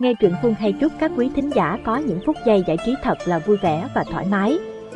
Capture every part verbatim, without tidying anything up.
Nghe truyện Phương hay chúc các quý thính giả có những phút giây giải trí thật là vui vẻ và thoải mái.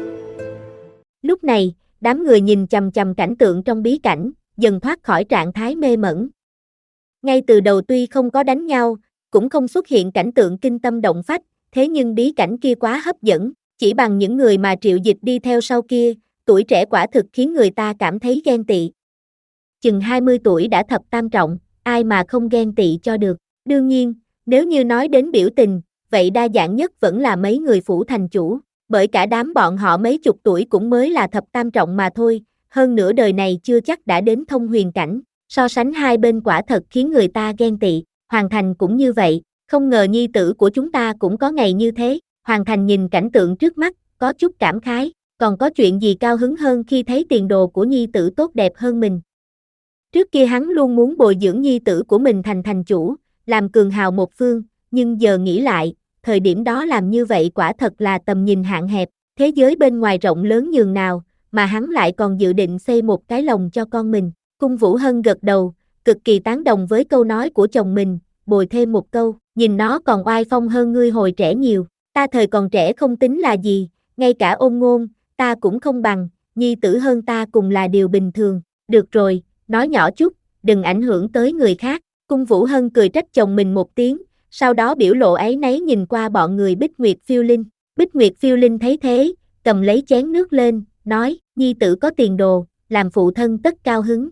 Lúc này, đám người nhìn chằm chằm cảnh tượng trong bí cảnh, dần thoát khỏi trạng thái mê mẩn. Ngay từ đầu tuy không có đánh nhau, cũng không xuất hiện cảnh tượng kinh tâm động phách, thế nhưng bí cảnh kia quá hấp dẫn, chỉ bằng những người mà Triệu Dịch đi theo sau kia, tuổi trẻ quả thực khiến người ta cảm thấy ghen tị. Chừng hai mươi tuổi đã thập tam trọng, ai mà không ghen tị cho được. Đương nhiên, nếu như nói đến biểu tình, vậy đa dạng nhất vẫn là mấy người phủ thành chủ, bởi cả đám bọn họ mấy chục tuổi cũng mới là thập tam trọng mà thôi, hơn nữa đời này chưa chắc đã đến thông huyền cảnh, so sánh hai bên quả thật khiến người ta ghen tị. Hoàng Thành cũng như vậy, không ngờ nhi tử của chúng ta cũng có ngày như thế. Hoàng Thành nhìn cảnh tượng trước mắt, có chút cảm khái, còn có chuyện gì cao hứng hơn khi thấy tiền đồ của nhi tử tốt đẹp hơn mình. Trước kia hắn luôn muốn bồi dưỡng nhi tử của mình thành thành chủ, làm cường hào một phương, nhưng giờ nghĩ lại, thời điểm đó làm như vậy quả thật là tầm nhìn hạn hẹp, thế giới bên ngoài rộng lớn nhường nào, mà hắn lại còn dự định xây một cái lồng cho con mình. Cung Vũ Hân gật đầu, cực kỳ tán đồng với câu nói của chồng mình, bồi thêm một câu, nhìn nó còn oai phong hơn ngươi hồi trẻ nhiều, ta thời còn trẻ không tính là gì, ngay cả ôn ngôn, ta cũng không bằng, nhi tử hơn ta cùng là điều bình thường, được rồi, nói nhỏ chút, đừng ảnh hưởng tới người khác. Cung Vũ Hân cười trách chồng mình một tiếng, sau đó biểu lộ áy náy nhìn qua bọn người Bích Nguyệt Phiêu Linh. Bích Nguyệt Phiêu Linh thấy thế, cầm lấy chén nước lên, nói, nhi tử có tiền đồ, làm phụ thân tất cao hứng.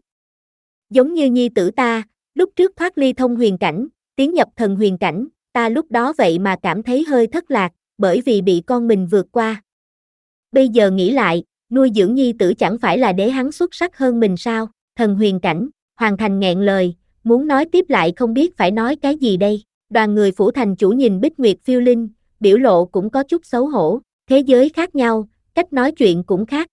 Giống như nhi tử ta, lúc trước thoát ly thông huyền cảnh, tiến nhập thần huyền cảnh, ta lúc đó vậy mà cảm thấy hơi thất lạc, bởi vì bị con mình vượt qua. Bây giờ nghĩ lại, nuôi dưỡng nhi tử chẳng phải là để hắn xuất sắc hơn mình sao? Thần huyền cảnh, Hoàng Thành nghẹn lời, muốn nói tiếp lại không biết phải nói cái gì đây. Đoàn người phủ thành chủ nhìn Bích Nguyệt Phiêu Linh, biểu lộ cũng có chút xấu hổ, thế giới khác nhau, cách nói chuyện cũng khác.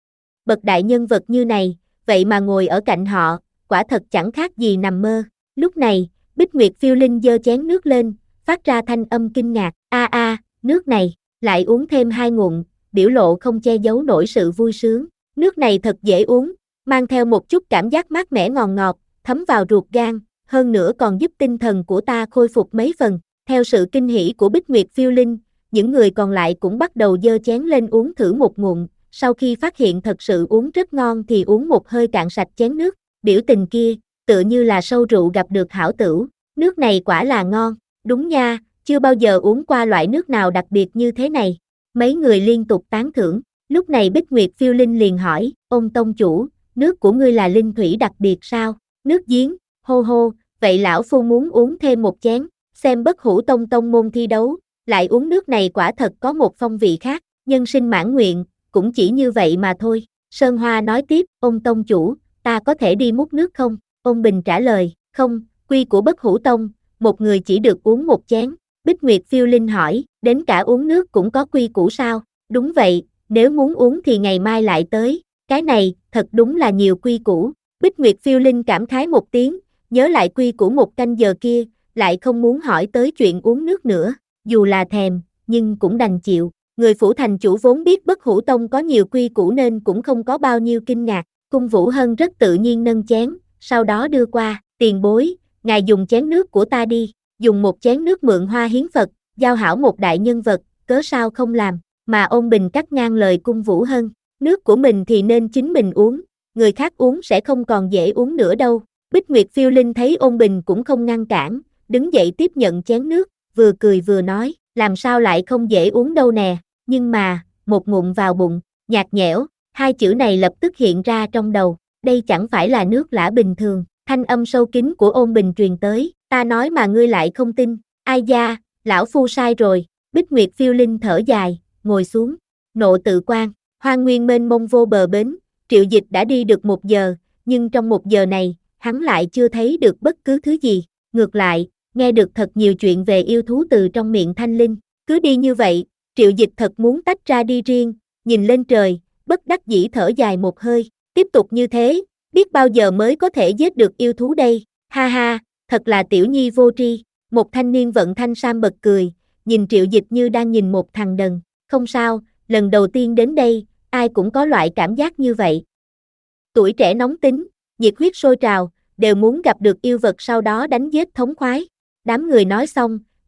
Bậc đại nhân vật như này, vậy mà ngồi ở cạnh họ, quả thật chẳng khác gì nằm mơ. Lúc này, Bích Nguyệt Phiêu Linh giơ chén nước lên, phát ra thanh âm kinh ngạc, a a, nước này, lại uống thêm hai ngụm, biểu lộ không che giấu nổi sự vui sướng. Nước này thật dễ uống, mang theo một chút cảm giác mát mẻ ngọt ngọt, thấm vào ruột gan, hơn nữa còn giúp tinh thần của ta khôi phục mấy phần. Theo sự kinh hỉ của Bích Nguyệt Phiêu Linh, những người còn lại cũng bắt đầu giơ chén lên uống thử một ngụm, sau khi phát hiện thật sự uống rất ngon thì uống một hơi cạn sạch chén nước, biểu tình kia, tựa như là sâu rượu gặp được hảo tửu, nước này quả là ngon, đúng nha, chưa bao giờ uống qua loại nước nào đặc biệt như thế này. Mấy người liên tục tán thưởng, lúc này Bích Nguyệt Phiêu Linh liền hỏi, ông tông chủ, nước của ngươi là linh thủy đặc biệt sao? Nước giếng, hô hô, vậy lão phu muốn uống thêm một chén, xem Bất Hủ Tông tông môn thi đấu, lại uống nước này quả thật có một phong vị khác, nhân sinh mãn nguyện, cũng chỉ như vậy mà thôi. Sơn Hoa nói tiếp, ông tông chủ, ta có thể đi múc nước không? Ông Bình trả lời, không, quy của Bất Hủ Tông, một người chỉ được uống một chén. Bích Nguyệt Phiêu Linh hỏi, đến cả uống nước cũng có quy củ sao? Đúng vậy, nếu muốn uống thì ngày mai lại tới, cái này, thật đúng là nhiều quy củ. Bích Nguyệt Phiêu Linh cảm khái một tiếng, nhớ lại quy củ một canh giờ kia, lại không muốn hỏi tới chuyện uống nước nữa, dù là thèm, nhưng cũng đành chịu. Người phủ thành chủ vốn biết Bất Hủ Tông có nhiều quy củ nên cũng không có bao nhiêu kinh ngạc. Cung Vũ Hân rất tự nhiên nâng chén, sau đó đưa qua, tiền bối, ngài dùng chén nước của ta đi, dùng một chén nước mượn hoa hiến Phật, giao hảo một đại nhân vật, cớ sao không làm, mà Ôn Bình cắt ngang lời Cung Vũ Hân, nước của mình thì nên chính mình uống, người khác uống sẽ không còn dễ uống nữa đâu. Bích Nguyệt Phiêu Linh thấy Ôn Bình cũng không ngăn cản, đứng dậy tiếp nhận chén nước, vừa cười vừa nói, làm sao lại không dễ uống đâu nè, nhưng mà, một ngụm vào bụng, nhạt nhẽo, hai chữ này lập tức hiện ra trong đầu, đây chẳng phải là nước lã bình thường. Thanh âm sâu kín của Ôn Bình truyền tới, ta nói mà ngươi lại không tin, ai da, lão phu sai rồi. Bích Nguyệt Phiêu Linh thở dài, ngồi xuống, nộ tự quan, hoang nguyên mênh mông vô bờ bến, Triệu Dịch đã đi được một giờ, nhưng trong một giờ này, hắn lại chưa thấy được bất cứ thứ gì, ngược lại, nghe được thật nhiều chuyện về yêu thú từ trong miệng Thanh Linh, cứ đi như vậy, Triệu Dịch thật muốn tách ra đi riêng, nhìn lên trời, bất đắc dĩ thở dài một hơi, tiếp tục như thế, biết bao giờ mới có thể giết được yêu thú đây, ha ha, thật là tiểu nhi vô tri. Một thanh niên vận thanh sam bật cười, nhìn Triệu Dịch như đang nhìn một thằng đần, không sao, lần đầu tiên đến đây, ai cũng có loại cảm giác như vậy. Tuổi trẻ nóng tính, nhiệt huyết sôi trào, đều muốn gặp được yêu vật sau đó đánh giết thống khoái. Đám người nói xong,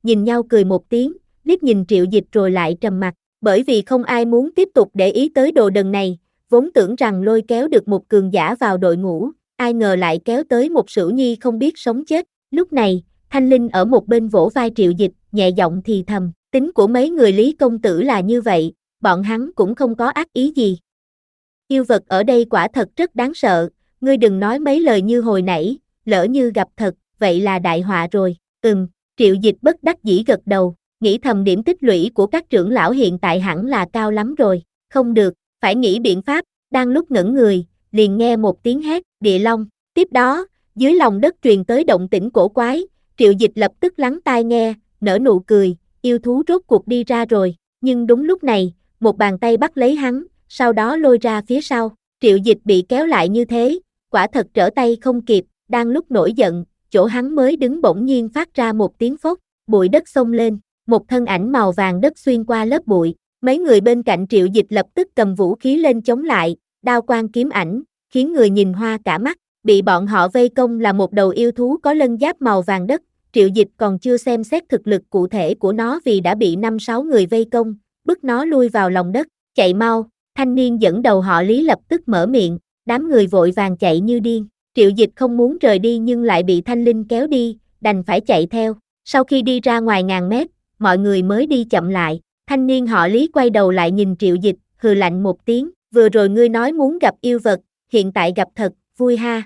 nhìn nhau cười một tiếng, liếc nhìn Triệu Dịch rồi lại trầm mặc, bởi vì không ai muốn tiếp tục để ý tới đồ đần này, vốn tưởng rằng lôi kéo được một cường giả vào đội ngũ, ai ngờ lại kéo tới một Sửu Nhi không biết sống chết. Lúc này, Thanh Linh ở một bên vỗ vai Triệu Dịch, nhẹ giọng thì thầm, tính của mấy người Lý công tử là như vậy, bọn hắn cũng không có ác ý gì. Yêu vật ở đây quả thật rất đáng sợ, ngươi đừng nói mấy lời như hồi nãy, lỡ như gặp thật, vậy là đại họa rồi. Ừm, Triệu Dịch bất đắc dĩ gật đầu, nghĩ thầm điểm tích lũy của các trưởng lão hiện tại hẳn là cao lắm rồi, không được, phải nghĩ biện pháp. Đang lúc ngẩn người, liền nghe một tiếng hét, Địa Long. Tiếp đó, dưới lòng đất truyền tới động tĩnh cổ quái, Triệu Dịch lập tức lắng tai nghe, nở nụ cười, yêu thú rốt cuộc đi ra rồi, nhưng đúng lúc này, một bàn tay bắt lấy hắn, sau đó lôi ra phía sau, Triệu Dịch bị kéo lại như thế, quả thật trở tay không kịp, đang lúc nổi giận, chỗ hắn mới đứng bỗng nhiên phát ra một tiếng phốc, bụi đất xông lên, một thân ảnh màu vàng đất xuyên qua lớp bụi, mấy người bên cạnh Triệu Dịch lập tức cầm vũ khí lên chống lại, đao quang kiếm ảnh, khiến người nhìn hoa cả mắt, bị bọn họ vây công là một đầu yêu thú có lân giáp màu vàng đất, Triệu Dịch còn chưa xem xét thực lực cụ thể của nó vì đã bị năm sáu người vây công, bức nó lui vào lòng đất, chạy mau, thanh niên dẫn đầu họ Lý lập tức mở miệng, đám người vội vàng chạy như điên, Triệu Dịch không muốn rời đi nhưng lại bị Thanh Linh kéo đi, đành phải chạy theo, sau khi đi ra ngoài ngàn mét, mọi người mới đi chậm lại, thanh niên họ Lý quay đầu lại nhìn Triệu Dịch, hừ lạnh một tiếng, vừa rồi ngươi nói muốn gặp yêu vật, hiện tại gặp thật, vui ha.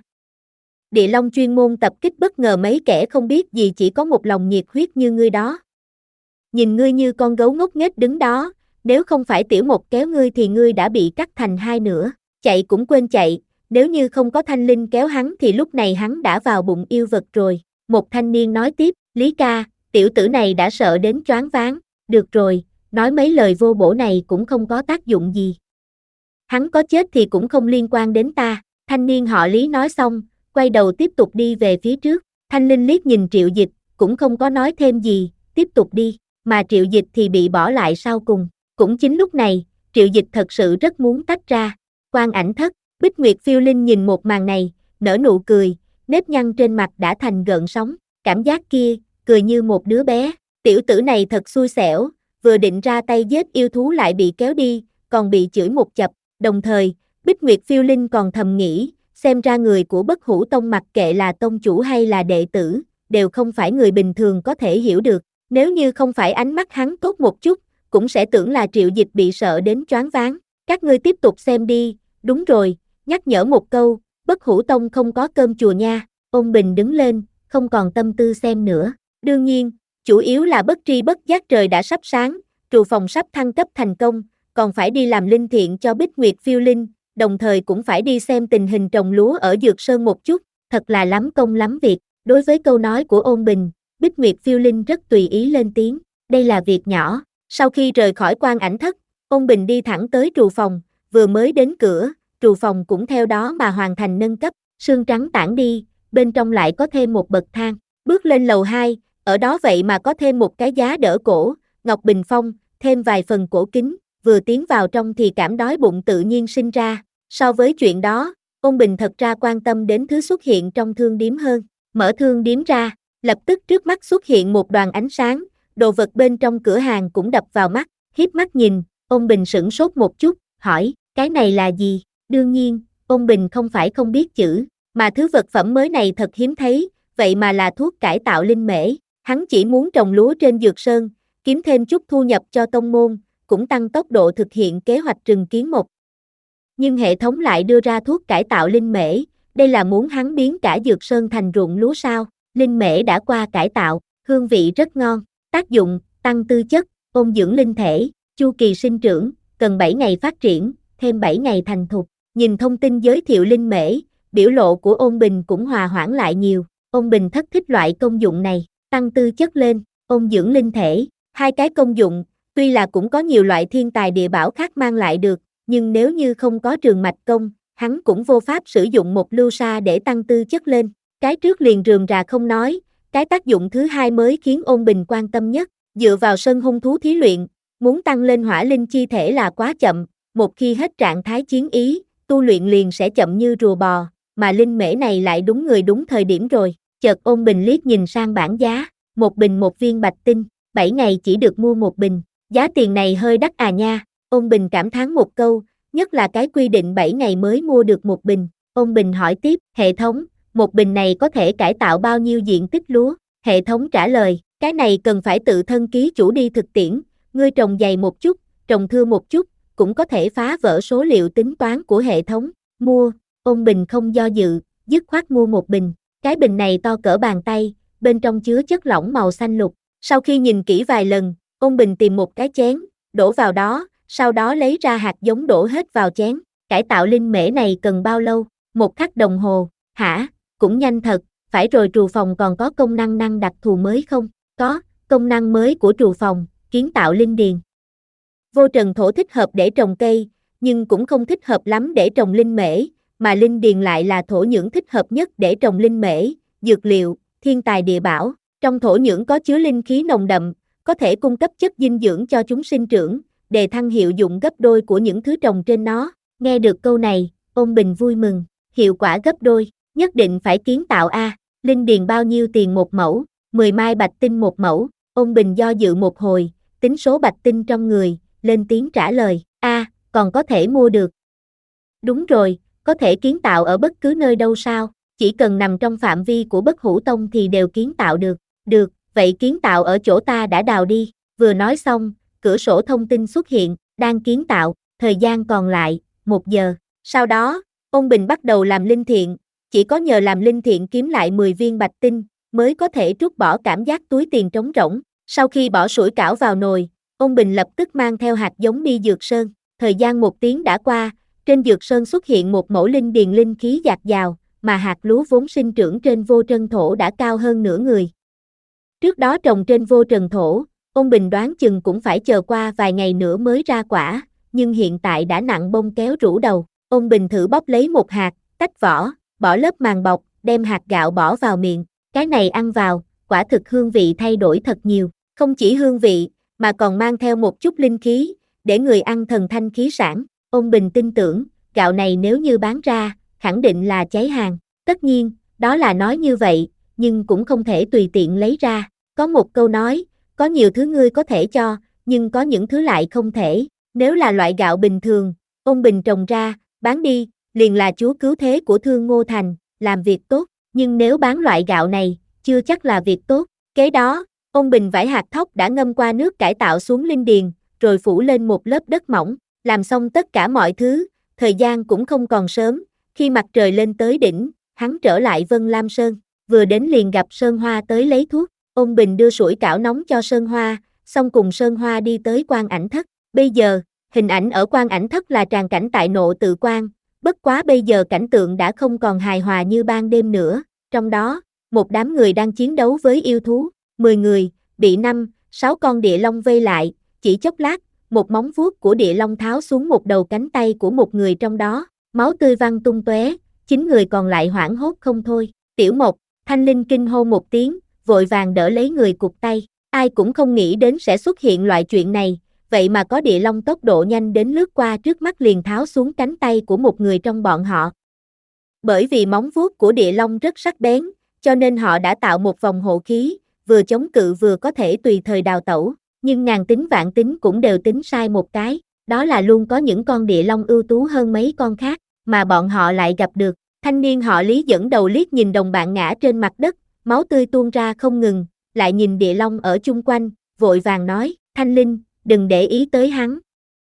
Địa Long chuyên môn tập kích bất ngờ mấy kẻ không biết gì chỉ có một lòng nhiệt huyết như ngươi đó. Nhìn ngươi như con gấu ngốc nghếch đứng đó, nếu không phải tiểu một kéo ngươi thì ngươi đã bị cắt thành hai nửa, chạy cũng quên chạy, nếu như không có Thanh Linh kéo hắn thì lúc này hắn đã vào bụng yêu vật rồi. Một thanh niên nói tiếp, Lý ca, tiểu tử này đã sợ đến choáng váng, được rồi, nói mấy lời vô bổ này cũng không có tác dụng gì. Hắn có chết thì cũng không liên quan đến ta, thanh niên họ Lý nói xong, quay đầu tiếp tục đi về phía trước, Thanh Linh liếc nhìn Triệu Dịch, cũng không có nói thêm gì, tiếp tục đi, mà Triệu Dịch thì bị bỏ lại sau cùng. Cũng chính lúc này, Triệu Dịch thật sự rất muốn tách ra, Quan Ảnh Thất, Bích Nguyệt Phiêu Linh nhìn một màn này, nở nụ cười, nếp nhăn trên mặt đã thành gợn sóng, cảm giác kia, cười như một đứa bé, tiểu tử này thật xui xẻo, vừa định ra tay giết yêu thú lại bị kéo đi, còn bị chửi một chập, đồng thời, Bích Nguyệt Phiêu Linh còn thầm nghĩ, xem ra người của Bất Hủ Tông mặc kệ là tông chủ hay là đệ tử, đều không phải người bình thường có thể hiểu được, nếu như không phải ánh mắt hắn tốt một chút, cũng sẽ tưởng là Triệu Dịch bị sợ đến choáng váng, các ngươi tiếp tục xem đi, đúng rồi, nhắc nhở một câu, Bất Hủ Tông không có cơm chùa nha, Ôn Bình đứng lên, không còn tâm tư xem nữa, đương nhiên, chủ yếu là bất tri bất giác trời đã sắp sáng, trù phòng sắp thăng cấp thành công, còn phải đi làm linh thiện cho Bích Nguyệt Phiêu Linh, đồng thời cũng phải đi xem tình hình trồng lúa ở Dược Sơn một chút, thật là lắm công lắm việc, đối với câu nói của Ôn Bình, Bích Nguyệt Phiêu Linh rất tùy ý lên tiếng, đây là việc nhỏ, sau khi rời khỏi Quan Ảnh Thất, Ôn Bình đi thẳng tới trù phòng, vừa mới đến cửa, trù phòng cũng theo đó mà hoàn thành nâng cấp, sương trắng tản đi, bên trong lại có thêm một bậc thang, bước lên lầu hai, ở đó vậy mà có thêm một cái giá đỡ cổ, ngọc bình phong, thêm vài phần cổ kính, vừa tiến vào trong thì cảm đói bụng tự nhiên sinh ra, so với chuyện đó, Ôn Bình thật ra quan tâm đến thứ xuất hiện trong thương điếm hơn, mở thương điếm ra, lập tức trước mắt xuất hiện một đoàn ánh sáng, đồ vật bên trong cửa hàng cũng đập vào mắt, hiếp mắt nhìn, Ôn Bình sửng sốt một chút, hỏi, cái này là gì? Đương nhiên, Ôn Bình không phải không biết chữ, mà thứ vật phẩm mới này thật hiếm thấy, vậy mà là thuốc cải tạo linh mễ, hắn chỉ muốn trồng lúa trên Dược Sơn, kiếm thêm chút thu nhập cho tông môn, cũng tăng tốc độ thực hiện kế hoạch rừng kiến mộc. Nhưng hệ thống lại đưa ra thuốc cải tạo linh mễ, đây là muốn hắn biến cả Dược Sơn thành ruộng lúa sao? Linh mễ đã qua cải tạo, hương vị rất ngon, tác dụng, tăng tư chất, ôn dưỡng linh thể, chu kỳ sinh trưởng, cần bảy ngày phát triển, thêm bảy ngày thành thục. Nhìn thông tin giới thiệu linh mễ, biểu lộ của Ôn Bình cũng hòa hoãn lại nhiều, Ôn Bình thất thích loại công dụng này, tăng tư chất lên, ôn dưỡng linh thể, hai cái công dụng, tuy là cũng có nhiều loại thiên tài địa bảo khác mang lại được, nhưng nếu như không có trường mạch công, hắn cũng vô pháp sử dụng một lưu sa để tăng tư chất lên, cái trước liền rườm rà không nói, cái tác dụng thứ hai mới khiến Ôn Bình quan tâm nhất, dựa vào sân hung thú thí luyện, muốn tăng lên hỏa linh chi thể là quá chậm, một khi hết trạng thái chiến ý, tu luyện liền sẽ chậm như rùa bò, mà linh mễ này lại đúng người đúng thời điểm rồi, chợt Ôn Bình liếc nhìn sang bảng giá, một bình một viên bạch tinh, bảy ngày chỉ được mua một bình, giá tiền này hơi đắt à nha, Ôn Bình cảm thán một câu, nhất là cái quy định bảy ngày mới mua được một bình. Ôn Bình hỏi tiếp, hệ thống, một bình này có thể cải tạo bao nhiêu diện tích lúa? Hệ thống trả lời, cái này cần phải tự thân ký chủ đi thực tiễn, ngươi trồng dày một chút, trồng thưa một chút, cũng có thể phá vỡ số liệu tính toán của hệ thống. Mua, Ôn Bình không do dự, dứt khoát mua một bình. Cái bình này to cỡ bàn tay, bên trong chứa chất lỏng màu xanh lục. Sau khi nhìn kỹ vài lần, Ôn Bình tìm một cái chén, đổ vào đó, sau đó lấy ra hạt giống đổ hết vào chén. Cải tạo linh mễ này cần bao lâu? Một khắc đồng hồ. Hả? Cũng nhanh thật, phải rồi trù phòng còn có công năng năng đặc thù mới không? Có, công năng mới của trù phòng, kiến tạo linh điền. Vô trần thổ thích hợp để trồng cây, nhưng cũng không thích hợp lắm để trồng linh mễ, mà linh điền lại là thổ nhưỡng thích hợp nhất để trồng linh mễ, dược liệu, thiên tài địa bảo. Trong thổ nhưỡng có chứa linh khí nồng đậm, có thể cung cấp chất dinh dưỡng cho chúng sinh trưởng, đề thăng hiệu dụng gấp đôi của những thứ trồng trên nó. Nghe được câu này, Ôn Bình vui mừng, hiệu quả gấp đôi, nhất định phải kiến tạo a. Linh điền bao nhiêu tiền một mẫu? mười mai bạch tinh một mẫu. Ôn Bình do dự một hồi, tính số bạch tinh trong người, lên tiếng trả lời, a, còn có thể mua được. Đúng rồi, có thể kiến tạo ở bất cứ nơi đâu sao? Chỉ cần nằm trong phạm vi của Bất Hủ Tông thì đều kiến tạo được. Được, vậy kiến tạo ở chỗ ta đã đào đi. Vừa nói xong, cửa sổ thông tin xuất hiện, đang kiến tạo, thời gian còn lại, một giờ. Sau đó, Ôn Bình bắt đầu làm linh thiện, chỉ có nhờ làm linh thiện kiếm lại mười viên bạch tinh, mới có thể trút bỏ cảm giác túi tiền trống rỗng. Sau khi bỏ sủi cảo vào nồi, Ôn Bình lập tức mang theo hạt giống đi Dược Sơn. Thời gian một tiếng đã qua, trên Dược Sơn xuất hiện một mẫu linh điền linh khí dạt dào, mà hạt lúa vốn sinh trưởng trên vô trân thổ đã cao hơn nửa người. Trước đó trồng trên vô trần thổ, Ôn Bình đoán chừng cũng phải chờ qua vài ngày nữa mới ra quả, nhưng hiện tại đã nặng bông kéo rũ đầu. Ôn Bình thử bóp lấy một hạt, tách vỏ, bỏ lớp màng bọc, đem hạt gạo bỏ vào miệng. Cái này ăn vào, quả thực hương vị thay đổi thật nhiều. Không chỉ hương vị, mà còn mang theo một chút linh khí, để người ăn thần thanh khí sản. Ôn Bình tin tưởng, gạo này nếu như bán ra, khẳng định là cháy hàng. Tất nhiên, đó là nói như vậy, nhưng cũng không thể tùy tiện lấy ra. Có một câu nói, có nhiều thứ ngươi có thể cho, nhưng có những thứ lại không thể. Nếu là loại gạo bình thường, Ôn Bình trồng ra, bán đi, liền là chúa cứu thế của Thương Ngô Thành, làm việc tốt. Nhưng nếu bán loại gạo này, chưa chắc là việc tốt. Kế đó, Ôn Bình vải hạt thóc đã ngâm qua nước cải tạo xuống linh điền, rồi phủ lên một lớp đất mỏng. Làm xong tất cả mọi thứ, thời gian cũng không còn sớm. Khi mặt trời lên tới đỉnh, hắn trở lại Vân Lam Sơn. Vừa đến liền gặp Sơn Hoa tới lấy thuốc. Ôn Bình đưa sủi cảo nóng cho Sơn Hoa, xong cùng Sơn Hoa đi tới Quan Ảnh Thất. Bây giờ, hình ảnh ở Quan Ảnh Thất là tràn cảnh tại Nộ Tự Quan, bất quá bây giờ cảnh tượng đã không còn hài hòa như ban đêm nữa. Trong đó, một đám người đang chiến đấu với yêu thú, mười người, bị năm, sáu con địa long vây lại, chỉ chốc lát, một móng vuốt của địa long tháo xuống một đầu cánh tay của một người trong đó, máu tươi văng tung tóe, chín người còn lại hoảng hốt không thôi. Tiểu Mộc, Thanh Linh kinh hô một tiếng, vội vàng đỡ lấy người cụt tay, ai cũng không nghĩ đến sẽ xuất hiện loại chuyện này, vậy mà có địa long tốc độ nhanh đến lướt qua trước mắt liền tháo xuống cánh tay của một người trong bọn họ. Bởi vì móng vuốt của địa long rất sắc bén, cho nên họ đã tạo một vòng hộ khí, vừa chống cự vừa có thể tùy thời đào tẩu, nhưng ngàn tính vạn tính cũng đều tính sai một cái, đó là luôn có những con địa long ưu tú hơn mấy con khác, mà bọn họ lại gặp được. Thanh niên họ Lý dẫn đầu liếc nhìn đồng bạn ngã trên mặt đất, máu tươi tuôn ra không ngừng, lại nhìn địa long ở chung quanh, vội vàng nói, Thanh Linh, đừng để ý tới hắn.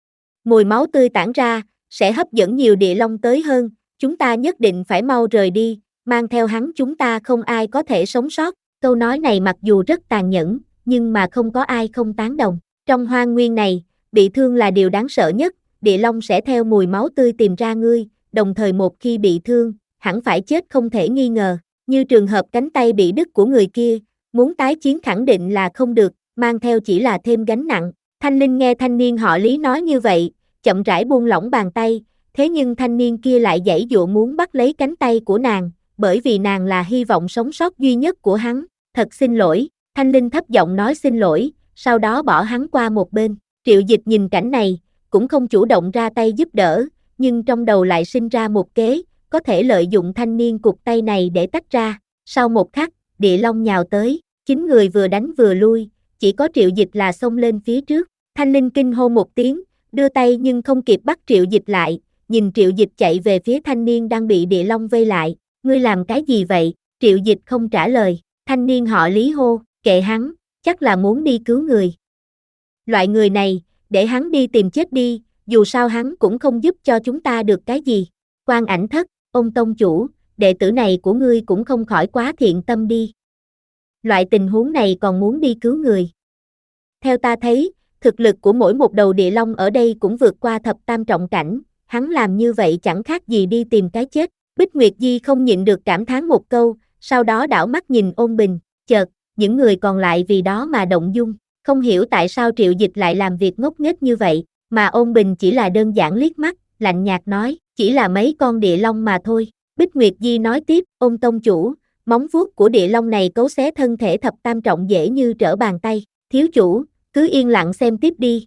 Mùi máu tươi tản ra, sẽ hấp dẫn nhiều địa long tới hơn, chúng ta nhất định phải mau rời đi, mang theo hắn chúng ta không ai có thể sống sót. Câu nói này mặc dù rất tàn nhẫn, nhưng mà không có ai không tán đồng. Trong hoang nguyên này, bị thương là điều đáng sợ nhất, địa long sẽ theo mùi máu tươi tìm ra ngươi, đồng thời một khi bị thương, hẳn phải chết không thể nghi ngờ. Như trường hợp cánh tay bị đứt của người kia, muốn tái chiến khẳng định là không được, mang theo chỉ là thêm gánh nặng. Thanh Linh nghe thanh niên họ Lý nói như vậy, chậm rãi buông lỏng bàn tay, thế nhưng thanh niên kia lại giãy giụa muốn bắt lấy cánh tay của nàng, bởi vì nàng là hy vọng sống sót duy nhất của hắn. Thật xin lỗi, Thanh Linh thấp giọng nói xin lỗi, sau đó bỏ hắn qua một bên. Triệu Dịch nhìn cảnh này, cũng không chủ động ra tay giúp đỡ, nhưng trong đầu lại sinh ra một kế, có thể lợi dụng thanh niên cụt tay này để tách ra. Sau một khắc, địa long nhào tới, chín người vừa đánh vừa lui, chỉ có Triệu Dịch là xông lên phía trước. Thanh Linh kinh hô một tiếng, đưa tay nhưng không kịp bắt Triệu Dịch lại, nhìn Triệu Dịch chạy về phía thanh niên đang bị địa long vây lại. Ngươi làm cái gì vậy? Triệu Dịch không trả lời. Thanh niên họ Lý hô, kệ hắn, chắc là muốn đi cứu người. Loại người này, để hắn đi tìm chết đi, dù sao hắn cũng không giúp cho chúng ta được cái gì. Quan Ảnh Thất, ông tông chủ, đệ tử này của ngươi cũng không khỏi quá thiện tâm đi. Loại tình huống này còn muốn đi cứu người. Theo ta thấy, thực lực của mỗi một đầu địa long ở đây cũng vượt qua thập tam trọng cảnh, hắn làm như vậy chẳng khác gì đi tìm cái chết. Bích Nguyệt Di không nhịn được cảm thán một câu, sau đó đảo mắt nhìn Ôn Bình, chợt, những người còn lại vì đó mà động dung, không hiểu tại sao Triệu Dịch lại làm việc ngốc nghếch như vậy, mà Ôn Bình chỉ là đơn giản liếc mắt, lạnh nhạt nói, chỉ là mấy con địa long mà thôi. Bích Nguyệt Di nói tiếp, Ôn tông chủ, móng vuốt của địa long này cấu xé thân thể thập tam trọng dễ như trở bàn tay, thiếu chủ, cứ yên lặng xem tiếp đi.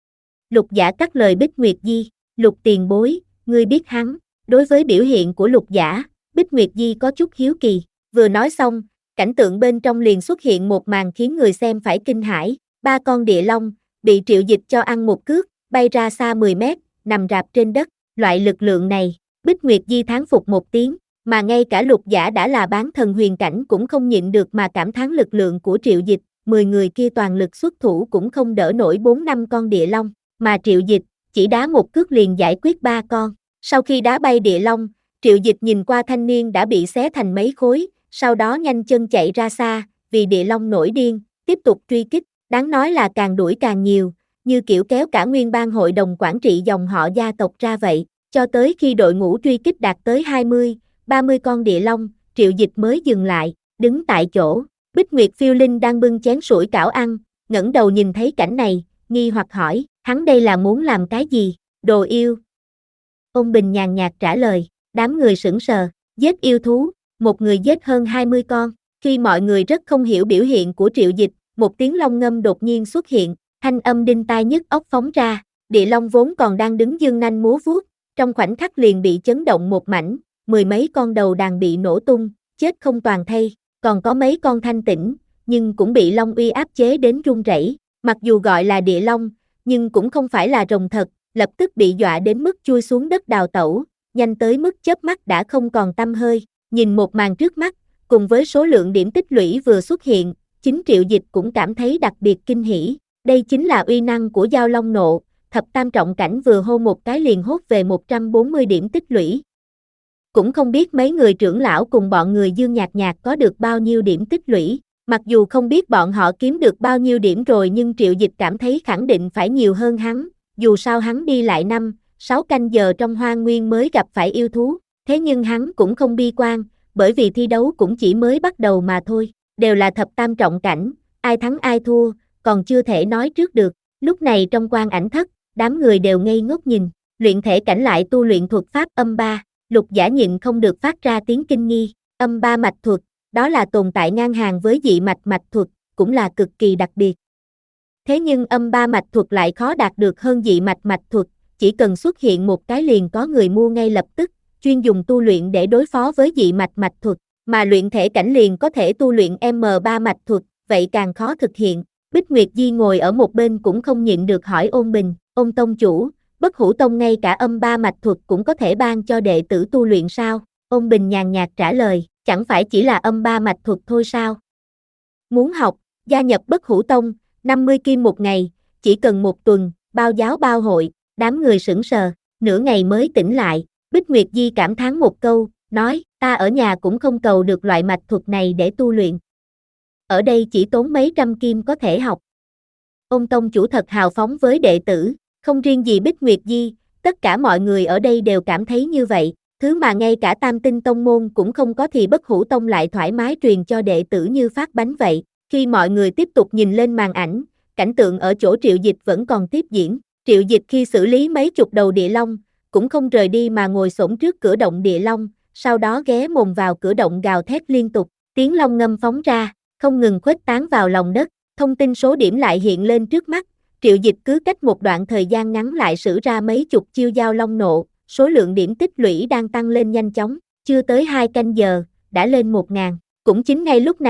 Lục Giả cắt lời Bích Nguyệt Di, Lục tiền bối, ngươi biết hắn. Đối với biểu hiện của Lục Giả, Bích Nguyệt Di có chút hiếu kỳ, vừa nói xong, cảnh tượng bên trong liền xuất hiện một màn khiến người xem phải kinh hãi, ba con địa long, bị Triệu Dịch cho ăn một cước, bay ra xa mười mét, nằm rạp trên đất, loại lực lượng này, Bích Nguyệt Di thán phục một tiếng, mà ngay cả Lục Giả đã là bán thần huyền cảnh cũng không nhịn được mà cảm thán lực lượng của Triệu Dịch, mười người kia toàn lực xuất thủ cũng không đỡ nổi bốn năm con địa long, mà Triệu Dịch, chỉ đá một cước liền giải quyết ba con. Sau khi đá bay địa long, Triệu Dịch nhìn qua thanh niên đã bị xé thành mấy khối, sau đó nhanh chân chạy ra xa, vì địa long nổi điên, tiếp tục truy kích, đáng nói là càng đuổi càng nhiều, như kiểu kéo cả nguyên ban hội đồng quản trị dòng họ gia tộc ra vậy, cho tới khi đội ngũ truy kích đạt tới hai mươi, ba mươi con địa long, Triệu Dịch mới dừng lại, đứng tại chỗ. Bích Nguyệt Phiêu Linh đang bưng chén sủi cảo ăn, ngẩng đầu nhìn thấy cảnh này, nghi hoặc hỏi, hắn đây là muốn làm cái gì? Đồ yêu. Ôn Bình nhàn nhạt trả lời, đám người sững sờ, giết yêu thú, một người giết hơn hai mươi con. Khi mọi người rất không hiểu biểu hiện của Triệu Dịch, một tiếng long ngâm đột nhiên xuất hiện, thanh âm đinh tai nhức óc phóng ra, địa long vốn còn đang đứng dương nanh múa vuốt, trong khoảnh khắc liền bị chấn động một mảnh, mười mấy con đầu đàn bị nổ tung, chết không toàn thây, còn có mấy con thanh tĩnh, nhưng cũng bị long uy áp chế đến run rẩy. Mặc dù gọi là địa long, nhưng cũng không phải là rồng thật, lập tức bị dọa đến mức chui xuống đất đào tẩu, nhanh tới mức chớp mắt đã không còn tăm hơi. Nhìn một màn trước mắt, cùng với số lượng điểm tích lũy vừa xuất hiện, chính Triệu Dịch cũng cảm thấy đặc biệt kinh hỉ. Đây chính là uy năng của Giao Long Nộ, thập tam trọng cảnh vừa hô một cái liền hốt về một trăm bốn mươi điểm tích lũy. Cũng không biết mấy người trưởng lão cùng bọn người Dương Nhạt Nhạt có được bao nhiêu điểm tích lũy. Mặc dù không biết bọn họ kiếm được bao nhiêu điểm rồi nhưng Triệu Dịch cảm thấy khẳng định phải nhiều hơn hắn, dù sao hắn đi lại năm, sáu canh giờ trong hoang nguyên mới gặp phải yêu thú, thế nhưng hắn cũng không bi quan, bởi vì thi đấu cũng chỉ mới bắt đầu mà thôi, đều là thập tam trọng cảnh, ai thắng ai thua, còn chưa thể nói trước được. Lúc này trong Quan Ảnh Thất, đám người đều ngây ngốc nhìn, luyện thể cảnh lại tu luyện thuật pháp âm ba, Lục Giả nhịn không được phát ra tiếng kinh nghi, âm ba mạch thuật. Đó là tồn tại ngang hàng với dị mạch mạch thuật, cũng là cực kỳ đặc biệt. Thế nhưng âm ba mạch thuật lại khó đạt được hơn dị mạch mạch thuật, chỉ cần xuất hiện một cái liền có người mua ngay lập tức, chuyên dùng tu luyện để đối phó với dị mạch mạch thuật, mà luyện thể cảnh liền có thể tu luyện M ba mạch thuật, vậy càng khó thực hiện. Bích Nguyệt Di ngồi ở một bên cũng không nhịn được hỏi Ôn Bình, Ôn tông chủ, Bất Hủ Tông ngay cả âm ba mạch thuật cũng có thể ban cho đệ tử tu luyện sao? Ôn Bình nhàn nhạt trả lời, chẳng phải chỉ là âm ba mạch thuật thôi sao? Muốn học, gia nhập Bất Hủ Tông, năm mươi kim một ngày, chỉ cần một tuần, bao giáo bao hội, đám người sững sờ, nửa ngày mới tỉnh lại, Bích Nguyệt Di cảm thán một câu, nói, ta ở nhà cũng không cầu được loại mạch thuật này để tu luyện. Ở đây chỉ tốn mấy trăm kim có thể học. Ôn tông chủ thật hào phóng với đệ tử, không riêng gì Bích Nguyệt Di, tất cả mọi người ở đây đều cảm thấy như vậy. Thứ mà ngay cả Tam Tinh Tông môn cũng không có thì Bất Hủ Tông lại thoải mái truyền cho đệ tử như phát bánh vậy. Khi mọi người tiếp tục nhìn lên màn ảnh, cảnh tượng ở chỗ Triệu Dịch vẫn còn tiếp diễn. Triệu Dịch khi xử lý mấy chục đầu địa long, cũng không rời đi mà ngồi xổm trước cửa động địa long, sau đó ghé mồm vào cửa động gào thét liên tục, tiếng long ngâm phóng ra, không ngừng khuếch tán vào lòng đất. Thông tin số điểm lại hiện lên trước mắt, Triệu Dịch cứ cách một đoạn thời gian ngắn lại sử ra mấy chục chiêu Giao Long Nộ. Số lượng điểm tích lũy đang tăng lên nhanh chóng, chưa tới hai canh giờ, đã lên một ngàn. Cũng chính ngay lúc này,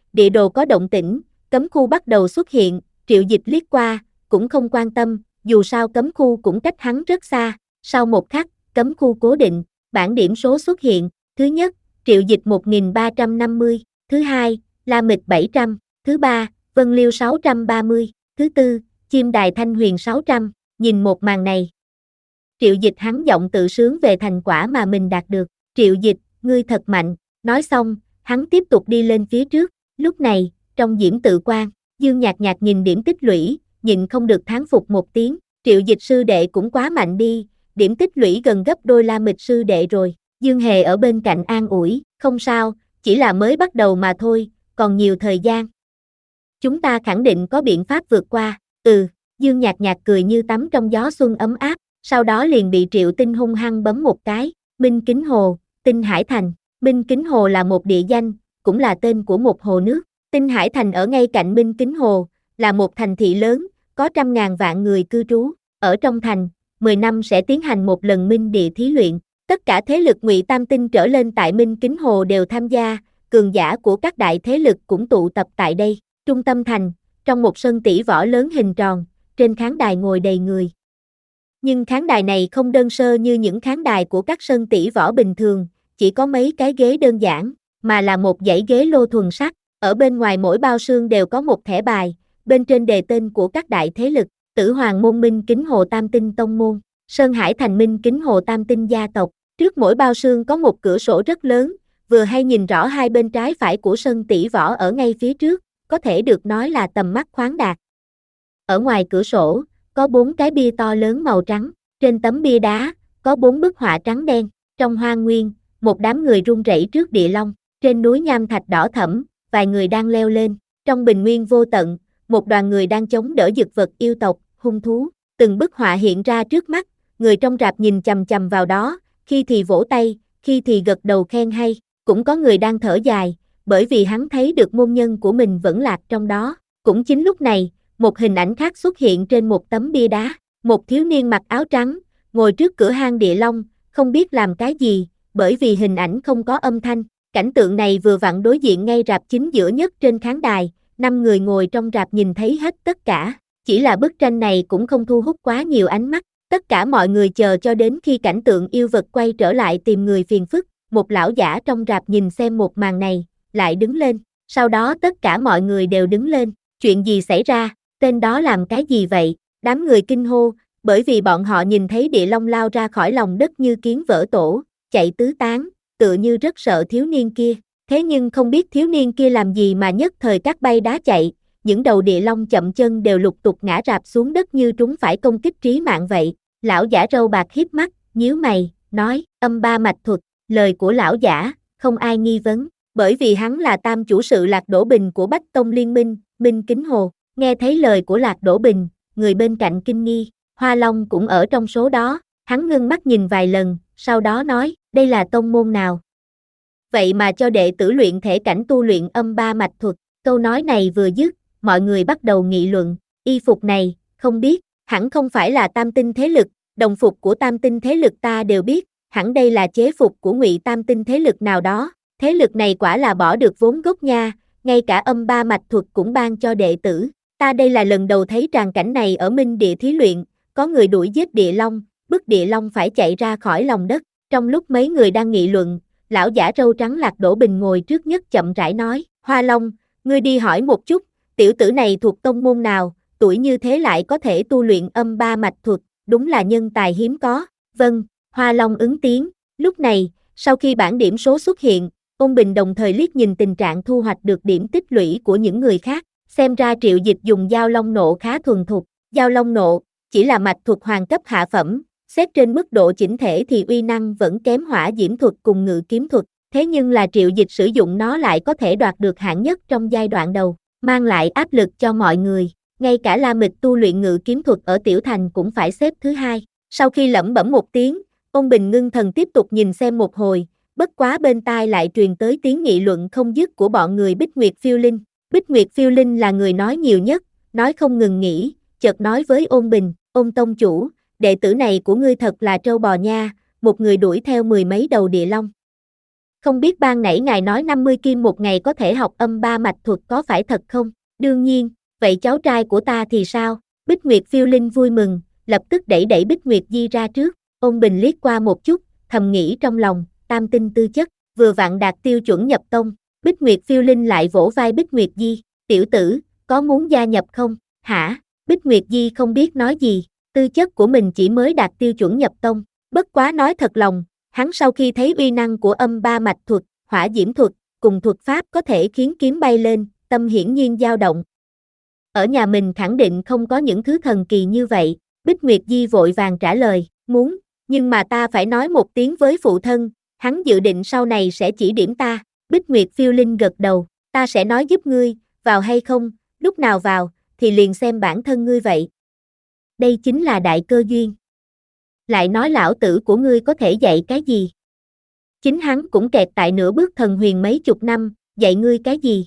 địa đồ có động tĩnh, cấm khu bắt đầu xuất hiện, Triệu Dịch liếc qua, cũng không quan tâm, dù sao cấm khu cũng cách hắn rất xa. Sau một khắc, cấm khu cố định, bảng điểm số xuất hiện, thứ nhất, Triệu Dịch một nghìn ba trăm năm mươi, thứ hai, La Mịch bảy trăm, thứ ba, Vân Liêu sáu trăm ba mươi, thứ tư, Chim Đài Thanh Huyền sáu trăm, nhìn một màn này. Triệu Dịch hắn giọng tự sướng về thành quả mà mình đạt được, Triệu Dịch, ngươi thật mạnh, nói xong, hắn tiếp tục đi lên phía trước, lúc này, trong diễm tự quan, Dương Nhạc Nhạc nhìn điểm tích lũy, nhịn không được thán phục một tiếng, Triệu Dịch sư đệ cũng quá mạnh đi, điểm tích lũy gần gấp đôi La Mịch sư đệ rồi, Dương Hề ở bên cạnh an ủi, không sao, chỉ là mới bắt đầu mà thôi, còn nhiều thời gian. Chúng ta khẳng định có biện pháp vượt qua, ừ, Dương Nhạc Nhạc cười như tắm trong gió xuân ấm áp, sau đó liền bị Triệu Tinh hung hăng bấm một cái, Minh Kính Hồ, Tinh Hải Thành, Minh Kính Hồ là một địa danh, cũng là tên của một hồ nước, Tinh Hải Thành ở ngay cạnh Minh Kính Hồ, là một thành thị lớn, có trăm ngàn vạn người cư trú, ở trong thành, mười năm sẽ tiến hành một lần minh địa thí luyện, tất cả thế lực Ngụy Tam Tinh trở lên tại Minh Kính Hồ đều tham gia, cường giả của các đại thế lực cũng tụ tập tại đây, trung tâm thành, trong một sân tỷ võ lớn hình tròn, trên khán đài ngồi đầy người. Nhưng khán đài này không đơn sơ như những khán đài của các sân tỷ võ bình thường, chỉ có mấy cái ghế đơn giản, mà là một dãy ghế lô thuần sắt, ở bên ngoài mỗi bao xương đều có một thẻ bài, bên trên đề tên của các đại thế lực, Tử Hoàng môn Minh Kính Hồ Tam Tinh Tông môn, Sơn Hải Thành Minh Kính Hồ Tam Tinh gia tộc, trước mỗi bao xương có một cửa sổ rất lớn, vừa hay nhìn rõ hai bên trái phải của sân tỷ võ ở ngay phía trước, có thể được nói là tầm mắt khoáng đạt. Ở ngoài cửa sổ, có bốn cái bia to lớn màu trắng, trên tấm bia đá, có bốn bức họa trắng đen, trong hoang nguyên, một đám người run rẩy trước địa long, trên núi nham thạch đỏ thẫm, vài người đang leo lên, trong bình nguyên vô tận, một đoàn người đang chống đỡ dực vật yêu tộc, hung thú, từng bức họa hiện ra trước mắt, người trong rạp nhìn chằm chằm vào đó, khi thì vỗ tay, khi thì gật đầu khen hay, cũng có người đang thở dài, bởi vì hắn thấy được môn nhân của mình vẫn lạc trong đó, cũng chính lúc này, một hình ảnh khác xuất hiện trên một tấm bia đá, một thiếu niên mặc áo trắng, ngồi trước cửa hang địa long, không biết làm cái gì, bởi vì hình ảnh không có âm thanh, cảnh tượng này vừa vặn đối diện ngay rạp chính giữa nhất trên khán đài, năm người ngồi trong rạp nhìn thấy hết tất cả, chỉ là bức tranh này cũng không thu hút quá nhiều ánh mắt, tất cả mọi người chờ cho đến khi cảnh tượng yêu vật quay trở lại tìm người phiền phức, một lão giả trong rạp nhìn xem một màn này, lại đứng lên, sau đó tất cả mọi người đều đứng lên, chuyện gì xảy ra, tên đó làm cái gì vậy, đám người kinh hô, bởi vì bọn họ nhìn thấy địa long lao ra khỏi lòng đất như kiến vỡ tổ, chạy tứ tán, tựa như rất sợ thiếu niên kia, thế nhưng không biết thiếu niên kia làm gì mà nhất thời cát bay đá chạy, những đầu địa long chậm chân đều lục tục ngã rạp xuống đất như trúng phải công kích trí mạng vậy, lão giả râu bạc híp mắt, nhíu mày, nói, âm ba mạch thuật, lời của lão giả, không ai nghi vấn, bởi vì hắn là tam chủ sự Lạc Đổ Bình của Bách Tông Liên Minh, Minh Kính Hồ, nghe thấy lời của Lạc Đổ Bình, người bên cạnh kinh nghi, Hoa Long cũng ở trong số đó, hắn ngưng mắt nhìn vài lần, sau đó nói, đây là tông môn nào? Vậy mà cho đệ tử luyện thể cảnh tu luyện âm ba mạch thuật, câu nói này vừa dứt, mọi người bắt đầu nghị luận, y phục này, không biết, hẳn không phải là tam tinh thế lực, đồng phục của tam tinh thế lực ta đều biết, hẳn đây là chế phục của Ngụy tam tinh thế lực nào đó, thế lực này quả là bỏ được vốn gốc nha, ngay cả âm ba mạch thuật cũng ban cho đệ tử, ta đây là lần đầu thấy tràng cảnh này ở Minh Địa thí luyện, có người đuổi giết địa long, bức địa long phải chạy ra khỏi lòng đất, trong lúc mấy người đang nghị luận, lão giả râu trắng Lạc Đổ Bình ngồi trước nhất chậm rãi nói, Hoa Long, ngươi đi hỏi một chút, tiểu tử này thuộc tông môn nào, tuổi như thế lại có thể tu luyện âm ba mạch thuật, đúng là nhân tài hiếm có, vâng, Hoa Long ứng tiếng, lúc này, sau khi bảng điểm số xuất hiện, Ôn Bình đồng thời liếc nhìn tình trạng thu hoạch được điểm tích lũy của những người khác, xem ra Triệu Dịch dùng Giao Long Nộ khá thuần thục, Giao Long Nộ, chỉ là mạch thuật hoàng cấp hạ phẩm, xét trên mức độ chỉnh thể thì uy năng vẫn kém Hỏa Diễm thuật cùng Ngự Kiếm thuật, thế nhưng là Triệu Dịch sử dụng nó lại có thể đoạt được hạng nhất trong giai đoạn đầu, mang lại áp lực cho mọi người, ngay cả La Mịch tu luyện Ngự Kiếm thuật ở Tiểu Thành cũng phải xếp thứ hai, sau khi lẩm bẩm một tiếng, Ôn Bình ngưng thần tiếp tục nhìn xem một hồi, bất quá bên tai lại truyền tới tiếng nghị luận không dứt của bọn người Bích Nguyệt Phiêu Linh, Bích Nguyệt Phiêu Linh là người nói nhiều nhất, nói không ngừng nghỉ, chợt nói với Ôn Bình, Ôn tông chủ, đệ tử này của ngươi thật là trâu bò nha, một người đuổi theo mười mấy đầu địa long. Không biết ban nãy ngài nói năm mươi kim một ngày có thể học âm ba mạch thuật có phải thật không? Đương nhiên, vậy cháu trai của ta thì sao? Bích Nguyệt phiêu linh vui mừng, lập tức đẩy đẩy Bích Nguyệt Di ra trước, Ôn Bình liếc qua một chút, thầm nghĩ trong lòng, tam tinh tư chất, vừa vặn đạt tiêu chuẩn nhập tông. Bích Nguyệt phiêu linh lại vỗ vai Bích Nguyệt Di, tiểu tử, có muốn gia nhập không? Hả? Bích Nguyệt Di không biết nói gì, tư chất của mình chỉ mới đạt tiêu chuẩn nhập tông, bất quá nói thật lòng, hắn sau khi thấy uy năng của âm ba mạch thuật, hỏa diễm thuật, cùng thuật pháp có thể khiến kiếm bay lên, tâm hiển nhiên dao động. Ở nhà mình khẳng định không có những thứ thần kỳ như vậy, Bích Nguyệt Di vội vàng trả lời, muốn, nhưng mà ta phải nói một tiếng với phụ thân, hắn dự định sau này sẽ chỉ điểm ta. Bích Nguyệt phiêu linh gật đầu, ta sẽ nói giúp ngươi, vào hay không, lúc nào vào, thì liền xem bản thân ngươi vậy. Đây chính là đại cơ duyên. Lại nói lão tử của ngươi có thể dạy cái gì? Chính hắn cũng kẹt tại nửa bước thần huyền mấy chục năm, dạy ngươi cái gì?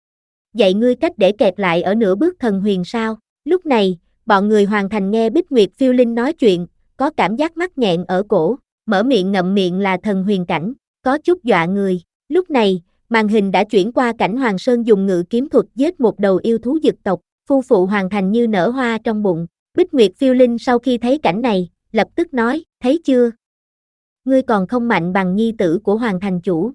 Dạy ngươi cách để kẹt lại ở nửa bước thần huyền sao? Lúc này, bọn người Hoàng Thành nghe Bích Nguyệt phiêu linh nói chuyện, có cảm giác mắc nghẹn ở cổ, mở miệng ngậm miệng là thần huyền cảnh, có chút dọa người. Lúc này, màn hình đã chuyển qua cảnh Hoàng Sơn dùng ngự kiếm thuật giết một đầu yêu thú dực tộc, phu phụ Hoàng Thành như nở hoa trong bụng. Bích Nguyệt phiêu linh sau khi thấy cảnh này, lập tức nói, thấy chưa? Ngươi còn không mạnh bằng nhi tử của Hoàng Thành chủ.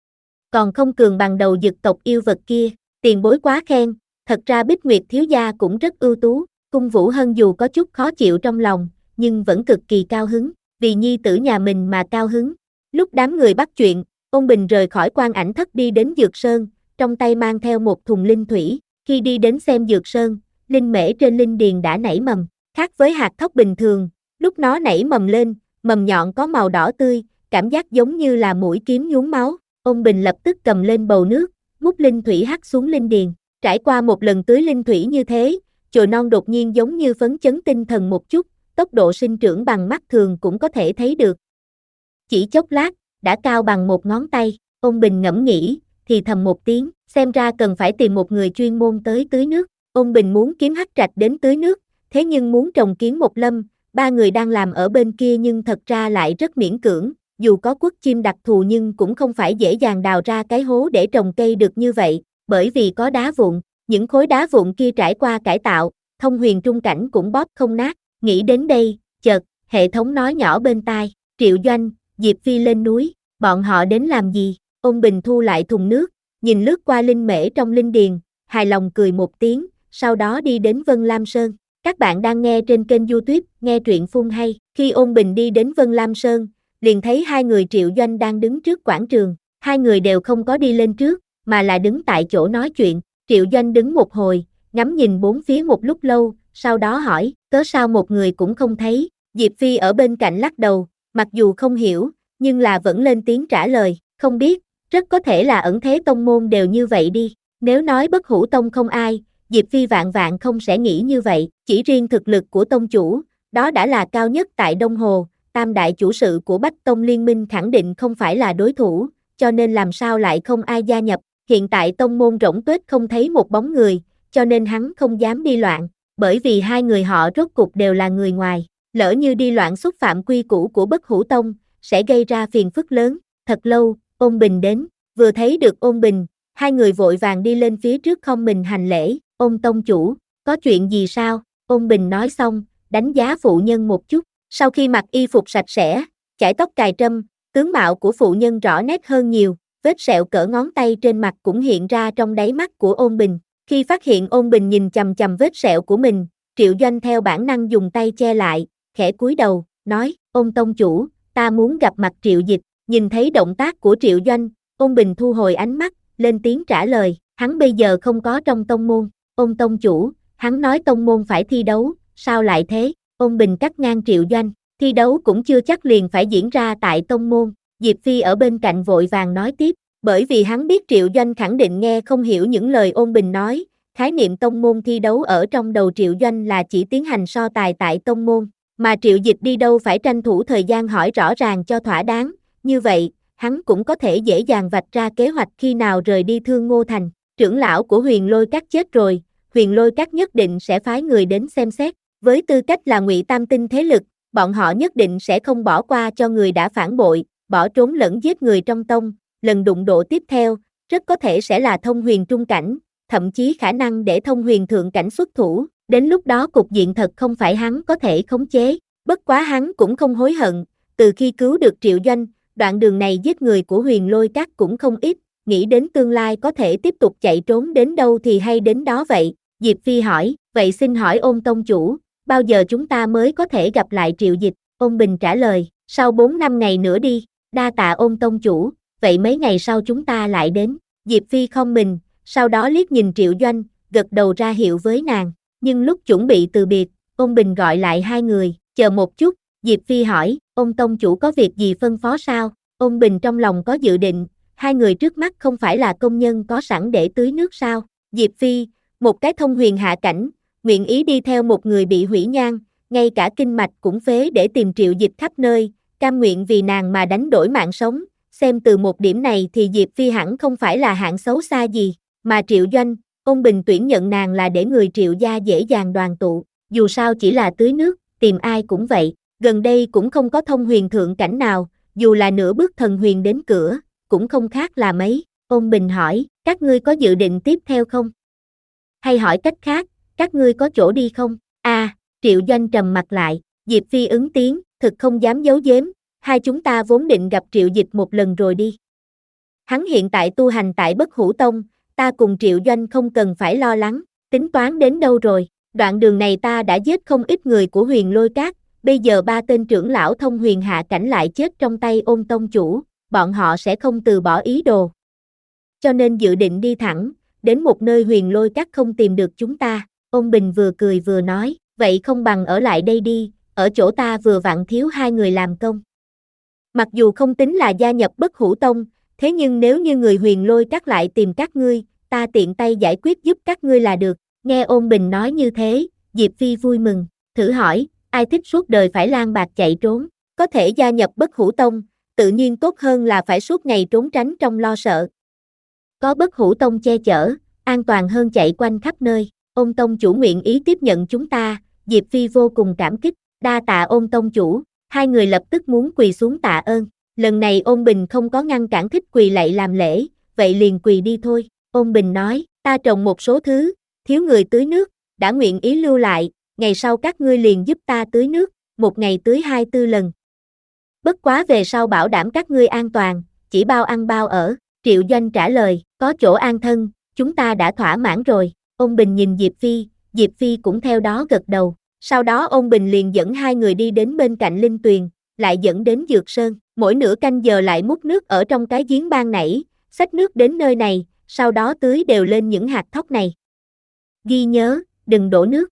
Còn không cường bằng đầu dực tộc yêu vật kia, tiền bối quá khen, thật ra Bích Nguyệt thiếu gia cũng rất ưu tú. Cung Vũ Hân dù có chút khó chịu trong lòng, nhưng vẫn cực kỳ cao hứng, vì nhi tử nhà mình mà cao hứng. Lúc đám người bắt chuyện, Ôn Bình rời khỏi Quan Ảnh Thất đi đến Dược Sơn, trong tay mang theo một thùng linh thủy, khi đi đến xem Dược Sơn, linh mễ trên linh điền đã nảy mầm, khác với hạt thóc bình thường, lúc nó nảy mầm lên, mầm nhọn có màu đỏ tươi, cảm giác giống như là mũi kiếm nhuốm máu. Ôn Bình lập tức cầm lên bầu nước, múc linh thủy hắt xuống linh điền, trải qua một lần tưới linh thủy như thế, chồi non đột nhiên giống như phấn chấn tinh thần một chút, tốc độ sinh trưởng bằng mắt thường cũng có thể thấy được. Chỉ chốc lát, đã cao bằng một ngón tay, Ôn Bình ngẫm nghĩ, thì thầm một tiếng, xem ra cần phải tìm một người chuyên môn tới tưới nước. Ôn Bình muốn kiếm Hắc Trạch đến tưới nước, thế nhưng muốn trồng kiến một lâm, ba người đang làm ở bên kia nhưng thật ra lại rất miễn cưỡng, dù có quất chim đặc thù nhưng cũng không phải dễ dàng đào ra cái hố để trồng cây được như vậy, bởi vì có đá vụn, những khối đá vụn kia trải qua cải tạo, thông huyền trung cảnh cũng bóp không nát. Nghĩ đến đây, chợt, hệ thống nói nhỏ bên tai, Triệu Doanh, Diệp Phi lên núi, bọn họ đến làm gì? Ôn Bình thu lại thùng nước, nhìn lướt qua linh mễ trong linh điền, hài lòng cười một tiếng, sau đó đi đến Vân Lam Sơn. Các bạn đang nghe trên kênh YouTube, nghe truyện phun hay. Khi Ôn Bình đi đến Vân Lam Sơn, liền thấy hai người Triệu Doanh đang đứng trước quảng trường, hai người đều không có đi lên trước, mà là đứng tại chỗ nói chuyện. Triệu Doanh đứng một hồi, ngắm nhìn bốn phía một lúc lâu, sau đó hỏi, cớ sao một người cũng không thấy? Diệp Phi ở bên cạnh lắc đầu, mặc dù không hiểu, nhưng là vẫn lên tiếng trả lời, không biết, rất có thể là ẩn thế tông môn đều như vậy đi. Nếu nói Bất Hủ Tông không ai, Diệp Phi vạn vạn không sẽ nghĩ như vậy, chỉ riêng thực lực của tông chủ, đó đã là cao nhất tại Đông Hồ, tam đại chủ sự của Bách Tông Liên minh khẳng định không phải là đối thủ, cho nên làm sao lại không ai gia nhập. Hiện tại tông môn rỗng tuếch không thấy một bóng người, cho nên hắn không dám đi loạn, bởi vì hai người họ rốt cục đều là người ngoài, lỡ như đi loạn xúc phạm quy củ của Bất Hủ Tông, sẽ gây ra phiền phức lớn. Thật lâu, Ôn Bình đến, vừa thấy được Ôn Bình, hai người vội vàng đi lên phía trước không mình hành lễ. Ôn tông chủ, có chuyện gì sao? Ôn Bình nói xong, đánh giá phụ nhân một chút, sau khi mặc y phục sạch sẽ, chải tóc cài trâm, tướng mạo của phụ nhân rõ nét hơn nhiều, vết sẹo cỡ ngón tay trên mặt cũng hiện ra trong đáy mắt của Ôn Bình. Khi phát hiện Ôn Bình nhìn chằm chằm vết sẹo của mình, Triệu Doanh theo bản năng dùng tay che lại, khẽ cúi đầu, nói, Ôn tông chủ, ta muốn gặp mặt Triệu Dịch. Nhìn thấy động tác của Triệu Doanh, Ôn Bình thu hồi ánh mắt, lên tiếng trả lời, hắn bây giờ không có trong tông môn. Ôn tông chủ, hắn nói tông môn phải thi đấu, sao lại thế? Ôn Bình cắt ngang Triệu Doanh, thi đấu cũng chưa chắc liền phải diễn ra tại tông môn. Diệp Phi ở bên cạnh vội vàng nói tiếp, bởi vì hắn biết Triệu Doanh khẳng định nghe không hiểu những lời Ôn Bình nói, khái niệm tông môn thi đấu ở trong đầu Triệu Doanh là chỉ tiến hành so tài tại tông môn, mà Triệu Dịch đi đâu phải tranh thủ thời gian hỏi rõ ràng cho thỏa đáng, như vậy, hắn cũng có thể dễ dàng vạch ra kế hoạch khi nào rời đi Thương Ngô Thành. Trưởng lão của Huyền Lôi Các chết rồi, Huyền Lôi Các nhất định sẽ phái người đến xem xét, với tư cách là Ngụy Tam tinh thế lực, bọn họ nhất định sẽ không bỏ qua cho người đã phản bội, bỏ trốn lẫn giết người trong tông, lần đụng độ tiếp theo, rất có thể sẽ là thông huyền trung cảnh, thậm chí khả năng để thông huyền thượng cảnh xuất thủ, đến lúc đó cục diện thật không phải hắn có thể khống chế, bất quá hắn cũng không hối hận, từ khi cứu được Triệu Doanh, đoạn đường này giết người của Huyền Lôi Các cũng không ít, nghĩ đến tương lai có thể tiếp tục chạy trốn đến đâu thì hay đến đó vậy, Diệp Phi hỏi, vậy xin hỏi Ôn tông chủ, bao giờ chúng ta mới có thể gặp lại Triệu Dịch, Ôn Bình trả lời, sau bốn năm ngày nữa đi, đa tạ Ôn tông chủ, vậy mấy ngày sau chúng ta lại đến, Diệp Phi không mình, sau đó liếc nhìn Triệu Doanh, gật đầu ra hiệu với nàng, nhưng lúc chuẩn bị từ biệt, Ôn Bình gọi lại hai người, chờ một chút, Diệp Phi hỏi, Ôn tông chủ có việc gì phân phó sao, Ôn Bình trong lòng có dự định, hai người trước mắt không phải là công nhân có sẵn để tưới nước sao, Diệp Phi, một cái thông huyền hạ cảnh, nguyện ý đi theo một người bị hủy nhan, ngay cả kinh mạch cũng phế để tìm Triệu Dịch khắp nơi, cam nguyện vì nàng mà đánh đổi mạng sống, xem từ một điểm này thì Diệp Phi hẳn không phải là hạng xấu xa gì, mà Triệu Doanh, Ôn Bình tuyển nhận nàng là để người Triệu gia dễ dàng đoàn tụ, dù sao chỉ là tưới nước, tìm ai cũng vậy, gần đây cũng không có thông huyền thượng cảnh nào, dù là nửa bước thần huyền đến cửa, cũng không khác là mấy, Ôn Bình hỏi, các ngươi có dự định tiếp theo không? Hay hỏi cách khác, các ngươi có chỗ đi không? A, à, Triệu Doanh trầm mặt lại, Diệp Phi ứng tiếng, thực không dám giấu giếm, hai chúng ta vốn định gặp Triệu Dịch một lần rồi đi. Hắn hiện tại tu hành tại Bất Hủ Tông, ta cùng Triệu Doanh không cần phải lo lắng, tính toán đến đâu rồi, đoạn đường này ta đã giết không ít người của Huyền Lôi Các, bây giờ ba tên trưởng lão thông huyền hạ cảnh lại chết trong tay Ôn tông chủ, bọn họ sẽ không từ bỏ ý đồ. Cho nên dự định đi thẳng, đến một nơi Huyền Lôi Các không tìm được chúng ta, Ôn Bình vừa cười vừa nói, vậy không bằng ở lại đây đi, ở chỗ ta vừa vặn thiếu hai người làm công. Mặc dù không tính là gia nhập Bất Hủ Tông, thế nhưng nếu như người Huyền Lôi Các lại tìm các ngươi, ta tiện tay giải quyết giúp các ngươi là được, nghe Ôn Bình nói như thế, Diệp Phi vui mừng, thử hỏi, ai thích suốt đời phải lang bạc chạy trốn, có thể gia nhập Bất Hủ Tông, tự nhiên tốt hơn là phải suốt ngày trốn tránh trong lo sợ. Có Bất Hủ Tông che chở, an toàn hơn chạy quanh khắp nơi, Ôn tông chủ nguyện ý tiếp nhận chúng ta, Diệp Phi vô cùng cảm kích, đa tạ Ôn tông chủ, hai người lập tức muốn quỳ xuống tạ ơn, lần này Ôn Bình không có ngăn cản thích quỳ lạy làm lễ, vậy liền quỳ đi thôi, Ôn Bình nói, ta trồng một số thứ, thiếu người tưới nước, đã nguyện ý lưu lại, ngày sau các ngươi liền giúp ta tưới nước, một ngày tưới hai tư lần. Bất quá về sau bảo đảm các ngươi an toàn, chỉ bao ăn bao ở, Triệu Doanh trả lời, có chỗ an thân, chúng ta đã thỏa mãn rồi, Ôn Bình nhìn Diệp Phi, Diệp Phi cũng theo đó gật đầu, sau đó Ôn Bình liền dẫn hai người đi đến bên cạnh linh tuyền, lại dẫn đến Dược Sơn, mỗi nửa canh giờ lại múc nước ở trong cái giếng ban nãy, xách nước đến nơi này, sau đó tưới đều lên những hạt thóc này. Ghi nhớ, đừng đổ nước.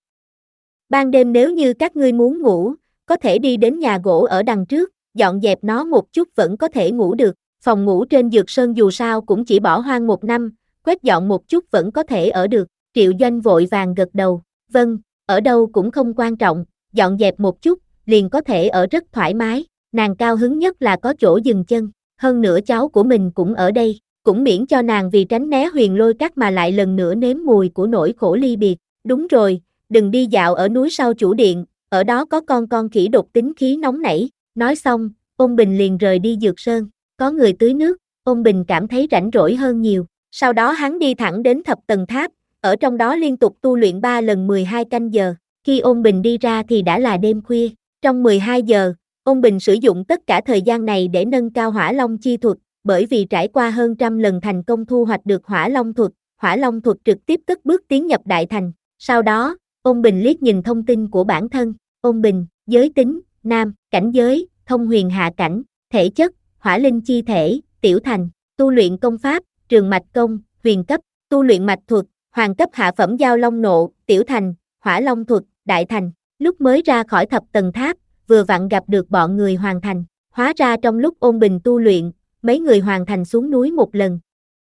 Ban đêm nếu như các ngươi muốn ngủ, có thể đi đến nhà gỗ ở đằng trước, dọn dẹp nó một chút vẫn có thể ngủ được, phòng ngủ trên Dược Sơn dù sao cũng chỉ bỏ hoang một năm, quét dọn một chút vẫn có thể ở được, Triệu Doanh vội vàng gật đầu, vâng, ở đâu cũng không quan trọng, dọn dẹp một chút, liền có thể ở rất thoải mái, nàng cao hứng nhất là có chỗ dừng chân, hơn nữa cháu của mình cũng ở đây, cũng miễn cho nàng vì tránh né Huyền Lôi Các mà lại lần nữa nếm mùi của nỗi khổ ly biệt, đúng rồi, đừng đi dạo ở núi sau chủ điện, ở đó có con con khỉ độc tính khí nóng nảy, nói xong, Ôn Bình liền rời đi Dược Sơn, có người tưới nước, Ôn Bình cảm thấy rảnh rỗi hơn nhiều, sau đó hắn đi thẳng đến thập tầng tháp, ở trong đó liên tục tu luyện ba lần mười hai canh giờ, khi Ôn Bình đi ra thì đã là đêm khuya, trong mười hai giờ, Ôn Bình sử dụng tất cả thời gian này để nâng cao Hỏa Long chi thuật, bởi vì trải qua hơn trăm lần thành công thu hoạch được Hỏa Long thuật, Hỏa Long thuật trực tiếp cất bước tiến nhập đại thành, sau đó, Ôn Bình liếc nhìn thông tin của bản thân, Ôn Bình, giới tính, nam, cảnh giới, thông huyền hạ cảnh, thể chất, hỏa linh chi thể, tiểu thành, tu luyện công pháp, trường mạch công, huyền cấp, tu luyện mạch thuật, hoàng cấp hạ phẩm giao long nộ, tiểu thành, hỏa long thuật, đại thành, lúc mới ra khỏi thập tầng tháp, vừa vặn gặp được bọn người hoàn thành, hóa ra trong lúc Ôn Bình tu luyện, mấy người hoàn thành xuống núi một lần.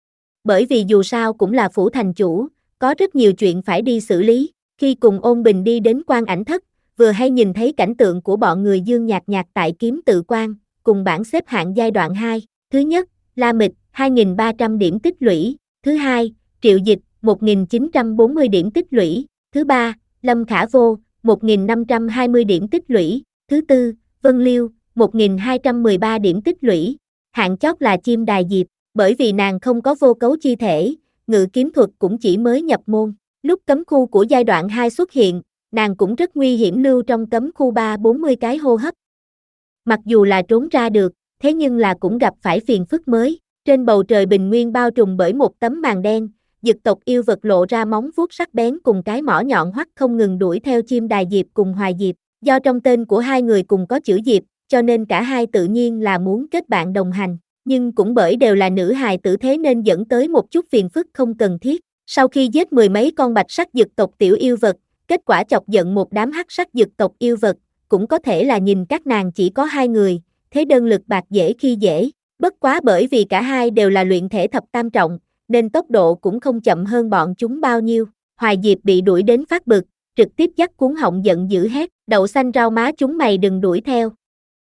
Bởi vì dù sao cũng là phủ thành chủ, có rất nhiều chuyện phải đi xử lý, khi cùng Ôn Bình đi đến Quan Ảnh Thất, vừa hay nhìn thấy cảnh tượng của bọn người Dương Nhạc Nhạc tại Kiếm Tự Quan, cùng bảng xếp hạng giai đoạn hai, thứ nhất, La Mịch, hai nghìn ba trăm điểm tích lũy, thứ hai, Triệu Dịch, một nghìn chín trăm bốn mươi điểm tích lũy, thứ ba, Lâm Khả Vô, một nghìn năm trăm hai mươi điểm tích lũy, thứ tư, Vân Liêu, một nghìn hai trăm mười ba điểm tích lũy, hạng chót là Chim Đài Diệp, Bởi vì nàng không có vô cấu chi thể, ngự kiếm thuật cũng chỉ mới nhập môn. Lúc cấm khu của giai đoạn hai xuất hiện, nàng cũng rất nguy hiểm lưu trong cấm khu ba bốn mươi cái hô hấp. Mặc dù là trốn ra được, thế nhưng là cũng gặp phải phiền phức mới. Trên bầu trời bình nguyên bao trùm bởi một tấm màn đen, dực tộc yêu vật lộ ra móng vuốt sắc bén cùng cái mỏ nhọn hoắt không ngừng đuổi theo chim đài diệp cùng hoài diệp. Do trong tên của hai người cùng có chữ diệp, cho nên cả hai tự nhiên là muốn kết bạn đồng hành. Nhưng cũng bởi đều là nữ hài tử thế nên dẫn tới một chút phiền phức không cần thiết. Sau khi giết mười mấy con bạch sắc dực tộc tiểu yêu vật, kết quả chọc giận một đám hắc sắc dực tộc yêu vật, cũng có thể là nhìn các nàng chỉ có hai người, thế đơn lực bạc dễ khi dễ. Bất quá bởi vì cả hai đều là luyện thể thập tam trọng, nên tốc độ cũng không chậm hơn bọn chúng bao nhiêu. Hoài Diệp bị đuổi đến phát bực, trực tiếp dắt cuốn họng giận dữ hét, đậu xanh rau má chúng mày đừng đuổi theo.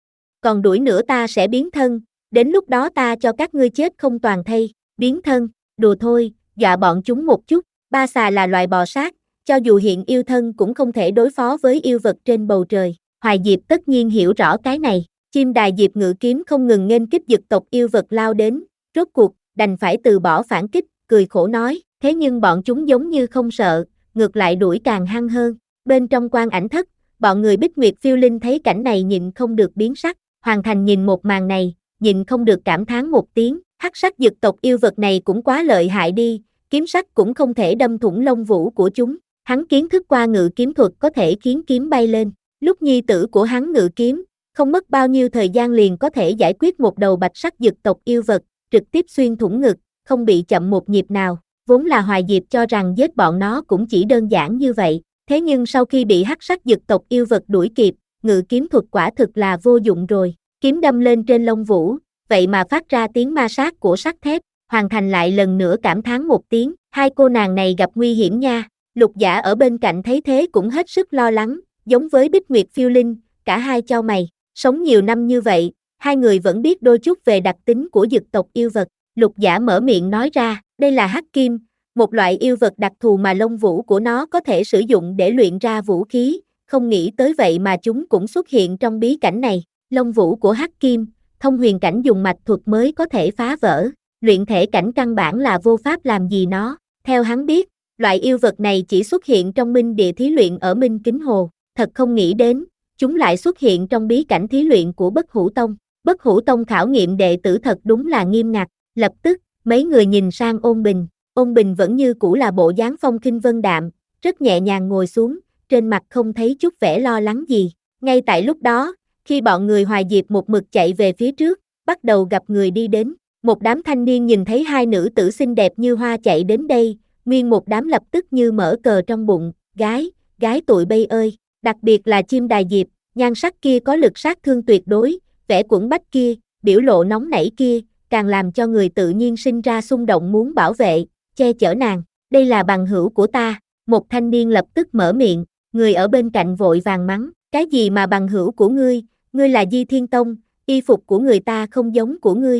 Còn đuổi nữa ta sẽ biến thân, đến lúc đó ta cho các ngươi chết không toàn thây. Biến thân, đùa thôi, dọa bọn chúng một chút. Ba xà là loài bò sát, cho dù hiện yêu thân cũng không thể đối phó với yêu vật trên bầu trời. Hoài Diệp tất nhiên hiểu rõ cái này. Chim đài diệp ngự kiếm không ngừng nghênh kích dực tộc yêu vật lao đến, rốt cuộc, đành phải từ bỏ phản kích, cười khổ nói, thế nhưng bọn chúng giống như không sợ, ngược lại đuổi càng hăng hơn. Bên trong quan ảnh thất, bọn người Bích Nguyệt phiêu linh thấy cảnh này nhịn không được biến sắc. Hoàng Thành nhìn một màn này, nhịn không được cảm thán một tiếng, hắc sắc dực tộc yêu vật này cũng quá lợi hại đi, kiếm sắc cũng không thể đâm thủng lông vũ của chúng. Hắn kiến thức qua ngự kiếm thuật có thể khiến kiếm bay lên. Lúc nhi tử của hắn ngự kiếm, không mất bao nhiêu thời gian liền có thể giải quyết một đầu bạch sắc dực tộc yêu vật, trực tiếp xuyên thủng ngực, không bị chậm một nhịp nào. Vốn là Hoài Diệp cho rằng giết bọn nó cũng chỉ đơn giản như vậy, thế nhưng sau khi bị hắc sắc dực tộc yêu vật đuổi kịp, ngự kiếm thuật quả thực là vô dụng rồi. Kiếm đâm lên trên lông vũ, vậy mà phát ra tiếng ma sát của sắt thép. Hoàng Thành lại lần nữa cảm thán một tiếng, hai cô nàng này gặp nguy hiểm nha. Lục Giả ở bên cạnh thấy thế cũng hết sức lo lắng, giống với Bích Nguyệt phiêu linh, cả hai chau mày. Sống nhiều năm như vậy, hai người vẫn biết đôi chút về đặc tính của dực tộc yêu vật. Lục Giả mở miệng nói ra, đây là hắc kim, một loại yêu vật đặc thù mà lông vũ của nó có thể sử dụng để luyện ra vũ khí, không nghĩ tới vậy mà chúng cũng xuất hiện trong bí cảnh này. Lông vũ của hắc kim, thông huyền cảnh dùng mạch thuật mới có thể phá vỡ, luyện thể cảnh căn bản là vô pháp làm gì nó. Theo hắn biết, loại yêu vật này chỉ xuất hiện trong minh địa thí luyện ở Minh Kính Hồ, thật không nghĩ đến, chúng lại xuất hiện trong bí cảnh thí luyện của Bất Hủ Tông. Bất Hủ Tông khảo nghiệm đệ tử thật đúng là nghiêm ngặt. Lập tức, mấy người nhìn sang Ôn Bình. Ôn Bình vẫn như cũ là bộ dáng phong khinh vân đạm, rất nhẹ nhàng ngồi xuống, trên mặt không thấy chút vẻ lo lắng gì. Ngay tại lúc đó, khi bọn người Hoài Diệp một mực chạy về phía trước, bắt đầu gặp người đi đến. Một đám thanh niên nhìn thấy hai nữ tử xinh đẹp như hoa chạy đến đây, nguyên một đám lập tức như mở cờ trong bụng, gái, gái tụi bay ơi. Đặc biệt là chim đài diệp, nhan sắc kia có lực sát thương tuyệt đối, vẻ quẫn bách kia, biểu lộ nóng nảy kia, càng làm cho người tự nhiên sinh ra xung động muốn bảo vệ, che chở nàng. Đây là bằng hữu của ta. Một thanh niên lập tức mở miệng, người ở bên cạnh vội vàng mắng, cái gì mà bằng hữu của ngươi, ngươi là Di Thiên Tông, y phục của người ta không giống của ngươi.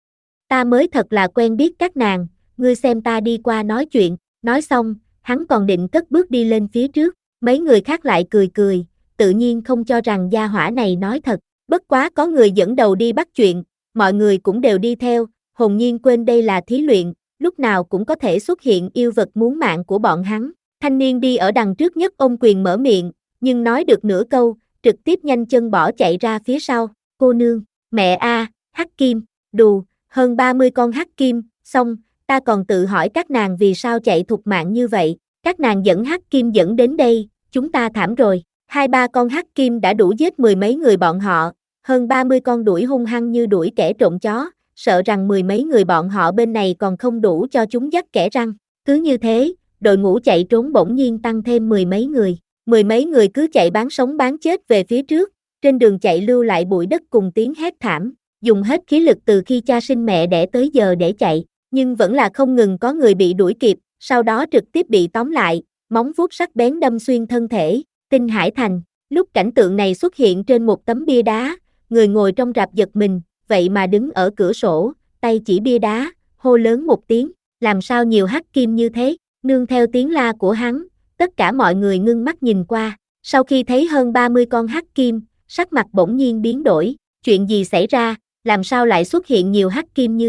Ta mới thật là quen biết các nàng, ngươi xem ta đi qua nói chuyện. Nói xong, hắn còn định cất bước đi lên phía trước. Mấy người khác lại cười cười, tự nhiên không cho rằng gia hỏa này nói thật. Bất quá có người dẫn đầu đi bắt chuyện, mọi người cũng đều đi theo, hồn nhiên quên đây là thí luyện, lúc nào cũng có thể xuất hiện yêu vật muốn mạng của bọn hắn. Thanh niên đi ở đằng trước nhất ôm quyền mở miệng, nhưng nói được nửa câu, trực tiếp nhanh chân bỏ chạy ra phía sau. Cô nương, mẹ a, hắc kim, đù, hơn ba mươi con hắc kim, xong, ta còn tự hỏi các nàng vì sao chạy thục mạng như vậy. Các nàng dẫn hắc kim dẫn đến đây, chúng ta thảm rồi. Hai ba con hắc kim đã đủ giết mười mấy người bọn họ, hơn ba mươi con đuổi hung hăng như đuổi kẻ trộm chó, sợ rằng mười mấy người bọn họ bên này còn không đủ cho chúng dắt kẻ răng. Cứ như thế, đội ngũ chạy trốn bỗng nhiên tăng thêm mười mấy người. Mười mấy người cứ chạy bán sống bán chết về phía trước, trên đường chạy lưu lại bụi đất cùng tiếng hét thảm, dùng hết khí lực từ khi cha sinh mẹ đẻ tới giờ để chạy, nhưng vẫn là không ngừng có người bị đuổi kịp, sau đó trực tiếp bị tóm lại, móng vuốt sắc bén đâm xuyên thân thể. Tinh Hải Thành, lúc cảnh tượng này xuất hiện trên một tấm bia đá, người ngồi trong rạp giật mình, vậy mà đứng ở cửa sổ, tay chỉ bia đá, hô lớn một tiếng, làm sao nhiều hắc kim như thế. Nương theo tiếng la của hắn, tất cả mọi người ngưng mắt nhìn qua, sau khi thấy hơn ba mươi con hắc kim, sắc mặt bỗng nhiên biến đổi, chuyện gì xảy ra, làm sao lại xuất hiện nhiều hắc kim như thế.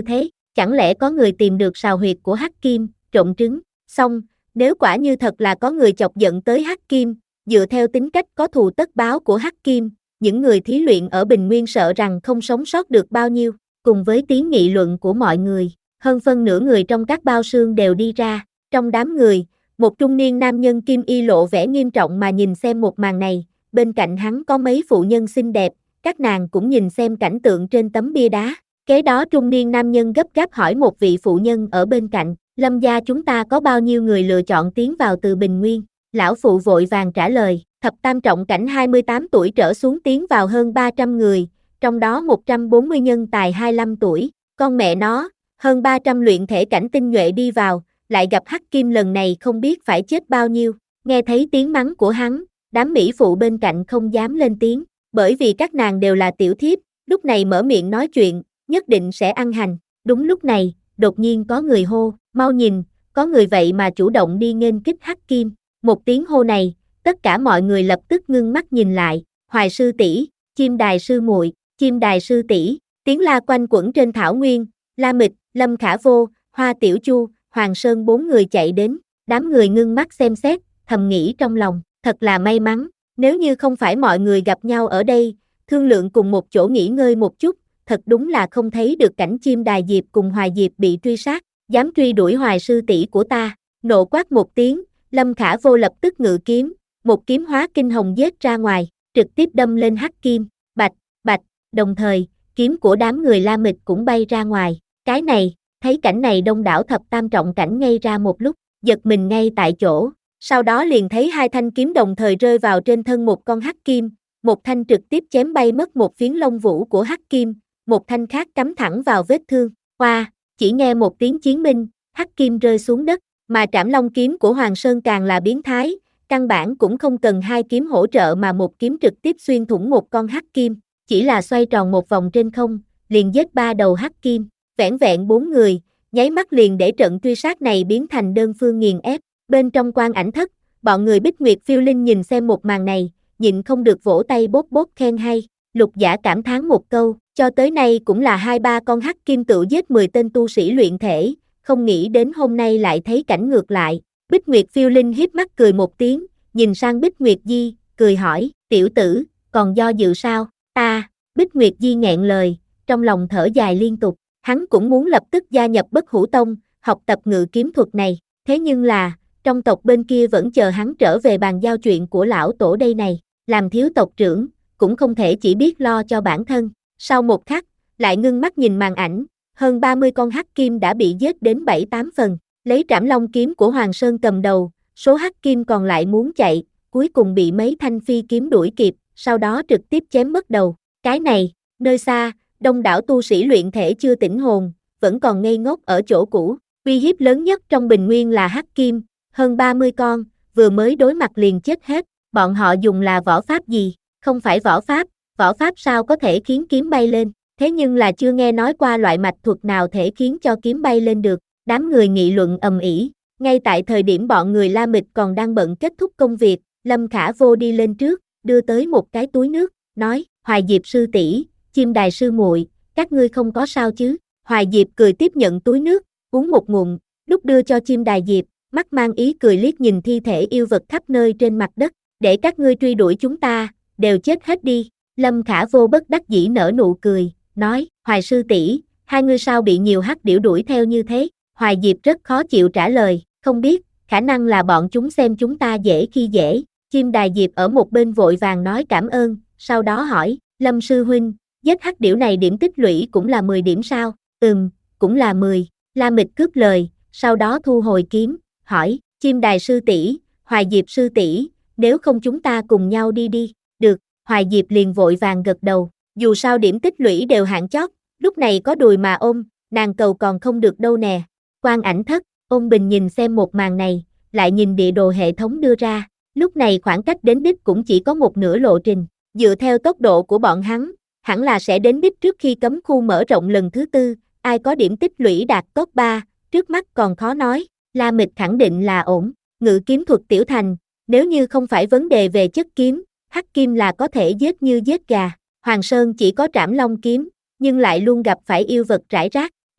Chẳng lẽ có người tìm được sào huyệt của Hắc Kim, trộn trứng? Xong, nếu quả như thật là có người chọc giận tới Hắc Kim, dựa theo tính cách có thù tất báo của Hắc Kim, những người thí luyện ở Bình Nguyên sợ rằng không sống sót được bao nhiêu. Cùng với tiếng nghị luận của mọi người, hơn phân nửa người trong các bao xương đều đi ra. Trong đám người, một trung niên nam nhân kim y lộ vẻ nghiêm trọng mà nhìn xem một màn này, bên cạnh hắn có mấy phụ nhân xinh đẹp, các nàng cũng nhìn xem cảnh tượng trên tấm bia đá. Kế đó trung niên nam nhân gấp gáp hỏi một vị phụ nhân ở bên cạnh, Lâm gia chúng ta có bao nhiêu người lựa chọn tiến vào từ Bình Nguyên? Lão phụ vội vàng trả lời, thập tam trọng cảnh hai mươi tám tuổi trở xuống tiến vào hơn ba trăm người, trong đó một trăm bốn mươi nhân tài hai mươi lăm tuổi, con mẹ nó, hơn ba trăm luyện thể cảnh tinh nhuệ đi vào, lại gặp Hắc Kim lần này không biết phải chết bao nhiêu. Nghe thấy tiếng mắng của hắn, đám mỹ phụ bên cạnh không dám lên tiếng, bởi vì các nàng đều là tiểu thiếp, lúc này mở miệng nói chuyện, nhất định sẽ ăn hành. Đúng lúc này, đột nhiên có người hô, mau nhìn, có người vậy mà chủ động đi nghênh kích Hắc Kim. Một tiếng hô này, tất cả mọi người lập tức ngưng mắt nhìn lại, Hoài sư tỷ, Chim Đài sư muội, Chim Đài sư tỷ, tiếng la quanh quẩn trên thảo nguyên, La Mịch, Lâm Khả Vô, Hoa Tiểu Chu, Hoàng Sơn bốn người chạy đến, đám người ngưng mắt xem xét, thầm nghĩ trong lòng, thật là may mắn, nếu như không phải mọi người gặp nhau ở đây, thương lượng cùng một chỗ nghỉ ngơi một chút, thật đúng là không thấy được cảnh Chim Đài Diệp cùng Hoài Diệp bị truy sát, dám truy đuổi Hoài sư tỷ của ta, nộ quát một tiếng, Lâm Khả Vô lập tức ngự kiếm, một kiếm hóa kinh hồng giết ra ngoài, trực tiếp đâm lên Hắc Kim, bạch, bạch, đồng thời, kiếm của đám người La Mịch cũng bay ra ngoài, cái này, thấy cảnh này đông đảo thập tam trọng cảnh ngây ra một lúc, giật mình ngay tại chỗ, sau đó liền thấy hai thanh kiếm đồng thời rơi vào trên thân một con Hắc Kim, một thanh trực tiếp chém bay mất một phiến lông vũ của Hắc Kim, một thanh khác cắm thẳng vào vết thương, hoa, chỉ nghe một tiếng chiến minh, Hắc Kim rơi xuống đất, mà Trảm Long kiếm của Hoàng Sơn càng là biến thái, căn bản cũng không cần hai kiếm hỗ trợ mà một kiếm trực tiếp xuyên thủng một con Hắc Kim, chỉ là xoay tròn một vòng trên không, liền giết ba đầu Hắc Kim, vẻn vẹn bốn người, nháy mắt liền để trận truy sát này biến thành đơn phương nghiền ép. Bên trong Quan Ảnh Thất, bọn người Bích Nguyệt Phiêu Linh nhìn xem một màn này, nhịn không được vỗ tay bốt bốt khen hay. Lục Giả cảm thán một câu, cho tới nay cũng là hai ba con Hắc Kim tự giết mười tên tu sĩ luyện thể, không nghĩ đến hôm nay lại thấy cảnh ngược lại. Bích Nguyệt Phiêu Linh hiếp mắt cười một tiếng, nhìn sang Bích Nguyệt Di, cười hỏi, tiểu tử, còn do dự sao? Ta, Bích Nguyệt Di nghẹn lời, trong lòng thở dài liên tục, hắn cũng muốn lập tức gia nhập Bất Hủ Tông, học tập ngự kiếm thuật này, thế nhưng là, trong tộc bên kia vẫn chờ hắn trở về bàn giao chuyện của lão tổ đây này, làm thiếu tộc trưởng, cũng không thể chỉ biết lo cho bản thân. Sau một khắc, lại ngưng mắt nhìn màn ảnh, hơn ba mươi con Hắc Kim đã bị giết đến bảy tám phần, lấy Trảm Long kiếm của Hoàng Sơn cầm đầu, số Hắc Kim còn lại muốn chạy, cuối cùng bị mấy thanh phi kiếm đuổi kịp, sau đó trực tiếp chém mất đầu. Cái này, nơi xa, đông đảo tu sĩ luyện thể chưa tỉnh hồn, vẫn còn ngây ngốc ở chỗ cũ, uy hiếp lớn nhất trong Bình Nguyên là Hắc Kim, hơn ba mươi con, vừa mới đối mặt liền chết hết, bọn họ dùng là võ pháp gì? Không phải võ pháp, võ pháp sao có thể khiến kiếm bay lên, thế nhưng là chưa nghe nói qua loại mạch thuật nào thể khiến cho kiếm bay lên được, đám người nghị luận ầm ĩ. Ngay tại thời điểm bọn người La Mịch còn đang bận kết thúc công việc, Lâm Khả Vô đi lên trước, đưa tới một cái túi nước, nói, Hoài Diệp sư tỷ, Chim Đài sư muội, các ngươi không có sao chứ? Hoài Diệp cười tiếp nhận túi nước, uống một ngụm, lúc đưa cho Chim Đài Diệp, mắt mang ý cười liếc nhìn thi thể yêu vật khắp nơi trên mặt đất, để các ngươi truy đuổi chúng ta, đều chết hết đi. Lâm Khả Vô bất đắc dĩ nở nụ cười, nói, Hoài sư tỷ, hai ngươi sao bị nhiều hắc điểu đuổi theo như thế? Hoài Diệp rất khó chịu trả lời, không biết, khả năng là bọn chúng xem chúng ta dễ khi dễ. Chim Đài Diệp ở một bên vội vàng nói cảm ơn, sau đó hỏi, Lâm sư huynh, giết hắc điểu này điểm tích lũy cũng là mười điểm sao? Ừm, cũng là mười. La Mịch cướp lời, sau đó thu hồi kiếm, hỏi, Chim Đài sư tỷ, Hoài Diệp sư tỷ, nếu không chúng ta cùng nhau đi đi. Được, Hoài Diệp liền vội vàng gật đầu, dù sao điểm tích lũy đều hạn chót, lúc này có đùi mà ôm, nàng cầu còn không được đâu nè. Quan Ảnh Thất, Ôn Bình nhìn xem một màn này, lại nhìn địa đồ hệ thống đưa ra, lúc này khoảng cách đến đích cũng chỉ có một nửa lộ trình, dựa theo tốc độ của bọn hắn, hẳn là sẽ đến đích trước khi cấm khu mở rộng lần thứ tư, ai có điểm tích lũy đạt top ba, trước mắt còn khó nói. La Mịch khẳng định là ổn, ngự kiếm thuật tiểu thành, nếu như không phải vấn đề về chất kiếm, Hắc Kim là có thể giết như giết gà. Hoàng Sơn chỉ có Trảm Long kiếm, nhưng lại luôn gặp phải yêu vật rải rác,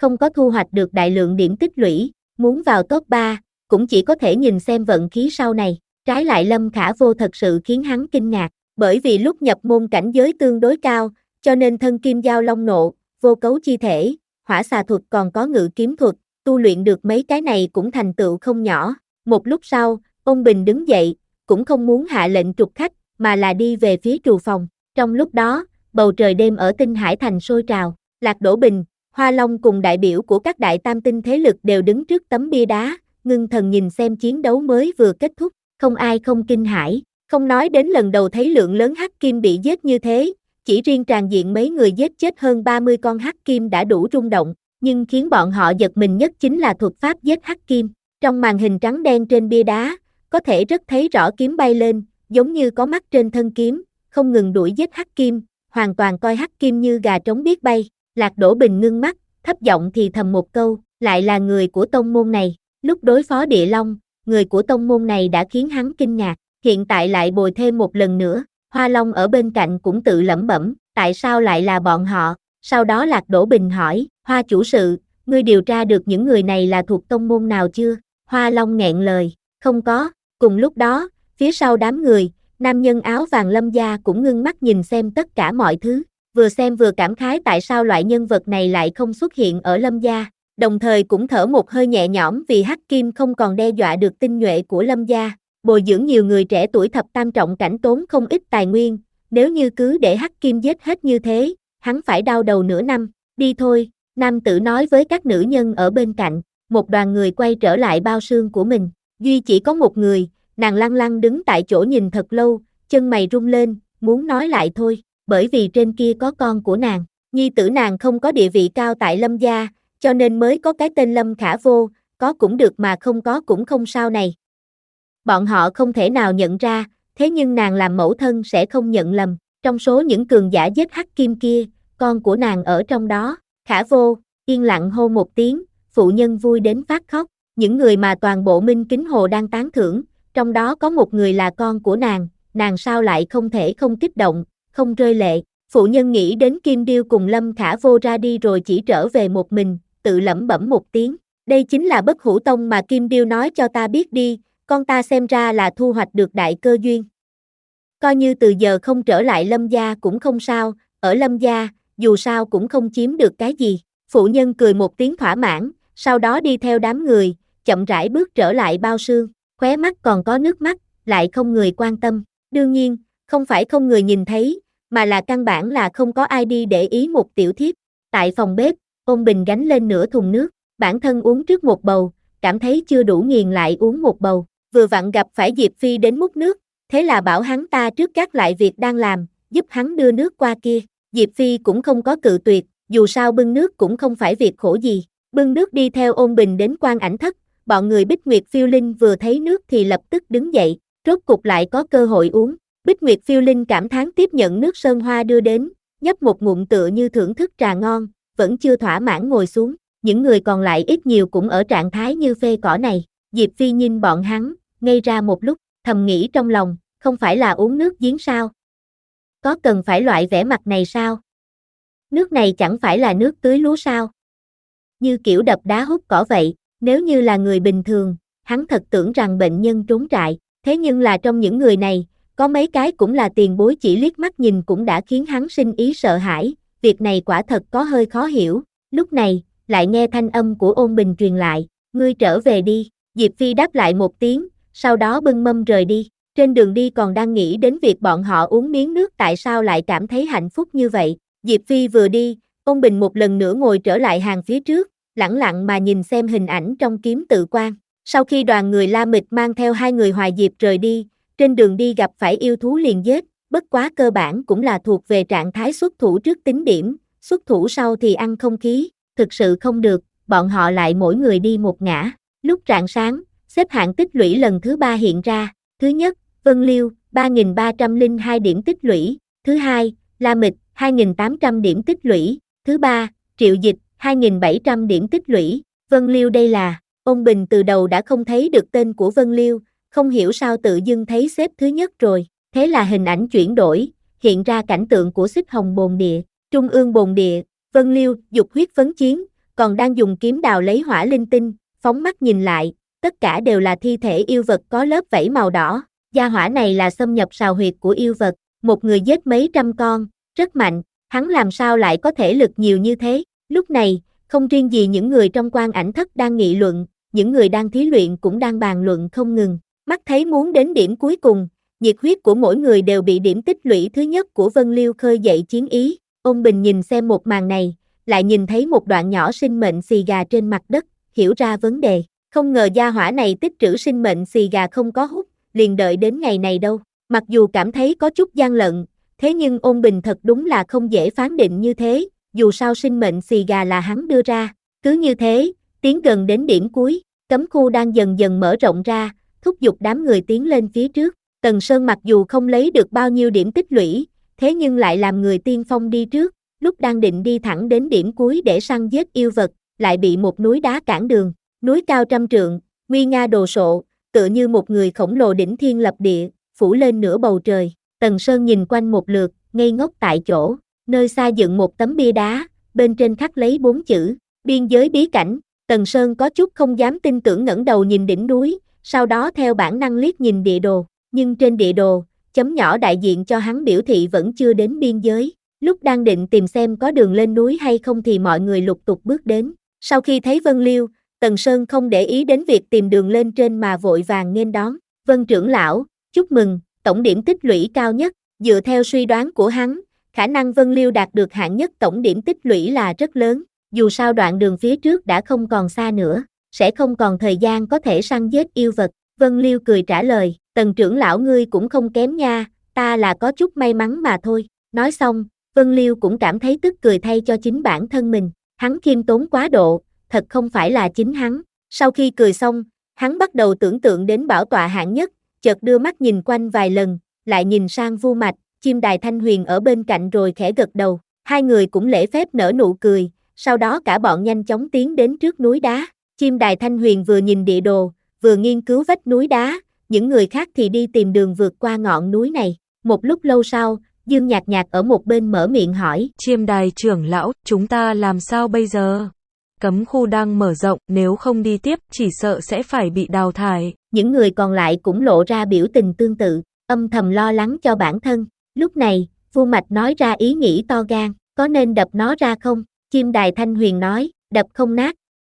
không có thu hoạch được đại lượng điểm tích lũy, muốn vào top ba, cũng chỉ có thể nhìn xem vận khí sau này. Trái lại Lâm Khả Vô thật sự khiến hắn kinh ngạc, bởi vì lúc nhập môn cảnh giới tương đối cao, cho nên thân kim giao long nộ, vô cấu chi thể, hỏa xà thuật còn có ngự kiếm thuật, tu luyện được mấy cái này cũng thành tựu không nhỏ. Một lúc sau, ông Bình đứng dậy, cũng không muốn hạ lệnh trục khách, mà là đi về phía trù phòng. Trong lúc đó, bầu trời đêm ở Tinh Hải Thành sôi trào, Lạc Đỗ Bình, Hoa Long cùng đại biểu của các đại tam tinh thế lực đều đứng trước tấm bia đá, ngưng thần nhìn xem chiến đấu mới vừa kết thúc, không ai không kinh hãi, không nói đến lần đầu thấy lượng lớn hắc kim bị giết như thế, chỉ riêng tràng diện mấy người giết chết hơn ba mươi con hắc kim đã đủ rung động, nhưng khiến bọn họ giật mình nhất chính là thuật pháp giết hắc kim. Trong màn hình trắng đen trên bia đá, có thể rất thấy rõ kiếm bay lên, giống như có mắt trên thân kiếm, không ngừng đuổi giết hắc kim, hoàn toàn coi hắc kim như gà trống biết bay. Lạc Đỗ Bình ngưng mắt, thấp giọng thì thầm một câu, lại là người của tông môn này. Lúc đối phó Địa Long, người của tông môn này đã khiến hắn kinh ngạc, hiện tại lại bồi thêm một lần nữa. Hoa Long ở bên cạnh cũng tự lẩm bẩm, tại sao lại là bọn họ? Sau đó Lạc Đỗ Bình hỏi, Hoa chủ sự, ngươi điều tra được những người này là thuộc tông môn nào chưa? Hoa Long nghẹn lời, không có. Cùng lúc đó, phía sau đám người, nam nhân áo vàng Lâm gia cũng ngưng mắt nhìn xem tất cả mọi thứ, vừa xem vừa cảm khái tại sao loại nhân vật này lại không xuất hiện ở Lâm gia, đồng thời cũng thở một hơi nhẹ nhõm vì hắc kim không còn đe dọa được tinh nhuệ của Lâm gia. Bồi dưỡng nhiều người trẻ tuổi thập tam trọng cảnh tốn không ít tài nguyên, nếu như cứ để hắc kim giết hết như thế, hắn phải đau đầu nửa năm. Đi thôi, nam tử nói với các nữ nhân ở bên cạnh, một đoàn người quay trở lại bao xương của mình, duy chỉ có một người, nàng lăng lăng đứng tại chỗ nhìn thật lâu, chân mày rung lên, muốn nói lại thôi, bởi vì trên kia có con của nàng, nhi tử nàng không có địa vị cao tại Lâm gia, cho nên mới có cái tên Lâm Khả Vô, có cũng được mà không có cũng không sao này. Bọn họ không thể nào nhận ra, thế nhưng nàng làm mẫu thân sẽ không nhận lầm, trong số những cường giả giết hắc kim kia, con của nàng ở trong đó. Khả Vô, yên lặng hô một tiếng, phụ nhân vui đến phát khóc, những người mà toàn bộ Minh Kính Hồ đang tán thưởng, trong đó có một người là con của nàng, nàng sao lại không thể không kích động, không rơi lệ. Phụ nhân nghĩ đến Kim Điêu cùng Lâm Khả Vô ra đi rồi chỉ trở về một mình, tự lẩm bẩm một tiếng, đây chính là Bất Hủ Tông mà Kim Điêu nói cho ta biết đi, con ta xem ra là thu hoạch được đại cơ duyên. Coi như từ giờ không trở lại Lâm gia cũng không sao, ở Lâm gia, dù sao cũng không chiếm được cái gì. Phụ nhân cười một tiếng thỏa mãn, sau đó đi theo đám người, chậm rãi bước trở lại bao xương, khóe mắt còn có nước mắt, lại không người quan tâm. Đương nhiên, không phải không người nhìn thấy, mà là căn bản là không có ai đi để ý một tiểu thiếp. Tại phòng bếp, Ôn Bình gánh lên nửa thùng nước, bản thân uống trước một bầu, cảm thấy chưa đủ nghiền lại uống một bầu. Vừa vặn gặp phải Diệp Phi đến múc nước, thế là bảo hắn ta trước gác lại việc đang làm, giúp hắn đưa nước qua kia. Diệp Phi cũng không có cự tuyệt, dù sao bưng nước cũng không phải việc khổ gì. Bưng nước đi theo Ôn Bình đến Quan Ảnh Thất, bọn người Bích Nguyệt Phiêu Linh vừa thấy nước thì lập tức đứng dậy, rốt cục lại có cơ hội uống. Bích Nguyệt Phiêu Linh cảm thán tiếp nhận nước sơn hoa đưa đến, nhấp một ngụm tựa như thưởng thức trà ngon, vẫn chưa thỏa mãn ngồi xuống. Những người còn lại ít nhiều cũng ở trạng thái như phê cỏ này. Diệp Phi nhìn bọn hắn, ngây ra một lúc, thầm nghĩ trong lòng, không phải là uống nước giếng sao? Có cần phải loại vẻ mặt này sao? Nước này chẳng phải là nước tưới lúa sao? Như kiểu đập đá hút cỏ vậy, nếu như là người bình thường, hắn thật tưởng rằng bệnh nhân trốn trại, thế nhưng là trong những người này, có mấy cái cũng là tiền bối, chỉ liếc mắt nhìn cũng đã khiến hắn sinh ý sợ hãi, việc này quả thật có hơi khó hiểu. Lúc này, lại nghe thanh âm của Ôn Bình truyền lại, ngươi trở về đi. Diệp Phi đáp lại một tiếng, sau đó bưng mâm rời đi. Trên đường đi còn đang nghĩ đến việc bọn họ uống miếng nước tại sao lại cảm thấy hạnh phúc như vậy. Diệp Phi vừa đi, Ôn Bình một lần nữa ngồi trở lại hàng phía trước, lẳng lặng mà nhìn xem hình ảnh trong kiếm tự quan. Sau khi đoàn người La Mịch mang theo hai người Hoài Diệp rời đi, trên đường đi gặp phải yêu thú liền giết, bất quá cơ bản cũng là thuộc về trạng thái xuất thủ trước tính điểm, xuất thủ sau thì ăn không khí, thực sự không được, bọn họ lại mỗi người đi một ngã. Lúc rạng sáng, xếp hạng tích lũy lần thứ ba hiện ra, thứ nhất, Vân Liêu, ba nghìn ba trăm lẻ hai điểm tích lũy, thứ hai, La Mịch, hai nghìn tám trăm điểm tích lũy, thứ ba, Triệu Dịch, hai nghìn bảy trăm điểm tích lũy. Vân Liêu đây là, Ôn Bình từ đầu đã không thấy được tên của Vân Liêu, không hiểu sao tự dưng thấy xếp thứ nhất rồi, thế là hình ảnh chuyển đổi, hiện ra cảnh tượng của Xích Hồng Bồn Địa, Trung ương Bồn Địa, Vân Liêu, dục huyết phấn chiến, còn đang dùng kiếm đào lấy hỏa linh tinh, phóng mắt nhìn lại, tất cả đều là thi thể yêu vật có lớp vảy màu đỏ. Gia hỏa này là xâm nhập sào huyệt của yêu vật, một người giết mấy trăm con, rất mạnh, hắn làm sao lại có thể lực nhiều như thế. Lúc này, không riêng gì những người trong Quan Ảnh Thất đang nghị luận, những người đang thí luyện cũng đang bàn luận không ngừng. Mắt thấy muốn đến điểm cuối cùng, nhiệt huyết của mỗi người đều bị điểm tích lũy thứ nhất của Vân Liêu khơi dậy chiến ý. Ôn Bình nhìn xem một màn này, lại nhìn thấy một đoạn nhỏ sinh mệnh xì gà trên mặt đất, hiểu ra vấn đề. Không ngờ gia hỏa này tích trữ sinh mệnh xì gà không có hút, liền đợi đến ngày này đâu. Mặc dù cảm thấy có chút gian lận, thế nhưng Ôn Bình thật đúng là không dễ phán định như thế, dù sao sinh mệnh xì gà là hắn đưa ra. Cứ như thế, tiến gần đến điểm cuối, cấm khu đang dần dần mở rộng ra, thúc giục đám người tiến lên phía trước. Tần Sơn mặc dù không lấy được bao nhiêu điểm tích lũy, thế nhưng lại làm người tiên phong đi trước, lúc đang định đi thẳng đến điểm cuối để săn giết yêu vật, lại bị một núi đá cản đường. Núi cao trăm trượng, nguy nga đồ sộ, tựa như một người khổng lồ đỉnh thiên lập địa, phủ lên nửa bầu trời. Tần Sơn nhìn quanh một lượt, ngây ngốc tại chỗ, nơi xa dựng một tấm bia đá, bên trên khắc lấy bốn chữ, biên giới bí cảnh. Tần Sơn có chút không dám tin tưởng ngẩng đầu nhìn đỉnh núi, sau đó theo bản năng liếc nhìn địa đồ, nhưng trên địa đồ, chấm nhỏ đại diện cho hắn biểu thị vẫn chưa đến biên giới. Lúc đang định tìm xem có đường lên núi hay không thì mọi người lục tục bước đến. Sau khi thấy Vân Liêu, Tần Sơn không để ý đến việc tìm đường lên trên mà vội vàng nghênh đón. Vân trưởng lão, chúc mừng, tổng điểm tích lũy cao nhất. Dựa theo suy đoán của hắn, khả năng Vân Liêu đạt được hạng nhất tổng điểm tích lũy là rất lớn. Dù sao đoạn đường phía trước đã không còn xa nữa, sẽ không còn thời gian có thể săn giết yêu vật. Vân Liêu cười trả lời, Tần trưởng lão ngươi cũng không kém nha, ta là có chút may mắn mà thôi. Nói xong, Vân Liêu cũng cảm thấy tức cười thay cho chính bản thân mình. Hắn khiêm tốn quá độ, thật không phải là chính hắn. Sau khi cười xong, hắn bắt đầu tưởng tượng đến bảo tọa hạng nhất, chợt đưa mắt nhìn quanh vài lần, lại nhìn sang Vu Mạch, Chim Đài Thanh Huyền ở bên cạnh rồi khẽ gật đầu. Hai người cũng lễ phép nở nụ cười, sau đó cả bọn nhanh chóng tiến đến trước núi đá. Chim Đài Thanh Huyền vừa nhìn địa đồ, vừa nghiên cứu vách núi đá, những người khác thì đi tìm đường vượt qua ngọn núi này. Một lúc lâu sau, Dương Nhạc Nhạc ở một bên mở miệng hỏi. Chiêm Đài trưởng lão, chúng ta làm sao bây giờ? Cấm khu đang mở rộng, nếu không đi tiếp, chỉ sợ sẽ phải bị đào thải. Những người còn lại cũng lộ ra biểu tình tương tự, âm thầm lo lắng cho bản thân. Lúc này, Vu Mạch nói ra ý nghĩ to gan, có nên đập nó ra không? Chim Đài Thanh Huyền nói, đập không nát.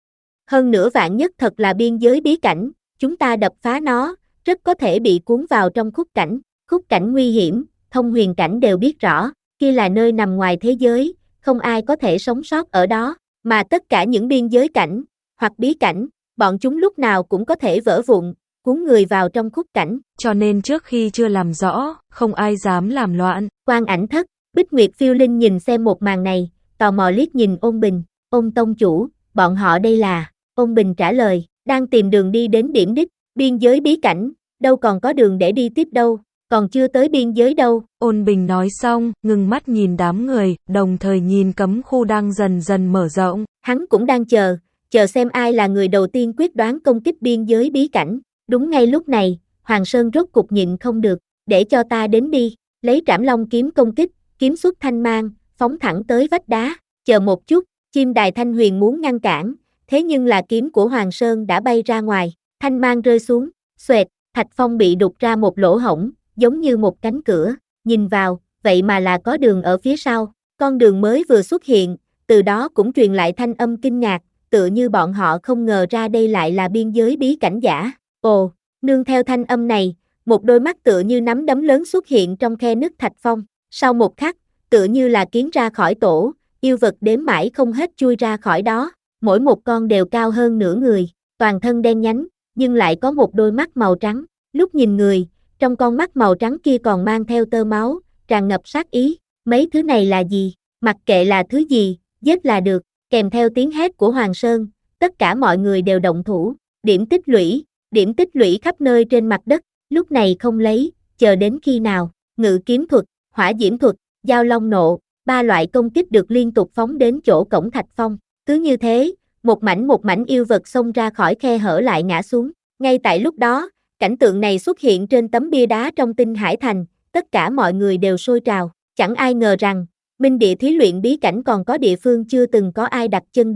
Hơn nữa vạn nhất thật là biên giới bí cảnh, chúng ta đập phá nó, rất có thể bị cuốn vào trong khúc cảnh. Khúc cảnh nguy hiểm, thông huyền cảnh đều biết rõ, kia là nơi nằm ngoài thế giới, không ai có thể sống sót ở đó, mà tất cả những biên giới cảnh, hoặc bí cảnh, bọn chúng lúc nào cũng có thể vỡ vụn, cuốn người vào trong khúc cảnh. Cho nên trước khi chưa làm rõ, không ai dám làm loạn. Quan Ảnh Thất, Bích Nguyệt Phiêu Linh nhìn xem một màn này, tò mò liếc nhìn Ôn Bình. Ôn tông chủ, bọn họ đây là? Ôn Bình trả lời, đang tìm đường đi đến điểm đích, biên giới bí cảnh, đâu còn có đường để đi tiếp đâu, còn chưa tới biên giới đâu. Ôn Bình nói xong, ngừng mắt nhìn đám người, đồng thời nhìn cấm khu đang dần dần mở rộng. Hắn cũng đang chờ, chờ xem ai là người đầu tiên quyết đoán công kích biên giới bí cảnh. Đúng ngay lúc này, Hoàng Sơn rốt cục nhịn không được, để cho ta đến đi, lấy Trảm Long kiếm công kích, kiếm xuất thanh mang, phóng thẳng tới vách đá. Chờ một chút, Chim Đài Thanh Huyền muốn ngăn cản, thế nhưng là kiếm của Hoàng Sơn đã bay ra ngoài, thanh mang rơi xuống, xoẹt, thạch phong bị đục ra một lỗ hổng, giống như một cánh cửa, nhìn vào, vậy mà là có đường ở phía sau, con đường mới vừa xuất hiện, từ đó cũng truyền lại thanh âm kinh ngạc, tựa như bọn họ không ngờ ra đây lại là biên giới bí cảnh giả. Ồ, nương theo thanh âm này, một đôi mắt tựa như nắm đấm lớn xuất hiện trong khe nứt thạch phong, sau một khắc, tựa như là kiến ra khỏi tổ, yêu vật đếm mãi không hết chui ra khỏi đó, mỗi một con đều cao hơn nửa người, toàn thân đen nhánh, nhưng lại có một đôi mắt màu trắng, lúc nhìn người, trong con mắt màu trắng kia còn mang theo tơ máu, tràn ngập sát ý. Mấy thứ này là gì? Mặc kệ là thứ gì, giết là được. Kèm theo tiếng hét của Hoàng Sơn, tất cả mọi người đều động thủ. Điểm tích lũy, điểm tích lũy khắp nơi trên mặt đất, lúc này không lấy, chờ đến khi nào? Ngự kiếm thuật, hỏa diễm thuật, giao long nộ, ba loại công kích được liên tục phóng đến chỗ cổng thạch phong. Cứ như thế, một mảnh một mảnh yêu vật xông ra khỏi khe hở lại ngã xuống. Ngay tại lúc đó, cảnh tượng này xuất hiện trên tấm bia đá trong Tinh Hải Thành, tất cả mọi người đều sôi trào. Chẳng ai ngờ rằng, Minh Địa thí luyện bí cảnh còn có địa phương chưa từng có ai đặt chân đến.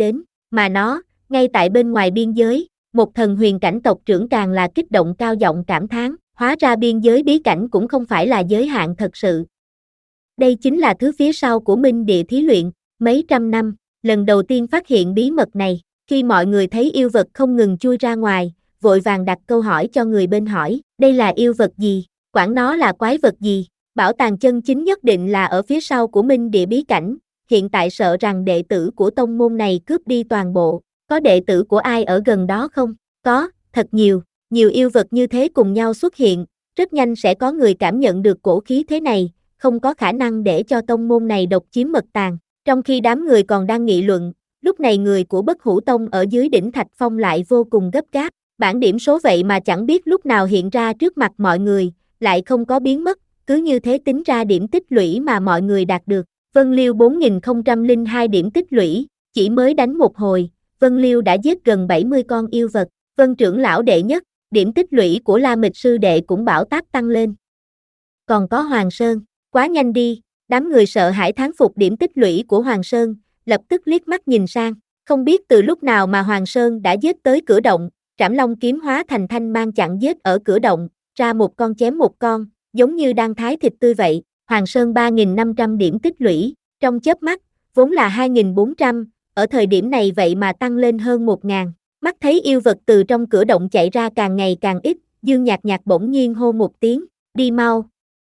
Mà nó, ngay tại bên ngoài biên giới, một thần huyền cảnh tộc trưởng càng là kích động cao giọng cảm thán, hóa ra biên giới bí cảnh cũng không phải là giới hạn thật sự. Đây chính là thứ phía sau của Minh Địa thí luyện, mấy trăm năm, lần đầu tiên phát hiện bí mật này, khi mọi người thấy yêu vật không ngừng chui ra ngoài, vội vàng đặt câu hỏi cho người bên hỏi, đây là yêu vật gì, quản nó là quái vật gì, bảo tàng chân chính nhất định là ở phía sau của Minh Địa bí cảnh, hiện tại sợ rằng đệ tử của tông môn này cướp đi toàn bộ, có đệ tử của ai ở gần đó không? Có, thật nhiều, nhiều yêu vật như thế cùng nhau xuất hiện, rất nhanh sẽ có người cảm nhận được cổ khí thế này, không có khả năng để cho tông môn này độc chiếm mật tàng. Trong khi đám người còn đang nghị luận, lúc này người của Bất Hủ Tông ở dưới đỉnh Thạch Phong lại vô cùng gấp gáp, bảng điểm số vậy mà chẳng biết lúc nào hiện ra trước mặt mọi người, lại không có biến mất, cứ như thế tính ra điểm tích lũy mà mọi người đạt được. Vân Liêu bốn nghìn không trăm lẻ hai điểm tích lũy, chỉ mới đánh một hồi, Vân Liêu đã giết gần bảy mươi con yêu vật. Vân trưởng lão đệ nhất, điểm tích lũy của La Mịch sư đệ cũng bảo táp tăng lên. Còn có Hoàng Sơn, quá nhanh đi, đám người sợ hãi thán phục điểm tích lũy của Hoàng Sơn, lập tức liếc mắt nhìn sang, không biết từ lúc nào mà Hoàng Sơn đã giết tới cửa động, Trảm Long kiếm hóa thành thanh mang chặn giết ở cửa động, ra một con chém một con, giống như đang thái thịt tươi vậy. Hoàng Sơn ba nghìn năm trăm điểm tích lũy, trong chớp mắt, vốn là hai nghìn bốn trăm, ở thời điểm này vậy mà tăng lên hơn một nghìn. Mắt thấy yêu vật từ trong cửa động chạy ra càng ngày càng ít, Dương Nhạc Nhạc bỗng nhiên hô một tiếng, đi mau.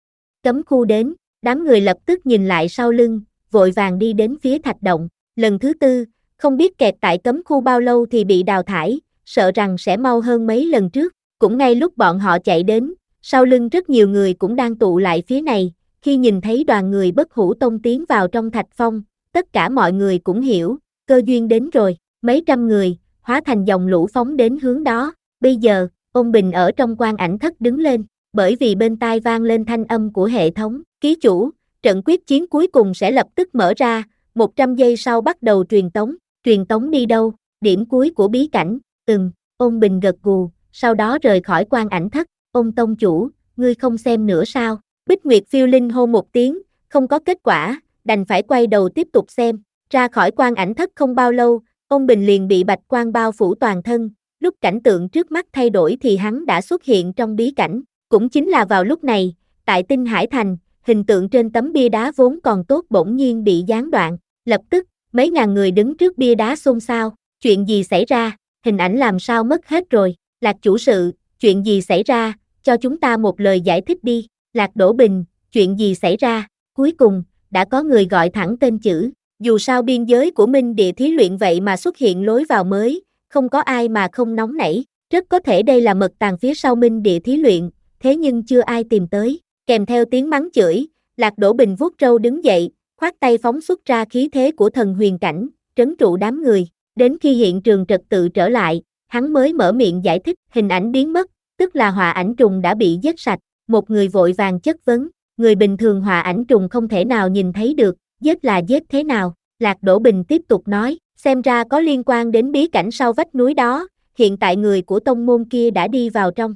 Cấm khu đến, đám người lập tức nhìn lại sau lưng, vội vàng đi đến phía thạch động. Lần thứ tư, không biết kẹt tại cấm khu bao lâu thì bị đào thải, sợ rằng sẽ mau hơn mấy lần trước. Cũng ngay lúc bọn họ chạy đến, sau lưng rất nhiều người cũng đang tụ lại phía này. Khi nhìn thấy đoàn người Bất Hủ Tông tiến vào trong thạch phong, tất cả mọi người cũng hiểu, cơ duyên đến rồi, mấy trăm người, hóa thành dòng lũ phóng đến hướng đó. Bây giờ, Ôn Bình ở trong quan ảnh thất đứng lên, bởi vì bên tai vang lên thanh âm của hệ thống, ký chủ, trận quyết chiến cuối cùng sẽ lập tức mở ra, một trăm giây sau bắt đầu truyền tống, truyền tống đi đâu, điểm cuối của bí cảnh, ừm, Ôn Bình gật gù, sau đó rời khỏi quan ảnh thất, Ôn tông chủ, ngươi không xem nữa sao? Bích Nguyệt phiêu linh hô một tiếng, không có kết quả, đành phải quay đầu tiếp tục xem, ra khỏi quan ảnh thất không bao lâu, Ôn Bình liền bị bạch quang bao phủ toàn thân, lúc cảnh tượng trước mắt thay đổi thì hắn đã xuất hiện trong bí cảnh, cũng chính là vào lúc này, tại Tinh Hải Thành, hình tượng trên tấm bia đá vốn còn tốt bỗng nhiên bị gián đoạn, lập tức, mấy ngàn người đứng trước bia đá xôn xao, chuyện gì xảy ra, hình ảnh làm sao mất hết rồi, Lạc chủ sự, chuyện gì xảy ra, cho chúng ta một lời giải thích đi, Lạc Đỗ Bình, chuyện gì xảy ra, cuối cùng, đã có người gọi thẳng tên chữ. Dù sao biên giới của Minh Địa thí luyện vậy mà xuất hiện lối vào mới, không có ai mà không nóng nảy, rất có thể đây là mật tàng phía sau Minh Địa thí luyện, thế nhưng chưa ai tìm tới, kèm theo tiếng mắng chửi, Lạc Đỗ Bình vuốt râu đứng dậy, khoát tay phóng xuất ra khí thế của thần huyền cảnh, trấn trụ đám người, đến khi hiện trường trật tự trở lại, hắn mới mở miệng giải thích, hình ảnh biến mất, tức là hỏa ảnh trùng đã bị giết sạch, một người vội vàng chất vấn, người bình thường hỏa ảnh trùng không thể nào nhìn thấy được, giết là giết thế nào, Lạc Đỗ Bình tiếp tục nói, xem ra có liên quan đến bí cảnh sau vách núi đó, hiện tại người của tông môn kia đã đi vào trong.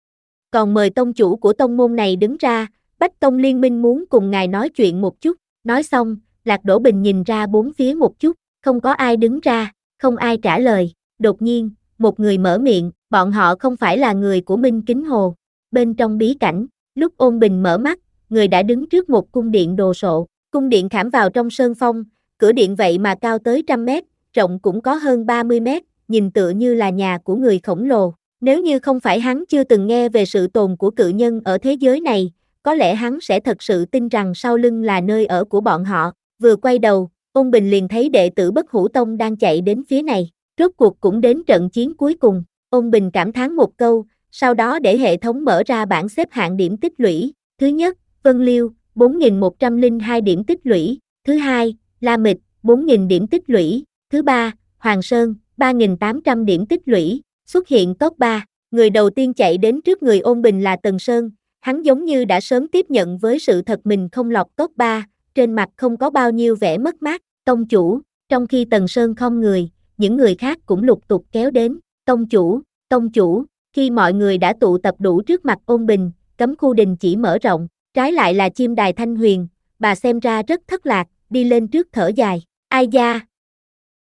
Còn mời tông chủ của tông môn này đứng ra, Bách Tông Liên minh muốn cùng ngài nói chuyện một chút, nói xong, Lạc Đỗ Bình nhìn ra bốn phía một chút, không có ai đứng ra, không ai trả lời, đột nhiên, một người mở miệng, bọn họ không phải là người của Minh Kính Hồ, bên trong bí cảnh, lúc Ôn Bình mở mắt, người đã đứng trước một cung điện đồ sộ, cung điện khảm vào trong sơn phong, cửa điện vậy mà cao tới trăm mét, rộng cũng có hơn ba mươi mét, nhìn tựa như là nhà của người khổng lồ. Nếu như không phải hắn chưa từng nghe về sự tồn của cự nhân ở thế giới này, có lẽ hắn sẽ thật sự tin rằng sau lưng là nơi ở của bọn họ. Vừa quay đầu, Ôn Bình liền thấy đệ tử Bất Hủ Tông đang chạy đến phía này. Rốt cuộc cũng đến trận chiến cuối cùng. Ôn Bình cảm thán một câu, sau đó để hệ thống mở ra bảng xếp hạng điểm tích lũy. Thứ nhất, Vân Liêu, bốn nghìn một trăm lẻ hai điểm tích lũy. Thứ hai, La Mịch, bốn nghìn điểm tích lũy. Thứ ba, Hoàng Sơn, ba nghìn tám trăm điểm tích lũy. Xuất hiện top ba, người đầu tiên chạy đến trước người Ôn Bình là Tần Sơn, hắn giống như đã sớm tiếp nhận với sự thật mình không lọt top ba, trên mặt không có bao nhiêu vẻ mất mát, tông chủ, trong khi Tần Sơn không người, những người khác cũng lục tục kéo đến, tông chủ, tông chủ, khi mọi người đã tụ tập đủ trước mặt Ôn Bình, cấm khu đình chỉ mở rộng, trái lại là chim đài Thanh Huyền, bà xem ra rất thất lạc, đi lên trước thở dài, ai da.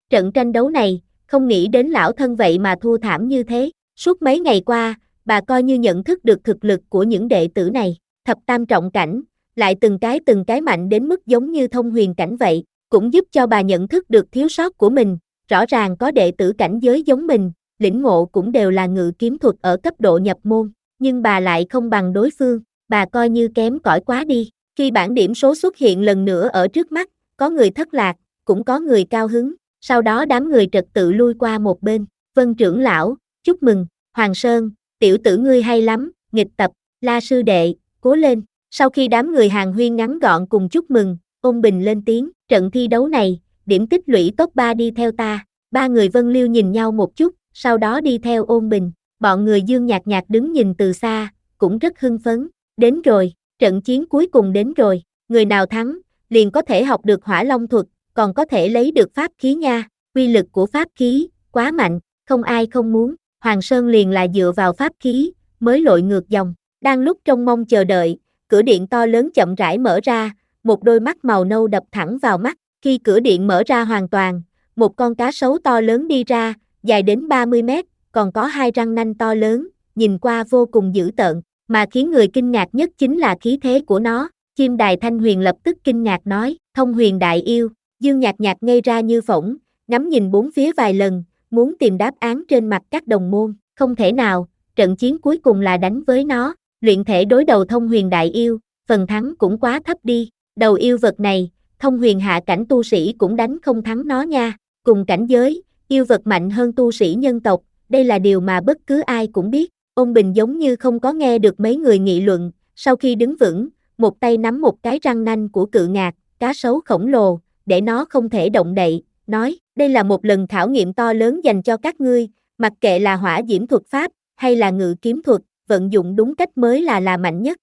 Trận tranh đấu này, không nghĩ đến lão thân vậy mà thua thảm như thế. Suốt mấy ngày qua, bà coi như nhận thức được thực lực của những đệ tử này. Thập tam trọng cảnh, lại từng cái từng cái mạnh đến mức giống như thông huyền cảnh vậy, cũng giúp cho bà nhận thức được thiếu sót của mình. Rõ ràng có đệ tử cảnh giới giống mình, lĩnh ngộ cũng đều là ngự kiếm thuật ở cấp độ nhập môn, nhưng bà lại không bằng đối phương, bà coi như kém cỏi quá đi. Khi bảng điểm số xuất hiện lần nữa ở trước mắt, có người thất lạc, cũng có người cao hứng, sau đó đám người trật tự lui qua một bên. Vân trưởng lão, chúc mừng, Hoàng Sơn, tiểu tử ngươi hay lắm, nghịch tập, La sư đệ, cố lên. Sau khi đám người Hàn Huyên ngắn gọn cùng chúc mừng, Ôn Bình lên tiếng, trận thi đấu này, điểm tích lũy top ba đi theo ta. Ba người Vân Liêu nhìn nhau một chút, sau đó đi theo Ôn Bình. Bọn người Dương Nhạc Nhạc đứng nhìn từ xa, cũng rất hưng phấn. Đến rồi, trận chiến cuối cùng đến rồi, người nào thắng, liền có thể học được Hỏa Long thuật, còn có thể lấy được pháp khí nha. Uy lực của pháp khí, quá mạnh, không ai không muốn. Hoàng Sơn liền là dựa vào pháp khí, mới lội ngược dòng. Đang lúc trông mong chờ đợi, cửa điện to lớn chậm rãi mở ra, một đôi mắt màu nâu đập thẳng vào mắt. Khi cửa điện mở ra hoàn toàn, một con cá sấu to lớn đi ra, dài đến ba mươi mét, còn có hai răng nanh to lớn, nhìn qua vô cùng dữ tợn, mà khiến người kinh ngạc nhất chính là khí thế của nó. Chim Đài Thanh Huyền lập tức kinh ngạc nói, Thông Huyền đại yêu. Dương Nhạc Nhạc ngây ra như phỗng, ngắm nhìn bốn phía vài lần, muốn tìm đáp án trên mặt các đồng môn, không thể nào, trận chiến cuối cùng là đánh với nó, luyện thể đối đầu Thông Huyền đại yêu, phần thắng cũng quá thấp đi, đầu yêu vật này, Thông Huyền hạ cảnh tu sĩ cũng đánh không thắng nó nha, cùng cảnh giới, yêu vật mạnh hơn tu sĩ nhân tộc, đây là điều mà bất cứ ai cũng biết. Ôn Bình giống như không có nghe được mấy người nghị luận, sau khi đứng vững, một tay nắm một cái răng nanh của cự ngạc, cá sấu khổng lồ, để nó không thể động đậy, nói, đây là một lần khảo nghiệm to lớn dành cho các ngươi, mặc kệ là hỏa diễm thuật pháp, hay là ngự kiếm thuật, vận dụng đúng cách mới là là mạnh nhất.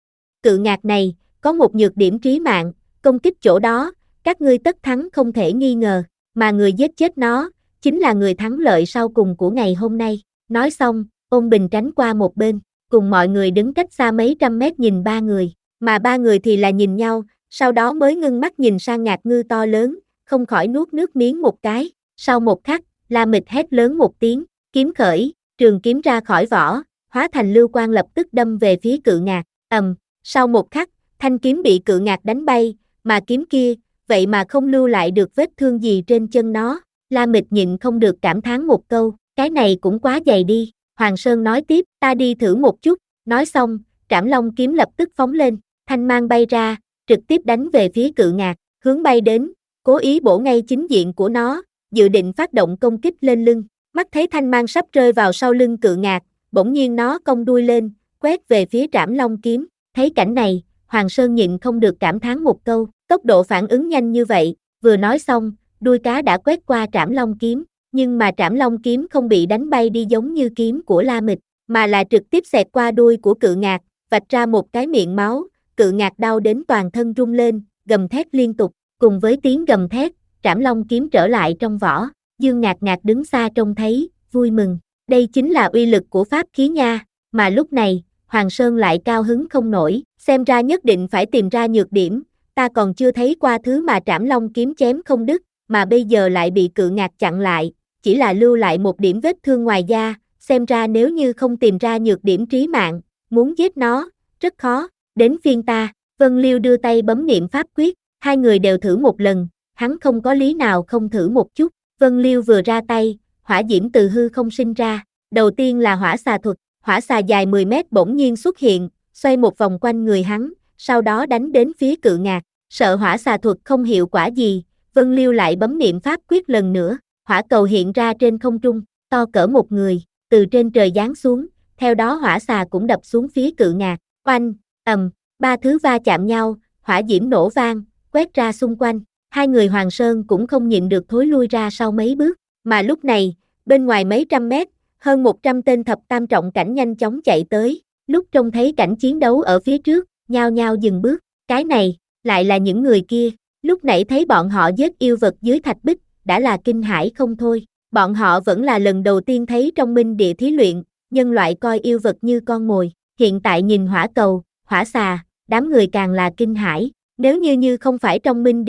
Cự ngạc này, có một nhược điểm trí mạng, công kích chỗ đó, các ngươi tất thắng không thể nghi ngờ, mà người giết chết nó, chính là người thắng lợi sau cùng của ngày hôm nay. Nói xong, Ôn Bình tránh qua một bên, cùng mọi người đứng cách xa mấy trăm mét nhìn ba người, mà ba người thì là nhìn nhau, sau đó mới ngưng mắt nhìn sang ngạc ngư to lớn, không khỏi nuốt nước miếng một cái. Sau một khắc, La Mịch hét lớn một tiếng, kiếm khởi, trường kiếm ra khỏi vỏ, hóa thành lưu quang lập tức đâm về phía cự ngạc, ầm, sau một khắc, thanh kiếm bị cự ngạc đánh bay, mà kiếm kia, vậy mà không lưu lại được vết thương gì trên chân nó. La Mịch nhịn không được cảm thán một câu, cái này cũng quá dày đi. Hoàng Sơn nói tiếp, ta đi thử một chút, nói xong, Trảm Long kiếm lập tức phóng lên, thanh mang bay ra, trực tiếp đánh về phía cự ngạc, hướng bay đến, cố ý bổ ngay chính diện của nó, dự định phát động công kích lên lưng. Mắt thấy thanh mang sắp rơi vào sau lưng cự ngạc, bỗng nhiên nó cong đuôi lên, quét về phía Trảm Long kiếm. Thấy cảnh này, Hoàng Sơn nhịn không được cảm thán một câu, tốc độ phản ứng nhanh như vậy, vừa nói xong, đuôi cá đã quét qua Trảm Long kiếm, nhưng mà Trảm Long kiếm không bị đánh bay đi giống như kiếm của La Mịch, mà là trực tiếp xẹt qua đuôi của cự ngạc, vạch ra một cái miệng máu, cự ngạc đau đến toàn thân rung lên, gầm thét liên tục, cùng với tiếng gầm thét, Trảm Long kiếm trở lại trong vỏ. Dương Ngạc Ngạc đứng xa trông thấy, vui mừng, đây chính là uy lực của pháp khí nha, mà lúc này, Hoàng Sơn lại cao hứng không nổi, xem ra nhất định phải tìm ra nhược điểm, ta còn chưa thấy qua thứ mà Trảm Long kiếm chém không đứt, mà bây giờ lại bị cự ngạc chặn lại, chỉ là lưu lại một điểm vết thương ngoài da, xem ra nếu như không tìm ra nhược điểm trí mạng, muốn giết nó, rất khó. Đến phiên ta, Vân Liêu đưa tay bấm niệm pháp quyết, hai người đều thử một lần, hắn không có lý nào không thử một chút. Vân Liêu vừa ra tay, hỏa diễm từ hư không sinh ra, đầu tiên là hỏa xà thuật, hỏa xà dài mười mét bỗng nhiên xuất hiện, xoay một vòng quanh người hắn, sau đó đánh đến phía cự ngạc. Sợ hỏa xà thuật không hiệu quả gì, Vân Liêu lại bấm niệm pháp quyết lần nữa, hỏa cầu hiện ra trên không trung, to cỡ một người, từ trên trời giáng xuống, theo đó hỏa xà cũng đập xuống phía cự ngạc, oanh, ầm, ba thứ va chạm nhau, hỏa diễm nổ vang, quét ra xung quanh, hai người Hoàng Sơn cũng không nhịn được thối lui ra sau mấy bước, mà lúc này, bên ngoài mấy trăm mét, hơn một trăm tên thập tam trọng cảnh nhanh chóng chạy tới, lúc trông thấy cảnh chiến đấu ở phía trước, nhao nhao dừng bước, cái này, lại là những người kia, lúc nãy thấy bọn họ giết yêu vật dưới thạch bích, đã là kinh hãi không thôi, bọn họ vẫn là lần đầu tiên thấy trong minh địa thí luyện, nhân loại coi yêu vật như con mồi, hiện tại nhìn hỏa cầu, hỏa xà, đám người càng là kinh hãi, nếu như như không phải trong minh địa,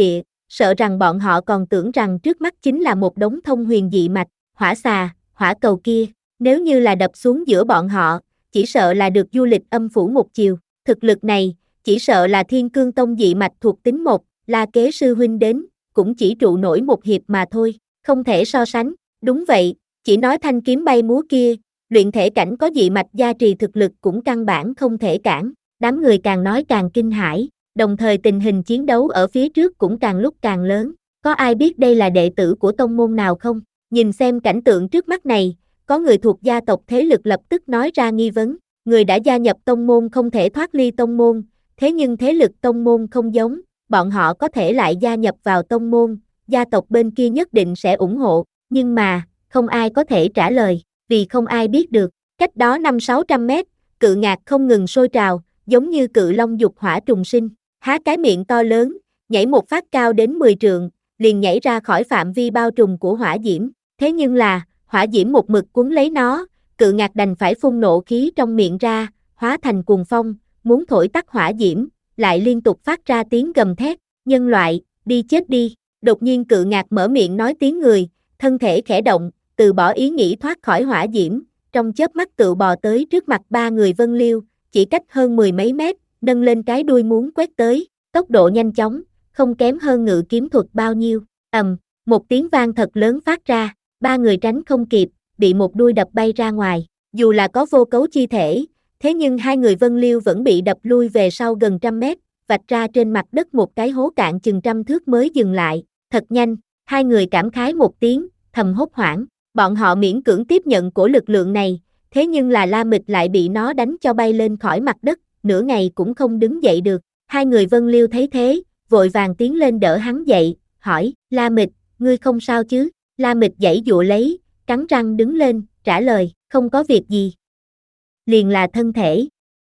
sợ rằng bọn họ còn tưởng rằng trước mắt chính là một đống thông huyền dị mạch, hỏa xà, hỏa cầu kia, nếu như là đập xuống giữa bọn họ, chỉ sợ là được du lịch âm phủ một chiều, thực lực này, chỉ sợ là Thiên Cương Tông dị mạch thuộc tính một, La Kế sư huynh đến, cũng chỉ trụ nổi một hiệp mà thôi, không thể so sánh, đúng vậy, chỉ nói thanh kiếm bay múa kia, luyện thể cảnh có dị mạch gia trì thực lực cũng căn bản không thể cản, đám người càng nói càng kinh hãi, đồng thời tình hình chiến đấu ở phía trước cũng càng lúc càng lớn, có ai biết đây là đệ tử của tông môn nào không? Nhìn xem cảnh tượng trước mắt này, có người thuộc gia tộc thế lực lập tức nói ra nghi vấn, người đã gia nhập tông môn không thể thoát ly tông môn, thế nhưng thế lực tông môn không giống, bọn họ có thể lại gia nhập vào tông môn, gia tộc bên kia nhất định sẽ ủng hộ, nhưng mà, không ai có thể trả lời, vì không ai biết được, cách đó năm sáu trăm mét, cự ngạc không ngừng sôi trào, giống như cự long dục hỏa trùng sinh, há cái miệng to lớn, nhảy một phát cao đến mười trượng, liền nhảy ra khỏi phạm vi bao trùm của hỏa diễm, thế nhưng là, hỏa diễm một mực cuốn lấy nó, cự ngạc đành phải phun nộ khí trong miệng ra, hóa thành cuồng phong, muốn thổi tắt hỏa diễm, lại liên tục phát ra tiếng gầm thét, nhân loại, đi chết đi, đột nhiên cự ngạc mở miệng nói tiếng người, thân thể khẽ động, từ bỏ ý nghĩ thoát khỏi hỏa diễm, trong chớp mắt tự bò tới trước mặt ba người Vân Liêu, chỉ cách hơn mười mấy mét, nâng lên cái đuôi muốn quét tới, tốc độ nhanh chóng, không kém hơn ngự kiếm thuật bao nhiêu, ầm, một tiếng vang thật lớn phát ra, ba người tránh không kịp, bị một đuôi đập bay ra ngoài, dù là có vô cấu chi thể, thế nhưng hai người Vân Liêu vẫn bị đập lui về sau gần trăm mét, vạch ra trên mặt đất một cái hố cạn chừng trăm thước mới dừng lại, thật nhanh, hai người cảm khái một tiếng, thầm hốt hoảng, bọn họ miễn cưỡng tiếp nhận của lực lượng này, thế nhưng là La Mịch lại bị nó đánh cho bay lên khỏi mặt đất, nửa ngày cũng không đứng dậy được, hai người Vân Liêu thấy thế, vội vàng tiến lên đỡ hắn dậy, hỏi, La Mịch, ngươi không sao chứ? La Mịch giãy giụa lấy, cắn răng đứng lên, trả lời, không có việc gì. Liền là thân thể,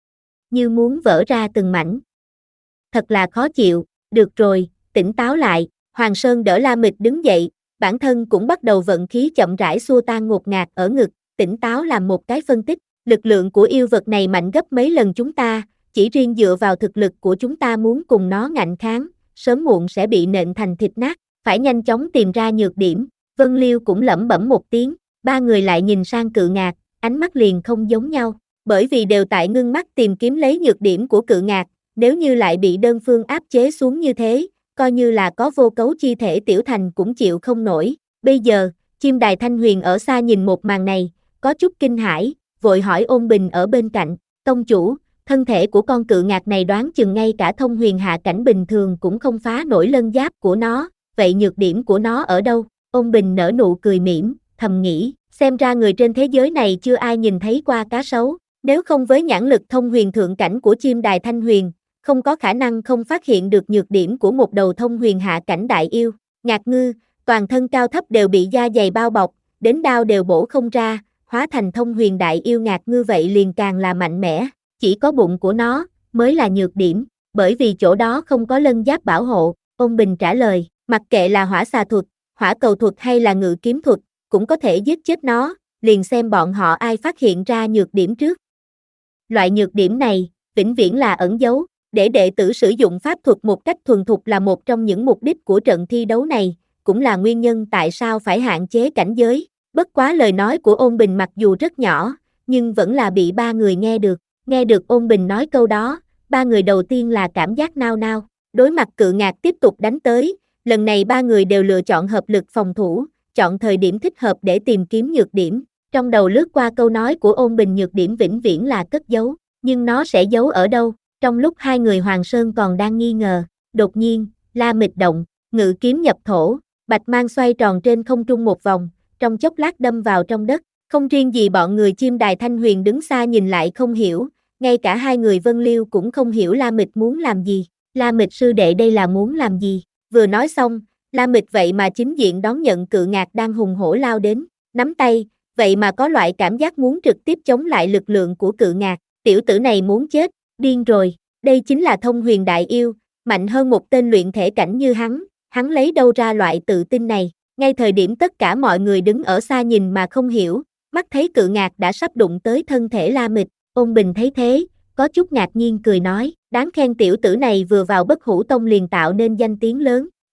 như muốn vỡ ra từng mảnh. Thật là khó chịu, được rồi, tỉnh táo lại, Hoàng Sơn đỡ La Mịch đứng dậy, bản thân cũng bắt đầu vận khí chậm rãi xua tan ngột ngạt ở ngực, tỉnh táo làm một cái phân tích, lực lượng của yêu vật này mạnh gấp mấy lần chúng ta, chỉ riêng dựa vào thực lực của chúng ta muốn cùng nó ngạnh kháng, sớm muộn sẽ bị nện thành thịt nát, phải nhanh chóng tìm ra nhược điểm. Vân Liêu cũng lẩm bẩm một tiếng, ba người lại nhìn sang cự ngạc, ánh mắt liền không giống nhau, bởi vì đều tại ngưng mắt tìm kiếm lấy nhược điểm của cự ngạc, nếu như lại bị đơn phương áp chế xuống như thế, coi như là có vô cấu chi thể Tiểu Thành cũng chịu không nổi. Bây giờ, Chim Đài Thanh Huyền ở xa nhìn một màn này, có chút kinh hãi, vội hỏi Ôn Bình ở bên cạnh, tông chủ, thân thể của con cự ngạc này đoán chừng ngay cả thông huyền hạ cảnh bình thường cũng không phá nổi lân giáp của nó, vậy nhược điểm của nó ở đâu? Ôn Bình nở nụ cười mỉm, thầm nghĩ, xem ra người trên thế giới này chưa ai nhìn thấy qua cá sấu, nếu không với nhãn lực thông huyền thượng cảnh của Chim Đài Thanh Huyền, không có khả năng không phát hiện được nhược điểm của một đầu thông huyền hạ cảnh đại yêu. Ngạc ngư, toàn thân cao thấp đều bị da dày bao bọc, đến đao đều bổ không ra, hóa thành thông huyền đại yêu ngạc ngư vậy liền càng là mạnh mẽ, chỉ có bụng của nó mới là nhược điểm, bởi vì chỗ đó không có lân giáp bảo hộ. Ôn Bình trả lời, mặc kệ là hỏa xà thuật, hỏa cầu thuật hay là ngự kiếm thuật, cũng có thể giết chết nó, liền xem bọn họ ai phát hiện ra nhược điểm trước. Loại nhược điểm này, vĩnh viễn là ẩn giấu, để đệ tử sử dụng pháp thuật một cách thuần thục là một trong những mục đích của trận thi đấu này, cũng là nguyên nhân tại sao phải hạn chế cảnh giới. Bất quá lời nói của Ôn Bình mặc dù rất nhỏ, nhưng vẫn là bị ba người nghe được. Nghe được Ôn Bình nói câu đó, ba người đầu tiên là cảm giác nao nao, đối mặt cự ngạc tiếp tục đánh tới, lần này ba người đều lựa chọn hợp lực phòng thủ, chọn thời điểm thích hợp để tìm kiếm nhược điểm. Trong đầu lướt qua câu nói của Ôn Bình nhược điểm vĩnh viễn là cất giấu, nhưng nó sẽ giấu ở đâu? Trong lúc hai người Hoàng Sơn còn đang nghi ngờ, đột nhiên, La Mịch động, ngự kiếm nhập thổ, bạch mang xoay tròn trên không trung một vòng, trong chốc lát đâm vào trong đất. Không riêng gì bọn người Chim Đài Thanh Huyền đứng xa nhìn lại không hiểu, ngay cả hai người Vân Liêu cũng không hiểu La Mịch muốn làm gì. La Mịch sư đệ đây là muốn làm gì? Vừa nói xong, La Mịch vậy mà chính diện đón nhận cự ngạc đang hùng hổ lao đến, nắm tay, vậy mà có loại cảm giác muốn trực tiếp chống lại lực lượng của cự ngạc. Tiểu tử này muốn chết, điên rồi, đây chính là thông huyền đại yêu, mạnh hơn một tên luyện thể cảnh như hắn, hắn lấy đâu ra loại tự tin này? Ngay thời điểm tất cả mọi người đứng ở xa nhìn mà không hiểu, mắt thấy cự ngạc đã sắp đụng tới thân thể La Mịch, Ôn Bình thấy thế, có chút ngạc nhiên cười nói, đáng khen tiểu tử này vừa vào Bất Hủ Tông liền tạo nên danh tiếng lớn,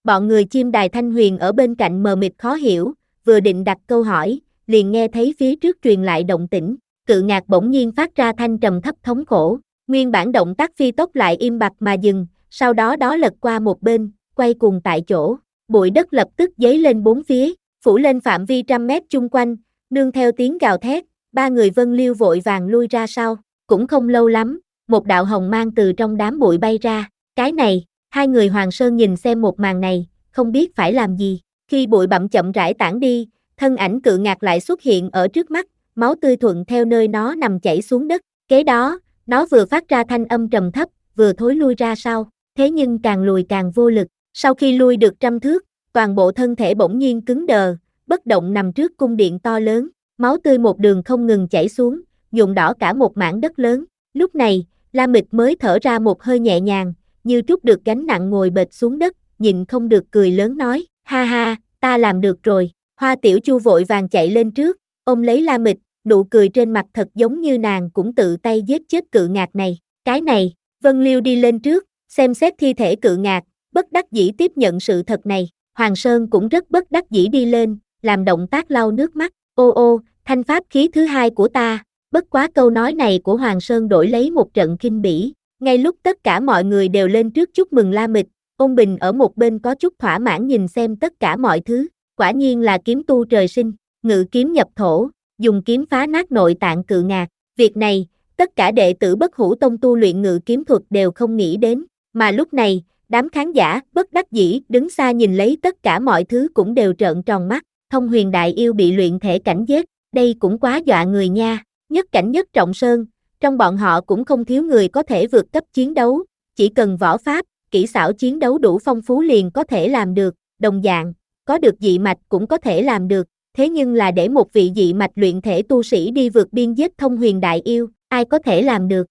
Bọn người chim đài Thanh Huyền ở bên cạnh mờ mịt khó hiểu, vừa định đặt câu hỏi, liền nghe thấy phía trước truyền lại động tĩnh, cự ngạc bỗng nhiên phát ra thanh trầm thấp thống khổ, nguyên bản động tác phi tốc lại im bặt mà dừng, sau đó đó lật qua một bên, quay cuồng tại chỗ, bụi đất lập tức dấy lên bốn phía, phủ lên phạm vi trăm mét chung quanh, nương theo tiếng gào thét, ba người Vân Liêu vội vàng lui ra sau, cũng không lâu lắm, một đạo hồng mang từ trong đám bụi bay ra, cái này, hai người Hoàng Sơn nhìn xem một màn này, không biết phải làm gì, khi bụi bặm chậm rãi tản đi, thân ảnh cự ngạc lại xuất hiện ở trước mắt, máu tươi thuận theo nơi nó nằm chảy xuống đất, kế đó, nó vừa phát ra thanh âm trầm thấp, vừa thối lui ra sau, thế nhưng càng lùi càng vô lực, sau khi lui được trăm thước, toàn bộ thân thể bỗng nhiên cứng đờ, bất động nằm trước cung điện to lớn, máu tươi một đường không ngừng chảy xuống, nhuộm đỏ cả một mảng đất lớn, lúc này, La Mịch mới thở ra một hơi nhẹ nhàng, như trút được gánh nặng ngồi bệt xuống đất, nhịn không được cười lớn nói, ha ha, ta làm được rồi, Hoa Tiểu Chu vội vàng chạy lên trước, ôm lấy La Mịch, nụ cười trên mặt thật giống như nàng cũng tự tay giết chết cự ngạc này, cái này, Vân Liêu đi lên trước, xem xét thi thể cự ngạc, bất đắc dĩ tiếp nhận sự thật này, Hoàng Sơn cũng rất bất đắc dĩ đi lên, làm động tác lau nước mắt, ô ô, thanh pháp khí thứ hai của ta, bất quá câu nói này của Hoàng Sơn đổi lấy một trận kinh bỉ, ngay lúc tất cả mọi người đều lên trước chúc mừng La Mịch, Ôn Bình ở một bên có chút thỏa mãn nhìn xem tất cả mọi thứ, quả nhiên là kiếm tu trời sinh, ngự kiếm nhập thổ, dùng kiếm phá nát nội tạng cự ngạc, việc này, tất cả đệ tử Bất Hủ Tông tu luyện ngự kiếm thuật đều không nghĩ đến, mà lúc này, đám khán giả bất đắc dĩ đứng xa nhìn lấy tất cả mọi thứ cũng đều trợn tròn mắt, Thông Huyền Đại Yêu bị luyện thể cảnh giết, đây cũng quá dọa người nha, nhất cảnh nhất trọng sơn, trong bọn họ cũng không thiếu người có thể vượt cấp chiến đấu, chỉ cần võ pháp, kỹ xảo chiến đấu đủ phong phú liền có thể làm được, đồng dạng, có được dị mạch cũng có thể làm được, thế nhưng là để một vị dị mạch luyện thể tu sĩ đi vượt biên giết Thông Huyền Đại Yêu, ai có thể làm được?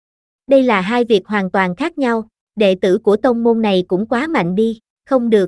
Đây là hai việc hoàn toàn khác nhau, đệ tử của tông môn này cũng quá mạnh đi, không được.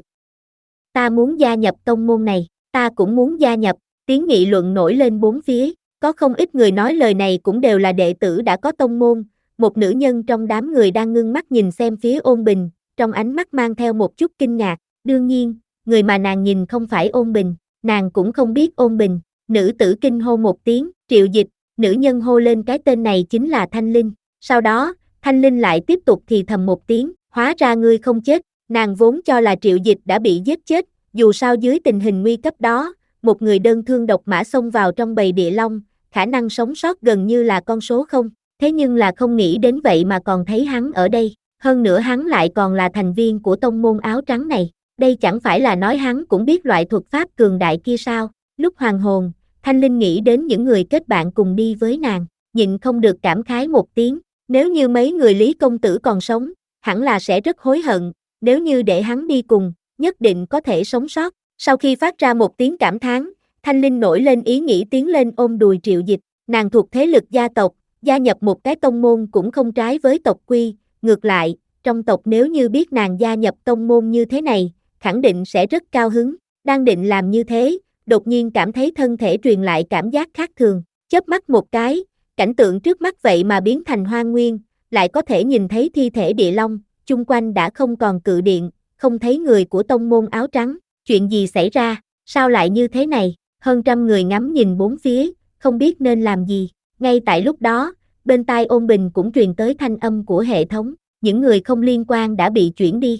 Ta muốn gia nhập tông môn này, ta cũng muốn gia nhập, tiếng nghị luận nổi lên bốn phía, có không ít người nói lời này cũng đều là đệ tử đã có tông môn, một nữ nhân trong đám người đang ngưng mắt nhìn xem phía Ôn Bình, trong ánh mắt mang theo một chút kinh ngạc, đương nhiên, người mà nàng nhìn không phải Ôn Bình, nàng cũng không biết Ôn Bình, nữ tử kinh hô một tiếng, Triệu Dịch, nữ nhân hô lên cái tên này chính là Thanh Linh, sau đó, Thanh Linh lại tiếp tục thì thầm một tiếng, hóa ra ngươi không chết, nàng vốn cho là Triệu Dịch đã bị giết chết, dù sao dưới tình hình nguy cấp đó, một người đơn thương độc mã xông vào trong bầy địa long, khả năng sống sót gần như là con số không, thế nhưng là không nghĩ đến vậy mà còn thấy hắn ở đây, hơn nữa hắn lại còn là thành viên của tông môn áo trắng này, đây chẳng phải là nói hắn cũng biết loại thuật pháp cường đại kia sao, lúc hoàng hồn, Thanh Linh nghĩ đến những người kết bạn cùng đi với nàng, nhịn không được cảm khái một tiếng, nếu như mấy người Lý công tử còn sống, hẳn là sẽ rất hối hận, nếu như để hắn đi cùng, nhất định có thể sống sót, sau khi phát ra một tiếng cảm thán, Thanh Linh nổi lên ý nghĩ tiến lên ôm đùi Triệu Dịch, nàng thuộc thế lực gia tộc, gia nhập một cái tông môn cũng không trái với tộc quy, ngược lại, trong tộc nếu như biết nàng gia nhập tông môn như thế này, khẳng định sẽ rất cao hứng, đang định làm như thế, đột nhiên cảm thấy thân thể truyền lại cảm giác khác thường, chớp mắt một cái, cảnh tượng trước mắt vậy mà biến thành hoang nguyên, lại có thể nhìn thấy thi thể địa long, chung quanh đã không còn cự điện, không thấy người của tông môn áo trắng, chuyện gì xảy ra, sao lại như thế này, hơn trăm người ngắm nhìn bốn phía, không biết nên làm gì, ngay tại lúc đó, bên tai Ôn Bình cũng truyền tới thanh âm của hệ thống, những người không liên quan đã bị chuyển đi.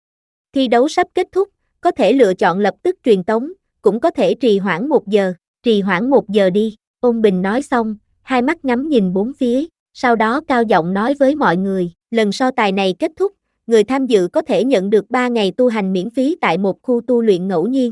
Thi đấu sắp kết thúc, có thể lựa chọn lập tức truyền tống, cũng có thể trì hoãn một giờ, trì hoãn một giờ đi, Ôn Bình nói xong, hai mắt ngắm nhìn bốn phía, sau đó cao giọng nói với mọi người, lần so tài này kết thúc, người tham dự có thể nhận được ba ngày tu hành miễn phí tại một khu tu luyện ngẫu nhiên.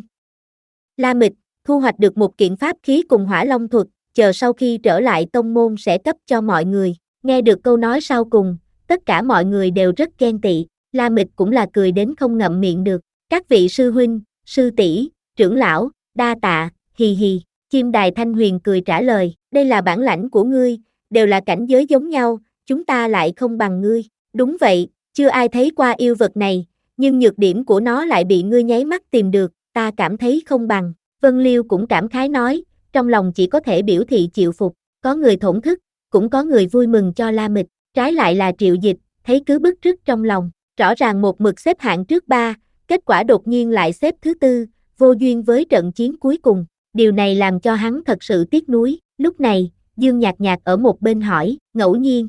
La Mịch, thu hoạch được một kiện pháp khí cùng hỏa long thuật, chờ sau khi trở lại tông môn sẽ cấp cho mọi người, nghe được câu nói sau cùng, tất cả mọi người đều rất ghen tị, La Mịch cũng là cười đến không ngậm miệng được, các vị sư huynh, sư tỷ, trưởng lão, đa tạ, hì hì, chim đài Thanh Huyền cười trả lời, đây là bản lãnh của ngươi, đều là cảnh giới giống nhau, chúng ta lại không bằng ngươi, đúng vậy, chưa ai thấy qua yêu vật này, nhưng nhược điểm của nó lại bị ngươi nháy mắt tìm được, ta cảm thấy không bằng, Vân Liêu cũng cảm khái nói, trong lòng chỉ có thể biểu thị chịu phục, có người thổn thức, cũng có người vui mừng cho La Mịch, trái lại là Triệu Dịch, thấy cứ bức rứt trong lòng, rõ ràng một mực xếp hạng trước ba, kết quả đột nhiên lại xếp thứ tư, vô duyên với trận chiến cuối cùng. Điều này làm cho hắn thật sự tiếc nuối. Lúc này, Dương Nhạc Nhạc ở một bên hỏi, ngẫu nhiên.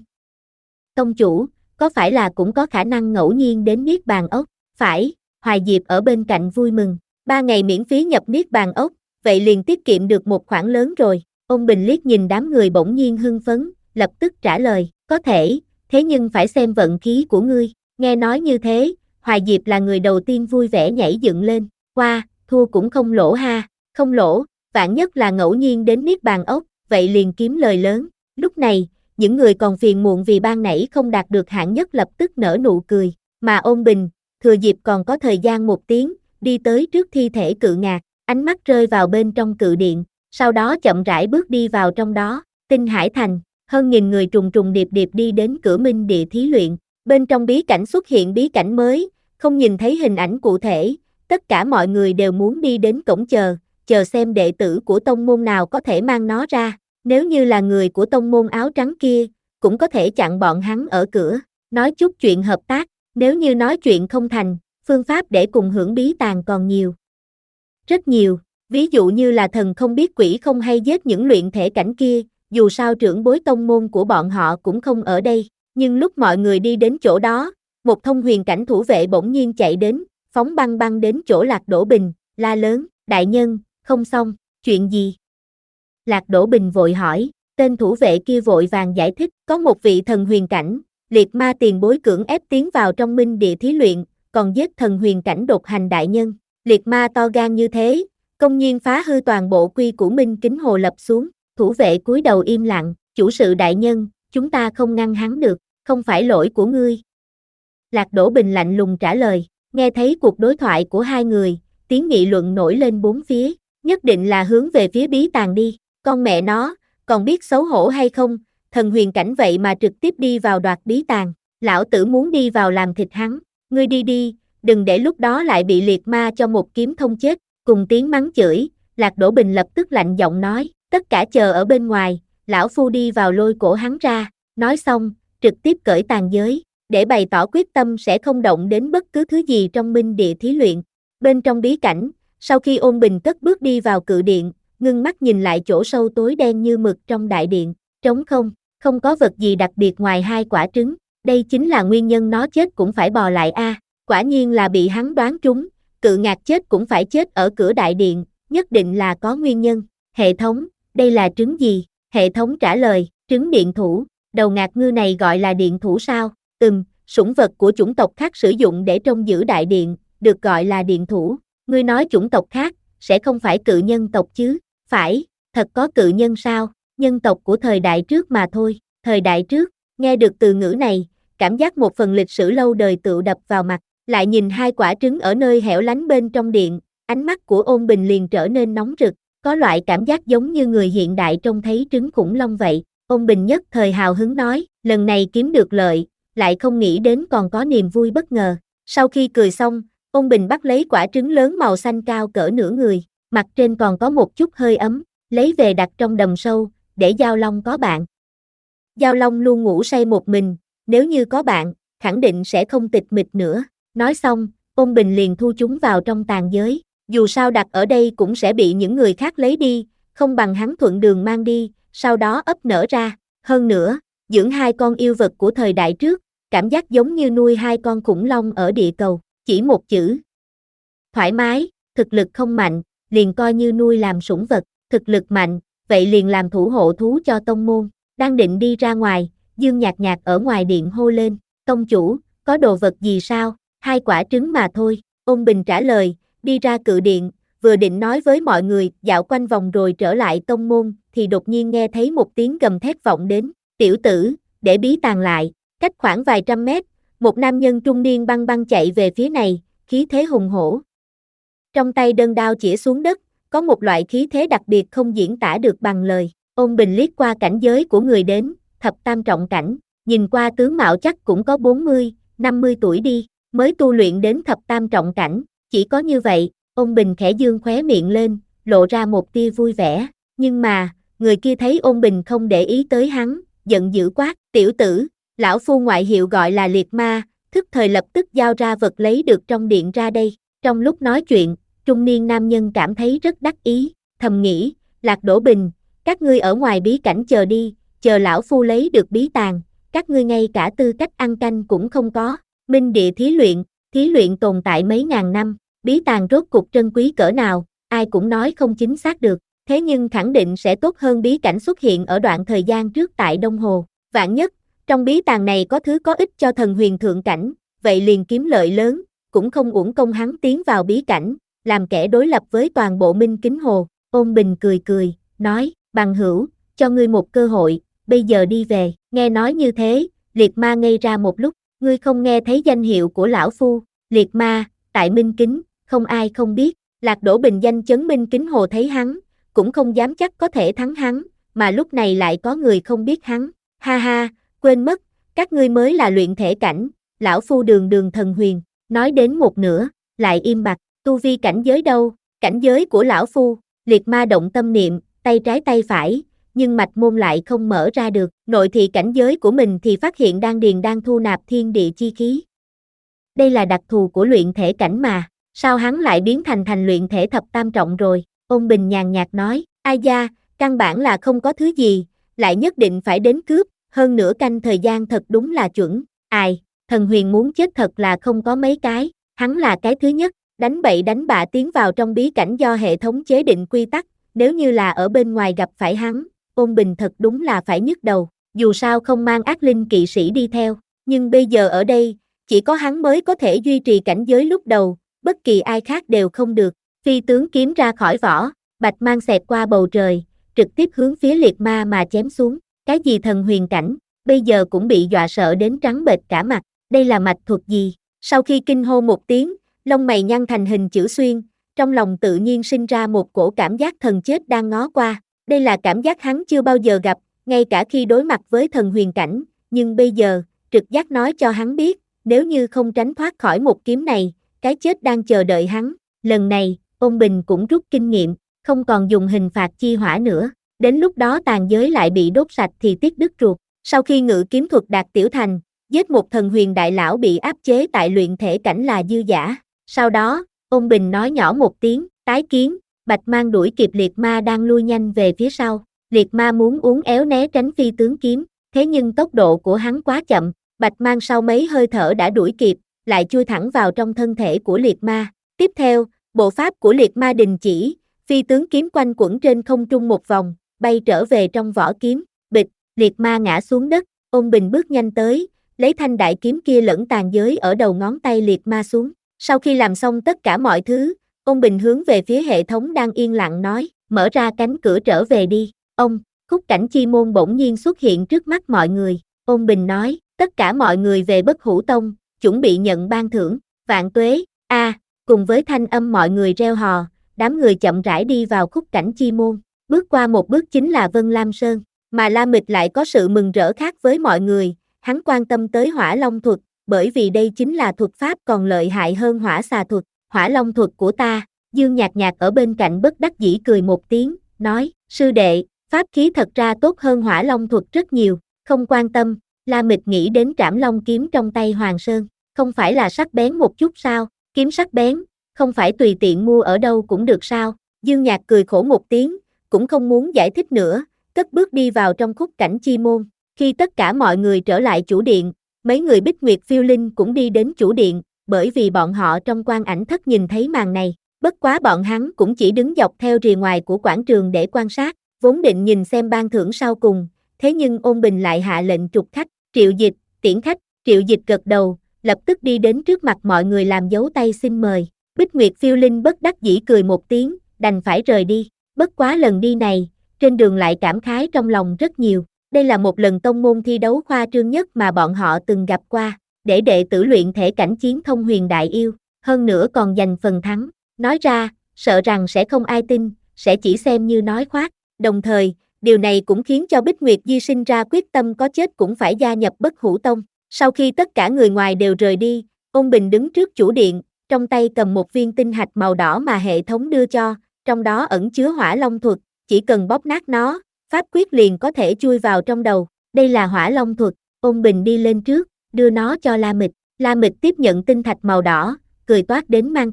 Tông chủ, có phải là cũng có khả năng ngẫu nhiên đến Niết Bàn ốc? Phải, Hoài Diệp ở bên cạnh vui mừng. Ba ngày miễn phí nhập Niết Bàn ốc, vậy liền tiết kiệm được một khoản lớn rồi. Ôn Bình liếc nhìn đám người bỗng nhiên hưng phấn, lập tức trả lời, có thể, thế nhưng phải xem vận khí của ngươi. Nghe nói như thế, Hoài Diệp là người đầu tiên vui vẻ nhảy dựng lên. Wow, thua cũng không lỗ ha, không lỗ, vạn nhất là ngẫu nhiên đến Niết Bàn ốc, vậy liền kiếm lời lớn. Lúc này, những người còn phiền muộn vì ban nãy không đạt được hạng nhất lập tức nở nụ cười, mà Ôn Bình, thừa dịp còn có thời gian một tiếng, đi tới trước thi thể Cự Ngạc, ánh mắt rơi vào bên trong cự điện, sau đó chậm rãi bước đi vào trong đó. Tinh Hải Thành, hơn nghìn người trùng trùng điệp điệp đi đến cửa Minh Địa thí luyện, bên trong bí cảnh xuất hiện bí cảnh mới, không nhìn thấy hình ảnh cụ thể, tất cả mọi người đều muốn đi đến cổng chờ, chờ xem đệ tử của tông môn nào có thể mang nó ra, nếu như là người của tông môn áo trắng kia, cũng có thể chặn bọn hắn ở cửa, nói chút chuyện hợp tác, nếu như nói chuyện không thành, phương pháp để cùng hưởng bí tàng còn nhiều. Rất nhiều, ví dụ như là thần không biết quỷ không hay giết những luyện thể cảnh kia, dù sao trưởng bối tông môn của bọn họ cũng không ở đây, nhưng lúc mọi người đi đến chỗ đó, một thông huyền cảnh thủ vệ bỗng nhiên chạy đến, phóng băng băng đến chỗ Lạc Đỗ Bình, la lớn, đại nhân, không xong, chuyện gì? Lạc Đỗ Bình vội hỏi, tên thủ vệ kia vội vàng giải thích, có một vị thần huyền cảnh, liệt ma tiền bối cưỡng ép tiến vào trong Minh Địa thí luyện, còn giết thần huyền cảnh độc hành đại nhân, liệt ma to gan như thế, công nhiên phá hư toàn bộ quy của Minh Kính Hồ lập xuống, thủ vệ cúi đầu im lặng, chủ sự đại nhân, chúng ta không ngăn hắn được, không phải lỗi của ngươi. Lạc Đỗ Bình lạnh lùng trả lời, nghe thấy cuộc đối thoại của hai người, tiếng nghị luận nổi lên bốn phía, nhất định là hướng về phía bí tàng đi, con mẹ nó, còn biết xấu hổ hay không, thần huyền cảnh vậy mà trực tiếp đi vào đoạt bí tàng, lão tử muốn đi vào làm thịt hắn, ngươi đi đi, đừng để lúc đó lại bị liệt ma cho một kiếm thông chết, cùng tiếng mắng chửi, Lạc Đỗ Bình lập tức lạnh giọng nói, tất cả chờ ở bên ngoài, lão phu đi vào lôi cổ hắn ra, nói xong, trực tiếp cởi tàn giới, để bày tỏ quyết tâm sẽ không động đến bất cứ thứ gì trong Minh Địa thí luyện. Bên trong bí cảnh, sau khi Ôn Bình cất bước đi vào cự điện, ngưng mắt nhìn lại chỗ sâu tối đen như mực trong đại điện, trống không, không có vật gì đặc biệt ngoài hai quả trứng, đây chính là nguyên nhân nó chết cũng phải bò lại a. À, quả nhiên là bị hắn đoán trúng, Cự Ngạc chết cũng phải chết ở cửa đại điện, nhất định là có nguyên nhân. Hệ thống, đây là trứng gì? Hệ thống trả lời, trứng điện thủ, đầu ngạc ngư này gọi là điện thủ sao? Ừm, sủng vật của chủng tộc khác sử dụng để trông giữ đại điện, được gọi là điện thủ. Ngươi nói chủng tộc khác, sẽ không phải cự nhân tộc chứ? Phải, thật có cự nhân sao? Nhân tộc của thời đại trước mà thôi. Thời đại trước, nghe được từ ngữ này, cảm giác một phần lịch sử lâu đời tựu đập vào mặt, lại nhìn hai quả trứng ở nơi hẻo lánh bên trong điện, ánh mắt của Ôn Bình liền trở nên nóng rực, có loại cảm giác giống như người hiện đại trông thấy trứng khủng long vậy. Ôn Bình nhất thời hào hứng nói, lần này kiếm được lợi, lại không nghĩ đến còn có niềm vui bất ngờ. Sau khi cười xong, Ôn Bình bắt lấy quả trứng lớn màu xanh cao cỡ nửa người, mặt trên còn có một chút hơi ấm, lấy về đặt trong đầm sâu, để Giao Long có bạn. Giao Long luôn ngủ say một mình, nếu như có bạn, khẳng định sẽ không tịch mịch nữa. Nói xong, Ôn Bình liền thu chúng vào trong tàn giới, dù sao đặt ở đây cũng sẽ bị những người khác lấy đi, không bằng hắn thuận đường mang đi, sau đó ấp nở ra. Hơn nữa, dưỡng hai con yêu vật của thời đại trước, cảm giác giống như nuôi hai con khủng long ở địa cầu, chỉ một chữ. Thoải mái, thực lực không mạnh, liền coi như nuôi làm sủng vật, thực lực mạnh, vậy liền làm thủ hộ thú cho tông môn. Đang định đi ra ngoài, Dương Nhạc Nhạc ở ngoài điện hô lên, tông chủ, có đồ vật gì sao? Hai quả trứng mà thôi. Ôn Bình trả lời, đi ra cự điện, vừa định nói với mọi người dạo quanh vòng rồi trở lại tông môn, thì đột nhiên nghe thấy một tiếng gầm thét vọng đến, tiểu tử, để bí tàng lại. Cách khoảng vài trăm mét, một nam nhân trung niên băng băng chạy về phía này, khí thế hùng hổ. Trong tay đơn đao chĩa xuống đất, có một loại khí thế đặc biệt không diễn tả được bằng lời. Ôn Bình liếc qua cảnh giới của người đến, thập tam trọng cảnh, nhìn qua tướng mạo chắc cũng có bốn mươi, năm mươi tuổi đi, mới tu luyện đến thập tam trọng cảnh, chỉ có như vậy, Ôn Bình khẽ dương khóe miệng lên, lộ ra một tia vui vẻ, nhưng mà, người kia thấy Ôn Bình không để ý tới hắn, giận dữ quát, tiểu tử, lão phu ngoại hiệu gọi là liệt ma, thức thời lập tức giao ra vật lấy được trong điện ra đây. Trong lúc nói chuyện, trung niên nam nhân cảm thấy rất đắc ý, thầm nghĩ, Lạc Đỗ Bình, các ngươi ở ngoài bí cảnh chờ đi, chờ lão phu lấy được bí tàng, các ngươi ngay cả tư cách ăn canh cũng không có. Minh địa thí luyện, thí luyện tồn tại mấy ngàn năm, bí tàng rốt cục trân quý cỡ nào, ai cũng nói không chính xác được, thế nhưng khẳng định sẽ tốt hơn bí cảnh xuất hiện ở đoạn thời gian trước tại Đông Hồ. Vạn nhất, trong bí tàng này có thứ có ích cho thần huyền thượng cảnh, vậy liền kiếm lợi lớn, cũng không uổng công hắn tiến vào bí cảnh, làm kẻ đối lập với toàn bộ Minh Kính Hồ. Ôn Bình cười cười, nói, bằng hữu, cho ngươi một cơ hội, bây giờ đi về. Nghe nói như thế, Liệt Ma ngây ra một lúc, ngươi không nghe thấy danh hiệu của lão phu. Liệt Ma, tại Minh Kính, không ai không biết. Lạc Đỗ Bình danh chấn Minh Kính Hồ thấy hắn, cũng không dám chắc có thể thắng hắn, mà lúc này lại có người không biết hắn. Ha ha, quên mất, các ngươi mới là luyện thể cảnh, lão phu đường đường thần huyền. Nói đến một nửa, lại im bặt, tu vi cảnh giới đâu, cảnh giới của lão phu. Liệt Ma động tâm niệm, tay trái tay phải, nhưng mạch môn lại không mở ra được. Nội thị cảnh giới của mình thì phát hiện đan điền đang thu nạp thiên địa chi khí. Đây là đặc thù của luyện thể cảnh mà, sao hắn lại biến thành thành luyện thể thập tam trọng rồi? Ôn Bình nhàn nhạt nói, ai da, căn bản là không có thứ gì, lại nhất định phải đến cướp, hơn nửa canh thời gian thật đúng là chuẩn. Ai, thần huyền muốn chết thật là không có mấy cái, hắn là cái thứ nhất, đánh bậy đánh bạ tiến vào trong bí cảnh do hệ thống chế định quy tắc, nếu như là ở bên ngoài gặp phải hắn, Ôn Bình thật đúng là phải nhức đầu, dù sao không mang ác linh kỵ sĩ đi theo, nhưng bây giờ ở đây, chỉ có hắn mới có thể duy trì cảnh giới lúc đầu, bất kỳ ai khác đều không được. Phi tướng kiếm ra khỏi vỏ, bạch mang xẹt qua bầu trời, trực tiếp hướng phía Liệt Ma mà chém xuống. Cái gì thần huyền cảnh, bây giờ cũng bị dọa sợ đến trắng bệch cả mặt, đây là mạch thuật gì? Sau khi kinh hô một tiếng, lông mày nhăn thành hình chữ xuyên, trong lòng tự nhiên sinh ra một cổ cảm giác thần chết đang ngó qua. Đây là cảm giác hắn chưa bao giờ gặp, ngay cả khi đối mặt với thần huyền cảnh, nhưng bây giờ, trực giác nói cho hắn biết, nếu như không tránh thoát khỏi một kiếm này, cái chết đang chờ đợi hắn. Lần này, Ôn Bình cũng rút kinh nghiệm, không còn dùng hình phạt chi hỏa nữa, đến lúc đó tàn giới lại bị đốt sạch thì tiếc đứt ruột. Sau khi ngự kiếm thuật đạt tiểu thành, giết một thần huyền đại lão bị áp chế tại luyện thể cảnh là dư dả. Sau đó, Ôn Bình nói nhỏ một tiếng, tái kiến. Bạch mang đuổi kịp Liệt Ma đang lui nhanh về phía sau. Liệt Ma muốn uốn éo né tránh phi tướng kiếm, thế nhưng tốc độ của hắn quá chậm, Bạch mang sau mấy hơi thở đã đuổi kịp, lại chui thẳng vào trong thân thể của Liệt Ma. Tiếp theo, bộ pháp của Liệt Ma đình chỉ, phi tướng kiếm quanh quẩn trên không trung một vòng, bay trở về trong vỏ kiếm, bịch, Liệt Ma ngã xuống đất. Ôn Bình bước nhanh tới, lấy thanh đại kiếm kia lẫn tàn giới ở đầu ngón tay Liệt Ma xuống. Sau khi làm xong tất cả mọi thứ, Ôn Bình hướng về phía hệ thống đang yên lặng nói, mở ra cánh cửa trở về đi. Ông, khúc cảnh chi môn bỗng nhiên xuất hiện trước mắt mọi người. Ôn Bình nói, tất cả mọi người về Bất Hủ Tông, chuẩn bị nhận ban thưởng. Vạn tuế, a, cùng với thanh âm mọi người reo hò, đám người chậm rãi đi vào khúc cảnh chi môn. Bước qua một bước chính là Vân Lam Sơn, mà La Mịch lại có sự mừng rỡ khác với mọi người. Hắn quan tâm tới Hỏa Long thuật, bởi vì đây chính là thuật pháp còn lợi hại hơn Hỏa Xà thuật. Hỏa Long thuật của ta. Dương Nhạc Nhạc ở bên cạnh bất đắc dĩ cười một tiếng, nói, sư đệ, pháp khí thật ra tốt hơn Hỏa Long thuật rất nhiều, không quan tâm. La Mịch nghĩ đến Trảm Long kiếm trong tay Hoàng Sơn, không phải là sắc bén một chút sao? Kiếm sắc bén, không phải tùy tiện mua ở đâu cũng được sao? Dương Nhạc cười khổ một tiếng, cũng không muốn giải thích nữa, cất bước đi vào trong khúc cảnh chi môn. Khi tất cả mọi người trở lại chủ điện, mấy người Bích Nguyệt Phiêu Linh cũng đi đến chủ điện, bởi vì bọn họ trong quan ảnh thất nhìn thấy màn này. Bất quá bọn hắn cũng chỉ đứng dọc theo rìa ngoài của quảng trường để quan sát, vốn định nhìn xem ban thưởng sau cùng, thế nhưng Ôn Bình lại hạ lệnh trục khách. Triệu Dịch, tiễn khách. Triệu Dịch gật đầu, lập tức đi đến trước mặt mọi người làm dấu tay xin mời. Bích Nguyệt Phiêu Linh bất đắc dĩ cười một tiếng, đành phải rời đi. Bất quá lần đi này, trên đường lại cảm khái trong lòng rất nhiều. Đây là một lần tông môn thi đấu khoa trương nhất mà bọn họ từng gặp qua, để đệ tử luyện thể cảnh chiến thông huyền đại yêu, hơn nữa còn giành phần thắng. Nói ra, sợ rằng sẽ không ai tin, sẽ chỉ xem như nói khoác. Đồng thời, điều này cũng khiến cho Bích Nguyệt Di sinh ra quyết tâm có chết cũng phải gia nhập Bất Hủ Tông. Sau khi tất cả người ngoài đều rời đi, Ôn Bình đứng trước chủ điện, trong tay cầm một viên tinh hạch màu đỏ mà hệ thống đưa cho, trong đó ẩn chứa Hỏa Long thuật, chỉ cần bóp nát nó, pháp quyết liền có thể chui vào trong đầu. Đây là Hỏa Long thuật. Ôn Bình đi lên trước, đưa nó cho La Mịch. La Mịch tiếp nhận tinh thạch màu đỏ, cười toát đến mang tai.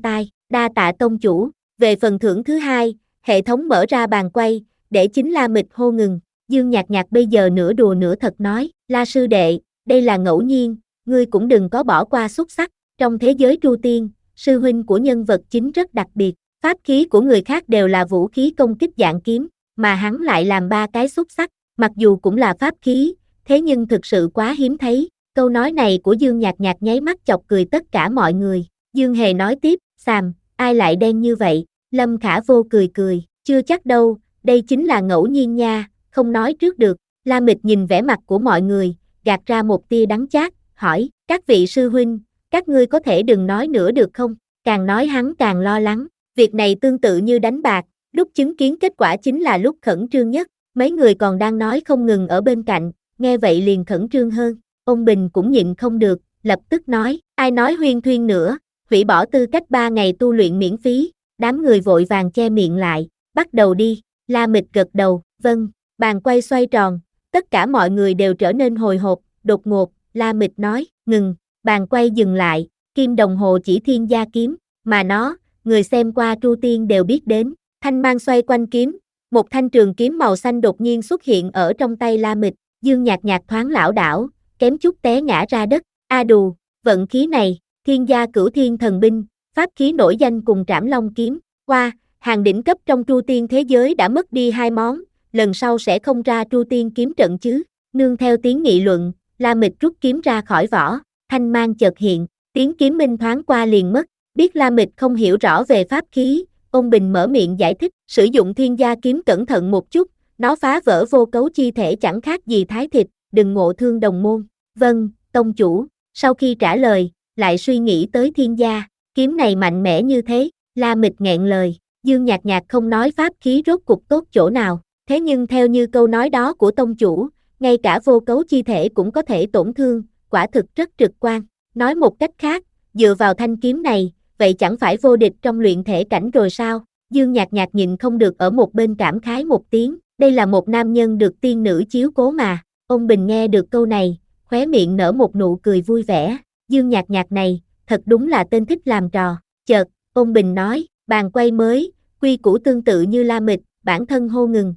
Đa tạ tông chủ, về phần thưởng thứ hai, hệ thống mở ra bàn quay, để chính La Mịch hô ngừng, Dương Nhạc Nhạc bây giờ nửa đùa nửa thật nói, La sư đệ, đây là ngẫu nhiên, ngươi cũng đừng có bỏ qua xuất sắc, trong thế giới Tru Tiên, sư huynh của nhân vật chính rất đặc biệt, pháp khí của người khác đều là vũ khí công kích dạng kiếm, mà hắn lại làm ba cái xuất sắc, mặc dù cũng là pháp khí, thế nhưng thực sự quá hiếm thấy, câu nói này của Dương Nhạc Nhạc nháy mắt chọc cười tất cả mọi người, Dương Hề nói tiếp, xàm, ai lại đen như vậy, Lâm Khả Vô cười cười, chưa chắc đâu, đây chính là ngẫu nhiên nha, không nói trước được, La Mịch nhìn vẻ mặt của mọi người, gạt ra một tia đắng chát, hỏi, các vị sư huynh, các ngươi có thể đừng nói nữa được không, càng nói hắn càng lo lắng, việc này tương tự như đánh bạc, lúc chứng kiến kết quả chính là lúc khẩn trương nhất, mấy người còn đang nói không ngừng ở bên cạnh, nghe vậy liền khẩn trương hơn, ông Bình cũng nhịn không được, lập tức nói, ai nói huyên thuyên nữa, hủy bỏ tư cách ba ngày tu luyện miễn phí, đám người vội vàng che miệng lại, bắt đầu đi, La Mịch gật đầu, vâng, bàn quay xoay tròn, tất cả mọi người đều trở nên hồi hộp, đột ngột, La Mịch nói, ngừng, bàn quay dừng lại, kim đồng hồ chỉ thiên gia kiếm, mà nó, người xem qua Tru Tiên đều biết đến, thanh mang xoay quanh kiếm, một thanh trường kiếm màu xanh đột nhiên xuất hiện ở trong tay La Mịch, Dương Nhạc Nhạc thoáng lảo đảo, kém chút té ngã ra đất, a đù, vận khí này, thiên gia cửu thiên thần binh, pháp khí nổi danh cùng Trảm Long kiếm, qua, hàng đỉnh cấp trong Tru Tiên thế giới đã mất đi hai món, lần sau sẽ không ra Tru Tiên kiếm trận chứ, nương theo tiếng nghị luận, La Mịch rút kiếm ra khỏi vỏ, thanh mang chợt hiện, tiếng kiếm minh thoáng qua liền mất, biết La Mịch không hiểu rõ về pháp khí, ông Bình mở miệng giải thích, sử dụng thiên gia kiếm cẩn thận một chút, nó phá vỡ vô cấu chi thể chẳng khác gì thái thịt, đừng ngộ thương đồng môn, vâng, tông chủ, sau khi trả lời, lại suy nghĩ tới thiên gia, kiếm này mạnh mẽ như thế, La Mịch nghẹn lời, Dương Nhạc Nhạc không nói pháp khí rốt cục tốt chỗ nào, thế nhưng theo như câu nói đó của tông chủ, ngay cả vô cấu chi thể cũng có thể tổn thương, quả thực rất trực quan, nói một cách khác, dựa vào thanh kiếm này, vậy chẳng phải vô địch trong luyện thể cảnh rồi sao, Dương Nhạc Nhạc nhịn không được ở một bên cảm khái một tiếng, đây là một nam nhân được tiên nữ chiếu cố mà, ông Bình nghe được câu này, khóe miệng nở một nụ cười vui vẻ, Dương Nhạc Nhạc này, thật đúng là tên thích làm trò, chợt, ông Bình nói, bàn quay mới, quy củ tương tự như La Mịch, bản thân hô ngừng.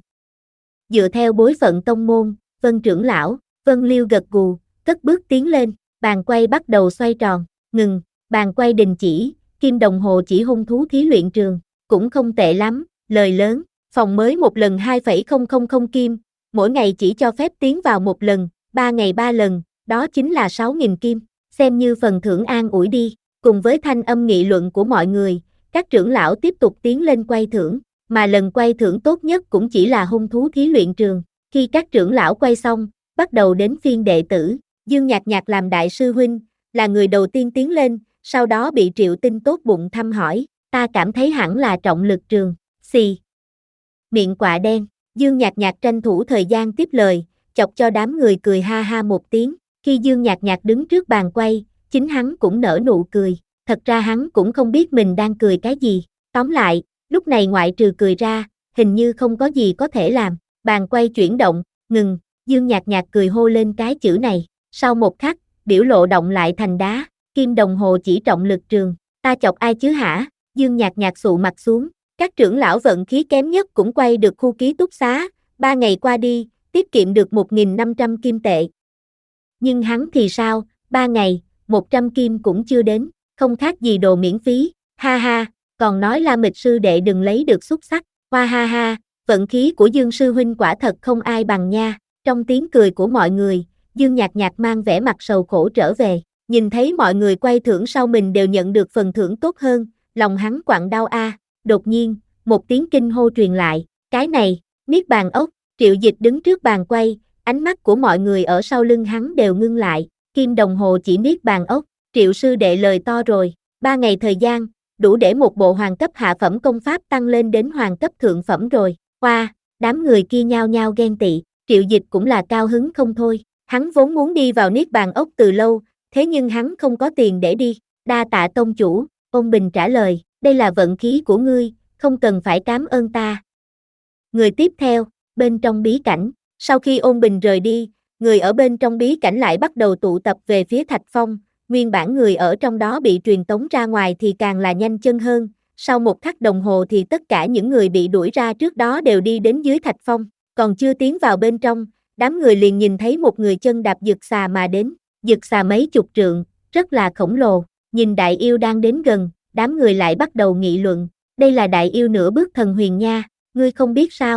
Dựa theo bối phận tông môn, Vân trưởng lão, Vân Liêu gật gù, cất bước tiến lên, bàn quay bắt đầu xoay tròn, ngừng, bàn quay đình chỉ, kim đồng hồ chỉ hung thú thí luyện trường, cũng không tệ lắm, lời lớn, phòng mới một lần hai phẩy không không không kim, mỗi ngày chỉ cho phép tiến vào một lần, ba ngày ba lần, đó chính là sáu nghìn kim, xem như phần thưởng an ủi đi, cùng với thanh âm nghị luận của mọi người, các trưởng lão tiếp tục tiến lên quay thưởng, mà lần quay thưởng tốt nhất cũng chỉ là hung thú thí luyện trường, khi các trưởng lão quay xong, bắt đầu đến phiên đệ tử, Dương Nhạc Nhạc làm đại sư huynh, là người đầu tiên tiến lên, sau đó bị Triệu Tinh tốt bụng thăm hỏi, ta cảm thấy hẳn là trọng lực trường, xì. Miệng quạ đen, Dương Nhạc Nhạc tranh thủ thời gian tiếp lời, chọc cho đám người cười ha ha một tiếng, khi Dương Nhạc Nhạc đứng trước bàn quay, chính hắn cũng nở nụ cười, thật ra hắn cũng không biết mình đang cười cái gì, tóm lại, lúc này ngoại trừ cười ra, hình như không có gì có thể làm, bàn quay chuyển động, ngừng, Dương Nhạc Nhạc cười hô lên cái chữ này, sau một khắc, biểu lộ động lại thành đá, kim đồng hồ chỉ trọng lực trường, ta chọc ai chứ hả, Dương Nhạc Nhạc sụ mặt xuống, các trưởng lão vận khí kém nhất cũng quay được khu ký túc xá, ba ngày qua đi, tiết kiệm được một nghìn năm trăm kim tệ. Nhưng hắn thì sao, ba ngày, một trăm kim cũng chưa đến, không khác gì đồ miễn phí, ha ha, còn nói La Mịch sư đệ đừng lấy được xuất sắc, hoa ha ha, vận khí của Dương sư huynh quả thật không ai bằng nha, trong tiếng cười của mọi người, Dương Nhạc Nhạc mang vẻ mặt sầu khổ trở về, nhìn thấy mọi người quay thưởng sau mình đều nhận được phần thưởng tốt hơn, lòng hắn quặn đau a. Đột nhiên, một tiếng kinh hô truyền lại, cái này, Niết Bàn ốc, Triệu Dịch đứng trước bàn quay, ánh mắt của mọi người ở sau lưng hắn đều ngưng lại, kim đồng hồ chỉ Niết Bàn ốc, Triệu sư đệ lời to rồi, ba ngày thời gian, đủ để một bộ hoàng cấp hạ phẩm công pháp tăng lên đến hoàng cấp thượng phẩm rồi, hoa, đám người kia nhao nhao ghen tị, Triệu Dịch cũng là cao hứng không thôi, hắn vốn muốn đi vào Niết Bàn ốc từ lâu, thế nhưng hắn không có tiền để đi, đa tạ tông chủ, ông Bình trả lời, đây là vận khí của ngươi, không cần phải cảm ơn ta. Người tiếp theo, bên trong bí cảnh, sau khi Ôn Bình rời đi, người ở bên trong bí cảnh lại bắt đầu tụ tập về phía Thạch Phong, nguyên bản người ở trong đó bị truyền tống ra ngoài thì càng là nhanh chân hơn, sau một khắc đồng hồ thì tất cả những người bị đuổi ra trước đó đều đi đến dưới thạch phong, còn chưa tiến vào bên trong, đám người liền nhìn thấy một người chân đạp dực xà mà đến, dực xà mấy chục trượng, rất là khổng lồ, nhìn đại yêu đang đến gần, đám người lại bắt đầu nghị luận, đây là đại yêu nửa bước thần huyền nha, ngươi không biết sao?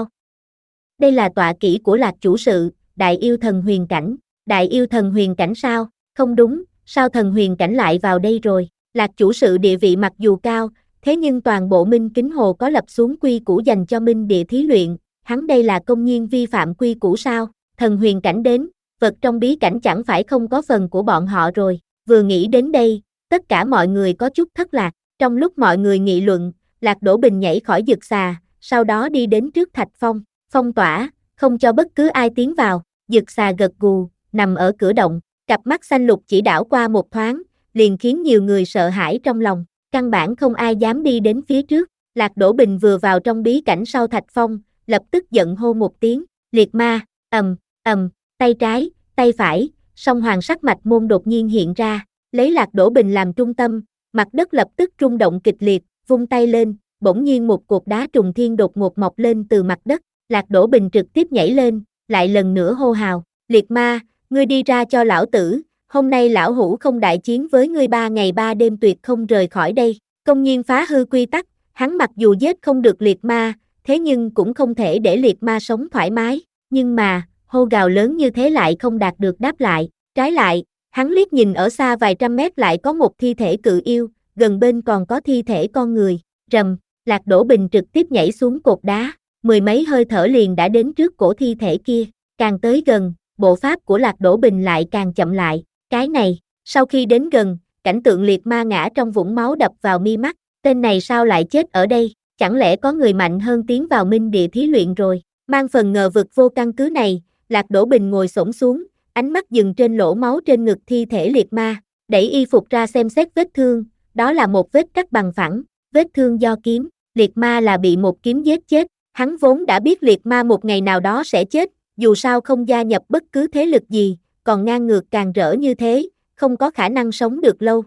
Đây là tọa kỹ của Lạc chủ sự, đại yêu thần huyền cảnh, đại yêu thần huyền cảnh sao? Không đúng, sao thần huyền cảnh lại vào đây rồi? Lạc chủ sự địa vị mặc dù cao, thế nhưng toàn bộ Minh Kính Hồ có lập xuống quy củ dành cho Minh địa thí luyện, hắn đây là công nhiên vi phạm quy củ sao? Thần huyền cảnh đến, vật trong bí cảnh chẳng phải không có phần của bọn họ rồi, vừa nghĩ đến đây, tất cả mọi người có chút thất lạc, trong lúc mọi người nghị luận, Lạc Đỗ Bình nhảy khỏi dực xà, sau đó đi đến trước thạch phong, phong tỏa, không cho bất cứ ai tiến vào, dực xà gật gù, nằm ở cửa động, cặp mắt xanh lục chỉ đảo qua một thoáng, liền khiến nhiều người sợ hãi trong lòng, căn bản không ai dám đi đến phía trước, Lạc Đỗ Bình vừa vào trong bí cảnh sau thạch phong, lập tức giận hô một tiếng, liệt ma, ầm, ầm, tay trái, tay phải, song hoàng sắc mạch môn đột nhiên hiện ra, lấy Lạc Đỗ Bình làm trung tâm, mặt đất lập tức rung động kịch liệt, vung tay lên, bỗng nhiên một cột đá trùng thiên đột ngột mọc lên từ mặt đất, Lạc Đỗ Bình trực tiếp nhảy lên, lại lần nữa hô hào, liệt ma, ngươi đi ra cho lão tử, hôm nay lão hủ không đại chiến với ngươi ba ngày ba đêm tuyệt không rời khỏi đây, công nhiên phá hư quy tắc, hắn mặc dù giết không được liệt ma, thế nhưng cũng không thể để liệt ma sống thoải mái, nhưng mà, hô gào lớn như thế lại không đạt được đáp lại, trái lại, hắn liếc nhìn ở xa vài trăm mét lại có một thi thể cự yêu, gần bên còn có thi thể con người, rầm, Lạc Đỗ Bình trực tiếp nhảy xuống cột đá, mười mấy hơi thở liền đã đến trước cổ thi thể kia, càng tới gần, bộ pháp của Lạc Đỗ Bình lại càng chậm lại, cái này, sau khi đến gần, cảnh tượng liệt ma ngã trong vũng máu đập vào mi mắt, tên này sao lại chết ở đây, chẳng lẽ có người mạnh hơn tiến vào Minh địa thí luyện rồi, mang phần ngờ vực vô căn cứ này, Lạc Đỗ Bình ngồi xổm xuống, ánh mắt dừng trên lỗ máu trên ngực thi thể liệt ma, đẩy y phục ra xem xét vết thương, đó là một vết cắt bằng phẳng, vết thương do kiếm, liệt ma là bị một kiếm giết chết, hắn vốn đã biết liệt ma một ngày nào đó sẽ chết, dù sao không gia nhập bất cứ thế lực gì, còn ngang ngược càng rỡ như thế, không có khả năng sống được lâu.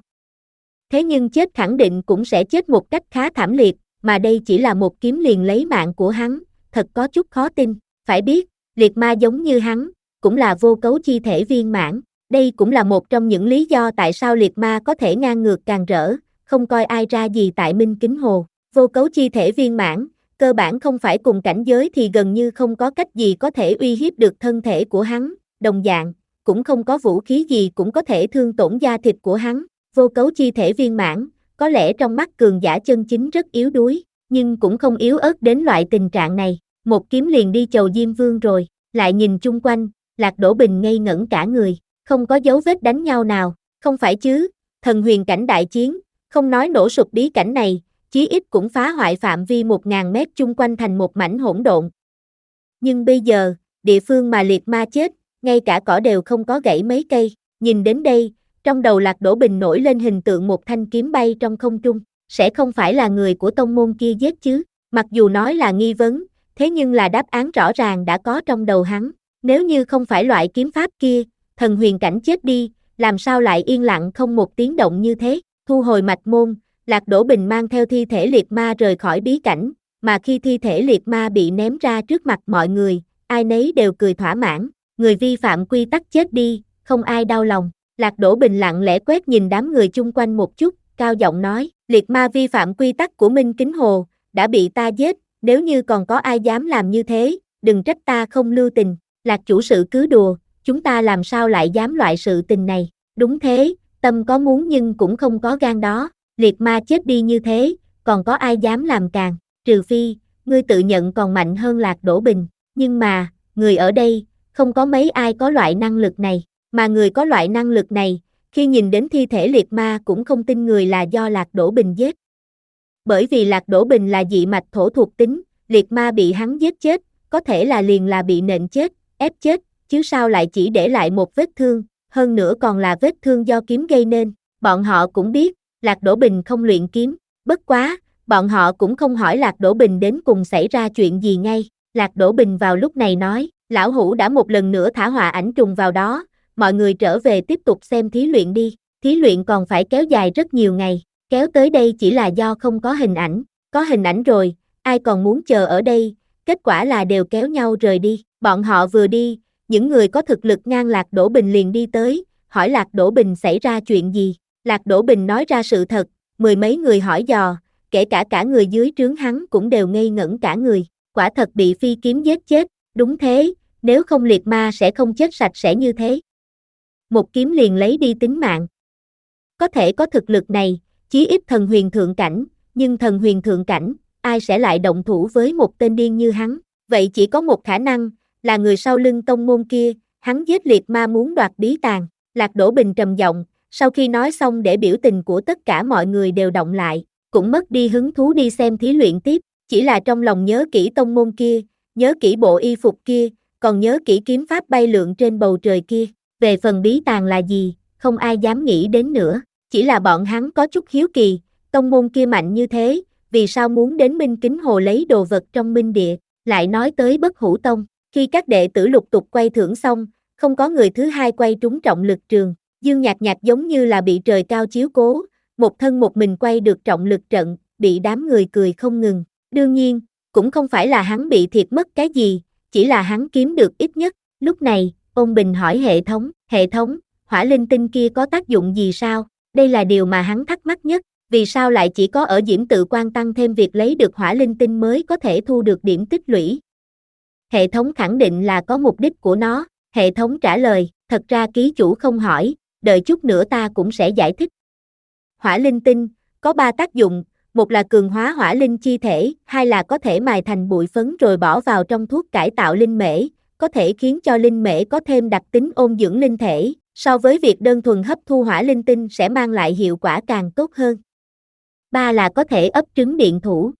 Thế nhưng chết khẳng định cũng sẽ chết một cách khá thảm liệt, mà đây chỉ là một kiếm liền lấy mạng của hắn, thật có chút khó tin, phải biết, liệt ma giống như hắn, cũng là vô cấu chi thể viên mãn, đây cũng là một trong những lý do tại sao liệt ma có thể ngang ngược càng rỡ, không coi ai ra gì tại Minh Kính Hồ, vô cấu chi thể viên mãn, cơ bản không phải cùng cảnh giới thì gần như không có cách gì có thể uy hiếp được thân thể của hắn, đồng dạng, cũng không có vũ khí gì cũng có thể thương tổn da thịt của hắn, vô cấu chi thể viên mãn, có lẽ trong mắt cường giả chân chính rất yếu đuối, nhưng cũng không yếu ớt đến loại tình trạng này, một kiếm liền đi chầu Diêm Vương rồi, lại nhìn chung quanh, Lạc Đỗ Bình ngây ngẩn cả người, không có dấu vết đánh nhau nào, không phải chứ, thần huyền cảnh đại chiến, không nói nổ sụp bí cảnh này, chí ít cũng phá hoại phạm vi một ngàn mét chung quanh thành một mảnh hỗn độn. Nhưng bây giờ, địa phương mà liệt ma chết, ngay cả cỏ đều không có gãy mấy cây, nhìn đến đây, trong đầu Lạc Đỗ Bình nổi lên hình tượng một thanh kiếm bay trong không trung, sẽ không phải là người của tông môn kia giết chứ, mặc dù nói là nghi vấn, thế nhưng là đáp án rõ ràng đã có trong đầu hắn, nếu như không phải loại kiếm pháp kia, thần huyền cảnh chết đi, làm sao lại yên lặng không một tiếng động như thế, thu hồi mạch môn, Lạc Đỗ Bình mang theo thi thể liệt ma rời khỏi bí cảnh, mà khi thi thể liệt ma bị ném ra trước mặt mọi người, ai nấy đều cười thỏa mãn, người vi phạm quy tắc chết đi, không ai đau lòng, Lạc Đỗ Bình lặng lẽ quét nhìn đám người chung quanh một chút, cao giọng nói, liệt ma vi phạm quy tắc của Minh Kính Hồ, đã bị ta giết, nếu như còn có ai dám làm như thế, đừng trách ta không lưu tình, Lạc chủ sự cứ đùa, chúng ta làm sao lại dám loại sự tình này, đúng thế, tâm có muốn nhưng cũng không có gan đó, liệt ma chết đi như thế, còn có ai dám làm càng, trừ phi, ngươi tự nhận còn mạnh hơn Lạc Đỗ Bình, nhưng mà, người ở đây, không có mấy ai có loại năng lực này, mà người có loại năng lực này, khi nhìn đến thi thể liệt ma cũng không tin người là do Lạc Đỗ Bình giết. Bởi vì Lạc Đỗ Bình là dị mạch thổ thuộc tính, liệt ma bị hắn giết chết, có thể là liền là bị nện chết, ép chết, chứ sao lại chỉ để lại một vết thương, hơn nữa còn là vết thương do kiếm gây nên, bọn họ cũng biết, Lạc Đỗ Bình không luyện kiếm, bất quá, bọn họ cũng không hỏi Lạc Đỗ Bình đến cùng xảy ra chuyện gì ngay, Lạc Đỗ Bình vào lúc này nói, lão hủ đã một lần nữa thả hỏa ảnh trùng vào đó, mọi người trở về tiếp tục xem thí luyện đi, thí luyện còn phải kéo dài rất nhiều ngày, kéo tới đây chỉ là do không có hình ảnh, có hình ảnh rồi, ai còn muốn chờ ở đây, kết quả là đều kéo nhau rời đi, bọn họ vừa đi, những người có thực lực ngang Lạc Đỗ Bình liền đi tới, hỏi Lạc Đỗ Bình xảy ra chuyện gì, Lạc Đỗ Bình nói ra sự thật, mười mấy người hỏi dò, kể cả cả người dưới trướng hắn cũng đều ngây ngẩn cả người, quả thật bị phi kiếm giết chết, đúng thế, nếu không liệt ma sẽ không chết sạch sẽ như thế. Một kiếm liền lấy đi tính mạng. Có thể có thực lực này, chí ít thần huyền thượng cảnh, nhưng thần huyền thượng cảnh, ai sẽ lại động thủ với một tên điên như hắn, vậy chỉ có một khả năng, là người sau lưng tông môn kia, hắn giết liệt ma muốn đoạt bí tàng, Lạc Đỗ Bình trầm giọng, sau khi nói xong để biểu tình của tất cả mọi người đều động lại, cũng mất đi hứng thú đi xem thí luyện tiếp, chỉ là trong lòng nhớ kỹ tông môn kia, nhớ kỹ bộ y phục kia, còn nhớ kỹ kiếm pháp bay lượn trên bầu trời kia, về phần bí tàng là gì, không ai dám nghĩ đến nữa, chỉ là bọn hắn có chút hiếu kỳ, tông môn kia mạnh như thế, vì sao muốn đến Minh Kính Hồ lấy đồ vật trong Minh Địa, lại nói tới Bất Hủ Tông, khi các đệ tử lục tục quay thưởng xong, không có người thứ hai quay trúng trọng lực trường, Dương Nhạc Nhạc giống như là bị trời cao chiếu cố, một thân một mình quay được trọng lực trận, bị đám người cười không ngừng, đương nhiên, cũng không phải là hắn bị thiệt mất cái gì, chỉ là hắn kiếm được ít nhất, lúc này, Ôn Bình hỏi hệ thống, hệ thống, hỏa linh tinh kia có tác dụng gì sao, đây là điều mà hắn thắc mắc nhất, vì sao lại chỉ có ở Diễm Tự Quan tăng thêm việc lấy được hỏa linh tinh mới có thể thu được điểm tích lũy. Hệ thống khẳng định là có mục đích của nó, hệ thống trả lời, thật ra ký chủ không hỏi, đợi chút nữa ta cũng sẽ giải thích. Hỏa linh tinh, có ba tác dụng, một là cường hóa hỏa linh chi thể, hai là có thể mài thành bụi phấn rồi bỏ vào trong thuốc cải tạo linh mễ, có thể khiến cho linh mễ có thêm đặc tính ôn dưỡng linh thể, so với việc đơn thuần hấp thu hỏa linh tinh sẽ mang lại hiệu quả càng tốt hơn. Ba là có thể ấp trứng điện thủ.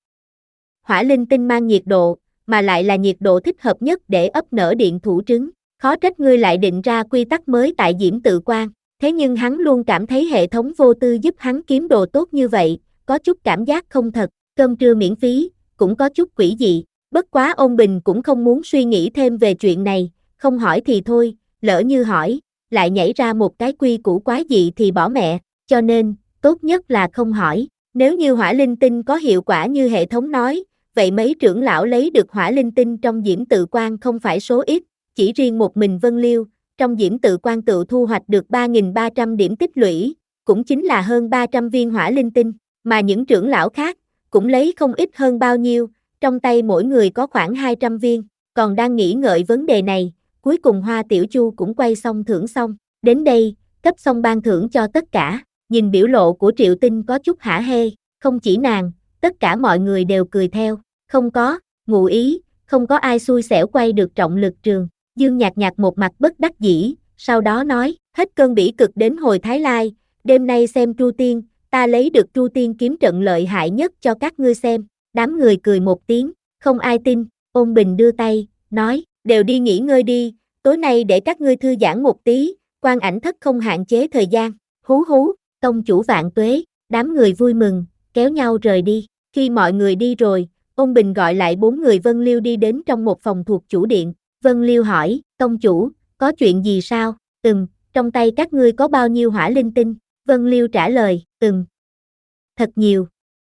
Hỏa linh tinh mang nhiệt độ, mà lại là nhiệt độ thích hợp nhất để ấp nở điện thủ trứng, khó trách ngươi lại định ra quy tắc mới tại Diễm Tự Quan, thế nhưng hắn luôn cảm thấy hệ thống vô tư giúp hắn kiếm đồ tốt như vậy, có chút cảm giác không thật, cơm trưa miễn phí, cũng có chút quỷ dị, bất quá Ôn Bình cũng không muốn suy nghĩ thêm về chuyện này, không hỏi thì thôi, lỡ như hỏi, lại nhảy ra một cái quy củ quái dị thì bỏ mẹ, cho nên, tốt nhất là không hỏi, nếu như hỏa linh tinh có hiệu quả như hệ thống nói, vậy mấy trưởng lão lấy được hỏa linh tinh trong Diễm Tự Quan không phải số ít, chỉ riêng một mình Vân Liêu, trong Diễm Tự Quan tự thu hoạch được ba nghìn ba trăm điểm tích lũy, cũng chính là hơn ba trăm viên hỏa linh tinh, mà những trưởng lão khác, cũng lấy không ít hơn bao nhiêu, trong tay mỗi người có khoảng hai trăm viên, còn đang nghĩ ngợi vấn đề này, cuối cùng Hoa Tiểu Chu cũng quay xong thưởng xong, đến đây, cấp xong ban thưởng cho tất cả, nhìn biểu lộ của Triệu Tinh có chút hả hê, không chỉ nàng, tất cả mọi người đều cười theo, không có, ngụ ý, không có ai xui xẻo quay được trọng lực trường, Dương Nhạc Nhạc một mặt bất đắc dĩ, sau đó nói, hết cơn bỉ cực đến hồi Thái Lai, đêm nay xem Tru Tiên, ta lấy được Tru Tiên kiếm trận lợi hại nhất cho các ngươi xem, đám người cười một tiếng, không ai tin, Ôn Bình đưa tay, nói, đều đi nghỉ ngơi đi, tối nay để các ngươi thư giãn một tí, Quan Ảnh Thất không hạn chế thời gian, hú hú, tông chủ vạn tuế, đám người vui mừng, kéo nhau rời đi, khi mọi người đi rồi, Ôn Bình gọi lại bốn người Vân Liêu đi đến trong một phòng thuộc chủ điện, Vân Liêu hỏi, tông chủ, có chuyện gì sao, ừm, trong tay các ngươi có bao nhiêu hỏa linh tinh, Vân Liêu trả lời, ừm, thật nhiều,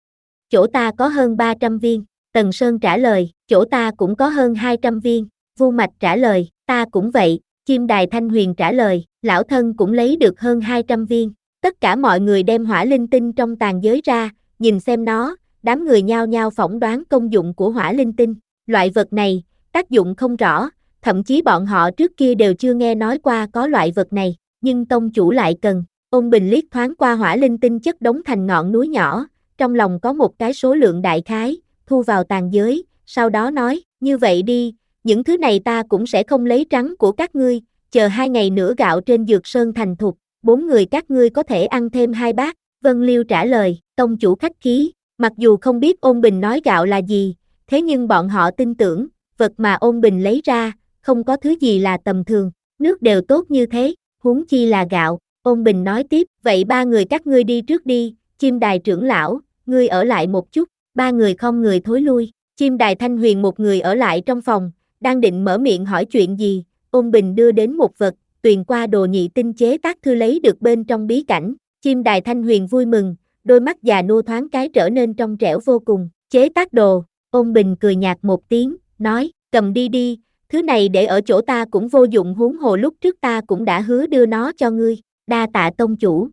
chỗ ta có hơn ba trăm viên, Tần Sơn trả lời, chỗ ta cũng có hơn hai trăm viên, Vu Mạch trả lời, ta cũng vậy, Chim Đài Thanh Huyền trả lời, lão thân cũng lấy được hơn hai trăm viên, tất cả mọi người đem hỏa linh tinh trong tàn giới ra, nhìn xem nó, đám người nhao nhao phỏng đoán công dụng của hỏa linh tinh, loại vật này, tác dụng không rõ, thậm chí bọn họ trước kia đều chưa nghe nói qua có loại vật này, nhưng tông chủ lại cần, Ôn Bình liếc thoáng qua hỏa linh tinh chất đống thành ngọn núi nhỏ, trong lòng có một cái số lượng đại khái, thu vào tàn giới, sau đó nói, như vậy đi, những thứ này ta cũng sẽ không lấy trắng của các ngươi, chờ hai ngày nữa gạo trên Dược Sơn thành thục, bốn người các ngươi có thể ăn thêm hai bát, Vân Liêu trả lời, tông chủ khách khí, mặc dù không biết Ôn Bình nói gạo là gì, thế nhưng bọn họ tin tưởng, vật mà Ôn Bình lấy ra, không có thứ gì là tầm thường, nước đều tốt như thế, huống chi là gạo, Ôn Bình nói tiếp, vậy ba người các ngươi đi trước đi, Chim Đài trưởng lão, ngươi ở lại một chút, ba người không người thối lui, Chim Đài Thanh Huyền một người ở lại trong phòng, đang định mở miệng hỏi chuyện gì, Ôn Bình đưa đến một vật, tuyền qua đồ nhị tinh chế tác thư lấy được bên trong bí cảnh, Chim Đài Thanh Huyền vui mừng, đôi mắt già nua thoáng cái trở nên trong trẻo vô cùng. Chế tác đồ, Ôn Bình cười nhạt một tiếng, nói, cầm đi đi, thứ này để ở chỗ ta cũng vô dụng, huống hồ lúc trước ta cũng đã hứa đưa nó cho ngươi. Đa tạ tông chủ.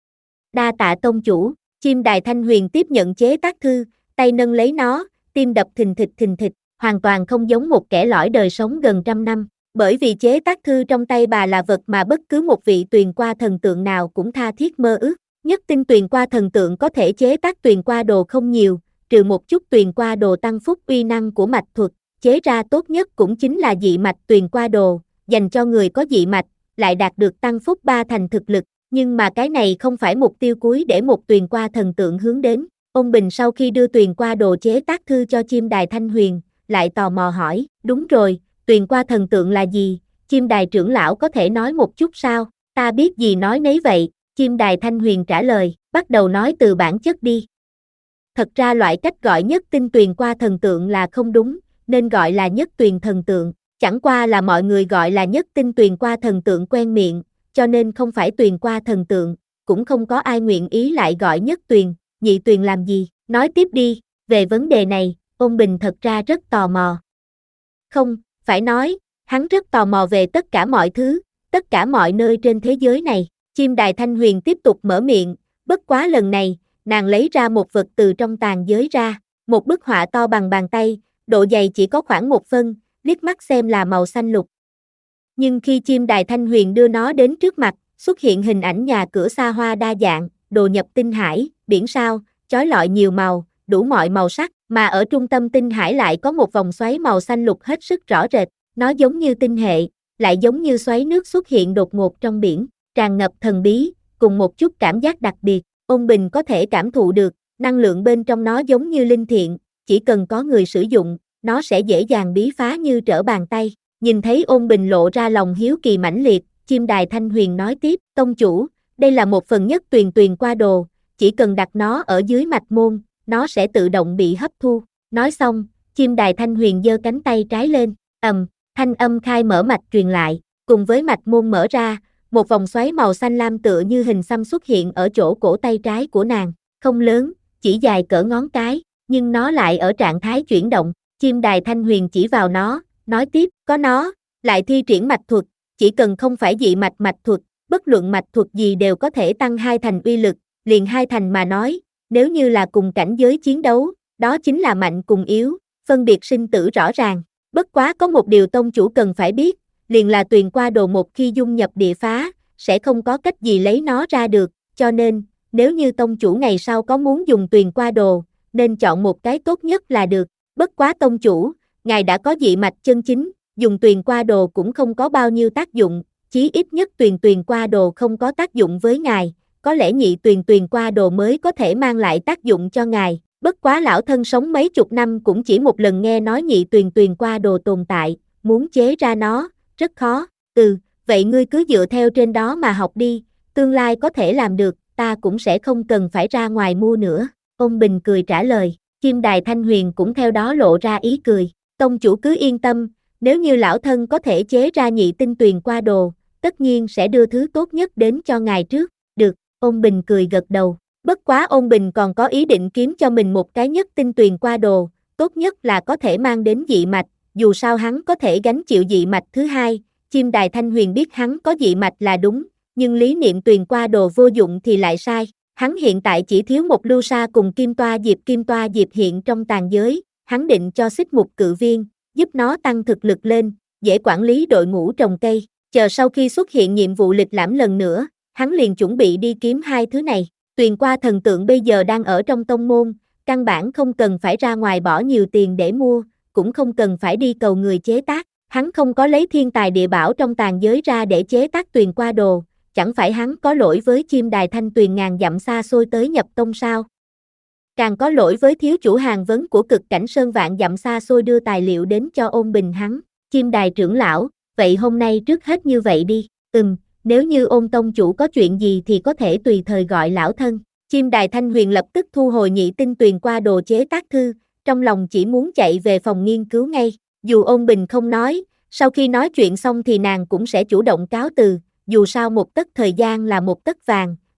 Đa tạ tông chủ. Chim đài Thanh Huyền tiếp nhận chế tác thư, tay nâng lấy nó, tim đập thình thịch thình thịch, hoàn toàn không giống một kẻ lõi đời sống gần trăm năm. Bởi vì chế tác thư trong tay bà là vật mà bất cứ một vị tuyền qua thần tượng nào cũng tha thiết mơ ước. Nhất tinh tuyền qua thần tượng có thể chế tác tuyền qua đồ không nhiều, trừ một chút tuyền qua đồ tăng phúc uy năng của mạch thuật, chế ra tốt nhất cũng chính là dị mạch tuyền qua đồ, dành cho người có dị mạch, lại đạt được tăng phúc ba thành thực lực, nhưng mà cái này không phải mục tiêu cuối để một tuyền qua thần tượng hướng đến. Ôn Bình sau khi đưa tuyền qua đồ chế tác thư cho chim đài Thanh Huyền, lại tò mò hỏi, đúng rồi, tuyền qua thần tượng là gì, chim đài trưởng lão có thể nói một chút sao? Ta biết gì nói nấy vậy, chim đài Thanh Huyền trả lời, bắt đầu nói từ bản chất đi. Thật ra loại cách gọi nhất tinh tuyền qua thần tượng là không đúng, nên gọi là nhất tuyền thần tượng, chẳng qua là mọi người gọi là nhất tinh tuyền qua thần tượng quen miệng, cho nên không phải tuyền qua thần tượng, cũng không có ai nguyện ý lại gọi nhất tuyền, nhị tuyền làm gì, nói tiếp đi, về vấn đề này, Ôn Bình thật ra rất tò mò. Không, phải nói, hắn rất tò mò về tất cả mọi thứ, tất cả mọi nơi trên thế giới này. Chim đài Thanh Huyền tiếp tục mở miệng, bất quá lần này, nàng lấy ra một vật từ trong tàn giới ra, một bức họa to bằng bàn tay, độ dày chỉ có khoảng một phân, liếc mắt xem là màu xanh lục. Nhưng khi chim đài Thanh Huyền đưa nó đến trước mặt, xuất hiện hình ảnh nhà cửa xa hoa đa dạng, đồ nhập tinh hải, biển sao, chói lọi nhiều màu, đủ mọi màu sắc, mà ở trung tâm tinh hải lại có một vòng xoáy màu xanh lục hết sức rõ rệt, nó giống như tinh hệ, lại giống như xoáy nước xuất hiện đột ngột trong biển, tràn ngập thần bí, cùng một chút cảm giác đặc biệt. Ôn Bình có thể cảm thụ được, năng lượng bên trong nó giống như linh thiện, chỉ cần có người sử dụng, nó sẽ dễ dàng bí phá như trở bàn tay. Nhìn thấy Ôn Bình lộ ra lòng hiếu kỳ mãnh liệt, chim đài Thanh Huyền nói tiếp, tông chủ, đây là một phần nhất tuyền tuyền qua đồ, chỉ cần đặt nó ở dưới mạch môn, nó sẽ tự động bị hấp thu. Nói xong, chim đài Thanh Huyền giơ cánh tay trái lên, ầm, thanh âm khai mở mạch truyền lại, cùng với mạch môn mở ra, một vòng xoáy màu xanh lam tựa như hình xăm xuất hiện ở chỗ cổ tay trái của nàng, không lớn, chỉ dài cỡ ngón cái, nhưng nó lại ở trạng thái chuyển động. Chim đài Thanh Huyền chỉ vào nó, nói tiếp, có nó, lại thi triển mạch thuật, chỉ cần không phải dị mạch mạch thuật, bất luận mạch thuật gì đều có thể tăng hai thành uy lực, liền hai thành mà nói, nếu như là cùng cảnh giới chiến đấu, đó chính là mạnh cùng yếu, phân biệt sinh tử rõ ràng. Bất quá có một điều tông chủ cần phải biết, liền là tuyền qua đồ một khi dung nhập địa phá, sẽ không có cách gì lấy nó ra được, cho nên, nếu như tông chủ ngày sau có muốn dùng tuyền qua đồ, nên chọn một cái tốt nhất là được. Bất quá tông chủ, ngài đã có dị mạch chân chính, dùng tuyền qua đồ cũng không có bao nhiêu tác dụng, chí ít nhất tuyền tuyền qua đồ không có tác dụng với ngài, có lẽ nhị tuyền tuyền qua đồ mới có thể mang lại tác dụng cho ngài. Bất quá lão thân sống mấy chục năm cũng chỉ một lần nghe nói nhị tuyền tuyền qua đồ tồn tại, muốn chế ra nó, rất khó. Ừ, vậy ngươi cứ dựa theo trên đó mà học đi, tương lai có thể làm được, ta cũng sẽ không cần phải ra ngoài mua nữa. Ôn Bình cười trả lời, chim đài Thanh Huyền cũng theo đó lộ ra ý cười. Tông chủ cứ yên tâm, nếu như lão thân có thể chế ra nhị tinh tuyền qua đồ, tất nhiên sẽ đưa thứ tốt nhất đến cho ngài trước. Được, Ôn Bình cười gật đầu. Bất quá Ôn Bình còn có ý định kiếm cho mình một cái nhất tinh tuyền qua đồ, tốt nhất là có thể mang đến dị mạch, dù sao hắn có thể gánh chịu dị mạch thứ hai. Chim đài Thanh Huyền biết hắn có dị mạch là đúng, nhưng lý niệm tuyền qua đồ vô dụng thì lại sai. Hắn hiện tại chỉ thiếu một lưu sa cùng kim toa diệp kim toa diệp hiện trong tàn giới, hắn định cho xích mục cự viên, giúp nó tăng thực lực lên, dễ quản lý đội ngũ trồng cây. Chờ sau khi xuất hiện nhiệm vụ lịch lãm lần nữa, hắn liền chuẩn bị đi kiếm hai thứ này. Tuyền qua thần tượng bây giờ đang ở trong tông môn, căn bản không cần phải ra ngoài bỏ nhiều tiền để mua, cũng không cần phải đi cầu người chế tác. Hắn không có lấy thiên tài địa bảo trong tàn giới ra để chế tác tuyền qua đồ, chẳng phải hắn có lỗi với chim đài Thanh Tuyền ngàn dặm xa xôi tới nhập tông sao? Càng có lỗi với thiếu chủ hàng vấn của cực cảnh sơn vạn dặm xa xôi đưa tài liệu đến cho Ôn Bình hắn. Chim đài trưởng lão, vậy hôm nay trước hết như vậy đi. Ừm, nếu như Ôn tông chủ có chuyện gì thì có thể tùy thời gọi lão thân. Chim đài Thanh Huyền lập tức thu hồi nhị tinh tuyền qua đồ chế tác thư, trong lòng chỉ muốn chạy về phòng nghiên cứu ngay. Dù Ôn Bình không nói, sau khi nói chuyện xong thì nàng cũng sẽ chủ động cáo từ, dù sao một tấc thời gian là một tấc vàng,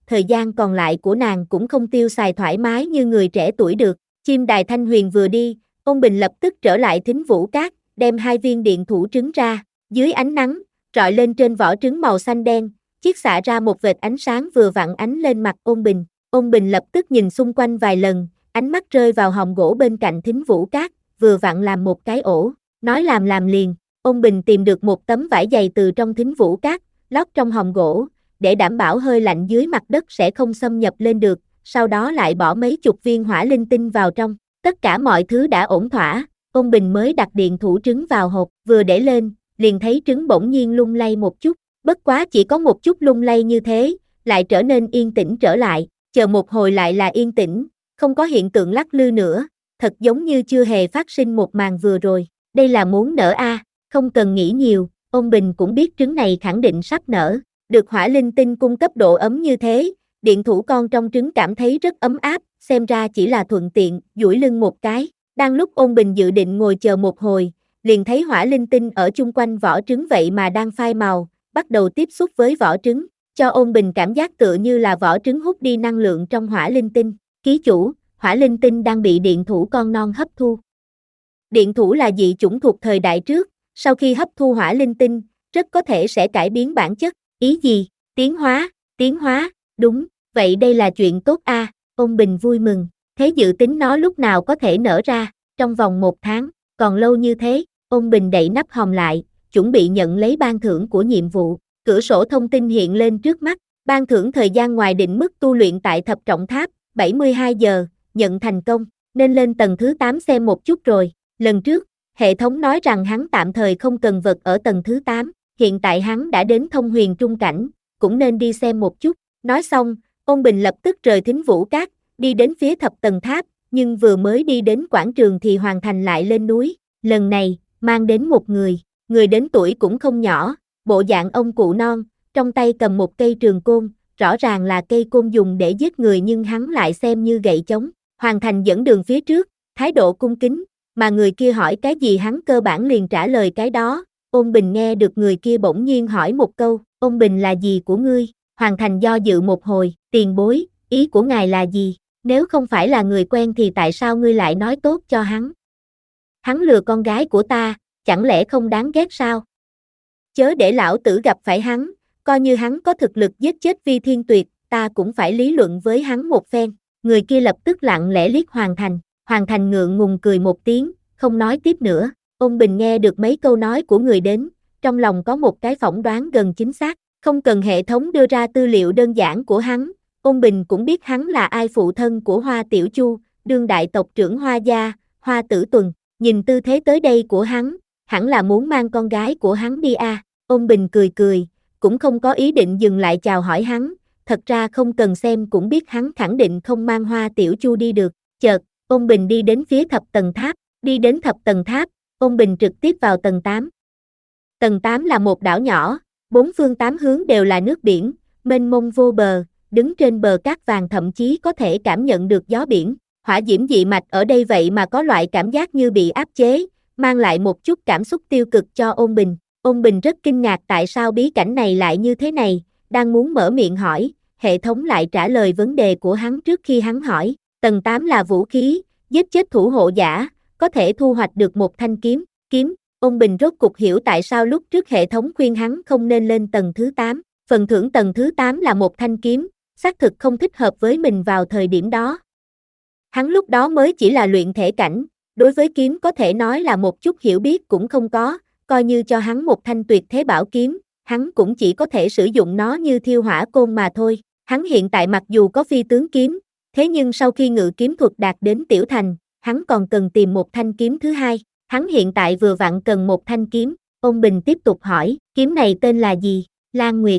thời gian còn lại của nàng cũng không tiêu xài thoải mái như người trẻ tuổi được. Chim đài Thanh Huyền vừa đi, Ôn Bình lập tức trở lại Thính Vũ Cát, đem hai viên điện thủ trứng ra, dưới ánh nắng, rọi lên trên vỏ trứng màu xanh đen, chiết xạ ra một vệt ánh sáng vừa vặn ánh lên mặt Ôn Bình. Ôn Bình lập tức nhìn xung quanh vài lần, ánh mắt rơi vào hòm gỗ bên cạnh Thính Vũ Cát, vừa vặn làm một cái ổ, nói làm làm liền. Ôn Bình tìm được một tấm vải dày từ trong Thính Vũ Cát, lót trong hòm gỗ, để đảm bảo hơi lạnh dưới mặt đất sẽ không xâm nhập lên được, sau đó lại bỏ mấy chục viên hỏa linh tinh vào trong. Tất cả mọi thứ đã ổn thỏa, Ôn Bình mới đặt điện thủ trứng vào hộp, vừa để lên, liền thấy trứng bỗng nhiên lung lay một chút, bất quá chỉ có một chút lung lay như thế, lại trở nên yên tĩnh trở lại, chờ một hồi lại là yên tĩnh, không có hiện tượng lắc lư nữa, thật giống như chưa hề phát sinh một màn vừa rồi, đây là muốn nở a, à, không cần nghĩ nhiều, Ôn Bình cũng biết trứng này khẳng định sắp nở, được hỏa linh tinh cung cấp độ ấm như thế, điện thủ con trong trứng cảm thấy rất ấm áp, xem ra chỉ là thuận tiện, duỗi lưng một cái, đang lúc Ôn Bình dự định ngồi chờ một hồi, liền thấy hỏa linh tinh ở chung quanh vỏ trứng vậy mà đang phai màu, bắt đầu tiếp xúc với vỏ trứng, cho Ôn Bình cảm giác tựa như là vỏ trứng hút đi năng lượng trong hỏa linh tinh. Ký chủ, hỏa linh tinh đang bị điện thủ con non hấp thu. Điện thủ là dị chủng thuộc thời đại trước, sau khi hấp thu hỏa linh tinh, rất có thể sẽ cải biến bản chất. Ý gì? Tiến hóa, tiến hóa, đúng, vậy đây là chuyện tốt a, à, Ôn Bình vui mừng, thế dự tính nó lúc nào có thể nở ra, trong vòng một tháng, còn lâu như thế, Ôn Bình đậy nắp hòm lại, chuẩn bị nhận lấy ban thưởng của nhiệm vụ, cửa sổ thông tin hiện lên trước mắt, ban thưởng thời gian ngoài định mức tu luyện tại thập trọng tháp, bảy mươi hai giờ, nhận thành công, nên lên tầng thứ tám xem một chút rồi, lần trước, hệ thống nói rằng hắn tạm thời không cần vật ở tầng thứ tám, hiện tại hắn đã đến thông huyền trung cảnh, cũng nên đi xem một chút, nói xong, Ôn Bình lập tức rời Thính Vũ Cát, đi đến phía thập tầng tháp, nhưng vừa mới đi đến quảng trường thì Hoàng Thành lại lên núi, lần này, mang đến một người, người đến tuổi cũng không nhỏ, bộ dạng ông cụ non, trong tay cầm một cây trường côn, rõ ràng là cây côn dùng để giết người nhưng hắn lại xem như gậy chống, Hoàng Thành dẫn đường phía trước, thái độ cung kính, mà người kia hỏi cái gì hắn cơ bản liền trả lời cái đó, Ôn Bình nghe được người kia bỗng nhiên hỏi một câu, Ôn Bình là gì của ngươi, Hoàng Thành do dự một hồi, tiền bối, ý của ngài là gì, nếu không phải là người quen thì tại sao ngươi lại nói tốt cho hắn? Hắn lừa con gái của ta, chẳng lẽ không đáng ghét sao? Chớ để lão tử gặp phải hắn, coi như hắn có thực lực giết chết Vi Thiên Tuyệt, ta cũng phải lý luận với hắn một phen. Người kia lập tức lặng lẽ liếc Hoàng Thành, Hoàng Thành ngượng ngùng cười một tiếng, không nói tiếp nữa. Ôn Bình nghe được mấy câu nói của người đến, trong lòng có một cái phỏng đoán gần chính xác, không cần hệ thống đưa ra tư liệu đơn giản của hắn, Ôn Bình cũng biết hắn là ai, phụ thân của Hoa Tiểu Chu, đương đại tộc trưởng Hoa gia, Hoa Tử Tuần, nhìn tư thế tới đây của hắn, hẳn là muốn mang con gái của hắn đi a. À. Ôn Bình cười cười, cũng không có ý định dừng lại chào hỏi hắn, thật ra không cần xem cũng biết hắn khẳng định không mang Hoa Tiểu Chu đi được. Chợt, Ôn Bình đi đến phía thập tầng tháp, đi đến thập tầng tháp, Ôn Bình trực tiếp vào tầng tám. Tầng tám là một đảo nhỏ, bốn phương tám hướng đều là nước biển, mênh mông vô bờ, đứng trên bờ cát vàng thậm chí có thể cảm nhận được gió biển. Hỏa diễm dị mạch ở đây vậy mà có loại cảm giác như bị áp chế, mang lại một chút cảm xúc tiêu cực cho Ôn Bình. Ôn Bình rất kinh ngạc tại sao bí cảnh này lại như thế này, đang muốn mở miệng hỏi, hệ thống lại trả lời vấn đề của hắn trước khi hắn hỏi. Tầng tám là vũ khí, giết chết thủ hộ giả, có thể thu hoạch được một thanh kiếm, kiếm. Ôn Bình rốt cục hiểu tại sao lúc trước hệ thống khuyên hắn không nên lên tầng thứ tám, phần thưởng tầng thứ tám là một thanh kiếm, xác thực không thích hợp với mình vào thời điểm đó. Hắn lúc đó mới chỉ là luyện thể cảnh, đối với kiếm có thể nói là một chút hiểu biết cũng không có, coi như cho hắn một thanh tuyệt thế bảo kiếm, hắn cũng chỉ có thể sử dụng nó như thiêu hỏa côn mà thôi. Hắn hiện tại mặc dù có phi tướng kiếm, thế nhưng sau khi ngự kiếm thuật đạt đến tiểu thành, hắn còn cần tìm một thanh kiếm thứ hai. Hắn hiện tại vừa vặn cần một thanh kiếm. Ôn Bình tiếp tục hỏi, kiếm này tên là gì? Lan Nguyệt.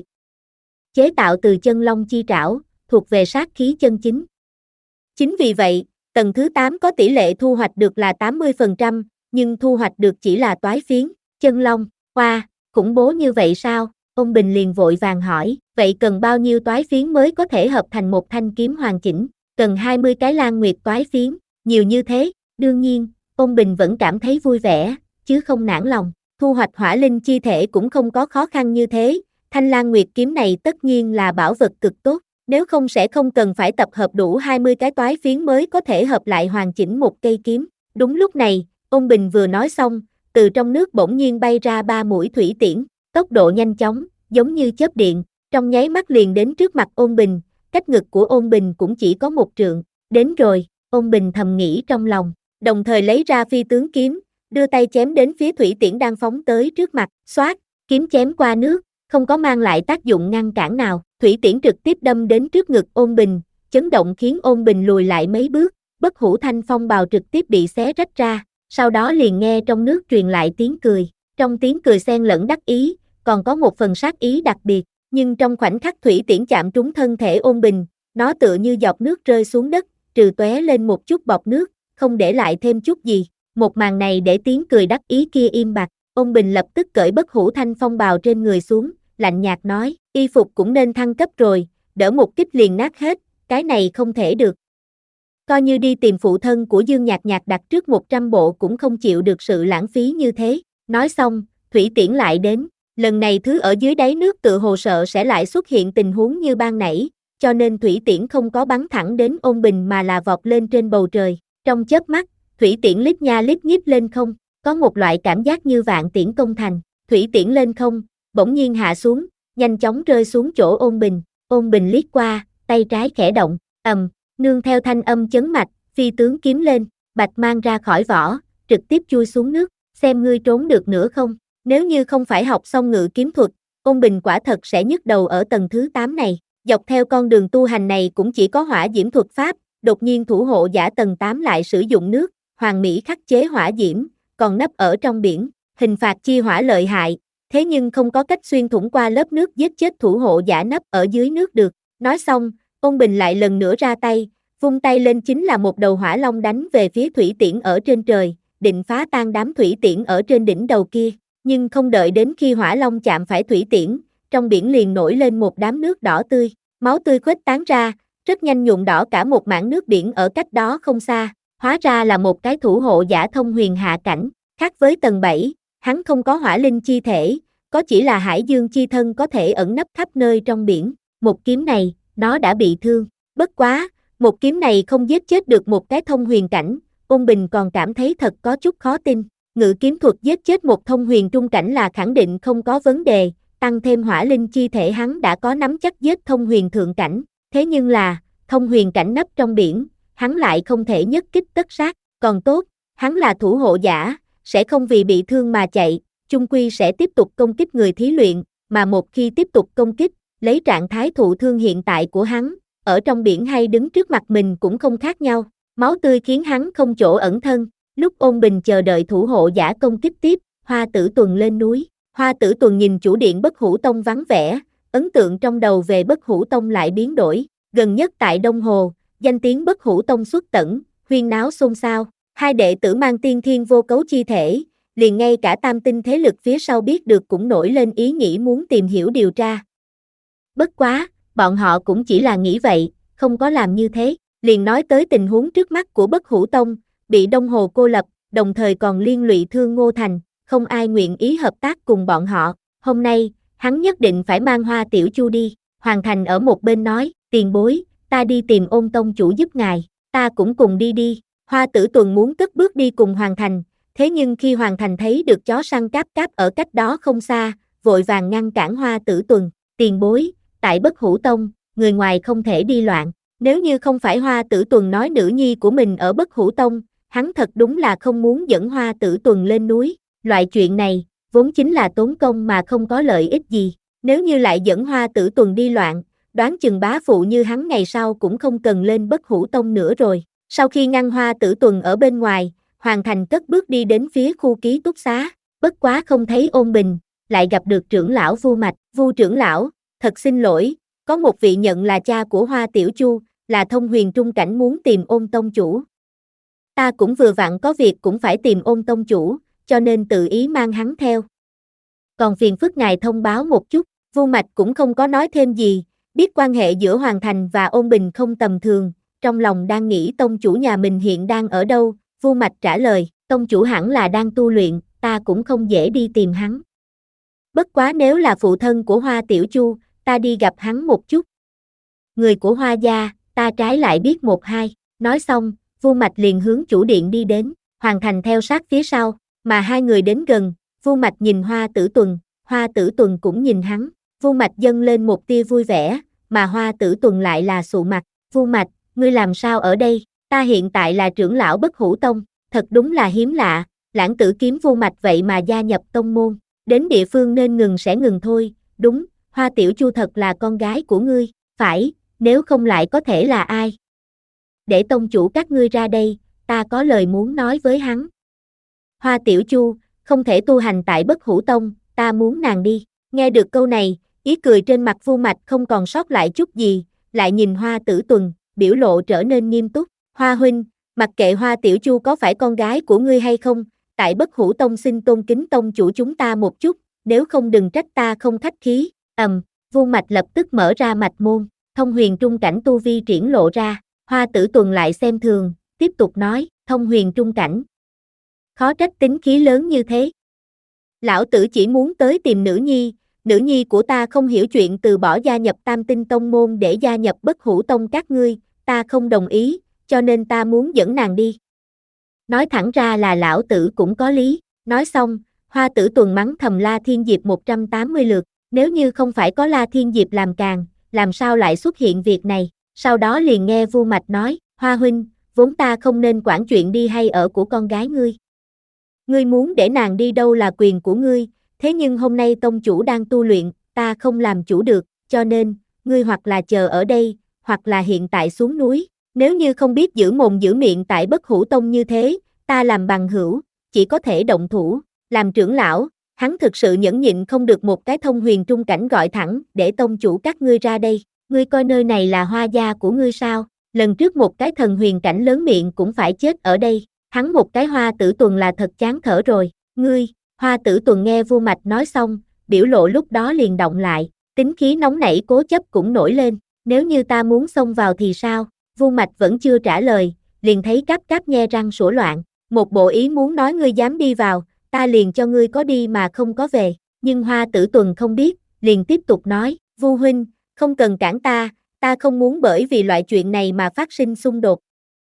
Chế tạo từ chân long chi trảo, thuộc về sát khí chân chính. Chính vì vậy, tầng thứ tám có tỷ lệ thu hoạch được là tám mươi phần trăm, nhưng thu hoạch được chỉ là toái phiến, chân long. Wow, khủng bố như vậy sao? Ôn Bình liền vội vàng hỏi, vậy cần bao nhiêu toái phiến mới có thể hợp thành một thanh kiếm hoàn chỉnh? Cần hai mươi cái Lan Nguyệt toái phiến, nhiều như thế, đương nhiên. Ôn Bình vẫn cảm thấy vui vẻ, chứ không nản lòng, thu hoạch hỏa linh chi thể cũng không có khó khăn như thế, thanh Lan Nguyệt kiếm này tất nhiên là bảo vật cực tốt, Nếu không sẽ không cần phải tập hợp đủ hai mươi cái toái phiến mới có thể hợp lại hoàn chỉnh một cây kiếm. Đúng lúc này, Ôn Bình vừa nói xong, từ trong nước bỗng nhiên bay ra ba mũi thủy tiễn, tốc độ nhanh chóng, giống như chớp điện, trong nháy mắt liền đến trước mặt Ôn Bình, cách ngực của Ôn Bình cũng chỉ có một trượng. Đến rồi, Ôn Bình thầm nghĩ trong lòng, đồng thời lấy ra phi tướng kiếm, đưa tay chém đến phía thủy tiễn đang phóng tới trước mặt, xoát, kiếm chém qua nước, không có mang lại tác dụng ngăn cản nào, thủy tiễn trực tiếp đâm đến trước ngực Ôn Bình, chấn động khiến Ôn Bình lùi lại mấy bước, bất hủ thanh phong bào trực tiếp bị xé rách ra, sau đó liền nghe trong nước truyền lại tiếng cười, trong tiếng cười xen lẫn đắc ý, còn có một phần sát ý đặc biệt, nhưng trong khoảnh khắc thủy tiễn chạm trúng thân thể Ôn Bình, nó tựa như giọt nước rơi xuống đất, trừ tóe lên một chút bọt nước, không để lại thêm chút gì. Một màn này để tiếng cười đắc ý kia im bặt, Ôn Bình lập tức cởi bất hủ thanh phong bào trên người xuống, lạnh nhạt nói, y phục cũng nên thăng cấp rồi, đỡ một kích liền nát hết, cái này không thể được. Coi như đi tìm phụ thân của Dương Nhạc Nhạc đặt trước một trăm bộ cũng không chịu được sự lãng phí như thế. Nói xong, thủy tiễn lại đến, lần này thứ ở dưới đáy nước tự hồ sợ sẽ lại xuất hiện tình huống như ban nãy, cho nên thủy tiễn không có bắn thẳng đến Ôn Bình mà là vọt lên trên bầu trời. Trong chớp mắt, thủy tiễn lít nha lít nhít lên không, có một loại cảm giác như vạn tiễn công thành. Thủy tiễn lên không, bỗng nhiên hạ xuống, nhanh chóng rơi xuống chỗ Ôn Bình. Ôn Bình liếc qua, tay trái khẽ động, ầm, nương theo thanh âm chấn mạch, phi tướng kiếm lên, bạch mang ra khỏi vỏ, trực tiếp chui xuống nước, xem ngươi trốn được nữa không. Nếu như không phải học xong ngự kiếm thuật, Ôn Bình quả thật sẽ nhức đầu ở tầng thứ tám này. Dọc theo con đường tu hành này cũng chỉ có hỏa diễm thuật pháp, đột nhiên thủ hộ giả tầng tám lại sử dụng nước, hoàn mỹ khắc chế hỏa diễm, còn nấp ở trong biển, hình phạt chi hỏa lợi hại, thế nhưng không có cách xuyên thủng qua lớp nước giết chết thủ hộ giả nấp ở dưới nước được. Nói xong, Ôn Bình lại lần nữa ra tay, vung tay lên chính là một đầu hỏa long đánh về phía thủy tiễn ở trên trời, định phá tan đám thủy tiễn ở trên đỉnh đầu kia, nhưng không đợi đến khi hỏa long chạm phải thủy tiễn, trong biển liền nổi lên một đám nước đỏ tươi, máu tươi khuếch tán ra, rất nhanh nhuộm đỏ cả một mảng nước biển ở cách đó không xa, hóa ra là một cái thủ hộ giả thông huyền hạ cảnh, khác với tầng bảy, hắn không có hỏa linh chi thể, có chỉ là hải dương chi thân có thể ẩn nấp khắp nơi trong biển, một kiếm này, nó đã bị thương, bất quá, một kiếm này không giết chết được một cái thông huyền cảnh, Ôn Bình còn cảm thấy thật có chút khó tin, ngự kiếm thuật giết chết một thông huyền trung cảnh là khẳng định không có vấn đề, tăng thêm hỏa linh chi thể hắn đã có nắm chắc giết thông huyền thượng cảnh, thế nhưng là, thông huyền cảnh nấp trong biển, hắn lại không thể nhất kích tất sát, còn tốt, hắn là thủ hộ giả, sẽ không vì bị thương mà chạy, chung quy sẽ tiếp tục công kích người thí luyện, mà một khi tiếp tục công kích, lấy trạng thái thụ thương hiện tại của hắn, ở trong biển hay đứng trước mặt mình cũng không khác nhau, máu tươi khiến hắn không chỗ ẩn thân, lúc Ôn Bình chờ đợi thủ hộ giả công kích tiếp, Hoa Tử Tuần lên núi, Hoa Tử Tuần nhìn chủ điện Bất Hủ Tông vắng vẻ, ấn tượng trong đầu về Bất Hủ Tông lại biến đổi, gần nhất tại Đông Hồ, danh tiếng Bất Hủ Tông xuất tẩn, huyên náo xôn xao, hai đệ tử mang tiên thiên vô cấu chi thể, liền ngay cả tam tinh thế lực phía sau biết được cũng nổi lên ý nghĩ muốn tìm hiểu điều tra. Bất quá, bọn họ cũng chỉ là nghĩ vậy, không có làm như thế, liền nói tới tình huống trước mắt của Bất Hủ Tông, bị Đông Hồ cô lập, đồng thời còn liên lụy Thương Ngô Thành, không ai nguyện ý hợp tác cùng bọn họ, hôm nay, hắn nhất định phải mang Hoa Tiểu Chu đi, Hoàng Thành ở một bên nói, tiền bối, ta đi tìm Ôn Tông chủ giúp ngài, ta cũng cùng đi đi, Hoa Tử Tuần muốn cất bước đi cùng Hoàng Thành, thế nhưng khi Hoàng Thành thấy được chó săn cáp cáp ở cách đó không xa, vội vàng ngăn cản Hoa Tử Tuần, tiền bối, tại Bất Hủ Tông, người ngoài không thể đi loạn, nếu như không phải Hoa Tử Tuần nói nữ nhi của mình ở Bất Hủ Tông, hắn thật đúng là không muốn dẫn Hoa Tử Tuần lên núi, loại chuyện này, vốn chính là tốn công mà không có lợi ích gì, nếu như lại dẫn Hoa Tử Tuần đi loạn, đoán chừng bá phụ như hắn ngày sau cũng không cần lên Bất Hủ Tông nữa rồi. Sau khi ngăn Hoa Tử Tuần ở bên ngoài, Hoàng Thành cất bước đi đến phía khu ký túc xá, bất quá không thấy Ôn Bình, lại gặp được trưởng lão Vu Mạch, Vu trưởng lão, thật xin lỗi, có một vị nhận là cha của Hoa Tiểu Chu, là thông huyền trung cảnh muốn tìm Ôn tông chủ. Ta cũng vừa vặn có việc cũng phải tìm Ôn tông chủ, cho nên tự ý mang hắn theo. Còn phiền phức ngài thông báo một chút, Vu Mạch cũng không có nói thêm gì, biết quan hệ giữa Hoàng Thành và Ôn Bình không tầm thường, trong lòng đang nghĩ tông chủ nhà mình hiện đang ở đâu, Vu Mạch trả lời, tông chủ hẳn là đang tu luyện, ta cũng không dễ đi tìm hắn. Bất quá nếu là phụ thân của Hoa Tiểu Chu, ta đi gặp hắn một chút. người của Hoa gia, ta trái lại biết một hai. Nói xong, Vu Mạch liền hướng chủ điện đi đến, Hoàng Thành theo sát phía sau, mà hai người đến gần, Vu Mạch nhìn Hoa Tử Tuần, Hoa Tử Tuần cũng nhìn hắn, Vu Mạch dâng lên một tia vui vẻ, mà Hoa Tử Tuần lại là sụ mặt, Vu Mạch, ngươi làm sao ở đây, ta hiện tại là trưởng lão Bất Hủ Tông, thật đúng là hiếm lạ, Lãng Tử Kiếm Vu Mạch vậy mà gia nhập tông môn, đến địa phương nên ngừng sẽ ngừng thôi, đúng, Hoa Tiểu Chu thật là con gái của ngươi, phải, nếu không lại có thể là ai? Để tông chủ các ngươi ra đây, ta có lời muốn nói với hắn. Hoa Tiểu Chu, không thể tu hành tại Bất Hủ Tông, ta muốn nàng đi. Nghe được câu này, ý cười trên mặt Vu Mạch không còn sót lại chút gì, lại nhìn Hoa Tử Tuần, biểu lộ trở nên nghiêm túc. Hoa huynh, mặc kệ Hoa Tiểu Chu có phải con gái của ngươi hay không, tại Bất Hủ Tông xin tôn kính tông chủ chúng ta một chút, nếu không đừng trách ta không khách khí. Ầm, Vu Mạch lập tức mở ra mạch môn, thông huyền trung cảnh tu vi triển lộ ra. Hoa Tử Tuần lại xem thường, tiếp tục nói, thông huyền trung cảnh. Khó trách tính khí lớn như thế. Lão tử chỉ muốn tới tìm nữ nhi, nữ nhi của ta không hiểu chuyện từ bỏ gia nhập Tam Tinh Tông môn để gia nhập Bất Hủ Tông các ngươi, ta không đồng ý, cho nên ta muốn dẫn nàng đi. Nói thẳng ra là lão tử cũng có lý, nói xong, Hoa Tử Tuần mắng thầm La Thiên Diệp một trăm tám mươi lượt, nếu như không phải có La Thiên Diệp làm càng, làm sao lại xuất hiện việc này, sau đó liền nghe Vu Mạch nói, Hoa huynh, vốn ta không nên quản chuyện đi hay ở của con gái ngươi. Ngươi muốn để nàng đi đâu là quyền của ngươi, thế nhưng hôm nay tông chủ đang tu luyện, ta không làm chủ được, cho nên, ngươi hoặc là chờ ở đây, hoặc là hiện tại xuống núi, nếu như không biết giữ mồm giữ miệng tại Bất Hủ Tông như thế, ta làm bằng hữu, chỉ có thể động thủ, làm trưởng lão, hắn thực sự nhẫn nhịn không được một cái thông huyền trung cảnh gọi thẳng, để tông chủ các ngươi ra đây, ngươi coi nơi này là Hoa gia của ngươi sao, lần trước một cái thần huyền cảnh lớn miệng cũng phải chết ở đây, hắn một cái Hoa Tử Tuần là thật chán thở rồi, ngươi, Hoa Tử Tuần nghe Vu Mạch nói xong, biểu lộ lúc đó liền động lại, tính khí nóng nảy cố chấp cũng nổi lên, nếu như ta muốn xông vào thì sao, Vu Mạch vẫn chưa trả lời, liền thấy Cáp Cáp nhe răng sủa loạn, một bộ ý muốn nói ngươi dám đi vào, ta liền cho ngươi có đi mà không có về, nhưng Hoa Tử Tuần không biết, liền tiếp tục nói, Vu huynh, không cần cản ta, ta không muốn bởi vì loại chuyện này mà phát sinh xung đột.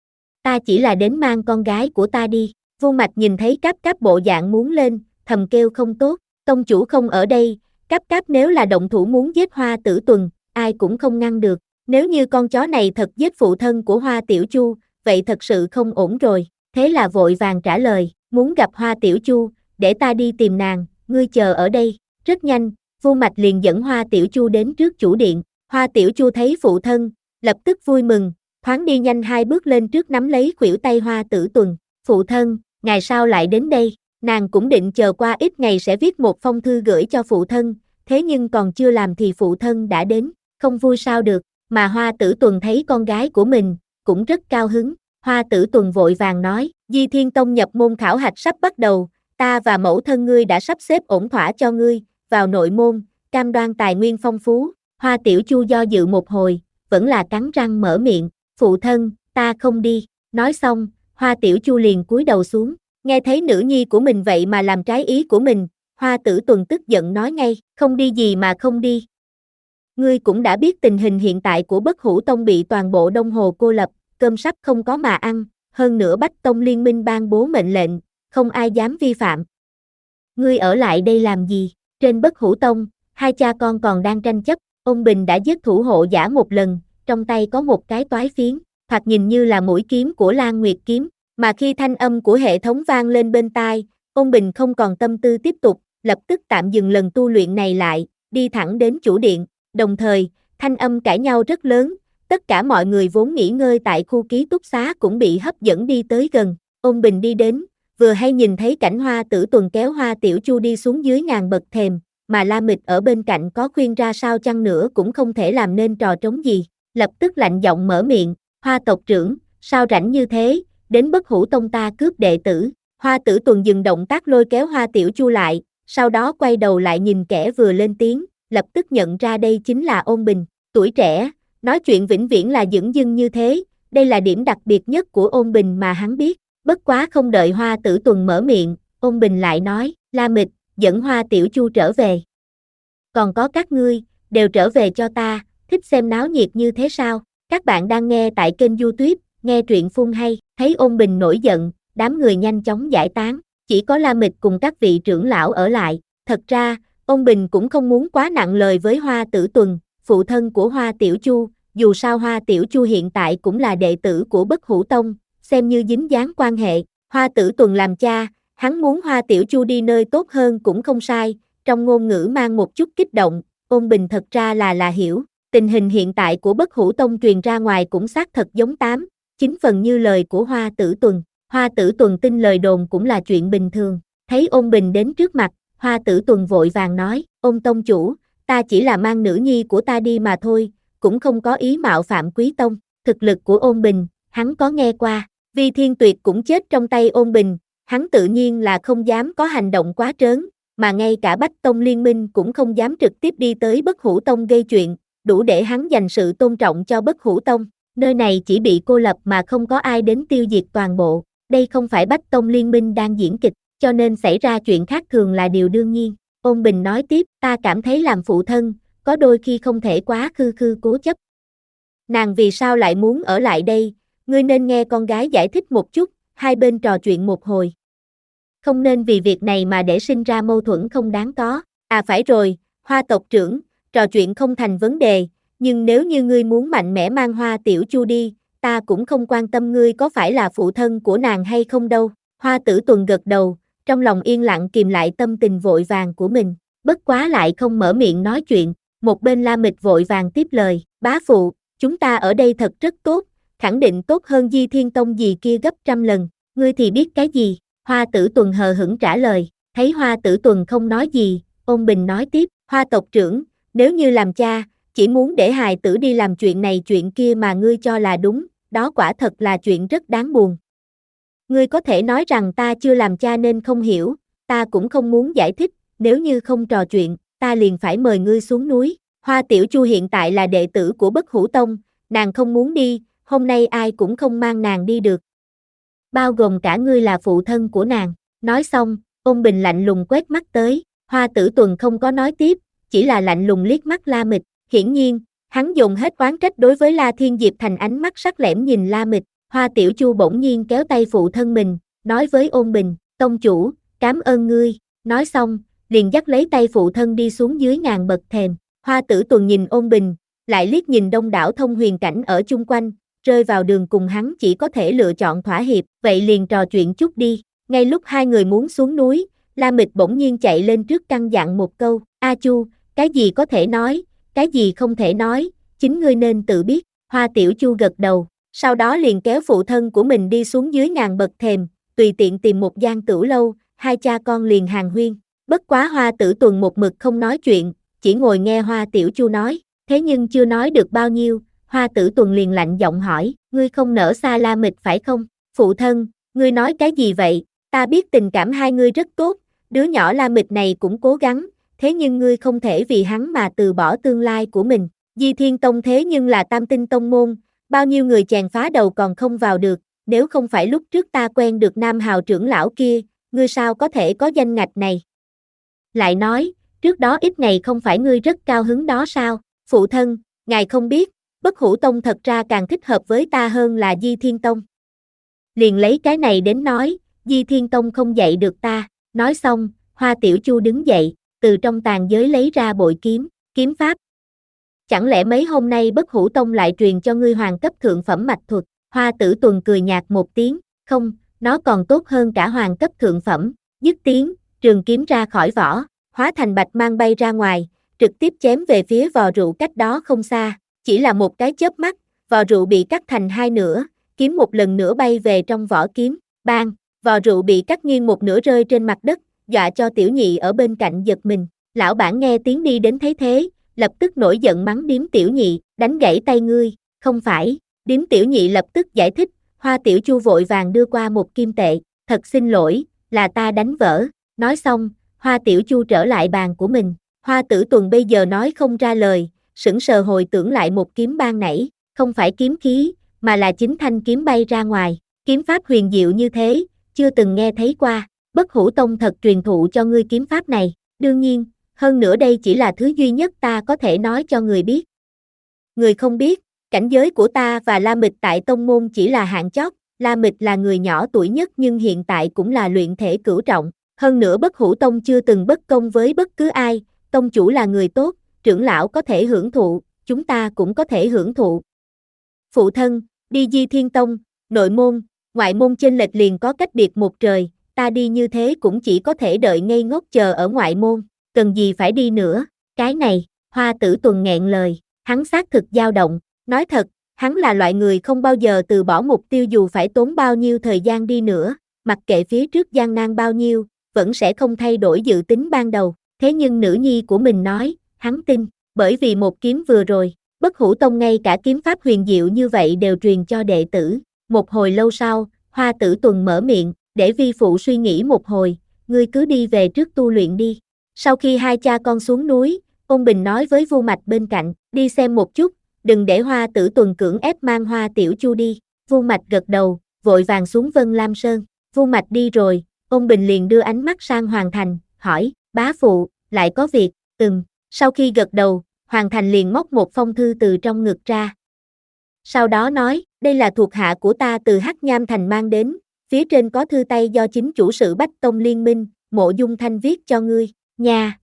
Ta chỉ là đến mang con gái của ta đi, Vu Mạch nhìn thấy Cáp Cáp bộ dạng muốn lên, thầm kêu không tốt, tông chủ không ở đây, Cáp Cáp nếu là động thủ muốn giết Hoa Tử Tuần, ai cũng không ngăn được, nếu như con chó này thật giết phụ thân của Hoa Tiểu Chu, vậy thật sự không ổn rồi, thế là vội vàng trả lời, muốn gặp Hoa Tiểu Chu, để ta đi tìm nàng, ngươi chờ ở đây, rất nhanh, Vu Mạch liền dẫn Hoa Tiểu Chu đến trước chủ điện, Hoa Tiểu Chu thấy phụ thân, lập tức vui mừng, thoáng đi nhanh hai bước lên trước nắm lấy khuỷu tay Hoa Tử Tuần, phụ thân, ngày sao lại đến đây, nàng cũng định chờ qua ít ngày sẽ viết một phong thư gửi cho phụ thân, thế nhưng còn chưa làm thì phụ thân đã đến, không vui sao được, mà Hoa Tử Tuần thấy con gái của mình, cũng rất cao hứng, Hoa Tử Tuần vội vàng nói, Di Thiên Tông nhập môn khảo hạch sắp bắt đầu, ta và mẫu thân ngươi đã sắp xếp ổn thỏa cho ngươi, vào nội môn, cam đoan tài nguyên phong phú, Hoa Tiểu Chu do dự một hồi, vẫn là cắn răng mở miệng, phụ thân, ta không đi, nói xong, Hoa Tiểu Chu liền cúi đầu xuống, nghe thấy nữ nhi của mình vậy mà làm trái ý của mình, Hoa Tử Tuần tức giận nói ngay, không đi gì mà không đi. Ngươi cũng đã biết tình hình hiện tại của Bất Hủ Tông bị toàn bộ Đông Hồ cô lập, cơm sắp không có mà ăn, hơn nữa Bách Tông Liên minh ban bố mệnh lệnh, không ai dám vi phạm. Ngươi ở lại đây làm gì? Trên Bất Hủ Tông, hai cha con còn đang tranh chấp, ông Bình đã giết thủ hộ giả một lần, trong tay có một cái toái phiến, thoạt nhìn như là mũi kiếm của Lan Nguyệt kiếm, mà khi thanh âm của hệ thống vang lên bên tai, ông Bình không còn tâm tư tiếp tục, lập tức tạm dừng lần tu luyện này lại, đi thẳng đến chủ điện, đồng thời, thanh âm cãi nhau rất lớn, tất cả mọi người vốn nghỉ ngơi tại khu ký túc xá cũng bị hấp dẫn đi tới gần, ông Bình đi đến, vừa hay nhìn thấy cảnh Hoa Tử Tuần kéo Hoa Tiểu Chu đi xuống dưới ngàn bậc thềm, mà La Mịch ở bên cạnh có khuyên ra sao chăng nữa cũng không thể làm nên trò trống gì, lập tức lạnh giọng mở miệng, Hoa tộc trưởng, sao rảnh như thế, đến Bất Hủ Tông ta cướp đệ tử, Hoa Tử Tuần dừng động tác lôi kéo Hoa Tiểu Chu lại, sau đó quay đầu lại nhìn kẻ vừa lên tiếng, lập tức nhận ra đây chính là Ôn Bình, tuổi trẻ, nói chuyện vĩnh viễn là dửng dưng như thế, đây là điểm đặc biệt nhất của Ôn Bình mà hắn biết, bất quá không đợi Hoa Tử Tuần mở miệng, Ôn Bình lại nói, La Mịch, dẫn Hoa Tiểu Chu trở về. Còn có các ngươi, đều trở về cho ta, thích xem náo nhiệt như thế sao? Các bạn đang nghe tại kênh YouTube, nghe truyện phun hay, thấy Ôn Bình nổi giận, đám người nhanh chóng giải tán, chỉ có La Mịch cùng các vị trưởng lão ở lại. Thật ra, Ôn Bình cũng không muốn quá nặng lời với Hoa Tử Tuần, phụ thân của Hoa Tiểu Chu, dù sao Hoa Tiểu Chu hiện tại cũng là đệ tử của Bất Hủ Tông, xem như dính dáng quan hệ. Hoa Tử Tuần làm cha, hắn muốn Hoa Tiểu Chu đi nơi tốt hơn cũng không sai, trong ngôn ngữ mang một chút kích động. Ôn Bình thật ra là là hiểu, tình hình hiện tại của Bất Hủ Tông truyền ra ngoài cũng xác thật giống tám, chín phần như lời của Hoa Tử Tuần. Hoa Tử Tuần tin lời đồn cũng là chuyện bình thường, thấy Ôn Bình đến trước mặt, Hoa Tử Tuần vội vàng nói, Ôn tông chủ, ta chỉ là mang nữ nhi của ta đi mà thôi, cũng không có ý mạo phạm Quý Tông. Thực lực của Ôn Bình, hắn có nghe qua, Vi Thiên Tuyệt cũng chết trong tay Ôn Bình, hắn tự nhiên là không dám có hành động quá trớn, mà ngay cả Bách Tông Liên Minh cũng không dám trực tiếp đi tới Bất Hủ Tông gây chuyện, đủ để hắn dành sự tôn trọng cho Bất Hủ Tông. Nơi này chỉ bị cô lập mà không có ai đến tiêu diệt toàn bộ, đây không phải Bách Tông Liên Minh đang diễn kịch, cho nên xảy ra chuyện khác thường là điều đương nhiên. Ôn Bình nói tiếp, ta cảm thấy làm phụ thân, có đôi khi không thể quá khư khư cố chấp. Nàng vì sao lại muốn ở lại đây, ngươi nên nghe con gái giải thích một chút, hai bên trò chuyện một hồi. Không nên vì việc này mà để sinh ra mâu thuẫn không đáng có. À phải rồi, Hoa tộc trưởng, trò chuyện không thành vấn đề, nhưng nếu như ngươi muốn mạnh mẽ mang Hoa Tiểu Chu đi, ta cũng không quan tâm ngươi có phải là phụ thân của nàng hay không đâu. Hoa Tử Tuần gật đầu, trong lòng yên lặng kìm lại tâm tình vội vàng của mình, bất quá lại không mở miệng nói chuyện. Một bên La Mịch vội vàng tiếp lời, bá phụ, chúng ta ở đây thật rất tốt, khẳng định tốt hơn Di Thiên Tông gì kia gấp trăm lần, ngươi thì biết cái gì? Hoa Tử Tuần hờ hững trả lời, thấy Hoa Tử Tuần không nói gì, Ôn Bình nói tiếp, Hoa tộc trưởng, nếu như làm cha, chỉ muốn để hài tử đi làm chuyện này chuyện kia mà ngươi cho là đúng, đó quả thật là chuyện rất đáng buồn. Ngươi có thể nói rằng ta chưa làm cha nên không hiểu, ta cũng không muốn giải thích, nếu như không trò chuyện, ta liền phải mời ngươi xuống núi. Hoa Tiểu Chu hiện tại là đệ tử của Bất Hủ Tông, nàng không muốn đi, hôm nay ai cũng không mang nàng đi được. Bao gồm cả ngươi là phụ thân của nàng. Nói xong, Ôn Bình lạnh lùng quét mắt tới, Hoa Tử Tuần không có nói tiếp, chỉ là lạnh lùng liếc mắt La Mịch, hiển nhiên, hắn dùng hết oán trách đối với La Thiên Diệp thành ánh mắt sắc lẻm nhìn La Mịch. Hoa Tiểu Chu bỗng nhiên kéo tay phụ thân mình, nói với Ôn Bình, tông chủ, cảm ơn ngươi, nói xong, liền dắt lấy tay phụ thân đi xuống dưới ngàn bậc thềm. Hoa Tử Tuần nhìn Ôn Bình, lại liếc nhìn đông đảo thông huyền cảnh ở chung quanh, rơi vào đường cùng hắn chỉ có thể lựa chọn thỏa hiệp, vậy liền trò chuyện chút đi. Ngay lúc hai người muốn xuống núi, La Mịch bỗng nhiên chạy lên trước căn dặn một câu, A Chu, cái gì có thể nói, cái gì không thể nói, chính ngươi nên tự biết. Hoa Tiểu Chu gật đầu, sau đó liền kéo phụ thân của mình đi xuống dưới ngàn bậc thềm, tùy tiện tìm một gian tửu lâu, hai cha con liền hàng huyên. Bất quá Hoa Tử Tuần một mực không nói chuyện, chỉ ngồi nghe Hoa Tiểu Chu nói, thế nhưng chưa nói được bao nhiêu, Hoa Tử Tuần liền lạnh giọng hỏi, ngươi không nỡ xa La Mịch phải không? Phụ thân, ngươi nói cái gì vậy? Ta biết tình cảm hai ngươi rất tốt, đứa nhỏ La Mịch này cũng cố gắng, thế nhưng ngươi không thể vì hắn mà từ bỏ tương lai của mình. Di Thiên Tông thế nhưng là tam tinh tông môn, bao nhiêu người chèn phá đầu còn không vào được, nếu không phải lúc trước ta quen được Nam Hào trưởng lão kia, ngươi sao có thể có danh ngạch này? Lại nói, trước đó ít ngày không phải ngươi rất cao hứng đó sao? Phụ thân, ngài không biết, Bất Hủ Tông thật ra càng thích hợp với ta hơn là Di Thiên Tông. Liền lấy cái này đến nói, Di Thiên Tông không dạy được ta. Nói xong, Hoa Tiểu Chu đứng dậy, từ trong tàn giới lấy ra bội kiếm, kiếm pháp. Chẳng lẽ mấy hôm nay Bất Hủ Tông lại truyền cho ngươi hoàng cấp thượng phẩm mạch thuật? Hoa Tử Tuần cười nhạt một tiếng, không, nó còn tốt hơn cả hoàng cấp thượng phẩm. Dứt tiếng, trường kiếm ra khỏi vỏ, hóa thành bạch mang bay ra ngoài, trực tiếp chém về phía vò rượu cách đó không xa. Chỉ là một cái chớp mắt, vò rượu bị cắt thành hai nửa, kiếm một lần nữa bay về trong vỏ kiếm, bang, vò rượu bị cắt nghiêng một nửa rơi trên mặt đất, dọa cho Tiểu Nhị ở bên cạnh giật mình. Lão bản nghe tiếng đi đến thấy thế, lập tức nổi giận mắng Điếm Tiểu Nhị, đánh gãy tay ngươi, không phải. Điếm Tiểu Nhị lập tức giải thích, Hoa Tiểu Chu vội vàng đưa qua một kim tệ, thật xin lỗi, là ta đánh vỡ. Nói xong, Hoa Tiểu Chu trở lại bàn của mình. Hoa Tử Tuần bây giờ nói không ra lời, sững sờ hồi tưởng lại một kiếm ban nãy, không phải kiếm khí, mà là chính thanh kiếm bay ra ngoài. Kiếm pháp huyền diệu như thế, chưa từng nghe thấy qua. Bất Hủ Tông thật truyền thụ cho ngươi kiếm pháp này, đương nhiên, hơn nữa đây chỉ là thứ duy nhất ta có thể nói cho người biết. người không biết, cảnh giới của ta và La Mịch tại tông môn chỉ là hạng chót, La Mịch là người nhỏ tuổi nhất nhưng hiện tại cũng là luyện thể cửu trọng, hơn nữa Bất Hủ Tông chưa từng bất công với bất cứ ai, tông chủ là người tốt, trưởng lão có thể hưởng thụ, chúng ta cũng có thể hưởng thụ. Phụ thân, đi Di Thiên Tông, nội môn, ngoại môn chênh lệch liền có cách biệt một trời, ta đi như thế cũng chỉ có thể đợi ngây ngốc chờ ở ngoại môn, cần gì phải đi nữa, cái này, Hoa Tử Tuần nghẹn lời, hắn xác thực dao động, nói thật, hắn là loại người không bao giờ từ bỏ mục tiêu dù phải tốn bao nhiêu thời gian đi nữa, mặc kệ phía trước gian nan bao nhiêu, vẫn sẽ không thay đổi dự tính ban đầu, thế nhưng nữ nhi của mình nói, hắn tin, bởi vì một kiếm vừa rồi, Bất Hủ Tông ngay cả kiếm pháp huyền diệu như vậy đều truyền cho đệ tử, một hồi lâu sau, Hoa Tử Tuần mở miệng, để vi phụ suy nghĩ một hồi, ngươi cứ đi về trước tu luyện đi. Sau khi hai cha con xuống núi, Ôn Bình nói với Vu Mạch bên cạnh, đi xem một chút, đừng để Hoa Tử Tuần cưỡng ép mang Hoa Tiểu Chu đi. Vu Mạch gật đầu, vội vàng xuống Vân Lam Sơn. Vu Mạch đi rồi, Ôn Bình liền đưa ánh mắt sang Hoàng Thành, hỏi, bá phụ, lại có việc, ừm. Sau khi gật đầu, Hoàng Thành liền móc một phong thư từ trong ngực ra. Sau đó nói, đây là thuộc hạ của ta từ Hắc Nham Thành mang đến, phía trên có thư tay do chính chủ sự Bách Tông Liên Minh, Mộ Dung Thanh viết cho ngươi, nha.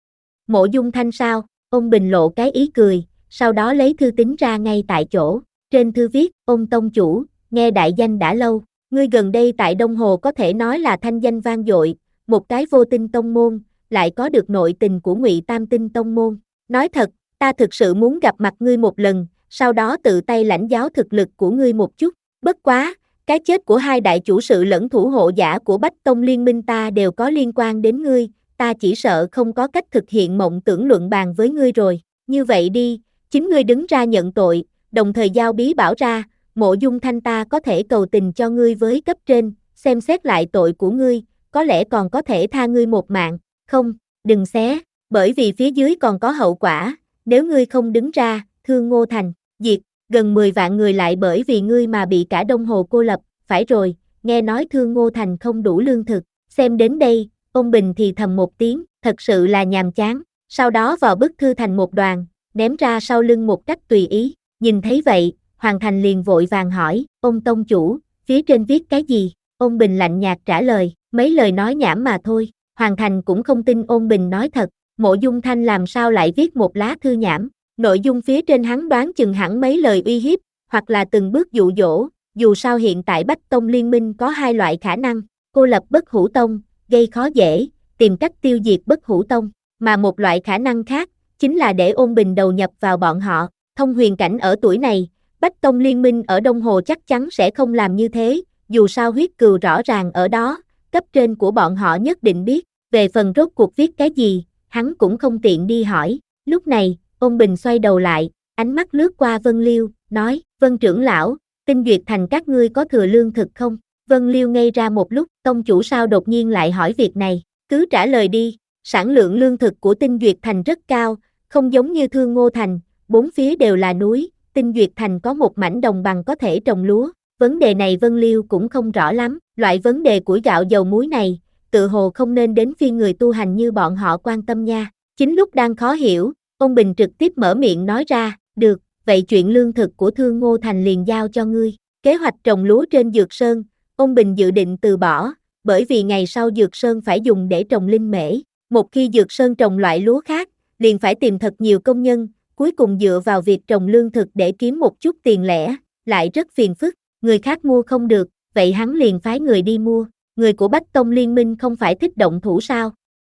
Mộ Dung Thanh sao? Ôn Bình lộ cái ý cười, sau đó lấy thư tín ra ngay tại chỗ, trên thư viết, Ôn Tông Chủ, nghe đại danh đã lâu, ngươi gần đây tại Đông Hồ có thể nói là thanh danh vang dội, một cái vô tinh tông môn, lại có được nội tình của Ngụy Tam Tinh tông môn, nói thật, ta thực sự muốn gặp mặt ngươi một lần, sau đó tự tay lãnh giáo thực lực của ngươi một chút, bất quá, cái chết của hai đại chủ sự lẫn thủ hộ giả của Bách Tông Liên Minh ta đều có liên quan đến ngươi, ta chỉ sợ không có cách thực hiện mộng tưởng luận bàn với ngươi rồi, như vậy đi, chính ngươi đứng ra nhận tội, đồng thời giao bí bảo ra, Mộ Dung Thanh ta có thể cầu tình cho ngươi với cấp trên, xem xét lại tội của ngươi, có lẽ còn có thể tha ngươi một mạng, không, đừng xé, bởi vì phía dưới còn có hậu quả, nếu ngươi không đứng ra, Thương Ngô Thành, diệt, gần mười vạn người lại bởi vì ngươi mà bị cả Đông Hồ cô lập, phải rồi, nghe nói Thương Ngô Thành không đủ lương thực, xem đến đây, Ôn Bình thì thầm một tiếng, thật sự là nhàm chán, sau đó vào bức thư thành một đoàn, ném ra sau lưng một cách tùy ý, nhìn thấy vậy, Hoàng Thành liền vội vàng hỏi, Ôn Tông Chủ, phía trên viết cái gì? Ôn Bình lạnh nhạt trả lời, mấy lời nói nhảm mà thôi, Hoàng Thành cũng không tin Ôn Bình nói thật, Mộ Dung Thanh làm sao lại viết một lá thư nhảm, nội dung phía trên hắn đoán chừng hẳn mấy lời uy hiếp, hoặc là từng bước dụ dỗ, dù sao hiện tại Bách Tông Liên Minh có hai loại khả năng, cô lập Bất Hủ Tông, gây khó dễ, tìm cách tiêu diệt Bất Hủ Tông, mà một loại khả năng khác, chính là để Ôn Bình đầu nhập vào bọn họ, thông huyền cảnh ở tuổi này, Bách Tông Liên Minh ở Đông Hồ chắc chắn sẽ không làm như thế, dù sao huyết cừu rõ ràng ở đó, cấp trên của bọn họ nhất định biết, về phần rốt cuộc viết cái gì, hắn cũng không tiện đi hỏi, lúc này, Ôn Bình xoay đầu lại, ánh mắt lướt qua Vân Liêu, nói, Vân trưởng lão, Tinh Duyệt Thành các ngươi có thừa lương thực không? Vân Liêu ngây ra một lúc, tông chủ sao đột nhiên lại hỏi việc này, cứ trả lời đi, sản lượng lương thực của Tinh Duyệt Thành rất cao, không giống như Thương Ngô Thành, bốn phía đều là núi, Tinh Duyệt Thành có một mảnh đồng bằng có thể trồng lúa, vấn đề này Vân Liêu cũng không rõ lắm, loại vấn đề củi gạo dầu muối này, tự hồ không nên đến phiên người tu hành như bọn họ quan tâm nha, chính lúc đang khó hiểu, Ôn Bình trực tiếp mở miệng nói ra, được, vậy chuyện lương thực của Thương Ngô Thành liền giao cho ngươi, kế hoạch trồng lúa trên Dược Sơn, Ôn Bình dự định từ bỏ, bởi vì ngày sau Dược Sơn phải dùng để trồng linh mễ, một khi Dược Sơn trồng loại lúa khác, liền phải tìm thật nhiều công nhân, cuối cùng dựa vào việc trồng lương thực để kiếm một chút tiền lẻ, lại rất phiền phức, người khác mua không được, vậy hắn liền phái người đi mua, người của Bách Tông Liên Minh không phải thích động thủ sao?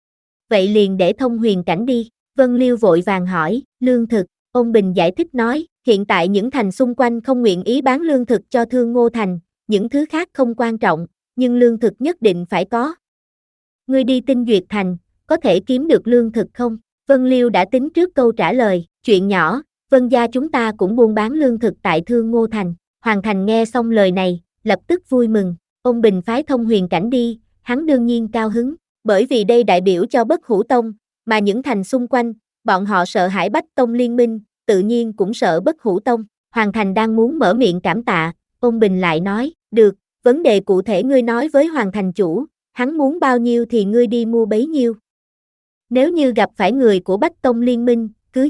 Vậy liền để thông huyền cảnh đi, Vân Liêu vội vàng hỏi, lương thực, Ôn Bình giải thích nói, hiện tại những thành xung quanh không nguyện ý bán lương thực cho Thương Ngô Thành, những thứ khác không quan trọng, nhưng lương thực nhất định phải có. Ngươi đi Tinh Duyệt Thành, có thể kiếm được lương thực không? Vân Liêu đã tính trước câu trả lời, chuyện nhỏ, Vân gia chúng ta cũng buôn bán lương thực tại Thương Ngô Thành. Hoàng Thành nghe xong lời này, lập tức vui mừng, Ôn Bình phái thông huyền cảnh đi, hắn đương nhiên cao hứng, bởi vì đây đại biểu cho Bất Hủ Tông, mà những thành xung quanh, bọn họ sợ hãi Bách Tông Liên Minh, tự nhiên cũng sợ Bất Hủ Tông. Hoàng Thành đang muốn mở miệng cảm tạ, Ôn Bình lại nói, được, vấn đề cụ thể ngươi nói với Hoàng Thành chủ, hắn muốn bao nhiêu thì ngươi đi mua bấy nhiêu. Nếu như gặp phải người của Bách Tông Liên Minh, cứ giết,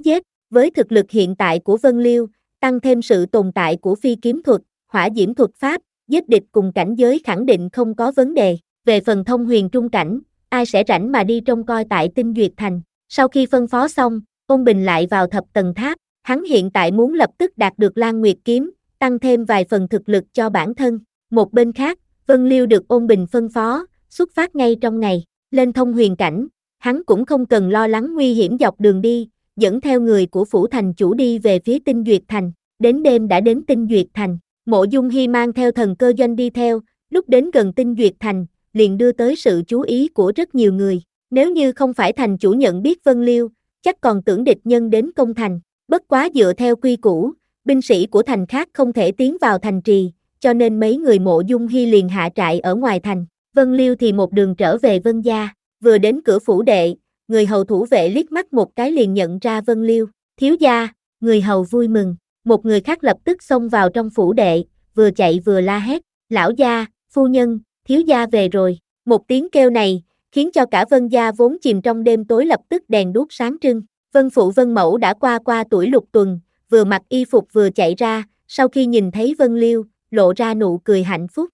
Với thực lực hiện tại của Vân Liêu, tăng thêm sự tồn tại của phi kiếm thuật, hỏa diễm thuật pháp, giết địch cùng cảnh giới khẳng định không có vấn đề. Về phần thông huyền trung cảnh, ai sẽ rảnh mà đi trông coi tại Tinh Duyệt Thành. Sau khi phân phó xong, Ôn Bình lại vào thập tầng tháp, hắn hiện tại muốn lập tức đạt được Lan Nguyệt kiếm, tăng thêm vài phần thực lực cho bản thân. Một bên khác, Vân Liêu được Ôn Bình phân phó, xuất phát ngay trong ngày, lên thông huyền cảnh, hắn cũng không cần lo lắng nguy hiểm dọc đường đi, dẫn theo người của phủ thành chủ đi về phía Tinh Duyệt Thành. Đến đêm đã đến Tinh Duyệt Thành, Mộ Dung Hi mang theo thần cơ doanh đi theo, lúc đến gần Tinh Duyệt Thành, liền đưa tới sự chú ý của rất nhiều người. Nếu như không phải thành chủ nhận biết Vân Liêu, chắc còn tưởng địch nhân đến công thành. Bất quá dựa theo quy củ, binh sĩ của thành khác không thể tiến vào thành trì, cho nên mấy người Mộ Dung Hi liền hạ trại ở ngoài thành. Vân Liêu thì một đường trở về Vân gia, vừa đến cửa phủ đệ, người hầu thủ vệ liếc mắt một cái liền nhận ra Vân Liêu. Thiếu gia, người hầu vui mừng. Một người khác lập tức xông vào trong phủ đệ, vừa chạy vừa la hét, lão gia, phu nhân, thiếu gia về rồi. Một tiếng kêu này, khiến cho cả Vân gia vốn chìm trong đêm tối lập tức đèn đuốc sáng trưng. Vân phụ Vân mẫu đã qua qua tuổi lục tuần, vừa mặc y phục vừa chạy ra, sau khi nhìn thấy Vân Liêu, lộ ra nụ cười hạnh phúc.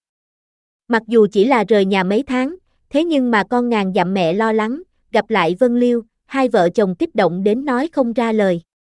Mặc dù chỉ là rời nhà mấy tháng, thế nhưng mà con ngàn dặm mẹ lo lắng, gặp lại Vân Liêu, hai vợ chồng kích động đến nói không ra lời.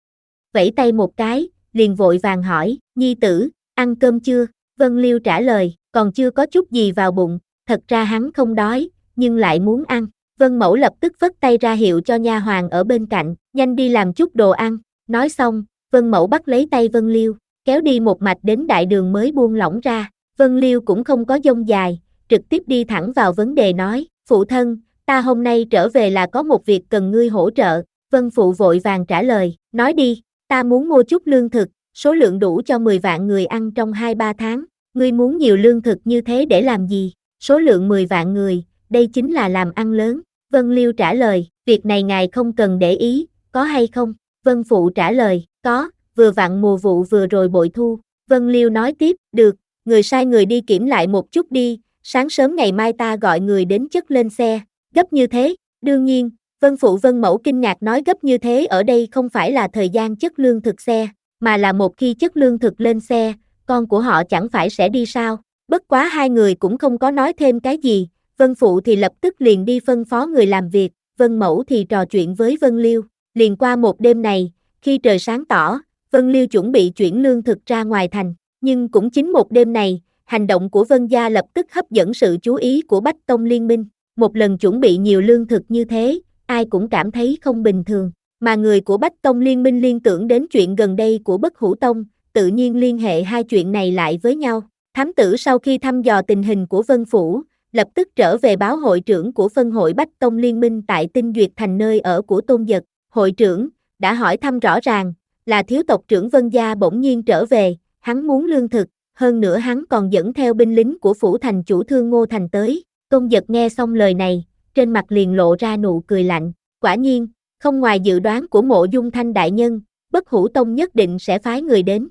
Vẫy tay một cái, liền vội vàng hỏi, nhi tử, ăn cơm chưa? Vân Liêu trả lời, còn chưa có chút gì vào bụng, thật ra hắn không đói, nhưng lại muốn ăn. Vân mẫu lập tức phất tay ra hiệu cho nha hoàn ở bên cạnh, nhanh đi làm chút đồ ăn. Nói xong, Vân mẫu bắt lấy tay Vân Liêu, kéo đi một mạch đến đại đường mới buông lỏng ra. Vân Liêu cũng không có dông dài, trực tiếp đi thẳng vào vấn đề nói, phụ thân, ta hôm nay trở về là có một việc cần ngươi hỗ trợ. Vân phụ vội vàng trả lời, nói đi, ta muốn mua chút lương thực, số lượng đủ cho mười vạn người ăn trong hai ba tháng. Ngươi muốn nhiều lương thực như thế để làm gì? Số lượng mười vạn người, đây chính là làm ăn lớn. Vân Liêu trả lời, việc này ngài không cần để ý, có hay không? Vân phụ trả lời, có, vừa vặn mùa vụ vừa rồi bội thu. Vân Liêu nói tiếp, được, người sai người đi kiểm lại một chút đi, sáng sớm ngày mai ta gọi người đến chất lên xe. Gấp như thế? Đương nhiên. Vân phụ Vân mẫu kinh ngạc nói gấp như thế ở đây không phải là thời gian chất lương thực xe, mà là một khi chất lương thực lên xe, con của họ chẳng phải sẽ đi sao? Bất quá hai người cũng không có nói thêm cái gì, Vân phụ thì lập tức liền đi phân phó người làm việc, Vân mẫu thì trò chuyện với Vân Liêu. Liền qua một đêm này, khi trời sáng tỏ, Vân Liêu chuẩn bị chuyển lương thực ra ngoài thành, nhưng cũng chính một đêm này, hành động của Vân gia lập tức hấp dẫn sự chú ý của Bách Tông Liên minh. Một lần chuẩn bị nhiều lương thực như thế, ai cũng cảm thấy không bình thường, mà người của Bách Tông Liên minh liên tưởng đến chuyện gần đây của Bất Hủ Tông, tự nhiên liên hệ hai chuyện này lại với nhau. Thám tử sau khi thăm dò tình hình của Vân Phủ, lập tức trở về báo hội trưởng của phân hội Bách Tông Liên minh tại Tinh Duyệt Thành nơi ở của Tôn Dật. Hội trưởng, đã hỏi thăm rõ ràng, là thiếu tộc trưởng Vân gia bỗng nhiên trở về, hắn muốn lương thực, hơn nữa hắn còn dẫn theo binh lính của phủ thành chủ Thương Ngô Thành tới. Tôn Dật nghe xong lời này, trên mặt liền lộ ra nụ cười lạnh, quả nhiên, không ngoài dự đoán của Mộ Dung Thanh đại nhân, Bất Hủ Tông nhất định sẽ phái người đến.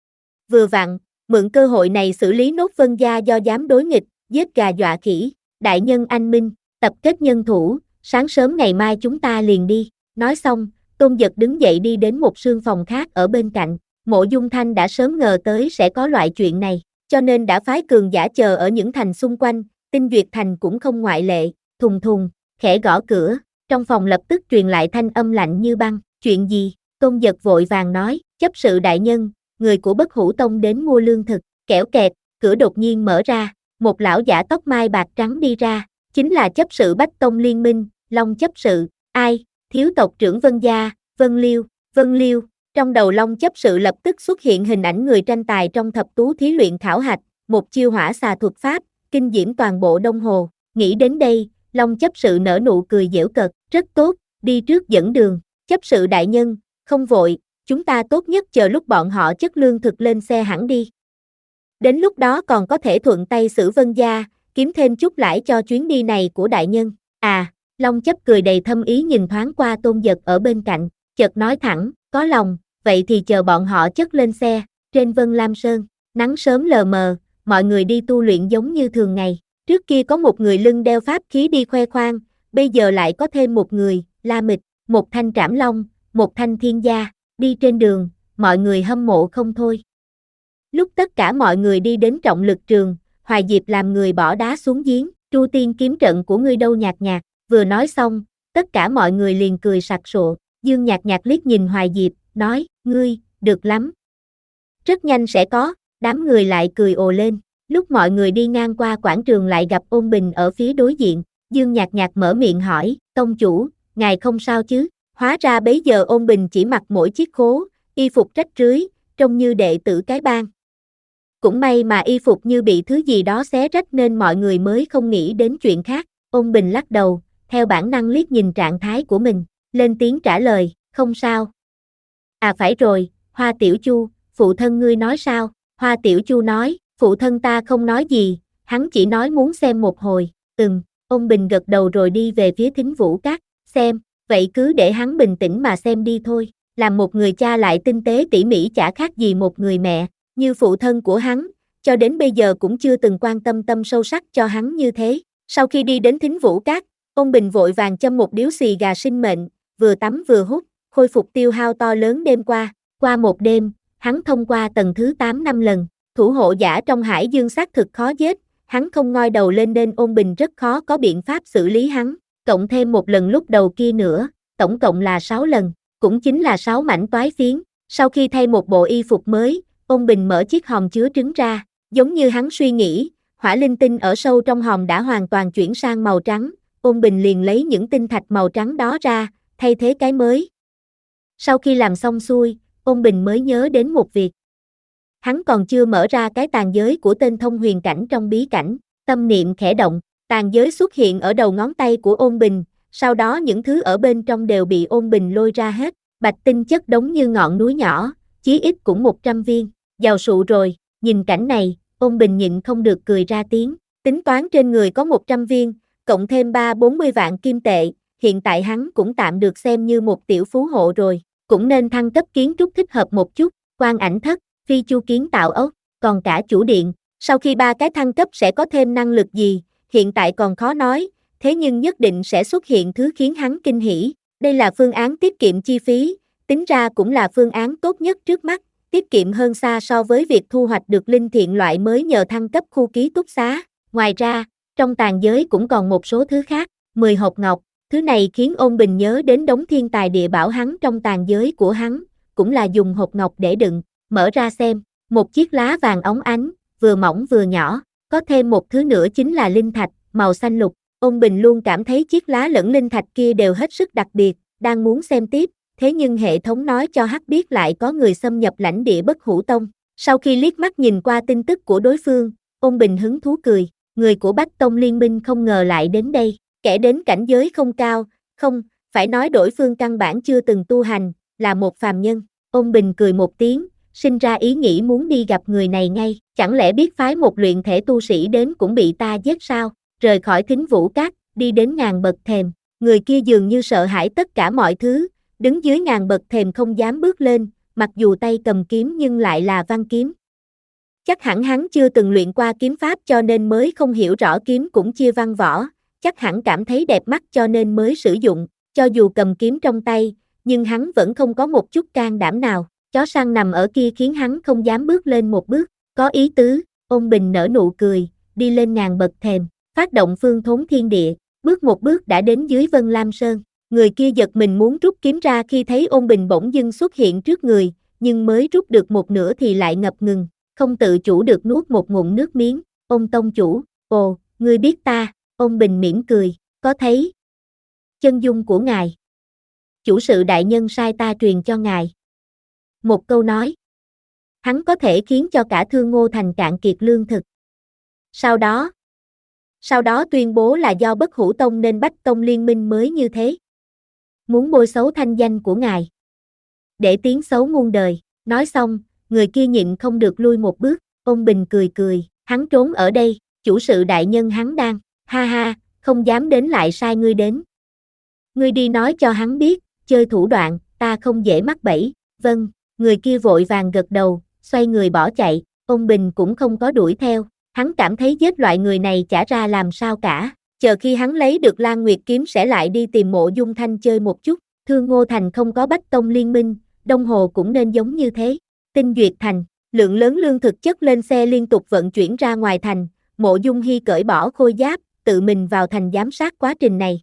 Vừa vặn, mượn cơ hội này xử lý nốt Vân gia do dám đối nghịch, giết gà dọa khỉ. Đại nhân anh minh, tập kết nhân thủ, sáng sớm ngày mai chúng ta liền đi. Nói xong, Tôn Dật đứng dậy đi đến một sương phòng khác ở bên cạnh. Mộ Dung Thanh đã sớm ngờ tới sẽ có loại chuyện này, cho nên đã phái cường giả chờ ở những thành xung quanh, Tinh Duyệt Thành cũng không ngoại lệ. Thùng thùng, khẽ gõ cửa, trong phòng lập tức truyền lại thanh âm lạnh như băng. Chuyện gì? Tôn Dật vội vàng nói, chấp sự đại nhân, người của Bất Hủ Tông đến mua lương thực. Kẽo kẹt, cửa đột nhiên mở ra, một lão giả tóc mai bạc trắng đi ra, chính là chấp sự Bách Tông Liên minh, Long chấp sự. Ai? Thiếu tộc trưởng Vân gia, Vân Liêu. Vân Liêu. Trong đầu Long chấp sự lập tức xuất hiện hình ảnh người tranh tài trong thập tú thí luyện khảo hạch, một chiêu hỏa xà thuật pháp, kinh diễm toàn bộ Đông Hồ. Nghĩ đến đây, Long chấp sự nở nụ cười giễu cợt, rất tốt, đi trước dẫn đường. Chấp sự đại nhân, không vội, chúng ta tốt nhất chờ lúc bọn họ chất lương thực lên xe hẳn đi. Đến lúc đó còn có thể thuận tay xử Vân gia, kiếm thêm chút lãi cho chuyến đi này của đại nhân. À, Long chấp cười đầy thâm ý nhìn thoáng qua Tôn Dật ở bên cạnh, chợt nói thẳng, có lòng, vậy thì chờ bọn họ chất lên xe. Trên Vân Lam Sơn, nắng sớm lờ mờ, mọi người đi tu luyện giống như thường ngày. Trước kia có một người lưng đeo pháp khí đi khoe khoang, bây giờ lại có thêm một người, La Mịch, một thanh trảm long, một thanh thiên gia. Đi trên đường, mọi người hâm mộ không thôi. Lúc tất cả mọi người đi đến trọng lực trường, Hoài Diệp làm người bỏ đá xuống giếng, Tru Tiên kiếm trận của ngươi đâu Nhạc Nhạc, vừa nói xong, tất cả mọi người liền cười sặc sụa, Dương Nhạc Nhạc liếc nhìn Hoài Diệp, nói, ngươi, được lắm. Rất nhanh sẽ có, đám người lại cười ồ lên, lúc mọi người đi ngang qua quảng trường lại gặp Ôn Bình ở phía đối diện, Dương Nhạc Nhạc mở miệng hỏi, tông chủ, ngài không sao chứ, hóa ra bấy giờ Ôn Bình chỉ mặc mỗi chiếc khố, y phục rách rưới, trông như đệ tử cái bang. Cũng may mà y phục như bị thứ gì đó xé rách nên mọi người mới không nghĩ đến chuyện khác. Ôn Bình lắc đầu, theo bản năng liếc nhìn trạng thái của mình, lên tiếng trả lời, không sao. À phải rồi, Hoa Tiểu Chu, phụ thân ngươi nói sao? Hoa Tiểu Chu nói, phụ thân ta không nói gì, hắn chỉ nói muốn xem một hồi, ừm, Ôn Bình gật đầu rồi đi về phía Thính Vũ Các, xem, vậy cứ để hắn bình tĩnh mà xem đi thôi, làm một người cha lại tinh tế tỉ mỉ chả khác gì một người mẹ. Như phụ thân của hắn, cho đến bây giờ cũng chưa từng quan tâm tâm sâu sắc cho hắn như thế. Sau khi đi đến Thính Vũ Các, Ôn Bình vội vàng châm một điếu xì gà sinh mệnh, vừa tắm vừa hút, khôi phục tiêu hao to lớn đêm qua. Qua một đêm, hắn thông qua tầng thứ tám năm lần, thủ hộ giả trong hải dương xác thực khó giết, hắn không ngoi đầu lên nên Ôn Bình rất khó có biện pháp xử lý hắn, cộng thêm một lần lúc đầu kia nữa, tổng cộng là sáu lần, cũng chính là sáu mảnh toái phiến. Sau khi thay một bộ y phục mới, Ôn Bình mở chiếc hòm chứa trứng ra, giống như hắn suy nghĩ, hỏa linh tinh ở sâu trong hòm đã hoàn toàn chuyển sang màu trắng, Ôn Bình liền lấy những tinh thạch màu trắng đó ra, thay thế cái mới. Sau khi làm xong xuôi, Ôn Bình mới nhớ đến một việc. Hắn còn chưa mở ra cái tàn giới của tên thông huyền cảnh trong bí cảnh, tâm niệm khẽ động, tàn giới xuất hiện ở đầu ngón tay của Ôn Bình, sau đó những thứ ở bên trong đều bị Ôn Bình lôi ra hết, bạch tinh chất đống như ngọn núi nhỏ, chí ít cũng một trăm viên. Giàu sụ rồi, nhìn cảnh này, Ôn Bình nhịn không được cười ra tiếng, tính toán trên người có một trăm viên, cộng thêm ba bốn mươi vạn kim tệ, hiện tại hắn cũng tạm được xem như một tiểu phú hộ rồi, cũng nên thăng cấp kiến trúc thích hợp một chút, Quan Ảnh Thất, Phi Chu Kiến Tạo Ốc, còn cả chủ điện, sau khi ba cái thăng cấp sẽ có thêm năng lực gì, hiện tại còn khó nói, thế nhưng nhất định sẽ xuất hiện thứ khiến hắn kinh hỉ, đây là phương án tiết kiệm chi phí, tính ra cũng là phương án tốt nhất trước mắt. Tiết kiệm hơn xa so với việc thu hoạch được linh thiện loại mới nhờ thăng cấp khu ký túc xá. Ngoài ra, trong tàn giới cũng còn một số thứ khác, mười hộp ngọc, thứ này khiến Ôn Bình nhớ đến đống thiên tài địa bảo hắn trong tàn giới của hắn, cũng là dùng hộp ngọc để đựng, mở ra xem, một chiếc lá vàng óng ánh, vừa mỏng vừa nhỏ, có thêm một thứ nữa chính là linh thạch, màu xanh lục, Ôn Bình luôn cảm thấy chiếc lá lẫn linh thạch kia đều hết sức đặc biệt, đang muốn xem tiếp. Thế nhưng hệ thống nói cho hắn biết lại có người xâm nhập lãnh địa Bất Hủ Tông. Sau khi liếc mắt nhìn qua tin tức của đối phương, Ôn Bình hứng thú cười, người của Bách Tông Liên minh không ngờ lại đến đây, kẻ đến cảnh giới không cao, không, phải nói đối phương căn bản chưa từng tu hành, là một phàm nhân. Ôn Bình cười một tiếng, sinh ra ý nghĩ muốn đi gặp người này ngay, chẳng lẽ biết phái một luyện thể tu sĩ đến cũng bị ta giết sao? Rời khỏi Thính Vũ Các, đi đến ngàn bậc thềm, người kia dường như sợ hãi tất cả mọi thứ. Đứng dưới ngàn bậc thềm không dám bước lên, mặc dù tay cầm kiếm nhưng lại là văn kiếm. Chắc hẳn hắn chưa từng luyện qua kiếm pháp cho nên mới không hiểu rõ kiếm cũng chia văn võ, chắc hẳn cảm thấy đẹp mắt cho nên mới sử dụng, cho dù cầm kiếm trong tay, nhưng hắn vẫn không có một chút can đảm nào, chó săn nằm ở kia khiến hắn không dám bước lên một bước, có ý tứ, Ôn Bình nở nụ cười, đi lên ngàn bậc thềm, phát động phương thốn thiên địa, bước một bước đã đến dưới Vân Lam Sơn. Người kia giật mình muốn rút kiếm ra khi thấy Ôn Bình bỗng dưng xuất hiện trước người, nhưng mới rút được một nửa thì lại ngập ngừng, không tự chủ được nuốt một ngụm nước miếng. Ôn tông chủ, ồ, ngươi biết ta, Ôn Bình mỉm cười, có thấy chân dung của ngài. Chủ sự đại nhân sai ta truyền cho ngài. Một câu nói, hắn có thể khiến cho cả Thương Ngô Thành cạn kiệt lương thực. Sau đó, sau đó tuyên bố là do Bất Hủ Tông nên Bách Tông Liên minh mới như thế. Muốn bôi xấu thanh danh của ngài, để tiếng xấu muôn đời. Nói xong, người kia nhịn không được lui một bước. Ôn Bình cười cười, hắn trốn ở đây, chủ sự đại nhân hắn đang, ha ha, không dám đến lại sai ngươi đến. Ngươi đi nói cho hắn biết, chơi thủ đoạn, ta không dễ mắc bẫy. Vâng, người kia vội vàng gật đầu, xoay người bỏ chạy. Ôn Bình cũng không có đuổi theo, hắn cảm thấy giết loại người này chả ra làm sao cả. Chờ khi hắn lấy được Lan Nguyệt kiếm sẽ lại đi tìm Mộ Dung Thanh chơi một chút. Thương Ngô Thành không có Bách Tông Liên minh, Đông Hồ cũng nên giống như thế. Tinh Duyệt Thành, lượng lớn lương thực chất lên xe liên tục vận chuyển ra ngoài thành, Mộ Dung Hy cởi bỏ khôi giáp, tự mình vào thành giám sát quá trình này.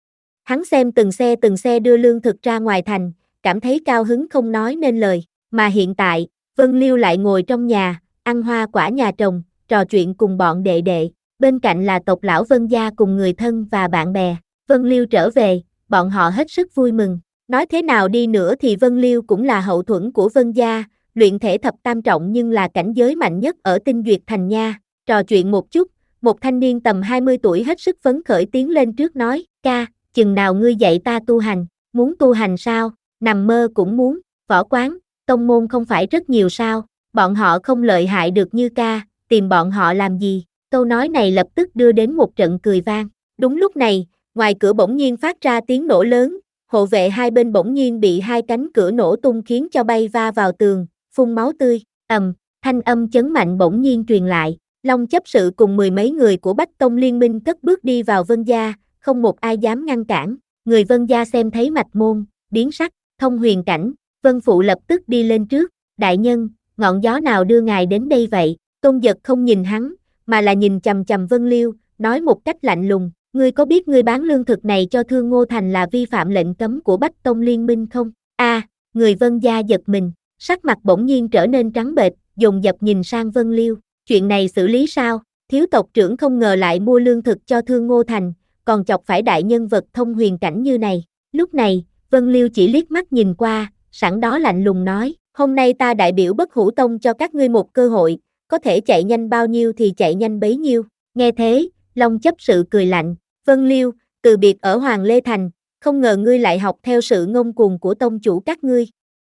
Hắn xem từng xe từng xe đưa lương thực ra ngoài thành, cảm thấy cao hứng không nói nên lời, mà hiện tại, Vân Liêu lại ngồi trong nhà, ăn hoa quả nhà trồng, trò chuyện cùng bọn đệ đệ, bên cạnh là tộc lão Vân gia cùng người thân và bạn bè. Vân Liêu trở về, bọn họ hết sức vui mừng. Nói thế nào đi nữa thì Vân Liêu cũng là hậu thuẫn của Vân gia, luyện thể thập tam trọng nhưng là cảnh giới mạnh nhất ở Tinh Duyệt Thành nha. Trò chuyện một chút, một thanh niên tầm hai mươi tuổi hết sức phấn khởi tiến lên trước nói, ca, chừng nào ngươi dạy ta tu hành, muốn tu hành sao, nằm mơ cũng muốn, võ quán, tông môn không phải rất nhiều sao, bọn họ không lợi hại được như ca, tìm bọn họ làm gì, câu nói này lập tức đưa đến một trận cười vang. Đúng lúc này, ngoài cửa bỗng nhiên phát ra tiếng nổ lớn, hộ vệ hai bên bỗng nhiên bị hai cánh cửa nổ tung khiến cho bay va vào tường, phun máu tươi, ầm, thanh âm chấn mạnh bỗng nhiên truyền lại, Long chấp sự cùng mười mấy người của Bách Tông Liên minh cất bước đi vào Vân gia, không một ai dám ngăn cản, người Vân gia xem thấy mạch môn, biến sắc, thông huyền cảnh, Vân Phụ lập tức đi lên trước, đại nhân, ngọn gió nào đưa ngài đến đây vậy, Tôn Giật không nhìn hắn, mà là nhìn chằm chằm Vân Liêu, nói một cách lạnh lùng, ngươi có biết ngươi bán lương thực này cho Thương Ngô Thành là vi phạm lệnh cấm của Bách Tông Liên minh không? A, à, người Vân gia giật mình, sắc mặt bỗng nhiên trở nên trắng bệch, dồn dập nhìn sang Vân Liêu, chuyện này xử lý sao? Thiếu tộc trưởng không ngờ lại mua lương thực cho Thương Ngô Thành, còn chọc phải đại nhân vật thông huyền cảnh như này. Lúc này, Vân Liêu chỉ liếc mắt nhìn qua, sẵn đó lạnh lùng nói, hôm nay ta đại biểu Bất Hủ Tông cho các ngươi một cơ hội, có thể chạy nhanh bao nhiêu thì chạy nhanh bấy nhiêu. Nghe thế, Long chấp sự cười lạnh, Vân Liêu, từ biệt ở Hoàng Lê Thành, không ngờ ngươi lại học theo sự ngông cuồng của tông chủ các ngươi.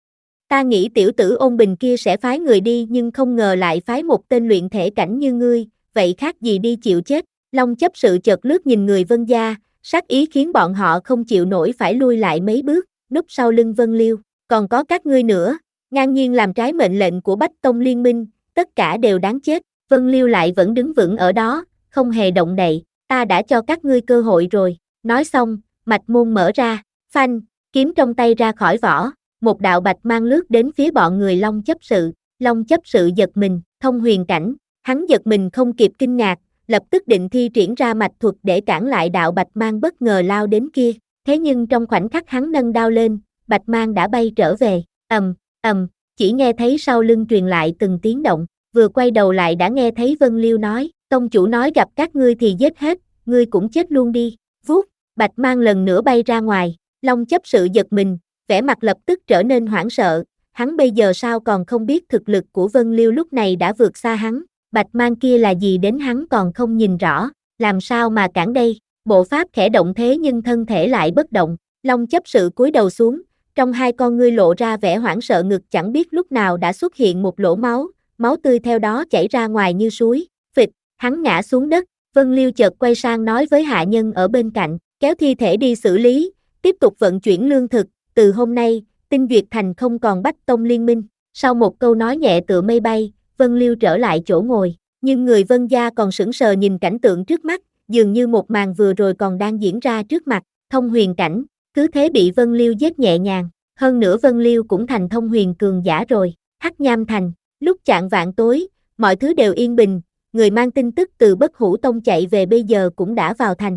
Ta nghĩ tiểu tử Ôn Bình kia sẽ phái người đi nhưng không ngờ lại phái một tên luyện thể cảnh như ngươi, vậy khác gì đi chịu chết. Long chấp sự chợt lướt nhìn người Vân gia, sát ý khiến bọn họ không chịu nổi phải lui lại mấy bước, núp sau lưng Vân Liêu, còn có các ngươi nữa, ngang nhiên làm trái mệnh lệnh của Bách Tông Liên minh, tất cả đều đáng chết. Vân Liêu lại vẫn đứng vững ở đó, không hề động đậy, ta đã cho các ngươi cơ hội rồi. Nói xong, mạch môn mở ra, phanh, kiếm trong tay ra khỏi vỏ, một đạo bạch mang lướt đến phía bọn người Long chấp sự. Long chấp sự giật mình, thông huyền cảnh, hắn giật mình không kịp kinh ngạc, lập tức định thi triển ra mạch thuật để cản lại đạo bạch mang bất ngờ lao đến kia. Thế nhưng trong khoảnh khắc hắn nâng đao lên, bạch mang đã bay trở về, ầm, ầm, chỉ nghe thấy sau lưng truyền lại từng tiếng động, vừa quay đầu lại đã nghe thấy Vân Liêu nói, tông chủ nói gặp các ngươi thì giết hết, ngươi cũng chết luôn đi, vuốt, bạch mang lần nữa bay ra ngoài, Long chấp sự giật mình, vẻ mặt lập tức trở nên hoảng sợ, hắn bây giờ sao còn không biết thực lực của Vân Liêu lúc này đã vượt xa hắn, bạch mang kia là gì đến hắn còn không nhìn rõ, làm sao mà cản đây, bộ pháp khẽ động thế nhưng thân thể lại bất động, Long chấp sự cúi đầu xuống, trong hai con ngươi lộ ra vẻ hoảng sợ, ngực chẳng biết lúc nào đã xuất hiện một lỗ máu, máu tươi theo đó chảy ra ngoài như suối, phịch, hắn ngã xuống đất, Vân Liêu chợt quay sang nói với hạ nhân ở bên cạnh, kéo thi thể đi xử lý, tiếp tục vận chuyển lương thực, từ hôm nay, Tinh Duyệt Thành không còn Bách Tông Liên minh. Sau một câu nói nhẹ tựa mây bay, Vân Liêu trở lại chỗ ngồi, nhưng người Vân gia còn sững sờ nhìn cảnh tượng trước mắt, dường như một màn vừa rồi còn đang diễn ra trước mặt, thông huyền cảnh, cứ thế bị Vân Liêu giết nhẹ nhàng, hơn nữa Vân Liêu cũng thành thông huyền cường giả rồi. Hắc Nham Thành, lúc chạng vạn tối, mọi thứ đều yên bình, người mang tin tức từ Bất Hủ Tông chạy về bây giờ cũng đã vào thành.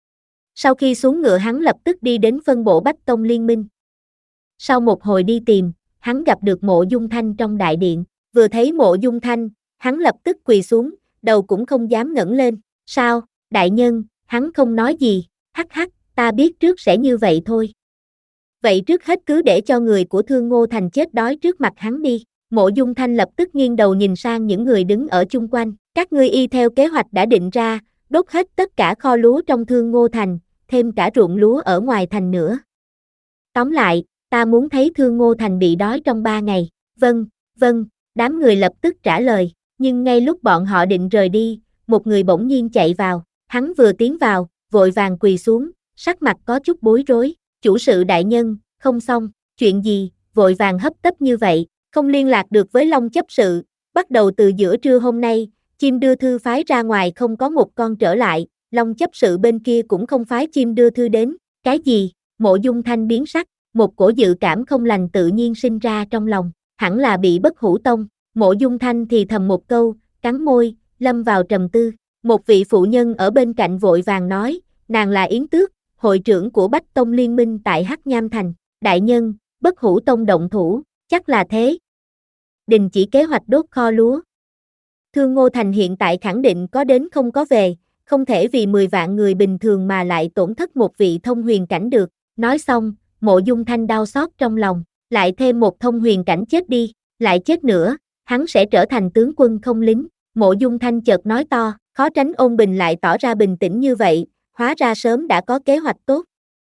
Sau khi xuống ngựa hắn lập tức đi đến phân bộ Bách Tông Liên minh. Sau một hồi đi tìm, hắn gặp được Mộ Dung Thanh trong đại điện, vừa thấy Mộ Dung Thanh, hắn lập tức quỳ xuống, đầu cũng không dám ngẩng lên, sao, đại nhân, hắn không nói gì, hắc hắc, ta biết trước sẽ như vậy thôi. Vậy trước hết cứ để cho người của Thương Ngô Thành chết đói trước mặt hắn đi. Mộ Dung Thanh lập tức nghiêng đầu nhìn sang những người đứng ở chung quanh, các ngươi y theo kế hoạch đã định ra, đốt hết tất cả kho lúa trong Thương Ngô Thành, thêm cả ruộng lúa ở ngoài thành nữa. Tóm lại, ta muốn thấy Thương Ngô Thành bị đói trong ba ngày. Vâng, vâng, đám người lập tức trả lời, nhưng ngay lúc bọn họ định rời đi, một người bỗng nhiên chạy vào, hắn vừa tiến vào, vội vàng quỳ xuống, sắc mặt có chút bối rối, chủ sự đại nhân, không xong, chuyện gì, vội vàng hấp tấp như vậy, không liên lạc được với Long chấp sự, bắt đầu từ giữa trưa hôm nay, chim đưa thư phái ra ngoài không có một con trở lại, Long chấp sự bên kia cũng không phái chim đưa thư đến, cái gì, Mộ Dung Thanh biến sắc, một cổ dự cảm không lành tự nhiên sinh ra trong lòng, hẳn là bị Bất Hủ Tông. Mộ Dung Thanh thì thầm một câu, cắn môi, lâm vào trầm tư. Một vị phụ nhân ở bên cạnh vội vàng nói, nàng là Yến Tước, hội trưởng của Bách Tông Liên minh tại Hắc Nham Thành. Đại nhân, Bất Hủ Tông động thủ, chắc là thế. Đình chỉ kế hoạch đốt kho lúa. Thương Ngô Thành hiện tại khẳng định có đến không có về, không thể vì mười vạn người bình thường mà lại tổn thất một vị thông huyền cảnh được. Nói xong, Mộ Dung Thanh đau xót trong lòng, lại thêm một thông huyền cảnh chết đi, lại chết nữa, hắn sẽ trở thành tướng quân không lính. Mộ Dung Thanh chợt nói to, khó tránh Ôn Bình lại tỏ ra bình tĩnh như vậy, hóa ra sớm đã có kế hoạch tốt.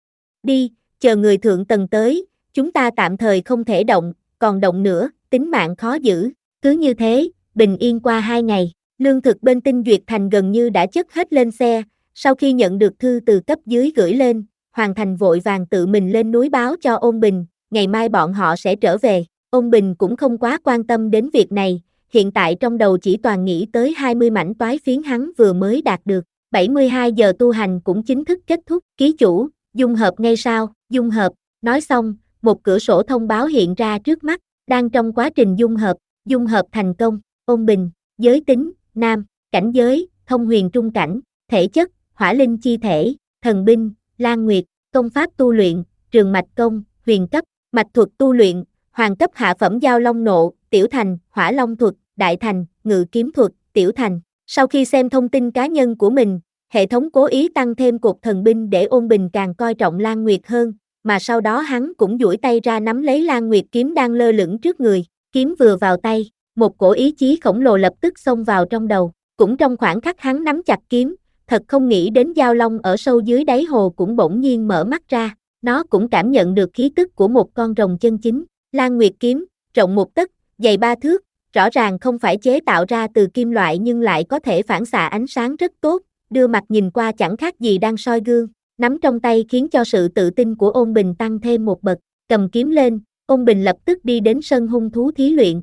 Đi, chờ người thượng tầng tới, chúng ta tạm thời không thể động, còn động nữa, tính mạng khó giữ. Cứ như thế, bình yên qua hai ngày, lương thực bên Tinh Duyệt Thành gần như đã chất hết lên xe. Sau khi nhận được thư từ cấp dưới gửi lên, Hoàng Thành vội vàng tự mình lên núi báo cho Ôn Bình, ngày mai bọn họ sẽ trở về. Ôn Bình cũng không quá quan tâm đến việc này, hiện tại trong đầu chỉ toàn nghĩ tới hai mươi mảnh toái phiến hắn vừa mới đạt được. bảy mươi hai giờ tu hành cũng chính thức kết thúc. Ký chủ, dung hợp ngay sao? Dung hợp. Nói xong, một cửa sổ thông báo hiện ra trước mắt, đang trong quá trình dung hợp, dung hợp thành công. Ôn Bình, giới tính, nam, cảnh giới, thông huyền trung cảnh, thể chất, hỏa linh chi thể, thần binh, Lan Nguyệt, công pháp tu luyện, trường mạch công, huyền cấp, mạch thuật tu luyện, hoàng cấp hạ phẩm giao long nộ, tiểu thành, hỏa long thuật, đại thành, ngự kiếm thuật, tiểu thành. Sau khi xem thông tin cá nhân của mình, hệ thống cố ý tăng thêm cột thần binh để Ôn Bình càng coi trọng Lan Nguyệt hơn, mà sau đó hắn cũng duỗi tay ra nắm lấy Lan Nguyệt kiếm đang lơ lửng trước người, kiếm vừa vào tay, một cổ ý chí khổng lồ lập tức xông vào trong đầu, cũng trong khoảnh khắc hắn nắm chặt kiếm, thật không nghĩ đến giao long ở sâu dưới đáy hồ cũng bỗng nhiên mở mắt ra, nó cũng cảm nhận được khí tức của một con rồng chân chính. Lan Nguyệt kiếm, rộng một tấc, dày ba thước, rõ ràng không phải chế tạo ra từ kim loại nhưng lại có thể phản xạ ánh sáng rất tốt, đưa mặt nhìn qua chẳng khác gì đang soi gương, nắm trong tay khiến cho sự tự tin của Ôn Bình tăng thêm một bậc, cầm kiếm lên, Ôn Bình lập tức đi đến sân hung thú thí luyện.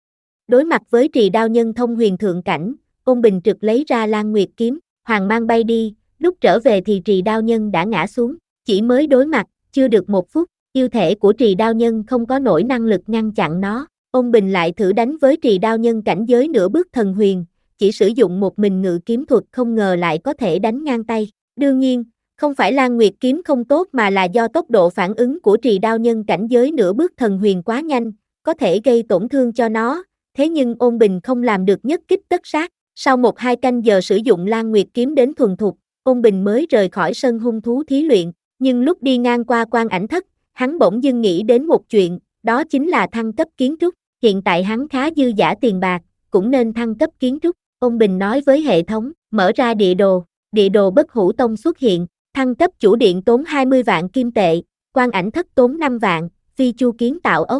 Đối mặt với Trì Đao Nhân thông huyền thượng cảnh, Ôn Bình trực lấy ra Lan Nguyệt kiếm, hoàng mang bay đi, lúc trở về thì Trì Đao Nhân đã ngã xuống, chỉ mới đối mặt, chưa được một phút, yêu thể của Trì Đao Nhân không có nổi năng lực ngăn chặn nó. Ôn Bình lại thử đánh với Trì Đao Nhân cảnh giới nửa bước thần huyền, chỉ sử dụng một mình ngự kiếm thuật không ngờ lại có thể đánh ngang tay. Đương nhiên, không phải Lan Nguyệt kiếm không tốt mà là do tốc độ phản ứng của Trì Đao Nhân cảnh giới nửa bước thần huyền quá nhanh, có thể gây tổn thương cho nó, thế nhưng Ôn Bình không làm được nhất kích tất sát. Sau một hai canh giờ sử dụng Lan Nguyệt kiếm đến thuần thục, Ôn Bình mới rời khỏi sân hung thú thí luyện, nhưng lúc đi ngang qua Quan Ảnh Thất, hắn bỗng dưng nghĩ đến một chuyện, đó chính là thăng cấp kiến trúc. Hiện tại hắn khá dư dả tiền bạc, cũng nên thăng cấp kiến trúc. Ôn Bình nói với hệ thống, mở ra địa đồ, địa đồ Bất Hủ Tông xuất hiện, thăng cấp chủ điện tốn hai mươi vạn kim tệ, Quan Ảnh Thất tốn năm vạn, phi chu kiến tạo ốc.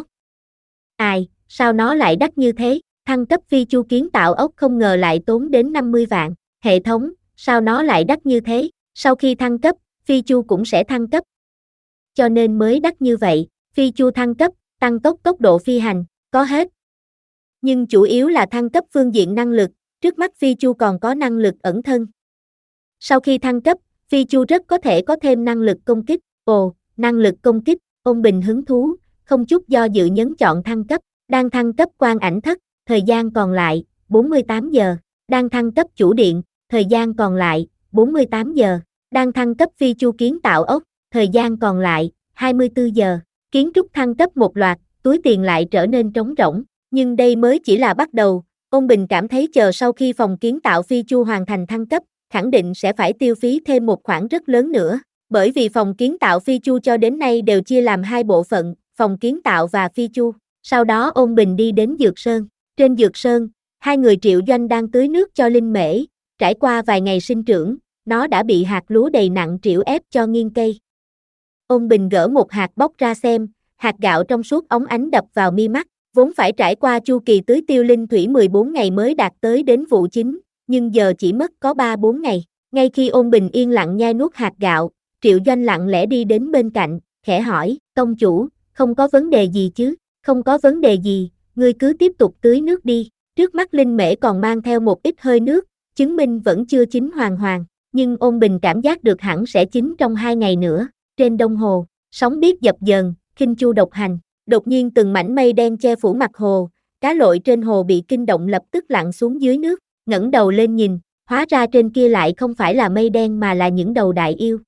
Ai, sao nó lại đắt như thế? Thăng cấp phi chu kiến tạo ốc không ngờ lại tốn đến năm mươi vạn. Hệ thống, sao nó lại đắt như thế? Sau khi thăng cấp, phi chu cũng sẽ thăng cấp. Cho nên mới đắt như vậy, phi chu thăng cấp, tăng tốc tốc độ phi hành, có hết. Nhưng chủ yếu là thăng cấp phương diện năng lực, trước mắt phi chu còn có năng lực ẩn thân. Sau khi thăng cấp, phi chu rất có thể có thêm năng lực công kích. Ồ, năng lực công kích, Ôn Bình hứng thú, không chút do dự nhấn chọn thăng cấp, đang thăng cấp Quan Ảnh Thất, thời gian còn lại, bốn mươi tám giờ, đang thăng cấp chủ điện, thời gian còn lại, bốn mươi tám giờ, đang thăng cấp phi chu kiến tạo ốc, thời gian còn lại, hai mươi tư giờ, kiến trúc thăng cấp một loạt, túi tiền lại trở nên trống rỗng, nhưng đây mới chỉ là bắt đầu. Ôn Bình cảm thấy chờ sau khi phòng kiến tạo phi chu hoàn thành thăng cấp, khẳng định sẽ phải tiêu phí thêm một khoản rất lớn nữa, bởi vì phòng kiến tạo phi chu cho đến nay đều chia làm hai bộ phận, phòng kiến tạo và phi chu. Sau đó Ôn Bình đi đến Dược Sơn, trên Dược Sơn, hai người Triệu Doanh đang tưới nước cho linh mễ, trải qua vài ngày sinh trưởng, nó đã bị hạt lúa đầy nặng trĩu ép cho nghiêng cây. Ôn Bình gỡ một hạt bóc ra xem, hạt gạo trong suốt óng ánh đập vào mi mắt, vốn phải trải qua chu kỳ tưới tiêu linh thủy mười bốn ngày mới đạt tới đến vụ chính, nhưng giờ chỉ mất có ba bốn ngày. Ngay khi Ôn Bình yên lặng nhai nuốt hạt gạo, Triệu Doanh lặng lẽ đi đến bên cạnh, khẽ hỏi, tông chủ, không có vấn đề gì chứ? Không có vấn đề gì, ngươi cứ tiếp tục tưới nước đi. Trước mắt linh mễ còn mang theo một ít hơi nước, chứng minh vẫn chưa chín hoàn hoàn, nhưng Ôn Bình cảm giác được hẳn sẽ chín trong hai ngày nữa. Trên đông hồ, sóng biếc dập dờn, khinh chu độc hành. Đột nhiên từng mảnh mây đen che phủ mặt hồ, cá lội trên hồ bị kinh động lập tức lặn xuống dưới nước, ngẩng đầu lên nhìn, hóa ra trên kia lại không phải là mây đen mà là những đầu đại yêu.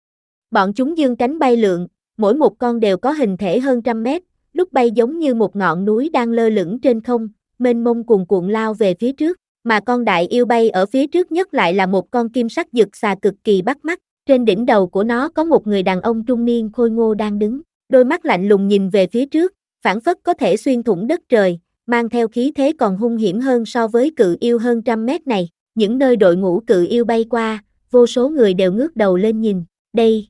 Bọn chúng giương cánh bay lượn, mỗi một con đều có hình thể hơn trăm mét, lúc bay giống như một ngọn núi đang lơ lửng trên không, mênh mông cuồn cuộn lao về phía trước, mà con đại yêu bay ở phía trước nhất lại là một con kim sắc dực xà cực kỳ bắt mắt, trên đỉnh đầu của nó có một người đàn ông trung niên khôi ngô đang đứng, đôi mắt lạnh lùng nhìn về phía trước, phảng phất có thể xuyên thủng đất trời, mang theo khí thế còn hung hiểm hơn so với cự yêu hơn trăm mét này. Những nơi đội ngũ cự yêu bay qua, vô số người đều ngước đầu lên nhìn, đây.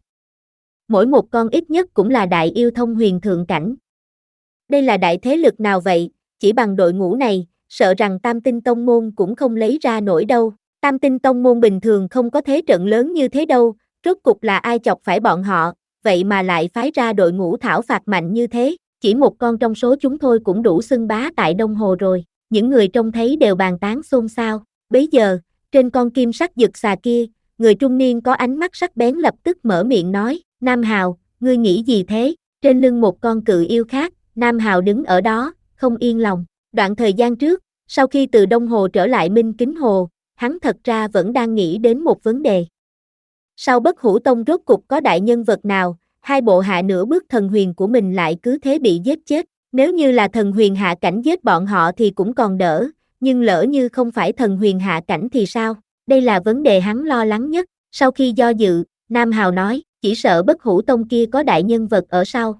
Mỗi một con ít nhất cũng là đại yêu thông huyền thượng cảnh. Đây là đại thế lực nào vậy, chỉ bằng đội ngũ này, sợ rằng Tam Tinh Tông Môn cũng không lấy ra nổi đâu. Tam Tinh Tông Môn bình thường không có thế trận lớn như thế đâu, rốt cục là ai chọc phải bọn họ, vậy mà lại phái ra đội ngũ thảo phạt mạnh như thế, chỉ một con trong số chúng thôi cũng đủ xưng bá tại Đông Hồ rồi. Những người trông thấy đều bàn tán xôn xao. Bấy giờ, trên con kim sắc dực xà kia, người trung niên có ánh mắt sắc bén lập tức mở miệng nói, Nam Hào, ngươi nghĩ gì thế? Trên lưng một con cự yêu khác, Nam Hào đứng ở đó, không yên lòng. Đoạn thời gian trước, sau khi từ Đông Hồ trở lại Minh Kính Hồ, hắn thật ra vẫn đang nghĩ đến một vấn đề. Sau Bất Hủ Tông rốt cục có đại nhân vật nào, hai bộ hạ nửa bước thần huyền của mình lại cứ thế bị giết chết. Nếu như là thần huyền hạ cảnh giết bọn họ thì cũng còn đỡ, nhưng lỡ như không phải thần huyền hạ cảnh thì sao? Đây là vấn đề hắn lo lắng nhất. Sau khi do dự, Nam Hào nói, chỉ sợ Bất Hủ Tông kia có đại nhân vật ở sau.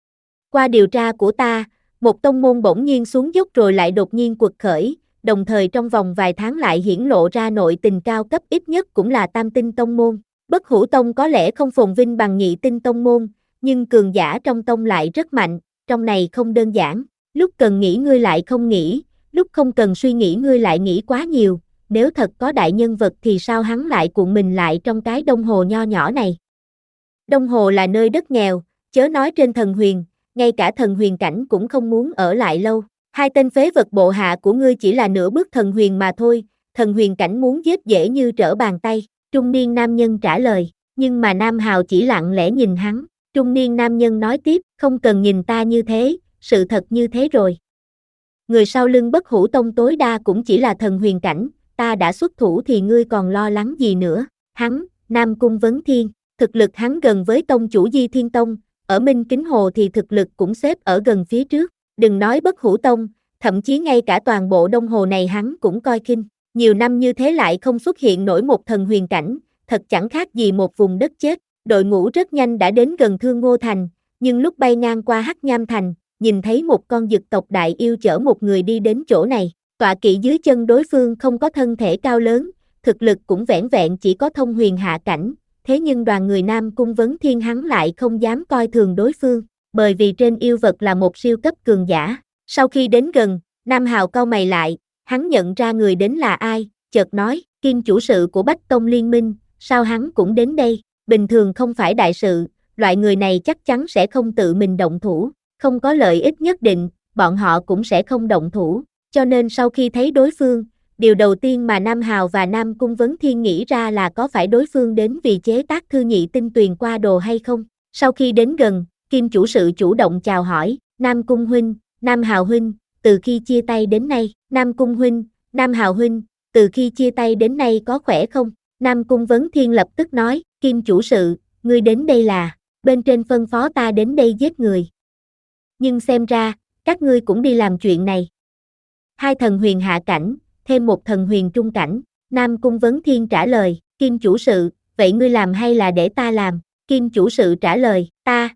Qua điều tra của ta, một tông môn bỗng nhiên xuống dốc rồi lại đột nhiên quật khởi, đồng thời trong vòng vài tháng lại hiển lộ ra nội tình cao cấp ít nhất cũng là Tam Tinh Tông Môn. Bất Hủ Tông có lẽ không phồn vinh bằng Nhị Tinh Tông Môn, nhưng cường giả trong tông lại rất mạnh, trong này không đơn giản, lúc cần nghĩ ngươi lại không nghĩ, lúc không cần suy nghĩ ngươi lại nghĩ quá nhiều, nếu thật có đại nhân vật thì sao hắn lại cuộn mình lại trong cái Đông Hồ nho nhỏ này. Đông Hồ là nơi đất nghèo, chớ nói trên thần huyền, ngay cả thần huyền cảnh cũng không muốn ở lại lâu. Hai tên phế vật bộ hạ của ngươi chỉ là nửa bước thần huyền mà thôi, thần huyền cảnh muốn giết dễ như trở bàn tay. Trung niên nam nhân trả lời, nhưng mà Nam Hào chỉ lặng lẽ nhìn hắn. Trung niên nam nhân nói tiếp, không cần nhìn ta như thế, sự thật như thế rồi. Người sau lưng Bất Hủ Tông tối đa cũng chỉ là thần huyền cảnh, ta đã xuất thủ thì ngươi còn lo lắng gì nữa. Hắn, Nam Cung Vấn Thiên, thực lực hắn gần với tông chủ Di Thiên Tông, ở Minh Kính Hồ thì thực lực cũng xếp ở gần phía trước. Đừng nói Bất Hủ Tông, thậm chí ngay cả toàn bộ Đông Hồ này hắn cũng coi khinh. Nhiều năm như thế lại không xuất hiện nổi một thần huyền cảnh, thật chẳng khác gì một vùng đất chết. Đội ngũ rất nhanh đã đến gần Thương Ngô Thành, nhưng lúc bay ngang qua Hắc Nham Thành, nhìn thấy một con dực tộc đại yêu chở một người đi đến chỗ này. Tọa kỵ dưới chân đối phương không có thân thể cao lớn, thực lực cũng vẻn vẹn chỉ có thông huyền hạ cảnh, thế nhưng đoàn người Nam Cung Vấn Thiên hắn lại không dám coi thường đối phương, bởi vì trên yêu vật là một siêu cấp cường giả. Sau khi đến gần, Nam Hào cau mày lại, hắn nhận ra người đến là ai, chợt nói, Kim chủ sự của Bách Tông Liên Minh, sao hắn cũng đến đây, bình thường không phải đại sự, loại người này chắc chắn sẽ không tự mình động thủ, không có lợi ích nhất định, bọn họ cũng sẽ không động thủ, cho nên sau khi thấy đối phương, điều đầu tiên mà Nam Hào và Nam Cung Vấn Thiên nghĩ ra là có phải đối phương đến vì chế tác thư nhị tinh tuyền qua đồ hay không. Sau khi đến gần, Kim chủ sự chủ động chào hỏi, Nam Cung huynh, Nam Hào huynh, từ khi chia tay đến nay, Nam Cung huynh, Nam Hào huynh, từ khi chia tay đến nay có khỏe không? Nam Cung Vấn Thiên lập tức nói, Kim chủ sự, ngươi đến đây là, bên trên phân phó ta đến đây giết người. Nhưng xem ra, các ngươi cũng đi làm chuyện này. Hai thần huyền hạ cảnh, thêm một thần huyền trung cảnh, Nam Cung Vấn Thiên trả lời, Kim chủ sự, vậy ngươi làm hay là để ta làm? Kim chủ sự trả lời, ta,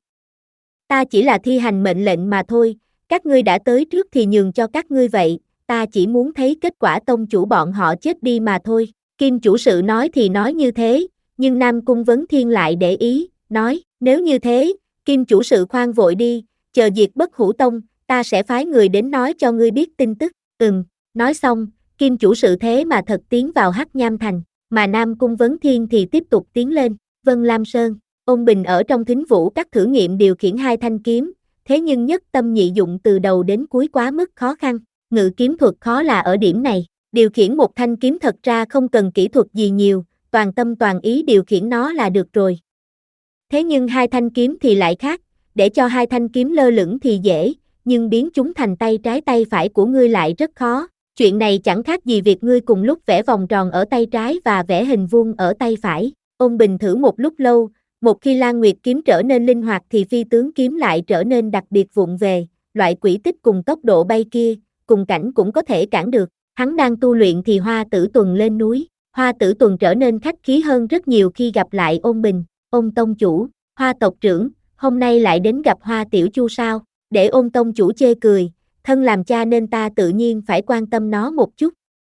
ta chỉ là thi hành mệnh lệnh mà thôi, các ngươi đã tới trước thì nhường cho các ngươi vậy, ta chỉ muốn thấy kết quả tông chủ bọn họ chết đi mà thôi. Kim chủ sự nói thì nói như thế, nhưng Nam Cung Vấn Thiên lại để ý, nói, nếu như thế, Kim chủ sự khoan vội đi, chờ diệt Bất Hủ Tông, ta sẽ phái người đến nói cho ngươi biết tin tức. Ừm, nói xong, Kim chủ sự thế mà thật tiến vào Hắc Nham Thành, mà Nam Cung Vấn Thiên thì tiếp tục tiến lên. Vân Lam Sơn, Ôn Bình ở trong thính vũ các thử nghiệm điều khiển hai thanh kiếm, thế nhưng nhất tâm nhị dụng từ đầu đến cuối quá mức khó khăn. Ngự kiếm thuật khó là ở điểm này, điều khiển một thanh kiếm thật ra không cần kỹ thuật gì nhiều, toàn tâm toàn ý điều khiển nó là được rồi. Thế nhưng hai thanh kiếm thì lại khác, để cho hai thanh kiếm lơ lửng thì dễ, nhưng biến chúng thành tay trái tay phải của ngươi lại rất khó. Chuyện này chẳng khác gì việc ngươi cùng lúc vẽ vòng tròn ở tay trái và vẽ hình vuông ở tay phải. Ôn Bình thử một lúc lâu, một khi Lan Nguyệt kiếm trở nên linh hoạt thì phi tướng kiếm lại trở nên đặc biệt vụng về, loại quỹ tích cùng tốc độ bay kia, cùng cảnh cũng có thể cản được. Hắn đang tu luyện thì Hoa Tử Tuần lên núi, Hoa Tử Tuần trở nên khách khí hơn rất nhiều khi gặp lại Ôn Bình. Ôn tông chủ, Hoa tộc trưởng, hôm nay lại đến gặp Hoa tiểu chu sao? Để Ôn tông chủ chê cười, thân làm cha nên ta tự nhiên phải quan tâm nó một chút.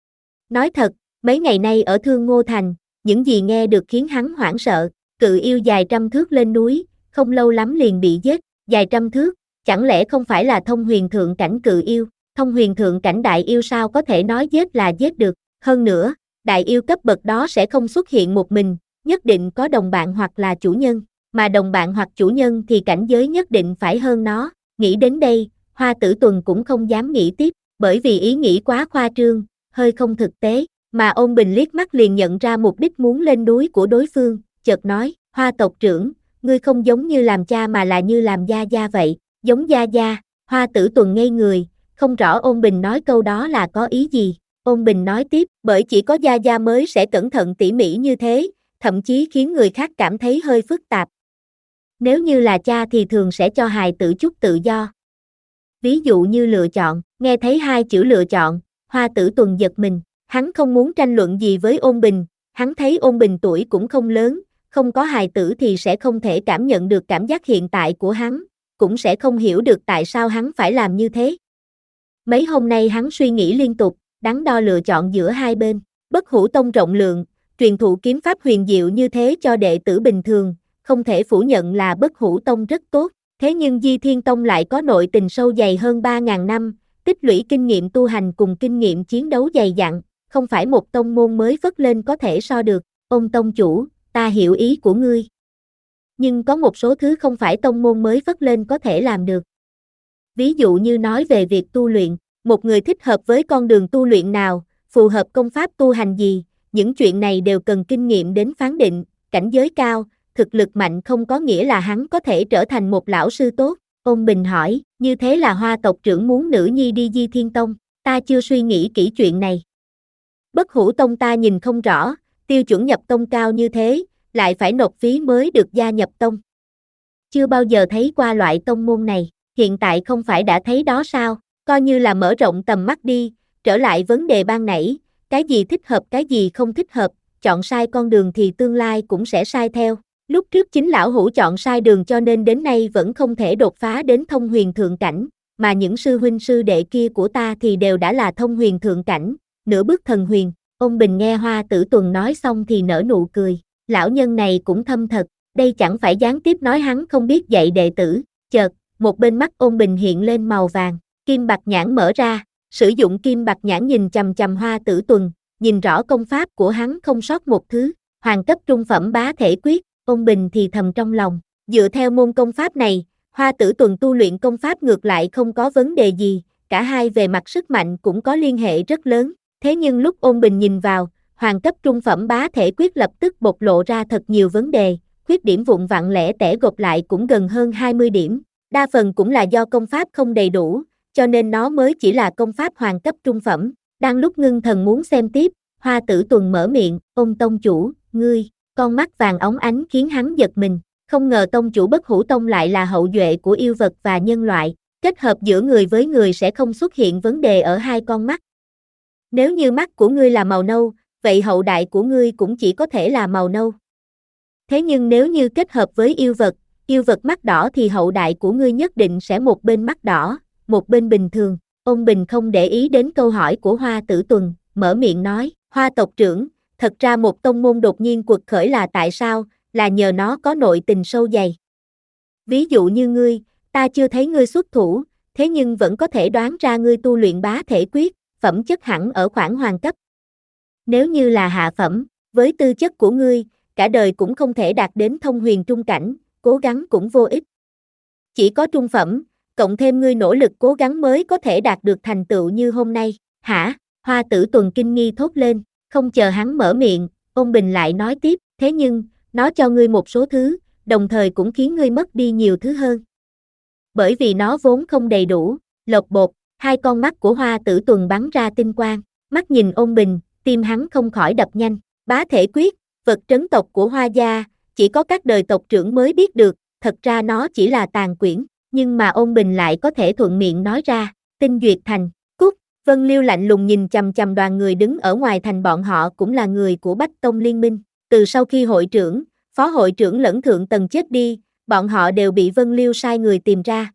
Nói thật, mấy ngày nay ở Thương Ngô Thành, những gì nghe được khiến hắn hoảng sợ. Cự yêu dài trăm thước lên núi, không lâu lắm liền bị giết. Dài trăm thước, chẳng lẽ không phải là thông huyền thượng cảnh cự yêu? Thông huyền thượng cảnh đại yêu sao có thể nói giết là giết được? Hơn nữa, đại yêu cấp bậc đó sẽ không xuất hiện một mình, nhất định có đồng bạn hoặc là chủ nhân, mà đồng bạn hoặc chủ nhân thì cảnh giới nhất định phải hơn nó. Nghĩ đến đây, Hoa Tử Tuần cũng không dám nghĩ tiếp, bởi vì ý nghĩ quá khoa trương, hơi không thực tế, mà Ôn Bình liếc mắt liền nhận ra mục đích muốn lên núi của đối phương, chợt nói, Hoa tộc trưởng, ngươi không giống như làm cha mà là như làm gia gia vậy. Giống gia gia? Hoa Tử Tuần ngây người, không rõ Ôn Bình nói câu đó là có ý gì. Ôn Bình nói tiếp, bởi chỉ có gia gia mới sẽ cẩn thận tỉ mỉ như thế, thậm chí khiến người khác cảm thấy hơi phức tạp. Nếu như là cha thì thường sẽ cho hài tử chút tự do. Ví dụ như lựa chọn. Nghe thấy hai chữ lựa chọn, Hoa Tử Tuần giật mình, hắn không muốn tranh luận gì với Ôn Bình, hắn thấy Ôn Bình tuổi cũng không lớn, không có hài tử thì sẽ không thể cảm nhận được cảm giác hiện tại của hắn, cũng sẽ không hiểu được tại sao hắn phải làm như thế. Mấy hôm nay hắn suy nghĩ liên tục, đắn đo lựa chọn giữa hai bên. Bất Hủ Tông rộng lượng, truyền thụ kiếm pháp huyền diệu như thế cho đệ tử bình thường, không thể phủ nhận là Bất Hủ Tông rất tốt. Thế nhưng Di Thiên Tông lại có nội tình sâu dày hơn ba ngàn năm, tích lũy kinh nghiệm tu hành cùng kinh nghiệm chiến đấu dày dặn, không phải một tông môn mới vất lên có thể so được. Ôn tông chủ, ta hiểu ý của ngươi. Nhưng có một số thứ không phải tông môn mới vất lên có thể làm được. Ví dụ như nói về việc tu luyện, một người thích hợp với con đường tu luyện nào, phù hợp công pháp tu hành gì, những chuyện này đều cần kinh nghiệm đến phán định. Cảnh giới cao, thực lực mạnh không có nghĩa là hắn có thể trở thành một lão sư tốt. Ôn Bình hỏi, như thế là Hoa tộc trưởng muốn nữ nhi đi Di Thiên Tông, ta chưa suy nghĩ kỹ chuyện này. Bất Hủ Tông ta nhìn không rõ, tiêu chuẩn nhập tông cao như thế, lại phải nộp phí mới được gia nhập tông. Chưa bao giờ thấy qua loại tông môn này, hiện tại không phải đã thấy đó sao, coi như là mở rộng tầm mắt đi, trở lại vấn đề ban nãy, cái gì thích hợp cái gì không thích hợp, chọn sai con đường thì tương lai cũng sẽ sai theo. Lúc trước chính lão hủ chọn sai đường cho nên đến nay vẫn không thể đột phá đến thông huyền thượng cảnh, mà những sư huynh sư đệ kia của ta thì đều đã là thông huyền thượng cảnh, nửa bước thần huyền. Ôn Bình nghe Hoa Tử Tuần nói xong thì nở nụ cười, lão nhân này cũng thâm thật, đây chẳng phải gián tiếp nói hắn không biết dạy đệ tử. Chợt, một bên mắt Ôn Bình hiện lên màu vàng, kim bạch nhãn mở ra, sử dụng kim bạch nhãn nhìn chằm chằm Hoa Tử Tuần, nhìn rõ công pháp của hắn không sót một thứ, hoàng cấp trung phẩm bá thể quyết. Ôn Bình thì thầm trong lòng, dựa theo môn công pháp này, Hoa Tử Tuần tu luyện công pháp ngược lại không có vấn đề gì, cả hai về mặt sức mạnh cũng có liên hệ rất lớn. Thế nhưng lúc Ôn Bình nhìn vào, hoàng cấp trung phẩm bá thể quyết lập tức bộc lộ ra thật nhiều vấn đề, khuyết điểm vụn vặn lẻ tẻ gộp lại cũng gần hơn hai mươi điểm, đa phần cũng là do công pháp không đầy đủ, cho nên nó mới chỉ là công pháp hoàng cấp trung phẩm. Đang lúc ngưng thần muốn xem tiếp, Hoa Tử Tuần mở miệng, Ôn tông chủ, ngươi. Con mắt vàng óng ánh khiến hắn giật mình, không ngờ tông chủ Bất Hủ Tông lại là hậu duệ của yêu vật và nhân loại, kết hợp giữa người với người sẽ không xuất hiện vấn đề ở hai con mắt. Nếu như mắt của ngươi là màu nâu, vậy hậu đại của ngươi cũng chỉ có thể là màu nâu. Thế nhưng nếu như kết hợp với yêu vật, yêu vật mắt đỏ thì hậu đại của ngươi nhất định sẽ một bên mắt đỏ, một bên bình thường. Ôn Bình không để ý đến câu hỏi của Hoa Tử Tuần, mở miệng nói, Hoa tộc trưởng, thật ra một tông môn đột nhiên quật khởi là tại sao, là nhờ nó có nội tình sâu dày. Ví dụ như ngươi, ta chưa thấy ngươi xuất thủ, thế nhưng vẫn có thể đoán ra ngươi tu luyện bá thể quyết, phẩm chất hẳn ở khoảng hoàng cấp. Nếu như là hạ phẩm, với tư chất của ngươi, cả đời cũng không thể đạt đến thông huyền trung cảnh, cố gắng cũng vô ích. Chỉ có trung phẩm, cộng thêm ngươi nỗ lực cố gắng mới có thể đạt được thành tựu như hôm nay. Hả? Hoa Tử Tuần kinh nghi thốt lên, không chờ hắn mở miệng, Ôn Bình lại nói tiếp, thế nhưng, nó cho ngươi một số thứ, đồng thời cũng khiến ngươi mất đi nhiều thứ hơn. bởi vì nó vốn không đầy đủ. Lộc bột, hai con mắt của Hoa Tử Tuần bắn ra tinh quang, mắt nhìn ôn bình, tim hắn không khỏi đập nhanh. Bá thể quyết, vật trấn tộc của Hoa gia, chỉ có các đời tộc trưởng mới biết được, thật ra nó chỉ là tàn quyển, nhưng mà ôn bình lại có thể thuận miệng nói ra. Tinh Duyệt Thành, cút. Vân Liêu lạnh lùng nhìn chằm chằm đoàn người đứng ở ngoài thành, bọn họ cũng là người của Bách Tông Liên minh. Từ sau khi hội trưởng, phó hội trưởng lẫn thượng tầng chết đi, bọn họ đều bị Vân Liêu sai người tìm ra.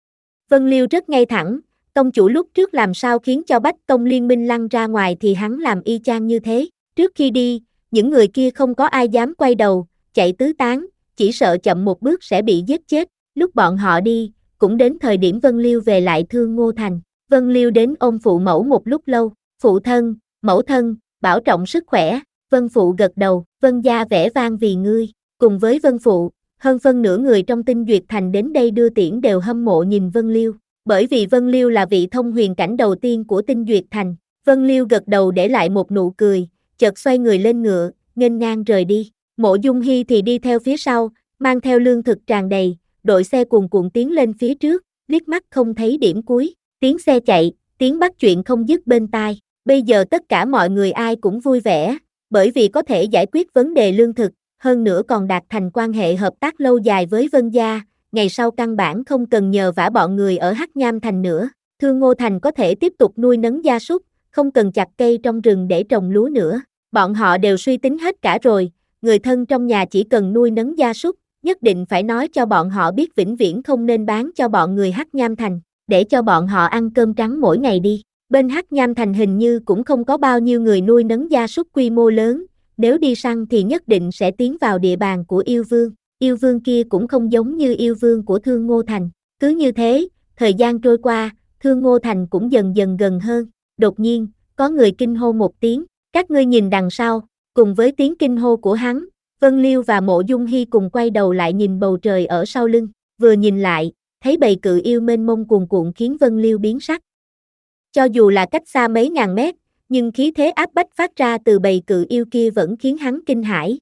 Vân Liêu rất ngay thẳng, tông chủ lúc trước làm sao khiến cho Bách Tông Liên minh lăn ra ngoài thì hắn làm y chang như thế. Trước khi đi, những người kia không có ai dám quay đầu, chạy tứ tán, chỉ sợ chậm một bước sẽ bị giết chết. Lúc bọn họ đi, cũng đến thời điểm Vân Liêu về lại Thương Ngô Thành. Vân Liêu đến ôm phụ mẫu một lúc lâu, phụ thân, mẫu thân, bảo trọng sức khỏe. Vân phụ gật đầu, Vân gia vẻ vang vì ngươi. Cùng với Vân phụ, hơn phân nửa người trong Tinh Duyệt Thành đến đây đưa tiễn đều hâm mộ nhìn Vân Liêu, bởi vì Vân Liêu là vị thông huyền cảnh đầu tiên của Tinh Duyệt Thành. Vân Liêu gật đầu để lại một nụ cười, chợt xoay người lên ngựa, nghênh ngang rời đi. Mộ Dung Hi thì đi theo phía sau, mang theo lương thực tràn đầy, đội xe cuồn cuộn tiến lên phía trước, liếc mắt không thấy điểm cuối. Tiếng xe chạy, tiếng bắt chuyện không dứt bên tai. Bây giờ tất cả mọi người ai cũng vui vẻ, bởi vì có thể giải quyết vấn đề lương thực, hơn nữa còn đạt thành quan hệ hợp tác lâu dài với Vân gia, ngày sau căn bản không cần nhờ vả bọn người ở Hắc Nham Thành nữa. Thương Ngô Thành có thể tiếp tục nuôi nấng gia súc, không cần chặt cây trong rừng để trồng lúa nữa. Bọn họ đều suy tính hết cả rồi, người thân trong nhà chỉ cần nuôi nấng gia súc, nhất định phải nói cho bọn họ biết vĩnh viễn không nên bán cho bọn người Hắc Nham Thành, để cho bọn họ ăn cơm trắng mỗi ngày đi. Bên Hắc Nham Thành hình như cũng không có bao nhiêu người nuôi nấng gia súc quy mô lớn, nếu đi săn thì nhất định sẽ tiến vào địa bàn của yêu vương. Yêu vương kia cũng không giống như yêu vương của Thương Ngô Thành. Cứ như thế, thời gian trôi qua, Thương Ngô Thành cũng dần dần gần hơn. Đột nhiên, có người kinh hô một tiếng, các ngươi nhìn đằng sau. Cùng với tiếng kinh hô của hắn, Vân Liêu và Mộ Dung Hi cùng quay đầu lại nhìn bầu trời ở sau lưng. Vừa nhìn lại, thấy bầy cự yêu mênh mông cuồn cuộn khiến Vân Liêu biến sắc. Cho dù là cách xa mấy ngàn mét, nhưng khí thế áp bách phát ra từ bầy cự yêu kia vẫn khiến hắn kinh hãi.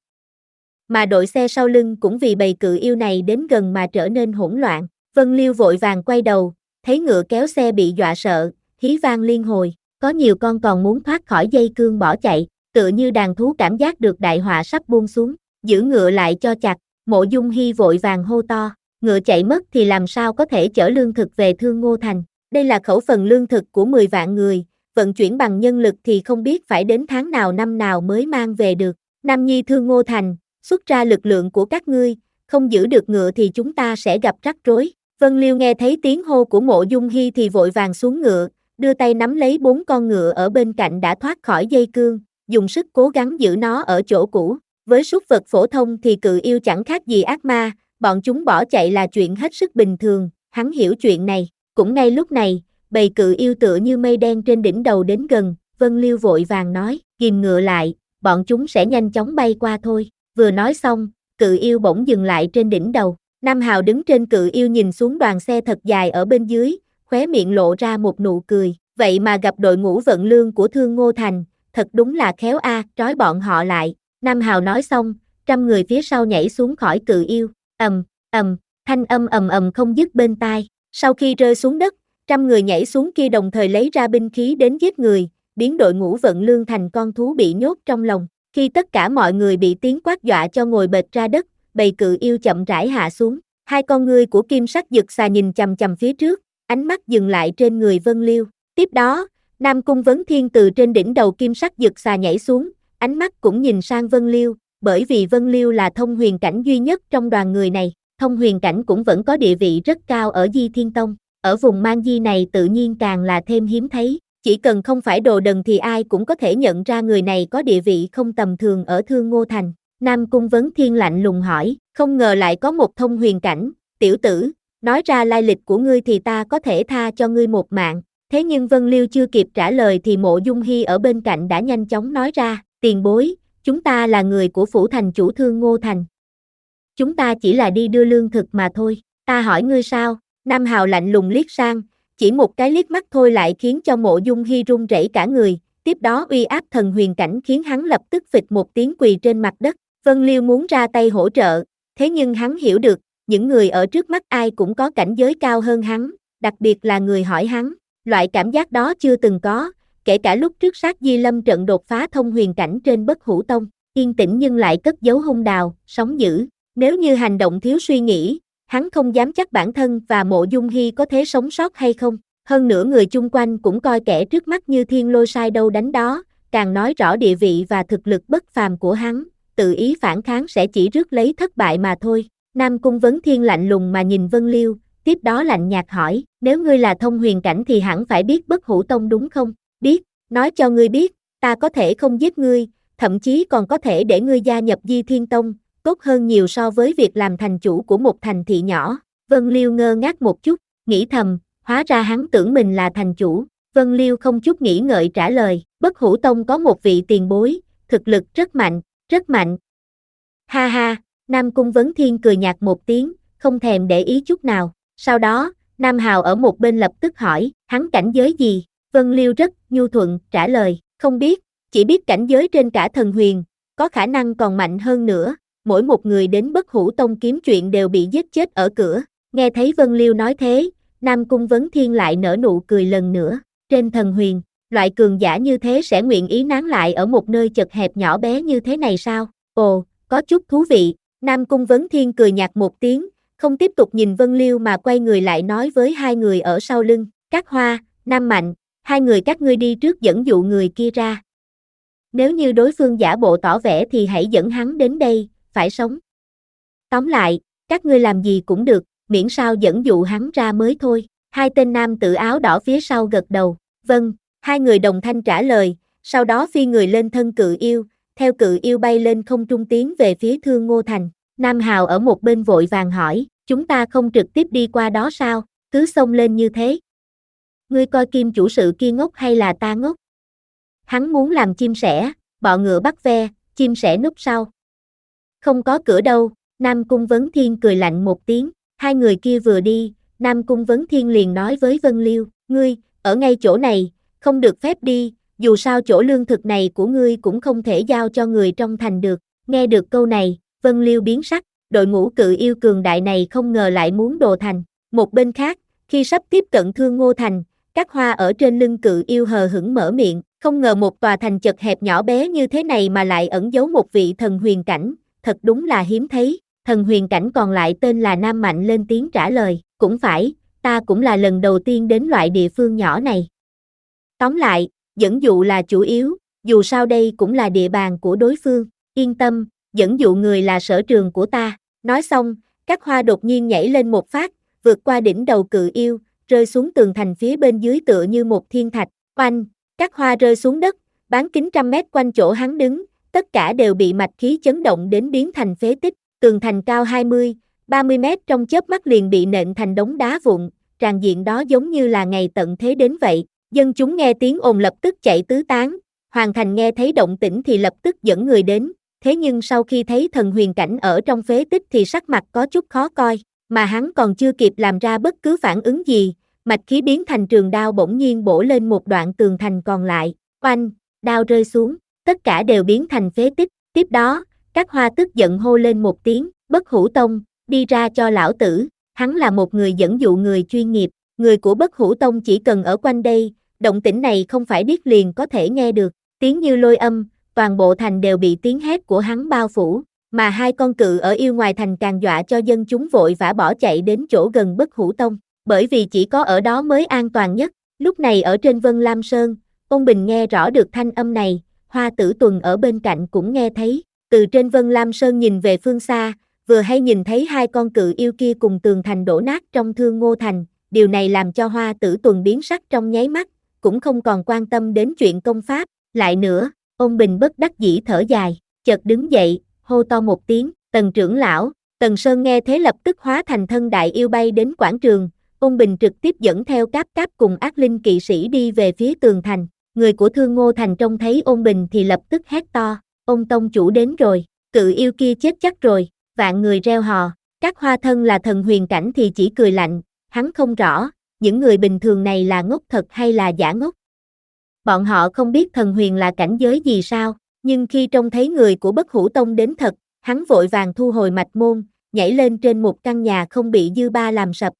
Mà đội xe sau lưng cũng vì bầy cự yêu này đến gần mà trở nên hỗn loạn. Vân Liêu vội vàng quay đầu, thấy ngựa kéo xe bị dọa sợ, hí vang liên hồi, có nhiều con còn muốn thoát khỏi dây cương bỏ chạy, tựa như đàn thú cảm giác được đại họa sắp buông xuống, giữ ngựa lại cho chặt. Mộ Dung Hi vội vàng hô to, ngựa chạy mất thì làm sao có thể chở lương thực về Thương Ngô Thành. Đây là khẩu phần lương thực của mười vạn người, vận chuyển bằng nhân lực thì không biết phải đến tháng nào năm nào mới mang về được. Nam nhi Thương Ngô Thành, xuất ra lực lượng của các ngươi, không giữ được ngựa thì chúng ta sẽ gặp rắc rối. Vân Liêu nghe thấy tiếng hô của Mộ Dung Hi thì vội vàng xuống ngựa, đưa tay nắm lấy bốn con ngựa ở bên cạnh đã thoát khỏi dây cương, dùng sức cố gắng giữ nó ở chỗ cũ. Với súc vật phổ thông thì cự yêu chẳng khác gì ác ma, bọn chúng bỏ chạy là chuyện hết sức bình thường, hắn hiểu chuyện này. Cũng ngay lúc này, bầy cự yêu tựa như mây đen trên đỉnh đầu đến gần, Vân Liêu vội vàng nói, kìm ngựa lại, bọn chúng sẽ nhanh chóng bay qua thôi. Vừa nói xong, cự yêu bỗng dừng lại trên đỉnh đầu. Nam Hào đứng trên cự yêu nhìn xuống đoàn xe thật dài ở bên dưới, khóe miệng lộ ra một nụ cười. Vậy mà gặp đội ngũ vận lương của Thương Ngô Thành, thật đúng là khéo a, trói bọn họ lại. Nam Hào nói xong, trăm người phía sau nhảy xuống khỏi cự yêu, ầm, ầm, thanh âm ầm ầm không dứt bên tai. Sau khi rơi xuống đất, trăm người nhảy xuống kia đồng thời lấy ra binh khí đến giết người, biến đội ngũ vận lương thành con thú bị nhốt trong lòng. Khi tất cả mọi người bị tiếng quát dọa cho ngồi bệt ra đất, bầy cự yêu chậm rãi hạ xuống. Hai con ngươi của kim sắc dực xà nhìn chằm chằm phía trước, ánh mắt dừng lại trên người Vân Liêu. Tiếp đó, Nam Cung Vấn Thiên từ trên đỉnh đầu kim sắc dực xà nhảy xuống, ánh mắt cũng nhìn sang Vân Liêu, bởi vì Vân Liêu là thông huyền cảnh duy nhất trong đoàn người này. Thông huyền cảnh cũng vẫn có địa vị rất cao ở Di Thiên Tông, ở vùng Man Di này tự nhiên càng là thêm hiếm thấy, chỉ cần không phải đồ đần thì ai cũng có thể nhận ra người này có địa vị không tầm thường ở Thương Ngô Thành. Nam Cung Vấn Thiên lạnh lùng hỏi, không ngờ lại có một thông huyền cảnh, tiểu tử, nói ra lai lịch của ngươi thì ta có thể tha cho ngươi một mạng. Thế nhưng Vân Liêu chưa kịp trả lời thì Mộ Dung Hi ở bên cạnh đã nhanh chóng nói ra, tiền bối, chúng ta là người của phủ thành chủ Thương Ngô Thành. Chúng ta chỉ là đi đưa lương thực mà thôi, ta hỏi ngươi sao? Nam Hào lạnh lùng liếc sang, chỉ một cái liếc mắt thôi lại khiến cho Mộ Dung Hi run rẩy cả người, tiếp đó uy áp thần huyền cảnh khiến hắn lập tức phịch một tiếng quỳ trên mặt đất. Vân Liêu muốn ra tay hỗ trợ, thế nhưng hắn hiểu được, những người ở trước mắt ai cũng có cảnh giới cao hơn hắn, đặc biệt là người hỏi hắn, loại cảm giác đó chưa từng có, kể cả lúc trước sát Di Lâm trận đột phá thông huyền cảnh trên Bất Hủ Tông, yên tĩnh nhưng lại cất giấu hung đào, sóng dữ, nếu như hành động thiếu suy nghĩ, hắn không dám chắc bản thân và Mộ Dung Hi có thể sống sót hay không, hơn nữa người chung quanh cũng coi kẻ trước mắt như thiên lôi sai đâu đánh đó, càng nói rõ địa vị và thực lực bất phàm của hắn, tự ý phản kháng sẽ chỉ rước lấy thất bại mà thôi. Nam Cung Vấn Thiên lạnh lùng mà nhìn Vân Liêu, tiếp đó lạnh nhạt hỏi, nếu ngươi là thông huyền cảnh thì hẳn phải biết Bất Hủ Tông đúng không? Biết, nói cho ngươi biết, ta có thể không giết ngươi, thậm chí còn có thể để ngươi gia nhập Di Thiên Tông, tốt hơn nhiều so với việc làm thành chủ của một thành thị nhỏ. Vân Liêu ngơ ngác một chút, nghĩ thầm, hóa ra hắn tưởng mình là thành chủ. Vân Liêu không chút nghĩ ngợi trả lời, Bất Hủ Tông có một vị tiền bối, thực lực rất mạnh, rất mạnh. Ha ha, Nam Cung Vấn Thiên cười nhạt một tiếng, không thèm để ý chút nào. Sau đó, Nam Hào ở một bên lập tức hỏi, hắn cảnh giới gì? Vân Liêu rất nhu thuận, trả lời, không biết, chỉ biết cảnh giới trên cả thần huyền, có khả năng còn mạnh hơn nữa, mỗi một người đến Bất Hủ Tông kiếm chuyện đều bị giết chết ở cửa. Nghe thấy Vân Liêu nói thế, Nam Cung Vấn Thiên lại nở nụ cười lần nữa, trên thần huyền, loại cường giả như thế sẽ nguyện ý nán lại ở một nơi chật hẹp nhỏ bé như thế này sao? Ồ, có chút thú vị. Nam Cung Vấn Thiên cười nhạt một tiếng, không tiếp tục nhìn Vân Liêu mà quay người lại nói với hai người ở sau lưng, Các Hoa, Nam Mạnh, hai người các ngươi đi trước dẫn dụ người kia ra. Nếu như đối phương giả bộ tỏ vẻ thì hãy dẫn hắn đến đây, phải sống. Tóm lại, các ngươi làm gì cũng được, miễn sao dẫn dụ hắn ra mới thôi. Hai tên nam tử áo đỏ phía sau gật đầu, vâng, hai người đồng thanh trả lời, sau đó phi người lên thân cự yêu, theo cự yêu bay lên không trung tiến về phía Thương Ngô Thành. Nam Hào ở một bên vội vàng hỏi, chúng ta không trực tiếp đi qua đó sao, cứ xông lên như thế. Ngươi coi Kim chủ sự kia ngốc hay là ta ngốc? Hắn muốn làm chim sẻ, bọ ngựa bắt ve, chim sẻ núp sau. Không có cửa đâu, Nam Cung Vấn Thiên cười lạnh một tiếng, hai người kia vừa đi, Nam Cung Vấn Thiên liền nói với Vân Liêu, ngươi, ở ngay chỗ này, không được phép đi, dù sao chỗ lương thực này của ngươi cũng không thể giao cho người trong thành được. Nghe được câu này, Vân Liêu biến sắc, đội ngũ cự yêu cường đại này không ngờ lại muốn đồ thành. Một bên khác, khi sắp tiếp cận Thương Ngô Thành, Các Hoa ở trên lưng cự yêu hờ hững mở miệng, không ngờ một tòa thành chật hẹp nhỏ bé như thế này mà lại ẩn giấu một vị thần huyền cảnh, thật đúng là hiếm thấy. Thần huyền cảnh còn lại tên là Nam Mạnh lên tiếng trả lời, cũng phải, ta cũng là lần đầu tiên đến loại địa phương nhỏ này. Tóm lại, dẫn dụ là chủ yếu, dù sao đây cũng là địa bàn của đối phương, yên tâm, dẫn dụ người là sở trường của ta. Nói xong, Các Hoa đột nhiên nhảy lên một phát, vượt qua đỉnh đầu cự yêu, rơi xuống tường thành phía bên dưới tựa như một thiên thạch, oanh, Các Hoa rơi xuống đất, bán kính trăm mét quanh chỗ hắn đứng, tất cả đều bị mạch khí chấn động đến biến thành phế tích. Tường thành cao hai mươi, ba mươi mét trong chớp mắt liền bị nện thành đống đá vụn, tràn diện đó giống như là ngày tận thế đến vậy. Dân chúng nghe tiếng ồn lập tức chạy tứ tán, Hoàng Thành nghe thấy động tĩnh thì lập tức dẫn người đến, thế nhưng sau khi thấy thần huyền cảnh ở trong phế tích thì sắc mặt có chút khó coi, mà hắn còn chưa kịp làm ra bất cứ phản ứng gì, mạch khí biến thành trường đao bỗng nhiên bổ lên một đoạn tường thành còn lại, oanh, đao rơi xuống, tất cả đều biến thành phế tích, tiếp đó, Các Hoa tức giận hô lên một tiếng, Bất Hủ Tông, đi ra cho lão tử, hắn là một người dẫn dụ người chuyên nghiệp, người của Bất Hủ Tông chỉ cần ở quanh đây, động tĩnh này không phải biết liền có thể nghe được, tiếng như lôi âm, toàn bộ thành đều bị tiếng hét của hắn bao phủ, mà hai con cự ở yêu ngoài thành càng dọa cho dân chúng vội vã bỏ chạy đến chỗ gần Bất Hủ Tông, bởi vì chỉ có ở đó mới an toàn nhất. Lúc này ở trên Vân Lam Sơn, Ôn Bình nghe rõ được thanh âm này, Hoa Tử Tuần ở bên cạnh cũng nghe thấy, từ trên Vân Lam Sơn nhìn về phương xa, vừa hay nhìn thấy hai con cự yêu kia cùng tường thành đổ nát trong Thương Ngô Thành, điều này làm cho Hoa Tử Tuần biến sắc trong nháy mắt, cũng không còn quan tâm đến chuyện công pháp, lại nữa, Ôn Bình bất đắc dĩ thở dài, chợt đứng dậy, hô to một tiếng, Tần trưởng lão. Tần Sơn nghe thế lập tức hóa thành thân đại yêu bay đến quảng trường, Ôn Bình trực tiếp dẫn theo Cáp Cáp cùng ác linh kỵ sĩ đi về phía tường thành, người của Thương Ngô Thành trông thấy Ôn Bình thì lập tức hét to, Ôn tông chủ đến rồi, cự yêu kia chết chắc rồi, vạn người reo hò. Các Hoa thân là thần huyền cảnh thì chỉ cười lạnh, hắn không rõ, những người bình thường này là ngốc thật hay là giả ngốc. Bọn họ không biết thần huyền là cảnh giới gì sao, nhưng khi trông thấy người của Bất Hủ Tông đến thật, hắn vội vàng thu hồi mạch môn, nhảy lên trên một căn nhà không bị dư ba làm sập.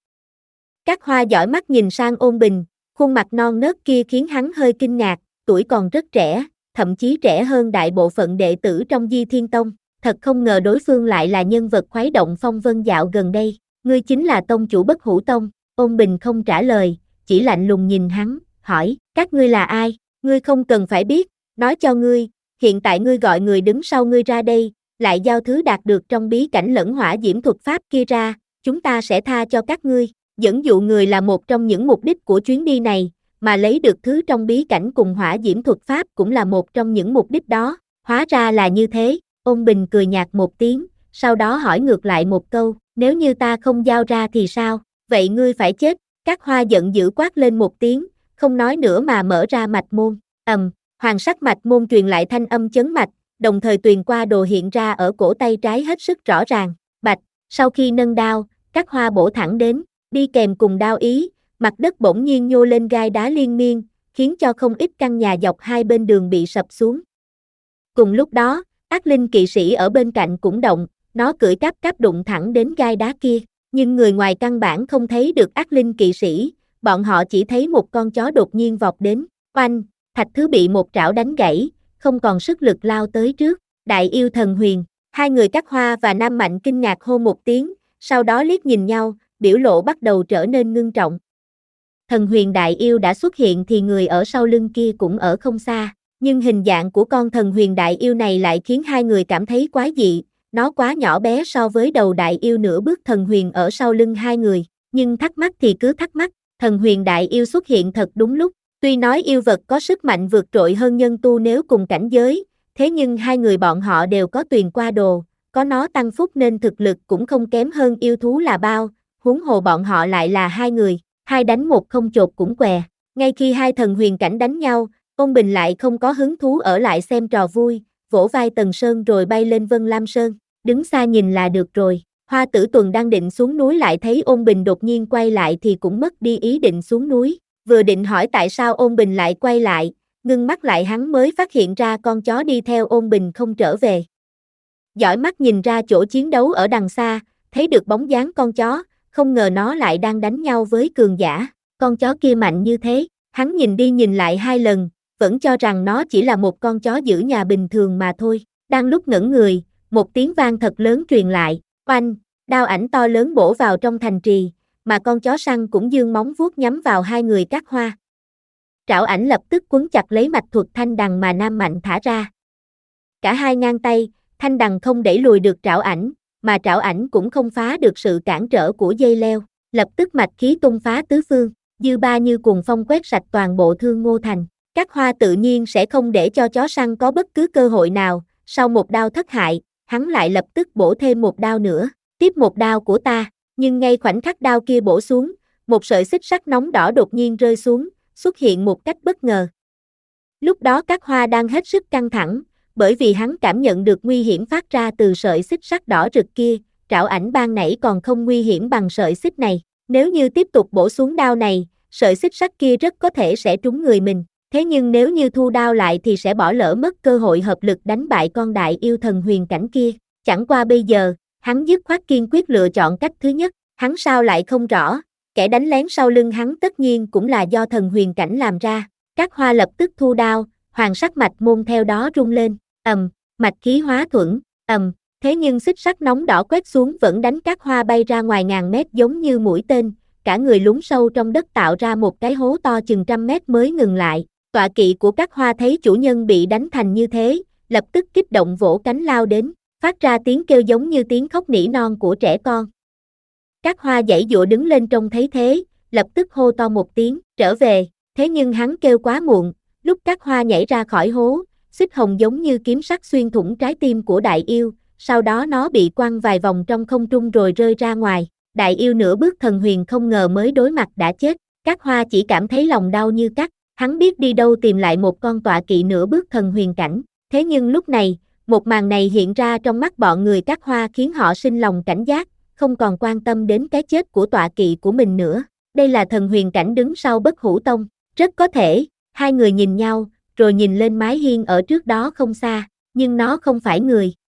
Các Hoa dõi mắt nhìn sang Ôn Bình, khuôn mặt non nớt kia khiến hắn hơi kinh ngạc, tuổi còn rất trẻ, thậm chí trẻ hơn đại bộ phận đệ tử trong Di Thiên Tông, thật không ngờ đối phương lại là nhân vật khuấy động phong vân dạo gần đây, ngươi chính là tông chủ Bất Hủ Tông. Ôn Bình không trả lời, chỉ lạnh lùng nhìn hắn, hỏi, các ngươi là ai, ngươi không cần phải biết, nói cho ngươi, hiện tại ngươi gọi người đứng sau ngươi ra đây, lại giao thứ đạt được trong bí cảnh lẫn hỏa diễm thuật pháp kia ra, chúng ta sẽ tha cho các ngươi. Dẫn dụ người là một trong những mục đích của chuyến đi này, mà lấy được thứ trong bí cảnh cùng hỏa diễm thuật pháp cũng là một trong những mục đích đó, hóa ra là như thế. Ôn Bình cười nhạt một tiếng, sau đó hỏi ngược lại một câu, nếu như ta không giao ra thì sao, vậy ngươi phải chết. Các Hoa giận dữ quát lên một tiếng, không nói nữa mà mở ra mạch môn, ầm, hoàng sắc mạch môn truyền lại thanh âm chấn mạch, đồng thời tuyền qua đồ hiện ra ở cổ tay trái hết sức rõ ràng, bạch, sau khi nâng đao, Các Hoa bổ thẳng đến, đi kèm cùng đao ý, mặt đất bỗng nhiên nhô lên gai đá liên miên, khiến cho không ít căn nhà dọc hai bên đường bị sập xuống. Cùng lúc đó, ác linh kỵ sĩ ở bên cạnh cũng động, nó cưỡi cáp cáp đụng thẳng đến gai đá kia, nhưng người ngoài căn bản không thấy được ác linh kỵ sĩ, bọn họ chỉ thấy một con chó đột nhiên vọt đến, oanh, Thạch Thứ bị một trảo đánh gãy, không còn sức lực lao tới trước, Đại Yêu Thần Huyền, hai người Các Hoa và Nam Mạnh kinh ngạc hô một tiếng, sau đó liếc nhìn nhau, biểu lộ bắt đầu trở nên ngưng trọng. Thần Huyền Đại Yêu đã xuất hiện thì người ở sau lưng kia cũng ở không xa, nhưng hình dạng của con Thần Huyền Đại Yêu này lại khiến hai người cảm thấy quái dị, nó quá nhỏ bé so với đầu Đại Yêu nửa bước Thần Huyền ở sau lưng hai người, nhưng thắc mắc thì cứ thắc mắc, Thần Huyền Đại Yêu xuất hiện thật đúng lúc, tuy nói yêu vật có sức mạnh vượt trội hơn nhân tu nếu cùng cảnh giới, thế nhưng hai người bọn họ đều có tuyền qua đồ, có nó tăng phúc nên thực lực cũng không kém hơn yêu thú là bao, huống hồ bọn họ lại là hai người, hai đánh một không chột cũng què. Ngay khi hai thần huyền cảnh đánh nhau, Ôn Bình lại không có hứng thú ở lại xem trò vui, vỗ vai Tần Sơn rồi bay lên Vân Lam Sơn, đứng xa nhìn là được rồi. Hoa Tử Tuần đang định xuống núi lại thấy Ôn Bình đột nhiên quay lại thì cũng mất đi ý định xuống núi, vừa định hỏi tại sao Ôn Bình lại quay lại, ngưng mắt lại hắn mới phát hiện ra con chó đi theo Ôn Bình không trở về. Dõi mắt nhìn ra chỗ chiến đấu ở đằng xa, thấy được bóng dáng con chó, không ngờ nó lại đang đánh nhau với cường giả, con chó kia mạnh như thế, hắn nhìn đi nhìn lại hai lần, vẫn cho rằng nó chỉ là một con chó giữ nhà bình thường mà thôi, đang lúc ngẩn người, một tiếng vang thật lớn truyền lại, oanh, đao ảnh to lớn bổ vào trong thành trì, mà con chó săn cũng giương móng vuốt nhắm vào hai người Các Hoa. Trảo ảnh lập tức quấn chặt lấy mạch thuật thanh đằng mà Nam Mạnh thả ra. Cả hai ngang tay, thanh đằng không đẩy lùi được trảo ảnh, mà trảo ảnh cũng không phá được sự cản trở của dây leo, lập tức mạch khí tung phá tứ phương, dư ba như cuồng phong quét sạch toàn bộ Thương Ngô Thành. Các Hoa tự nhiên sẽ không để cho chó săn có bất cứ cơ hội nào, sau một đao thất hại, hắn lại lập tức bổ thêm một đao nữa, tiếp một đao của ta, nhưng ngay khoảnh khắc đao kia bổ xuống, một sợi xích sắt nóng đỏ đột nhiên rơi xuống, xuất hiện một cách bất ngờ. Lúc đó Các Hoa đang hết sức căng thẳng, bởi vì hắn cảm nhận được nguy hiểm phát ra từ sợi xích sắt đỏ rực kia, trảo ảnh ban nãy còn không nguy hiểm bằng sợi xích này, nếu như tiếp tục bổ xuống đao này, sợi xích sắt kia rất có thể sẽ trúng người mình, thế nhưng nếu như thu đao lại thì sẽ bỏ lỡ mất cơ hội hợp lực đánh bại con Đại Yêu Thần Huyền cảnh kia, chẳng qua bây giờ, hắn dứt khoát kiên quyết lựa chọn cách thứ nhất, hắn sao lại không rõ, kẻ đánh lén sau lưng hắn tất nhiên cũng là do Thần Huyền cảnh làm ra. Các Hoa lập tức thu đao, hoàng sắc mạch môn theo đó rung lên, ầm, mạch khí hóa thuẫn, ầm, thế nhưng xích sắt nóng đỏ quét xuống vẫn đánh Các Hoa bay ra ngoài ngàn mét giống như mũi tên, cả người lún sâu trong đất tạo ra một cái hố to chừng trăm mét mới ngừng lại. Tọa kỵ của Các Hoa thấy chủ nhân bị đánh thành như thế, lập tức kích động vỗ cánh lao đến, phát ra tiếng kêu giống như tiếng khóc nỉ non của trẻ con. Các Hoa giãy giụa đứng lên trông thấy thế, lập tức hô to một tiếng, trở về, thế nhưng hắn kêu quá muộn, lúc Các Hoa nhảy ra khỏi hố, xích hồng giống như kiếm sắc xuyên thủng trái tim của Đại Yêu, sau đó nó bị quăng vài vòng trong không trung rồi rơi ra ngoài, Đại Yêu nửa bước thần huyền không ngờ mới đối mặt đã chết, Các Hoa chỉ cảm thấy lòng đau như cắt, hắn biết đi đâu tìm lại một con tọa kỵ nửa bước thần huyền cảnh, thế nhưng lúc này, một màn này hiện ra trong mắt bọn người Các Hoa khiến họ sinh lòng cảnh giác, không còn quan tâm đến cái chết của tọa kỵ của mình nữa, đây là thần huyền cảnh đứng sau Bất Hủ Tông, rất có thể, hai người nhìn nhau, rồi nhìn lên mái hiên ở trước đó không xa, nhưng nó không phải người,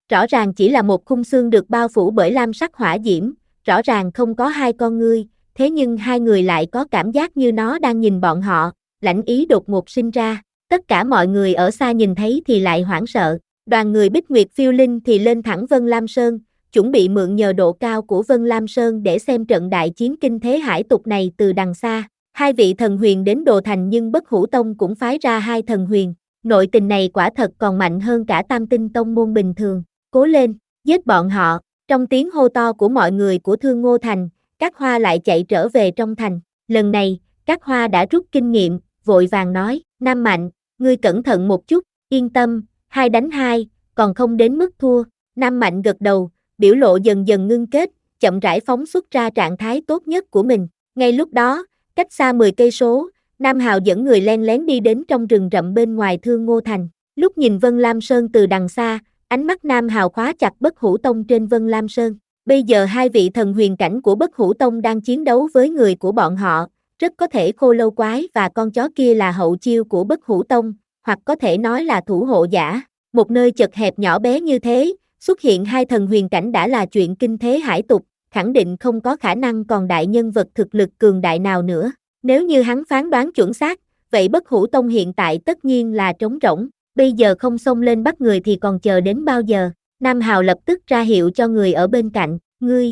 Rõ ràng chỉ là một khung xương được bao phủ bởi lam sắc hỏa diễm, rõ ràng không có hai con ngươi, thế nhưng hai người lại có cảm giác như nó đang nhìn bọn họ, lãnh ý đột ngột sinh ra. Tất cả mọi người ở xa nhìn thấy thì lại hoảng sợ. Đoàn người Bích Nguyệt Phiêu Linh thì lên thẳng Vân Lam Sơn, chuẩn bị mượn nhờ độ cao của Vân Lam Sơn để xem trận đại chiến kinh thế hải tục này từ đằng xa. Hai vị thần huyền đến Đồ Thành nhưng Bất Hủ Tông cũng phái ra hai thần huyền. Nội tình này quả thật còn mạnh hơn cả Tam Tinh Tông môn bình thường. Cố lên, giết bọn họ. Trong tiếng hô to của mọi người của Thương Ngô Thành, Cát Hoa lại chạy trở về trong thành. Lần này, Cát Hoa đã rút kinh nghiệm, vội vàng nói, Nam Mạnh, ngươi cẩn thận một chút, yên tâm, hai đánh hai, còn không đến mức thua. Nam Mạnh gật đầu, biểu lộ dần dần ngưng kết, chậm rãi phóng xuất ra trạng thái tốt nhất của mình. Ngay lúc đó, cách xa mười cây số, Nam Hào dẫn người len lén đi đến trong rừng rậm bên ngoài Thương Ngô Thành. Lúc nhìn Vân Lam Sơn từ đằng xa, ánh mắt Nam Hào khóa chặt Bất Hủ Tông trên Vân Lam Sơn. Bây giờ hai vị thần huyền cảnh của Bất Hủ Tông đang chiến đấu với người của bọn họ, rất có thể Khô Lâu Quái và con chó kia là hậu chiêu của Bất Hủ Tông, hoặc có thể nói là thủ hộ giả. Một nơi chật hẹp nhỏ bé như thế, xuất hiện hai thần huyền cảnh đã là chuyện kinh thế hải tục, khẳng định không có khả năng còn đại nhân vật thực lực cường đại nào nữa. Nếu như hắn phán đoán chuẩn xác, vậy Bất Hủ Tông hiện tại tất nhiên là trống rỗng, bây giờ không xông lên bắt người thì còn chờ đến bao giờ. Nam Hào lập tức ra hiệu cho người ở bên cạnh, ngươi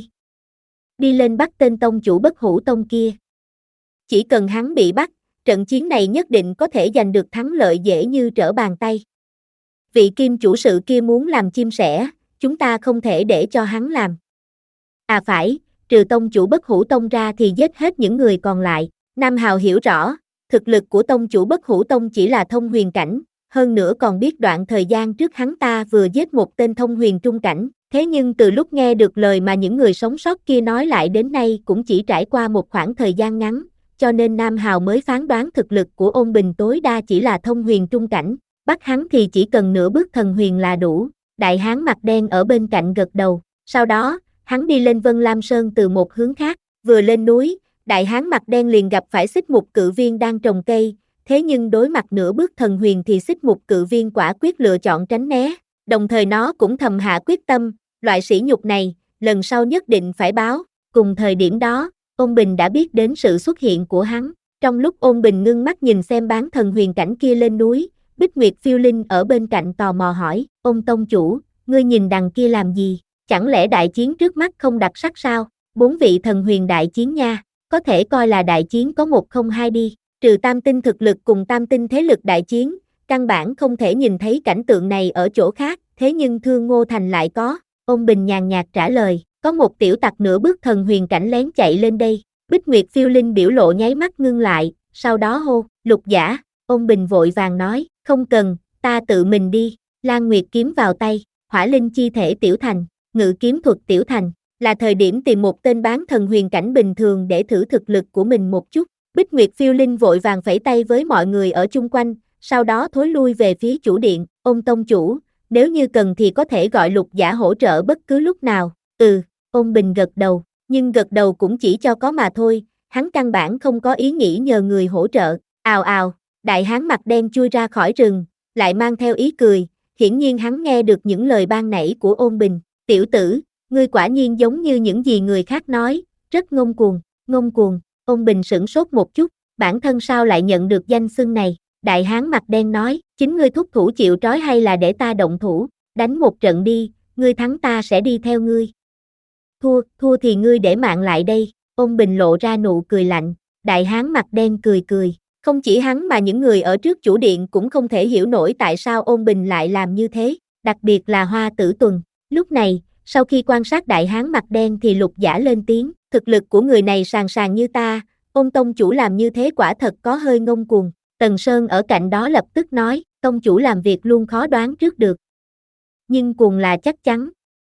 đi lên bắt tên tông chủ Bất Hủ Tông kia. Chỉ cần hắn bị bắt, trận chiến này nhất định có thể giành được thắng lợi dễ như trở bàn tay. Vị kim chủ sự kia muốn làm chim sẻ, chúng ta không thể để cho hắn làm. À phải, trừ tông chủ Bất Hủ Tông ra thì giết hết những người còn lại. Nam Hào hiểu rõ, thực lực của tông chủ Bất Hủ Tông chỉ là thông huyền cảnh, hơn nữa còn biết đoạn thời gian trước hắn ta vừa giết một tên thông huyền trung cảnh. Thế nhưng từ lúc nghe được lời mà những người sống sót kia nói lại đến nay cũng chỉ trải qua một khoảng thời gian ngắn, cho nên Nam Hào mới phán đoán thực lực của Ôn Bình tối đa chỉ là thông huyền trung cảnh, bắt hắn thì chỉ cần nửa bước thần huyền là đủ. Đại hán mặt đen ở bên cạnh gật đầu, sau đó, hắn đi lên Vân Lam Sơn từ một hướng khác, vừa lên núi, đại hán mặt đen liền gặp phải Xích Mục Cự Viên đang trồng cây, thế nhưng đối mặt nửa bước thần huyền thì Xích Mục Cự Viên quả quyết lựa chọn tránh né, đồng thời nó cũng thầm hạ quyết tâm, loại sỉ nhục này, lần sau nhất định phải báo. Cùng thời điểm đó, Ôn Bình đã biết đến sự xuất hiện của hắn. Trong lúc Ôn Bình ngưng mắt nhìn xem bán thần huyền cảnh kia lên núi, Bích Nguyệt Phiêu Linh ở bên cạnh tò mò hỏi, Ôn tông chủ, ngươi nhìn đằng kia làm gì? Chẳng lẽ đại chiến trước mắt không đặc sắc sao? Bốn vị thần huyền đại chiến nha, có thể coi là đại chiến có một không hai đi. Trừ tam tinh thực lực cùng tam tinh thế lực đại chiến, căn bản không thể nhìn thấy cảnh tượng này ở chỗ khác, thế nhưng Thương Ngô Thành lại có. Ôn Bình nhàn nhạt trả lời, có một tiểu tặc nửa bước thần huyền cảnh lén chạy lên đây. Bích Nguyệt Phiêu Linh biểu lộ nháy mắt ngưng lại, sau đó hô, Lục Giả. Ôn Bình vội vàng nói, không cần, ta tự mình đi. Lan Nguyệt kiếm vào tay, hỏa linh chi thể tiểu thành, ngự kiếm thuật tiểu thành, là thời điểm tìm một tên bán thần huyền cảnh bình thường để thử thực lực của mình một chút. Bích Nguyệt Phiêu Linh vội vàng phẩy tay với mọi người ở chung quanh, sau đó thối lui về phía chủ điện, Ôn tông chủ, nếu như cần thì có thể gọi Lục Giả hỗ trợ bất cứ lúc nào. Ừ, Ôn Bình gật đầu, nhưng gật đầu cũng chỉ cho có mà thôi, hắn căn bản không có ý nghĩ nhờ người hỗ trợ. Ào ào, đại hán mặt đen chui ra khỏi rừng, lại mang theo ý cười, hiển nhiên hắn nghe được những lời ban nãy của Ôn Bình. Tiểu tử, ngươi quả nhiên giống như những gì người khác nói, rất ngông cuồng. Ngông cuồng? Ôn Bình sửng sốt một chút, bản thân sao lại nhận được danh xưng này? Đại hán mặt đen nói, chính ngươi thúc thủ chịu trói hay là để ta động thủ, đánh một trận đi, ngươi thắng ta sẽ đi theo ngươi. Thua, thua thì ngươi để mạng lại đây. Ôn Bình lộ ra nụ cười lạnh, đại hán mặt đen cười cười, không chỉ hắn mà những người ở trước chủ điện cũng không thể hiểu nổi tại sao Ôn Bình lại làm như thế, đặc biệt là Hoa Tử Tuần. Lúc này, sau khi quan sát đại hán mặt đen thì Lục Giả lên tiếng, thực lực của người này sàn sàn như ta, Ôn tông chủ làm như thế quả thật có hơi ngông cuồng. Tần Sơn ở cạnh đó lập tức nói, tông chủ làm việc luôn khó đoán trước được. Nhưng cuồng là chắc chắn.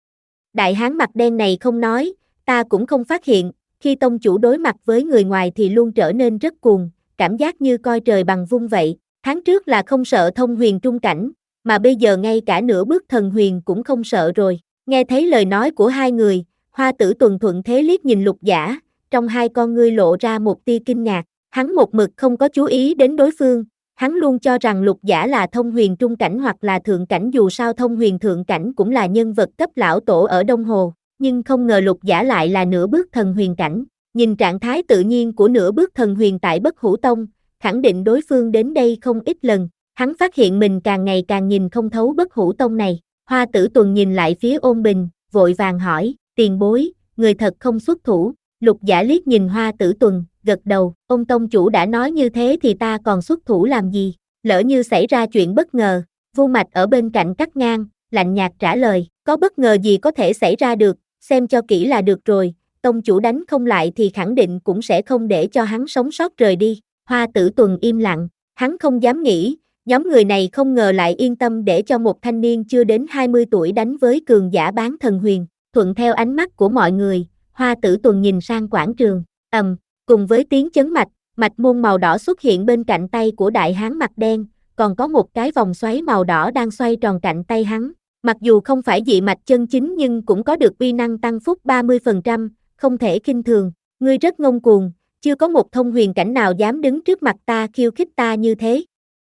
Đại hán mặt đen này không nói, ta cũng không phát hiện, khi tông chủ đối mặt với người ngoài thì luôn trở nên rất cuồng, cảm giác như coi trời bằng vung vậy. Tháng trước là không sợ thông huyền trung cảnh, mà bây giờ ngay cả nửa bước thần huyền cũng không sợ rồi. Nghe thấy lời nói của hai người, Hoa Tử Tuần thuận thế liếc nhìn Lục Giả, trong hai con ngươi lộ ra một tia kinh ngạc. Hắn một mực không có chú ý đến đối phương, Hắn luôn cho rằng Lục Giả là thông huyền trung cảnh hoặc là thượng cảnh, dù sao thông huyền thượng cảnh cũng là nhân vật cấp lão tổ ở Đông Hồ, nhưng không ngờ Lục Giả lại là nửa bước thần huyền cảnh. Nhìn trạng thái tự nhiên của nửa bước thần huyền tại Bất Hủ Tông, khẳng định đối phương đến đây không ít lần. Hắn phát hiện mình càng ngày càng nhìn không thấu Bất Hủ Tông này. Hoa Tử Tuần nhìn lại phía Ôn Bình, vội vàng hỏi, tiền bối, người thật không xuất thủ. Lục Giả liếc nhìn Hoa Tử Tuần, gật đầu, ông tông chủ đã nói như thế thì ta còn xuất thủ làm gì, lỡ như xảy ra chuyện bất ngờ. Vu Mạch ở bên cạnh cắt ngang, lạnh nhạt trả lời, có bất ngờ gì có thể xảy ra được, xem cho kỹ là được rồi, tông chủ đánh không lại thì khẳng định cũng sẽ không để cho hắn sống sót rời đi. Hoa Tử Tuần im lặng, hắn không dám nghĩ, nhóm người này không ngờ lại yên tâm để cho một thanh niên chưa đến hai mươi tuổi đánh với cường giả bán thần huyền. Thuận theo ánh mắt của mọi người, Hoa Tử Tuần nhìn sang quảng trường, ầm, um, cùng với tiếng chấn mạch, mạch môn màu đỏ xuất hiện bên cạnh tay của đại hán mặt đen, còn có một cái vòng xoáy màu đỏ đang xoay tròn cạnh tay hắn. Mặc dù không phải dị mạch chân chính nhưng cũng có được uy năng tăng phúc ba mươi phần trăm, không thể khinh thường. Ngươi rất ngông cuồng, chưa có một thông huyền cảnh nào dám đứng trước mặt ta khiêu khích ta như thế.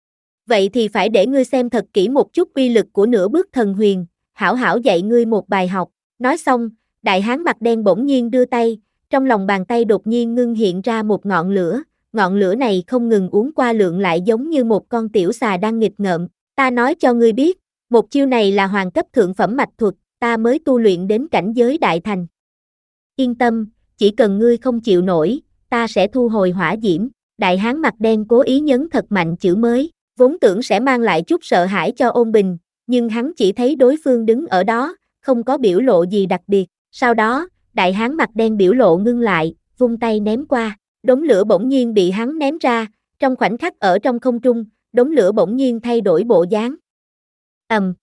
Vậy thì phải để ngươi xem thật kỹ một chút uy lực của nửa bước thần huyền, hảo hảo dạy ngươi một bài học. Nói xong, đại hán mặt đen bỗng nhiên đưa tay, trong lòng bàn tay đột nhiên ngưng hiện ra một ngọn lửa, ngọn lửa này không ngừng uốn qua lượn lại giống như một con tiểu xà đang nghịch ngợm. Ta nói cho ngươi biết, một chiêu này là hoàng cấp thượng phẩm mạch thuật, ta mới tu luyện đến cảnh giới đại thành. Yên tâm, chỉ cần ngươi không chịu nổi, ta sẽ thu hồi hỏa diễm. Đại hán mặt đen cố ý nhấn thật mạnh chữ mới, vốn tưởng sẽ mang lại chút sợ hãi cho Ôn Bình, nhưng hắn chỉ thấy đối phương đứng ở đó, không có biểu lộ gì đặc biệt. Sau đó, đại hán mặt đen biểu lộ ngưng lại, vung tay ném qua, đống lửa bỗng nhiên bị hắn ném ra, trong khoảnh khắc ở trong không trung, đống lửa bỗng nhiên thay đổi bộ dáng. Ầm. Um.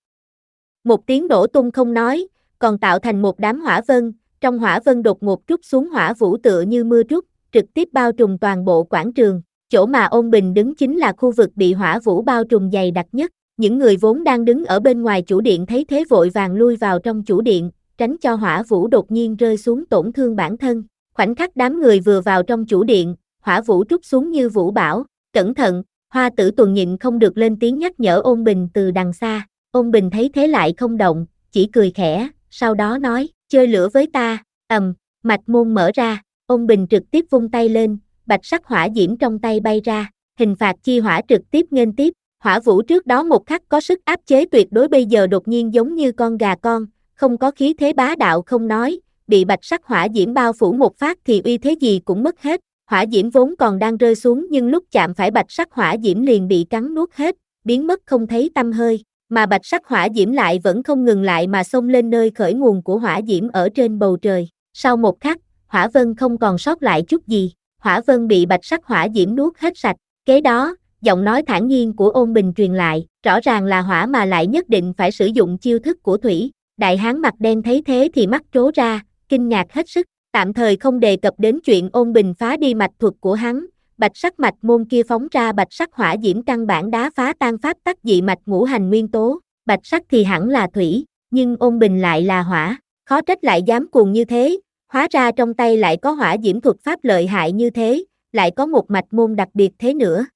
Một tiếng nổ tung không nói, còn tạo thành một đám hỏa vân, trong hỏa vân đột ngột trút xuống hỏa vũ tựa như mưa trút, trực tiếp bao trùm toàn bộ quảng trường. Chỗ mà Ôn Bình đứng chính là khu vực bị hỏa vũ bao trùm dày đặc nhất. Những người vốn đang đứng ở bên ngoài chủ điện thấy thế vội vàng lui vào trong chủ điện, tránh cho hỏa vũ đột nhiên rơi xuống tổn thương bản thân. Khoảnh khắc đám người vừa vào trong chủ điện, hỏa vũ trút xuống như vũ bão. Cẩn thận, Hoa Tử Tuần nhịn không được lên tiếng nhắc nhở Ôn Bình từ đằng xa. Ôn Bình thấy thế lại không động, chỉ cười khẽ, sau đó nói, chơi lửa với ta. Ầm, mạch môn mở ra, Ôn Bình trực tiếp vung tay lên, bạch sắc hỏa diễm trong tay bay ra, hình phạt chi hỏa trực tiếp nghênh tiếp. Hỏa vũ trước đó một khắc có sức áp chế tuyệt đối bây giờ đột nhiên giống như con gà con, không có khí thế bá đạo không nói, bị bạch sắc hỏa diễm bao phủ một phát thì uy thế gì cũng mất hết. Hỏa diễm vốn còn đang rơi xuống nhưng lúc chạm phải bạch sắc hỏa diễm liền bị cắn nuốt hết, biến mất không thấy tăm hơi, mà bạch sắc hỏa diễm lại vẫn không ngừng lại mà xông lên nơi khởi nguồn của hỏa diễm ở trên bầu trời. Sau một khắc, hỏa vân không còn sót lại chút gì, hỏa vân bị bạch sắc hỏa diễm nuốt hết sạch. Kế đó, giọng nói thản nhiên của Ôn Bình truyền lại, rõ ràng là hỏa mà lại nhất định phải sử dụng chiêu thức của thủy. Đại hán mặt đen thấy thế thì mắt trố ra, kinh ngạc hết sức, tạm thời không đề cập đến chuyện Ôn Bình phá đi mạch thuật của hắn, bạch sắc mạch môn kia phóng ra bạch sắc hỏa diễm căn bản đá phá tan pháp tắc dị mạch ngũ hành nguyên tố, bạch sắc thì hẳn là thủy, nhưng Ôn Bình lại là hỏa, khó trách lại dám cuồng như thế, hóa ra trong tay lại có hỏa diễm thuật pháp lợi hại như thế, lại có một mạch môn đặc biệt thế nữa.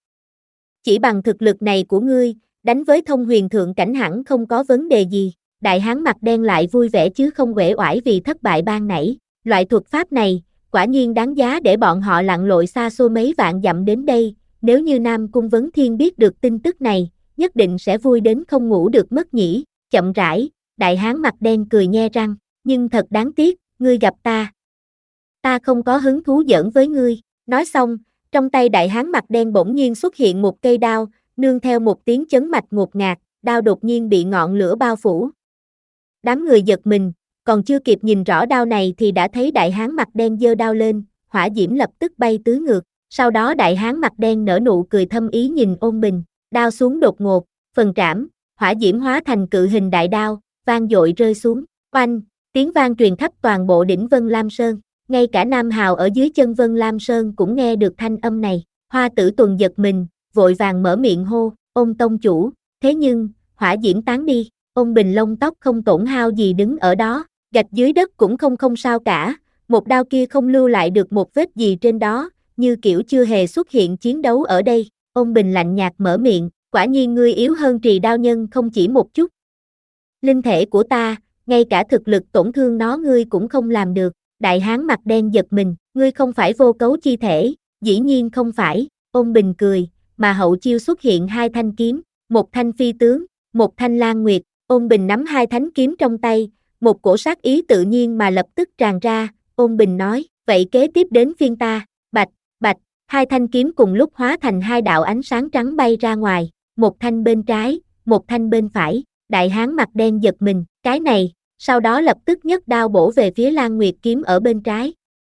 Chỉ bằng thực lực này của ngươi, đánh với thông huyền thượng cảnh hẳn không có vấn đề gì. Đại hán mặt đen lại vui vẻ chứ không uể oải vì thất bại ban nãy. Loại thuật pháp này, quả nhiên đáng giá để bọn họ lặn lội xa xôi mấy vạn dặm đến đây. Nếu như Nam Cung Vấn Thiên biết được tin tức này, nhất định sẽ vui đến không ngủ được mất nhỉ. Chậm rãi, đại hán mặt đen cười nhe răng, nhưng thật đáng tiếc, ngươi gặp ta. Ta không có hứng thú giỡn với ngươi. Nói xong, trong tay đại hán mặt đen bỗng nhiên xuất hiện một cây đao, nương theo một tiếng chấn mạch ngột ngạt, đao đột nhiên bị ngọn lửa bao phủ. Đám người giật mình, còn chưa kịp nhìn rõ đao này thì đã thấy đại hán mặt đen giơ đao lên, hỏa diễm lập tức bay tứ ngược. Sau đó đại hán mặt đen nở nụ cười thâm ý nhìn Ôn Bình, đao xuống đột ngột, phần trảm, hỏa diễm hóa thành cự hình đại đao, vang dội rơi xuống. Oanh, tiếng vang truyền khắp toàn bộ đỉnh Vân Lam Sơn. Ngay cả Nam Hào ở dưới chân Vân Lam Sơn cũng nghe được thanh âm này. Hoa Tử Tuần giật mình, vội vàng mở miệng hô, Ôn tông chủ. Thế nhưng, hỏa diễm tán đi, Ôn Bình lông tóc không tổn hao gì đứng ở đó, gạch dưới đất cũng không không sao cả, một đao kia không lưu lại được một vết gì trên đó, như kiểu chưa hề xuất hiện chiến đấu ở đây. Ôn Bình lạnh nhạt mở miệng, quả nhiên ngươi yếu hơn Trì Đao Nhân không chỉ một chút. Linh thể của ta, ngay cả thực lực tổn thương nó ngươi cũng không làm được. Đại hán mặt đen giật mình, ngươi không phải vô cấu chi thể, dĩ nhiên không phải. Ôn Bình cười, mà hậu chiêu xuất hiện hai thanh kiếm, một thanh phi tướng, một thanh Lan Nguyệt. Ôn Bình nắm hai thánh kiếm trong tay, một cổ sát ý tự nhiên mà lập tức tràn ra. Ôn Bình nói, vậy kế tiếp đến phiên ta. Bạch, bạch, hai thanh kiếm cùng lúc hóa thành hai đạo ánh sáng trắng bay ra ngoài, một thanh bên trái, một thanh bên phải. Đại hán mặt đen giật mình, cái này, sau đó lập tức nhấc đao bổ về phía Lan Nguyệt kiếm ở bên trái.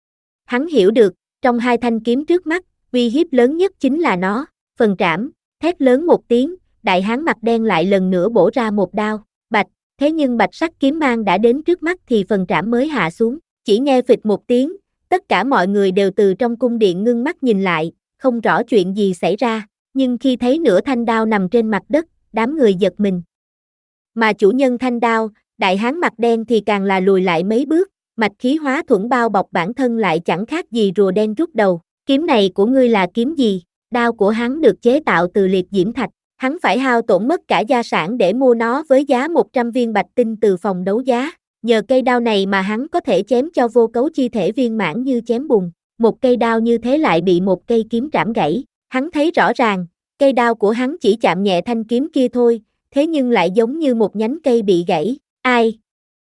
Hắn hiểu được, trong hai thanh kiếm trước mắt, uy hiếp lớn nhất chính là nó. Phần trảm, thét lớn một tiếng, đại hán mặt đen lại lần nữa bổ ra một đao. Bạch, thế nhưng bạch sắc kiếm mang đã đến trước mắt thì phần trảm mới hạ xuống. Chỉ nghe phịch một tiếng, tất cả mọi người đều từ trong cung điện ngưng mắt nhìn lại, không rõ chuyện gì xảy ra, nhưng khi thấy nửa thanh đao nằm trên mặt đất, đám người giật mình. Mà chủ nhân thanh đao, đại hán mặt đen thì càng là lùi lại mấy bước, mạch khí hóa thuẫn bao bọc bản thân lại chẳng khác gì rùa đen rút đầu. Kiếm này của ngươi là kiếm gì? Đao của hắn được chế tạo từ liệt diễm thạch, hắn phải hao tổn mất cả gia sản để mua nó với giá một trăm viên bạch tinh từ phòng đấu giá. Nhờ cây đao này mà hắn có thể chém cho vô cấu chi thể viên mãn như chém bùn. Một cây đao như thế lại bị một cây kiếm trảm gãy. Hắn thấy rõ ràng, cây đao của hắn chỉ chạm nhẹ thanh kiếm kia thôi, thế nhưng lại giống như một nhánh cây bị gãy. Ai?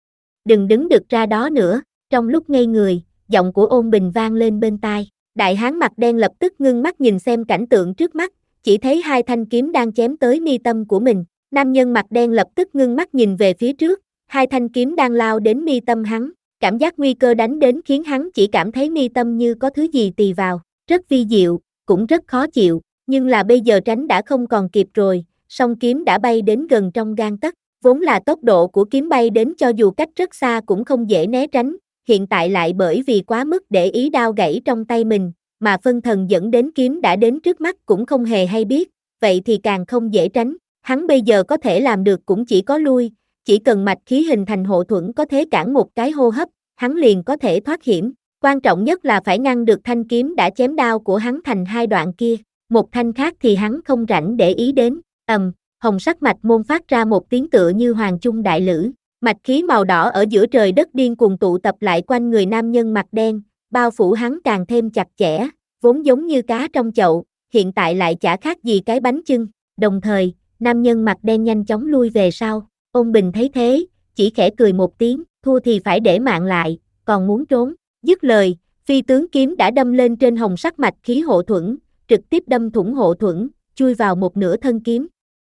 Đừng đứng được ra đó nữa. Trong lúc ngây người, giọng của Ôn Bình vang lên bên tai. Đại hán mặt đen lập tức ngưng mắt nhìn xem cảnh tượng trước mắt, chỉ thấy hai thanh kiếm đang chém tới mi tâm của mình. Nam nhân mặt đen lập tức ngưng mắt nhìn về phía trước, hai thanh kiếm đang lao đến mi tâm hắn. Cảm giác nguy cơ đánh đến khiến hắn chỉ cảm thấy mi tâm như có thứ gì tì vào, rất vi diệu, cũng rất khó chịu, nhưng là bây giờ tránh đã không còn kịp rồi, song kiếm đã bay đến gần trong gang tấc. Vốn là tốc độ của kiếm bay đến cho dù cách rất xa cũng không dễ né tránh, hiện tại lại bởi vì quá mức để ý đao gãy trong tay mình, mà phân thần dẫn đến kiếm đã đến trước mắt cũng không hề hay biết, vậy thì càng không dễ tránh. Hắn bây giờ có thể làm được cũng chỉ có lui, chỉ cần mạch khí hình thành hộ thuẫn có thể cản một cái hô hấp, hắn liền có thể thoát hiểm. Quan trọng nhất là phải ngăn được thanh kiếm đã chém đao của hắn thành hai đoạn kia, một thanh khác thì hắn không rảnh để ý đến. Ầm, hồng sắc mạch môn phát ra một tiếng tựa như hoàng chung đại lữ, mạch khí màu đỏ ở giữa trời đất điên cuồng tụ tập lại quanh người nam nhân mặt đen, bao phủ hắn càng thêm chặt chẽ, vốn giống như cá trong chậu, hiện tại lại chả khác gì cái bánh chưng. Đồng thời, nam nhân mặt đen nhanh chóng lui về sau. Ôn Bình thấy thế, chỉ khẽ cười một tiếng, thua thì phải để mạng lại, còn muốn trốn. Dứt lời, phi tướng kiếm đã đâm lên trên hồng sắc mạch khí hộ thuẫn, trực tiếp đâm thủng hộ thuẫn, chui vào một nửa thân kiếm.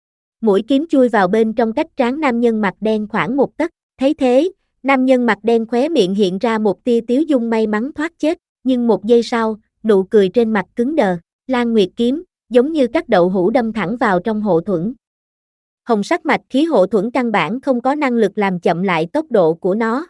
Mũi kiếm chui vào bên trong cách trán nam nhân mặt đen khoảng một tấc. Thấy thế, nam nhân mặt đen khóe miệng hiện ra một tia tiếu dung may mắn thoát chết, nhưng một giây sau, nụ cười trên mặt cứng đờ. Lan Nguyệt kiếm, giống như các đậu hũ đâm thẳng vào trong hộ thuẫn. Hồng sắc mạch khí hộ thuẫn căn bản không có năng lực làm chậm lại tốc độ của nó.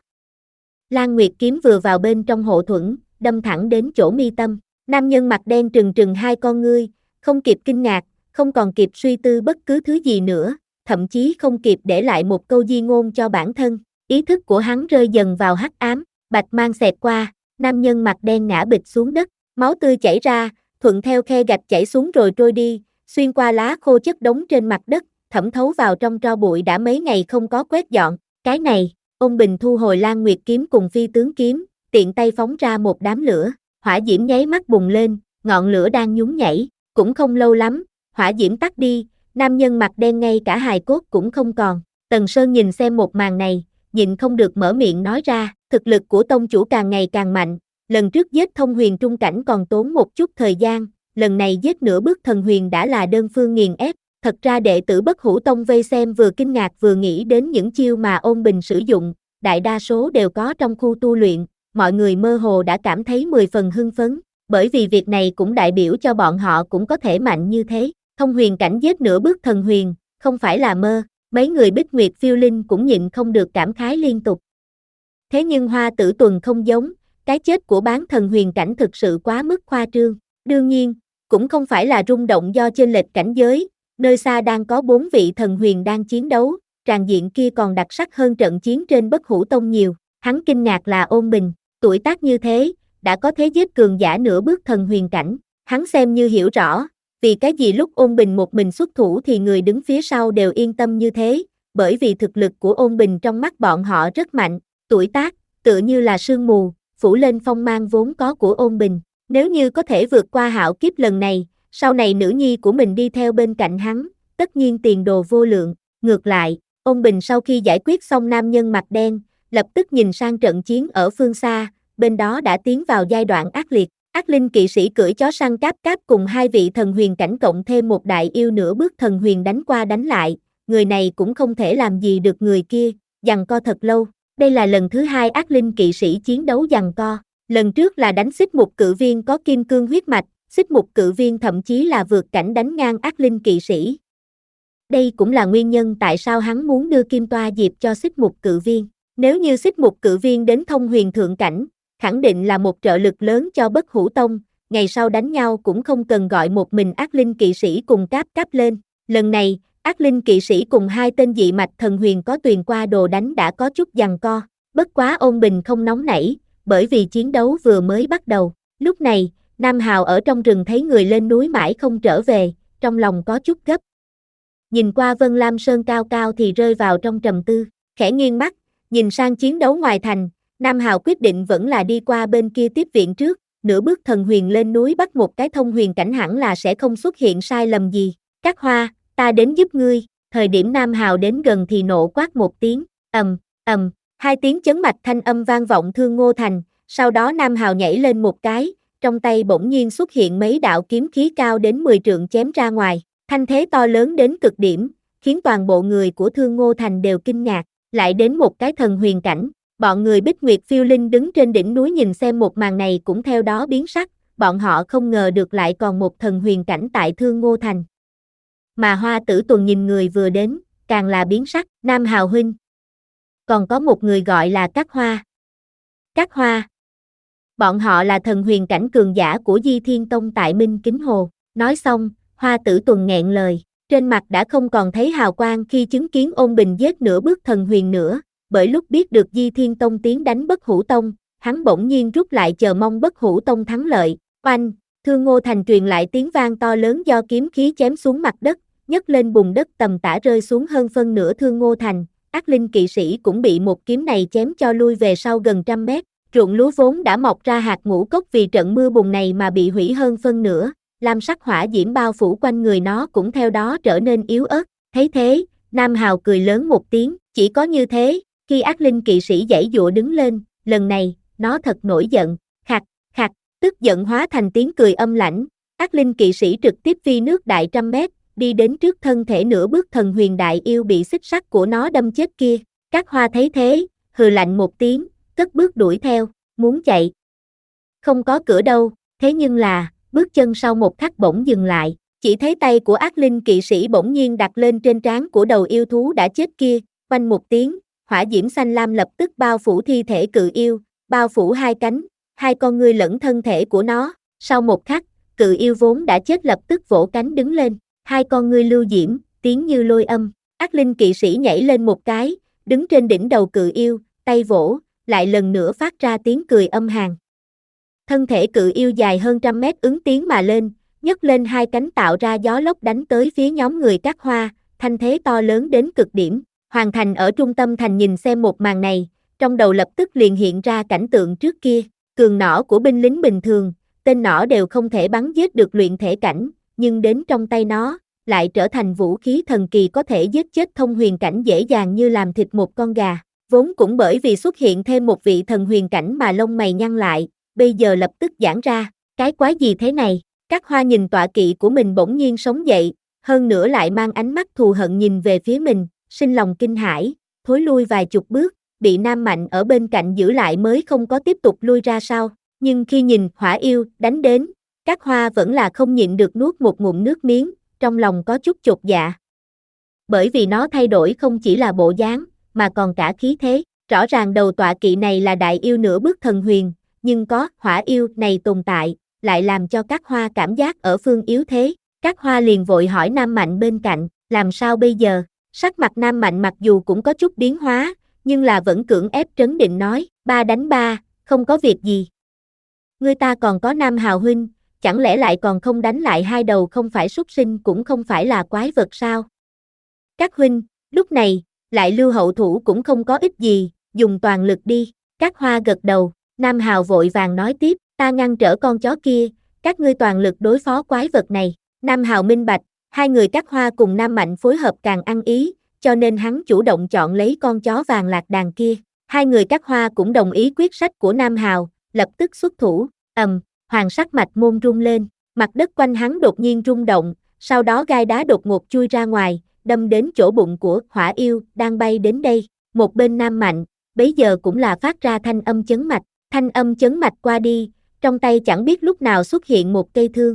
Lan Nguyệt kiếm vừa vào bên trong hộ thuẫn, đâm thẳng đến chỗ mi tâm. Nam nhân mặt đen trừng trừng hai con ngươi, không kịp kinh ngạc, không còn kịp suy tư bất cứ thứ gì nữa, thậm chí không kịp để lại một câu di ngôn cho bản thân. Ý thức của hắn rơi dần vào hắc ám, bạch mang xẹt qua, nam nhân mặt đen ngã bịch xuống đất, máu tươi chảy ra, thuận theo khe gạch chảy xuống rồi trôi đi, xuyên qua lá khô chất đống trên mặt đất, thẩm thấu vào trong tro bụi đã mấy ngày không có quét dọn. Cái này, Ôn Bình thu hồi Lan Nguyệt kiếm cùng phi tướng kiếm, tiện tay phóng ra một đám lửa, hỏa diễm nháy mắt bùng lên, ngọn lửa đang nhún nhảy, cũng không lâu lắm, hỏa diễm tắt đi, nam nhân mặt đen ngay cả hài cốt cũng không còn. Tần Sơn nhìn xem một màn này, nhịn không được mở miệng nói ra, thực lực của tông chủ càng ngày càng mạnh, lần trước giết thông huyền trung cảnh còn tốn một chút thời gian, lần này giết nửa bước thần huyền đã là đơn phương nghiền ép. Thật ra đệ tử Bất Hủ Tông vây xem vừa kinh ngạc vừa nghĩ đến những chiêu mà Ôn Bình sử dụng, đại đa số đều có trong khu tu luyện, mọi người mơ hồ đã cảm thấy mười phần hưng phấn, bởi vì việc này cũng đại biểu cho bọn họ cũng có thể mạnh như thế. Thông huyền cảnh giết nửa bước thần huyền, không phải là mơ, mấy người Bích Nguyệt phiêu linh cũng nhịn không được cảm khái liên tục. Thế nhưng Hoa Tử Tuần không giống, cái chết của bán thần huyền cảnh thực sự quá mức khoa trương, đương nhiên, cũng không phải là rung động do chênh lệch cảnh giới. Nơi xa đang có bốn vị thần huyền đang chiến đấu, tràng diện kia còn đặc sắc hơn trận chiến trên Bất Hủ Tông nhiều. Hắn kinh ngạc là Ôn Bình, tuổi tác như thế, đã có thế giết cường giả nửa bước thần huyền cảnh. Hắn xem như hiểu rõ, Vì cái gì lúc Ôn Bình một mình xuất thủ thì người đứng phía sau đều yên tâm như thế, bởi vì thực lực của Ôn Bình trong mắt bọn họ rất mạnh, tuổi tác, tựa như là sương mù, phủ lên phong mang vốn có của Ôn Bình. Nếu như có thể vượt qua hạo kiếp lần này, sau này nữ nhi của mình đi theo bên cạnh hắn, tất nhiên tiền đồ vô lượng. Ngược lại, Ôn Bình sau khi giải quyết xong nam nhân mặt đen, lập tức nhìn sang trận chiến ở phương xa, bên đó đã tiến vào giai đoạn ác liệt. Ác linh kỵ sĩ cưỡi chó săn cáp cáp cùng hai vị thần huyền cảnh cộng thêm một đại yêu nửa bước thần huyền đánh qua đánh lại, người này cũng không thể làm gì được người kia, giằng co thật lâu. Đây là lần thứ hai ác linh kỵ sĩ chiến đấu giằng co, lần trước là đánh xích mục cự viên có kim cương huyết mạch, xích mục cự viên thậm chí là vượt cảnh đánh ngang ác linh kỵ sĩ. Đây cũng là nguyên nhân tại sao hắn muốn đưa kim toa diệp cho xích mục cự viên. Nếu như xích mục cự viên đến thông huyền thượng cảnh, khẳng định là một trợ lực lớn cho Bất Hủ Tông, ngày sau đánh nhau cũng không cần gọi một mình ác linh kỵ sĩ cùng cáp cáp lên. Lần này, ác linh kỵ sĩ cùng hai tên dị mạch thần huyền có tuyền qua đồ đánh đã có chút giằng co, bất quá Ôn Bình không nóng nảy, bởi vì chiến đấu vừa mới bắt đầu. Lúc này, Nam Hào ở trong rừng thấy người lên núi mãi không trở về, trong lòng có chút gấp. Nhìn qua Vân Lam Sơn cao cao thì rơi vào trong trầm tư, khẽ nghiêng mắt, nhìn sang chiến đấu ngoài thành, Nam Hào quyết định vẫn là đi qua bên kia tiếp viện trước, nửa bước thần huyền lên núi bắt một cái thông huyền cảnh hẳn là sẽ không xuất hiện sai lầm gì. Các hoa, ta đến giúp ngươi. Thời điểm Nam Hào đến gần thì nộ quát một tiếng, ầm, ầm, hai tiếng chấn mạch thanh âm vang vọng Thương Ngô Thành, sau đó Nam Hào nhảy lên một cái, trong tay bỗng nhiên xuất hiện mấy đạo kiếm khí cao đến mười trượng chém ra ngoài, thanh thế to lớn đến cực điểm, khiến toàn bộ người của Thương Ngô Thành đều kinh ngạc, lại đến một cái thần huyền cảnh. Bọn người Bích Nguyệt Phiêu Linh đứng trên đỉnh núi nhìn xem một màn này cũng theo đó biến sắc, bọn họ không ngờ được lại còn một thần huyền cảnh tại Thương Ngô Thành. Mà Hoa Tử Tuần nhìn người vừa đến, càng là biến sắc, Nam Hào huynh. Còn có một người gọi là Các Hoa. Các Hoa. Bọn họ là thần huyền cảnh cường giả của Di Thiên Tông tại Minh Kính Hồ. Nói xong, Hoa Tử Tuần nghẹn lời, trên mặt đã không còn thấy hào quang khi chứng kiến Ôn Bình giết nửa bước thần huyền nữa. Bởi lúc biết được Di Thiên Tông tiến đánh Bất Hủ Tông, hắn bỗng nhiên rút lại chờ mong Bất Hủ Tông thắng lợi. Oanh, Thương Ngô Thành truyền lại tiếng vang to lớn do kiếm khí chém xuống mặt đất, nhấc lên bùn đất tầm tã rơi xuống hơn phân nửa Thương Ngô Thành. Ác linh kỵ sĩ cũng bị một kiếm này chém cho lui về sau gần trăm mét. Ruộng lúa vốn đã mọc ra hạt ngũ cốc vì trận mưa bùn này mà bị hủy hơn phân nửa. Lam sắc hỏa diễm bao phủ quanh người nó cũng theo đó trở nên yếu ớt. Thấy thế, Nam Hào cười lớn một tiếng, chỉ có như thế. Khi ác linh kỵ sĩ giãy giụa đứng lên, lần này, nó thật nổi giận, khạc, khạc, tức giận hóa thành tiếng cười âm lãnh, ác linh kỵ sĩ trực tiếp phi nước đại trăm mét, đi đến trước thân thể nửa bước thần huyền đại yêu bị xích sắt của nó đâm chết kia. Các Hoa thấy thế, hừ lạnh một tiếng, cất bước đuổi theo, muốn chạy. Không có cửa đâu, thế nhưng là, bước chân sau một khắc bỗng dừng lại, chỉ thấy tay của ác linh kỵ sĩ bỗng nhiên đặt lên trên trán của đầu yêu thú đã chết kia, quanh một tiếng. Hỏa diễm xanh lam lập tức bao phủ thi thể cự yêu, bao phủ hai cánh, hai con ngươi lẫn thân thể của nó. Sau một khắc, cự yêu vốn đã chết lập tức vỗ cánh đứng lên, hai con ngươi lưu diễm, tiếng như lôi âm. Ác linh kỵ sĩ nhảy lên một cái, đứng trên đỉnh đầu cự yêu, tay vỗ, lại lần nữa phát ra tiếng cười âm hàn. Thân thể cự yêu dài hơn trăm mét ứng tiếng mà lên, nhấc lên hai cánh tạo ra gió lốc đánh tới phía nhóm người Các Hoa, thanh thế to lớn đến cực điểm. Hoàng Thành ở trung tâm thành nhìn xem một màn này, trong đầu lập tức liền hiện ra cảnh tượng trước kia, cường nỏ của binh lính bình thường, tên nỏ đều không thể bắn giết được luyện thể cảnh, nhưng đến trong tay nó, lại trở thành vũ khí thần kỳ có thể giết chết thông huyền cảnh dễ dàng như làm thịt một con gà. Vốn cũng bởi vì xuất hiện thêm một vị thần huyền cảnh mà lông mày nhăn lại, bây giờ lập tức giãn ra, cái quái gì thế này? Các Hoa nhìn tọa kỵ của mình bỗng nhiên sống dậy, hơn nữa lại mang ánh mắt thù hận nhìn về phía mình. Sinh lòng kinh hãi, thối lui vài chục bước, bị Nam Mạnh ở bên cạnh giữ lại mới không có tiếp tục lui ra sau. Nhưng khi nhìn hỏa yêu đánh đến, Các Hoa vẫn là không nhịn được nuốt một ngụm nước miếng, trong lòng có chút chột dạ. Bởi vì nó thay đổi không chỉ là bộ dáng, mà còn cả khí thế. Rõ ràng đầu tọa kỵ này là đại yêu nửa bước thần huyền, nhưng có hỏa yêu này tồn tại, lại làm cho Các Hoa cảm giác ở phương yếu thế. Các Hoa liền vội hỏi Nam Mạnh bên cạnh, làm sao bây giờ? Sắc mặt Nam Mạnh mặc dù cũng có chút biến hóa, nhưng là vẫn cưỡng ép trấn định nói, ba đánh ba, không có việc gì. Ngươi ta còn có Nam Hào huynh, chẳng lẽ lại còn không đánh lại hai đầu, không phải súc sinh cũng không phải là quái vật sao? Các huynh, lúc này, lại lưu hậu thủ cũng không có ích gì, dùng toàn lực đi. Các Hoa gật đầu, Nam Hào vội vàng nói tiếp, ta ngăn trở con chó kia, các ngươi toàn lực đối phó quái vật này. Nam Hào minh bạch, hai người Các Hoa cùng Nam Mạnh phối hợp càng ăn ý, cho nên hắn chủ động chọn lấy con chó vàng lạc đàn kia. Hai người Các Hoa cũng đồng ý quyết sách của Nam Hào, lập tức xuất thủ, ầm, hoàng sắc mạch môn rung lên, mặt đất quanh hắn đột nhiên rung động, sau đó gai đá đột ngột chui ra ngoài, đâm đến chỗ bụng của Hỏa Yêu đang bay đến đây. Một bên Nam Mạnh, bấy giờ cũng là phát ra thanh âm chấn mạch, thanh âm chấn mạch qua đi, trong tay chẳng biết lúc nào xuất hiện một cây thương.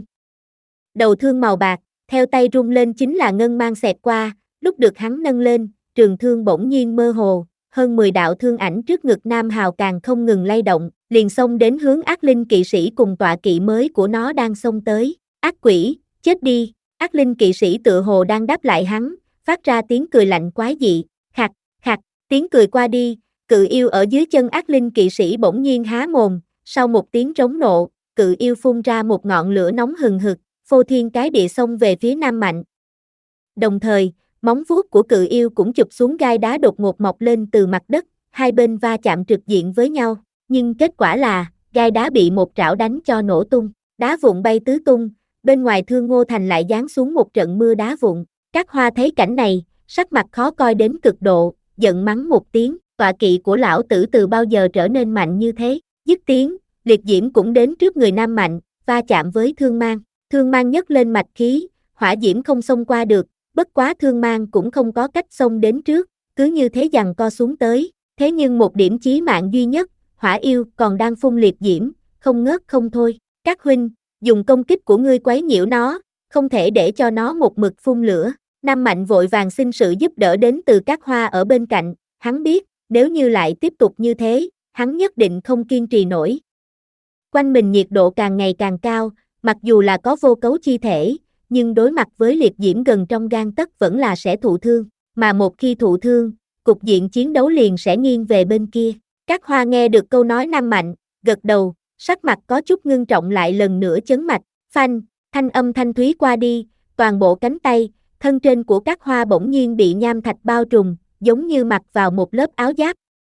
Đầu thương màu bạc, theo tay rung lên chính là ngân mang xẹt qua, lúc được hắn nâng lên, trường thương bỗng nhiên mơ hồ, hơn mười đạo thương ảnh trước ngực Nam Hào càng không ngừng lay động, liền xông đến hướng Ác Linh kỵ sĩ cùng tọa kỵ mới của nó đang xông tới. Ác quỷ, chết đi! Ác Linh kỵ sĩ tựa hồ đang đáp lại hắn, phát ra tiếng cười lạnh quái dị, khạc, khạc, tiếng cười qua đi, cự yêu ở dưới chân Ác Linh kỵ sĩ bỗng nhiên há mồm, sau một tiếng rống nộ, cự yêu phun ra một ngọn lửa nóng hừng hực, phô thiên cái địa xông về phía Nam Mạnh. Đồng thời, móng vuốt của cự yêu cũng chụp xuống gai đá đột ngột mọc lên từ mặt đất, hai bên va chạm trực diện với nhau, nhưng kết quả là, gai đá bị một trảo đánh cho nổ tung, đá vụn bay tứ tung, bên ngoài Thương Ngô Thành lại giáng xuống một trận mưa đá vụn. Các Hoa thấy cảnh này, sắc mặt khó coi đến cực độ, giận mắng một tiếng, tọa kỵ của lão tử từ bao giờ trở nên mạnh như thế. Dứt tiếng, liệt diễm cũng đến trước người Nam Mạnh, va chạm với Thương Mang. Thương Mang nhấc lên mạch khí, hỏa diễm không xông qua được, bất quá Thương Mang cũng không có cách xông đến trước, cứ như thế giằng co xuống tới. Thế nhưng một điểm chí mạng duy nhất, Hỏa Yêu còn đang phun liệt diễm, không ngớt không thôi. Các huynh, dùng công kích của ngươi quấy nhiễu nó, không thể để cho nó một mực phun lửa. Nam Mạnh vội vàng xin sự giúp đỡ đến từ Các Hoa ở bên cạnh, hắn biết, nếu như lại tiếp tục như thế, hắn nhất định không kiên trì nổi. Quanh mình nhiệt độ càng ngày càng cao, mặc dù là có vô cấu chi thể, nhưng đối mặt với liệt diễm gần trong gang tấc vẫn là sẽ thụ thương, mà một khi thụ thương, cục diện chiến đấu liền sẽ nghiêng về bên kia. Các Hoa nghe được câu nói Nam Mạnh, gật đầu, sắc mặt có chút ngưng trọng lại lần nữa chấn mạch, phanh, thanh âm thanh thúy qua đi, toàn bộ cánh tay, thân trên của Các Hoa bỗng nhiên bị nham thạch bao trùm, giống như mặc vào một lớp áo giáp.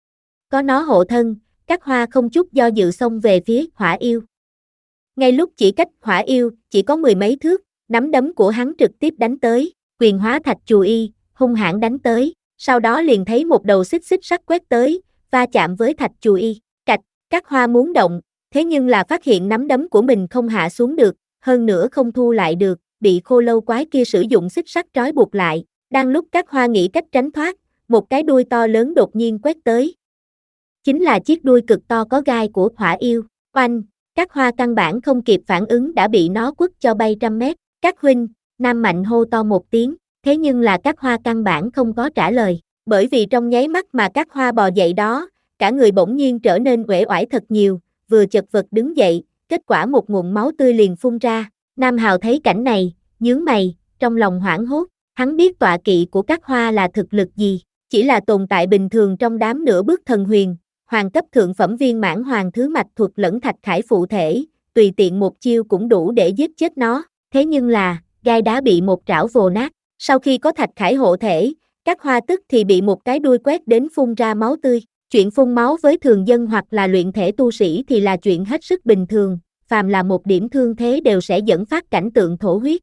Có nó hộ thân, Các Hoa không chút do dự xông về phía Hỏa Yêu. Ngay lúc chỉ cách Hỏa Yêu chỉ có mười mấy thước, nắm đấm của hắn trực tiếp đánh tới, quyền hóa thạch chù y, hung hãn đánh tới, sau đó liền thấy một đầu xích xích sắt quét tới, va chạm với thạch chù y, cạch. Các Hoa muốn động, thế nhưng là phát hiện nắm đấm của mình không hạ xuống được, hơn nữa không thu lại được, bị khô lâu quái kia sử dụng xích sắt trói buộc lại. Đang lúc Các Hoa nghĩ cách tránh thoát, một cái đuôi to lớn đột nhiên quét tới. Chính là chiếc đuôi cực to có gai của Hỏa Yêu. Oanh, Các Hoa căn bản không kịp phản ứng đã bị nó quất cho bay trăm mét. Các huynh, Nam Mạnh hô to một tiếng, thế nhưng là Các Hoa căn bản không có trả lời, bởi vì trong nháy mắt mà Các Hoa bò dậy đó, cả người bỗng nhiên trở nên uể oải thật nhiều, vừa chật vật đứng dậy, kết quả một nguồn máu tươi liền phun ra. Nam Hào thấy cảnh này, nhướng mày, trong lòng hoảng hốt, hắn biết tọa kỵ của Các Hoa là thực lực gì, chỉ là tồn tại bình thường trong đám nửa bước thần huyền, hoàng cấp thượng phẩm viên mãn hoàng thứ mạch thuật lẫn thạch khải phụ thể, tùy tiện một chiêu cũng đủ để giết chết nó, thế nhưng là, gai đá bị một trảo vồ nát, sau khi có thạch khải hộ thể, Các Hoa tức thì bị một cái đuôi quét đến phun ra máu tươi. Chuyện phun máu với thường dân hoặc là luyện thể tu sĩ thì là chuyện hết sức bình thường, phàm là một điểm thương thế đều sẽ dẫn phát cảnh tượng thổ huyết.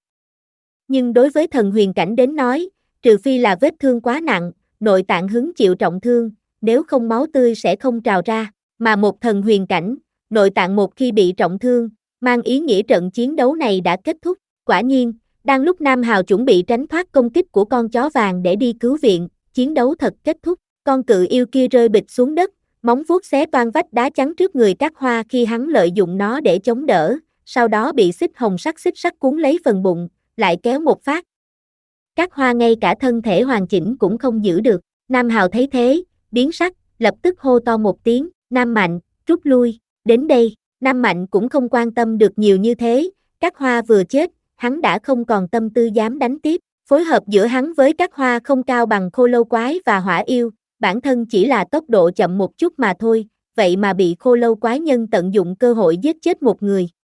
Nhưng đối với thần huyền cảnh đến nói, trừ phi là vết thương quá nặng, nội tạng hứng chịu trọng thương, nếu không máu tươi sẽ không trào ra, mà một thần huyền cảnh, nội tạng một khi bị trọng thương, mang ý nghĩa trận chiến đấu này đã kết thúc. Quả nhiên, đang lúc Nam Hào chuẩn bị tránh thoát công kích của con chó vàng để đi cứu viện, chiến đấu thật kết thúc. Con cự yêu kia rơi bịch xuống đất, móng vuốt xé toang vách đá chắn trước người Các Hoa khi hắn lợi dụng nó để chống đỡ, sau đó bị xích hồng sắc xích sắt cuốn lấy phần bụng, lại kéo một phát. Các Hoa ngay cả thân thể hoàn chỉnh cũng không giữ được. Nam Hào thấy thế, biến sắc, lập tức hô to một tiếng, Nam Mạnh, rút lui, đến đây. Nam Mạnh cũng không quan tâm được nhiều như thế, Các Hoa vừa chết, hắn đã không còn tâm tư dám đánh tiếp. Phối hợp giữa hắn với Các Hoa không cao bằng khô lâu quái và Hỏa Yêu, bản thân chỉ là tốc độ chậm một chút mà thôi, vậy mà bị khô lâu quái nhân tận dụng cơ hội giết chết một người.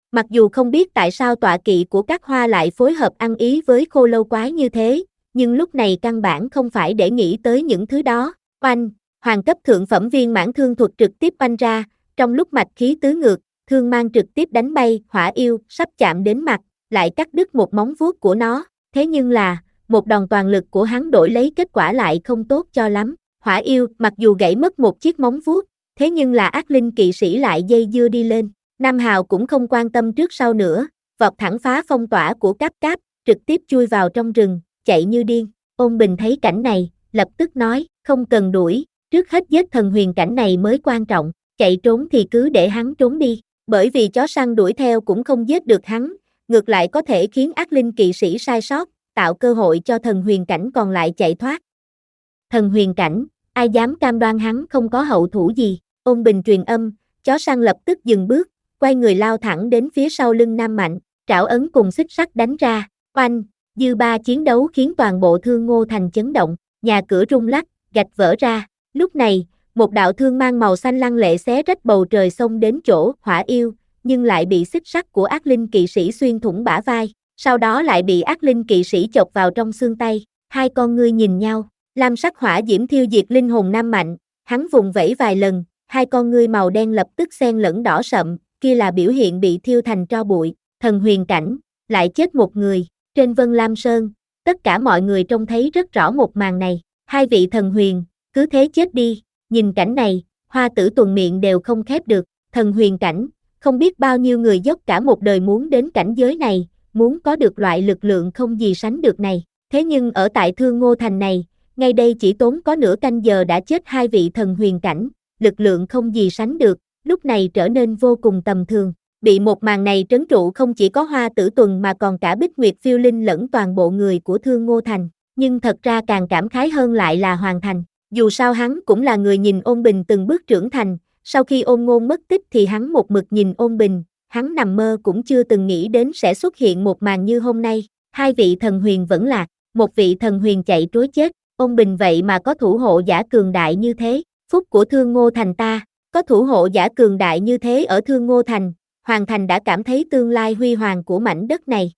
Mặc dù không biết tại sao tọa kỵ của các hoa lại phối hợp ăn ý với khô lâu quái như thế, nhưng lúc này căn bản không phải để nghĩ tới những thứ đó. Oanh, hoàng cấp thượng phẩm viên mãn thương thuật trực tiếp oanh ra, trong lúc mạch khí tứ ngược, thương mang trực tiếp đánh bay hỏa yêu, sắp chạm đến mặt, lại cắt đứt một móng vuốt của nó. Thế nhưng là, một đòn toàn lực của hắn đổi lấy kết quả lại không tốt cho lắm. Hỏa yêu, mặc dù gãy mất một chiếc móng vuốt, thế nhưng là ác linh kỵ sĩ lại dây dưa đi lên. Nam Hào cũng không quan tâm trước sau nữa, vọt thẳng phá phong tỏa của Cáp Cáp, trực tiếp chui vào trong rừng, chạy như điên. Ôn Bình thấy cảnh này, lập tức nói, không cần đuổi, trước hết giết thần huyền cảnh này mới quan trọng, chạy trốn thì cứ để hắn trốn đi, bởi vì chó săn đuổi theo cũng không giết được hắn, ngược lại có thể khiến ác linh kỵ sĩ sai sót, tạo cơ hội cho thần huyền cảnh còn lại chạy thoát. Thần huyền cảnh, ai dám cam đoan hắn không có hậu thủ gì? Ôn Bình truyền âm, chó săn lập tức dừng bước, quay người lao thẳng đến phía sau lưng Nam Mạnh, trảo ấn cùng xích sắt đánh ra, oanh, dư ba chiến đấu khiến toàn bộ Thương Ngô Thành chấn động, nhà cửa rung lắc, gạch vỡ ra. Lúc này, một đạo thương mang màu xanh lăng lệ xé rách bầu trời xông đến chỗ hỏa yêu, nhưng lại bị xích sắt của ác linh kỵ sĩ xuyên thủng bả vai, sau đó lại bị ác linh kỵ sĩ chọc vào trong xương tay. Hai con ngươi nhìn nhau, lam sắc hỏa diễm thiêu diệt linh hồn Nam Mạnh, hắn vùng vẫy vài lần, hai con ngươi màu đen lập tức xen lẫn đỏ sậm, kia là biểu hiện bị thiêu thành tro bụi. Thần huyền cảnh, lại chết một người. Trên Vân Lam Sơn, tất cả mọi người trông thấy rất rõ một màn này. Hai vị thần huyền, cứ thế chết đi. Nhìn cảnh này, Hoa Tử Tuần miệng đều không khép được. Thần huyền cảnh, không biết bao nhiêu người dốc cả một đời muốn đến cảnh giới này, muốn có được loại lực lượng không gì sánh được này. Thế nhưng ở tại Thương Ngô Thành này, ngay đây chỉ tốn có nửa canh giờ đã chết hai vị thần huyền cảnh, lực lượng không gì sánh được, lúc này trở nên vô cùng tầm thường. Bị một màn này trấn trụ không chỉ có Hoa Tử Tuần mà còn cả Bích Nguyệt Phiêu Linh lẫn toàn bộ người của Thương Ngô Thành, nhưng thật ra càng cảm khái hơn lại là Hoàng Thành. Dù sao hắn cũng là người nhìn Ôn Bình từng bước trưởng thành, sau khi Ôn Ngôn mất tích thì hắn một mực nhìn Ôn Bình, hắn nằm mơ cũng chưa từng nghĩ đến sẽ xuất hiện một màn như hôm nay. Hai vị thần huyền vẫn lạc, một vị thần huyền chạy trối chết, Ôn Bình vậy mà có thủ hộ giả cường đại như thế. Phúc của Thương Ngô Thành ta, có thủ hộ giả cường đại như thế ở Thương Ngô Thành, Hoàng Thành đã cảm thấy tương lai huy hoàng của mảnh đất này.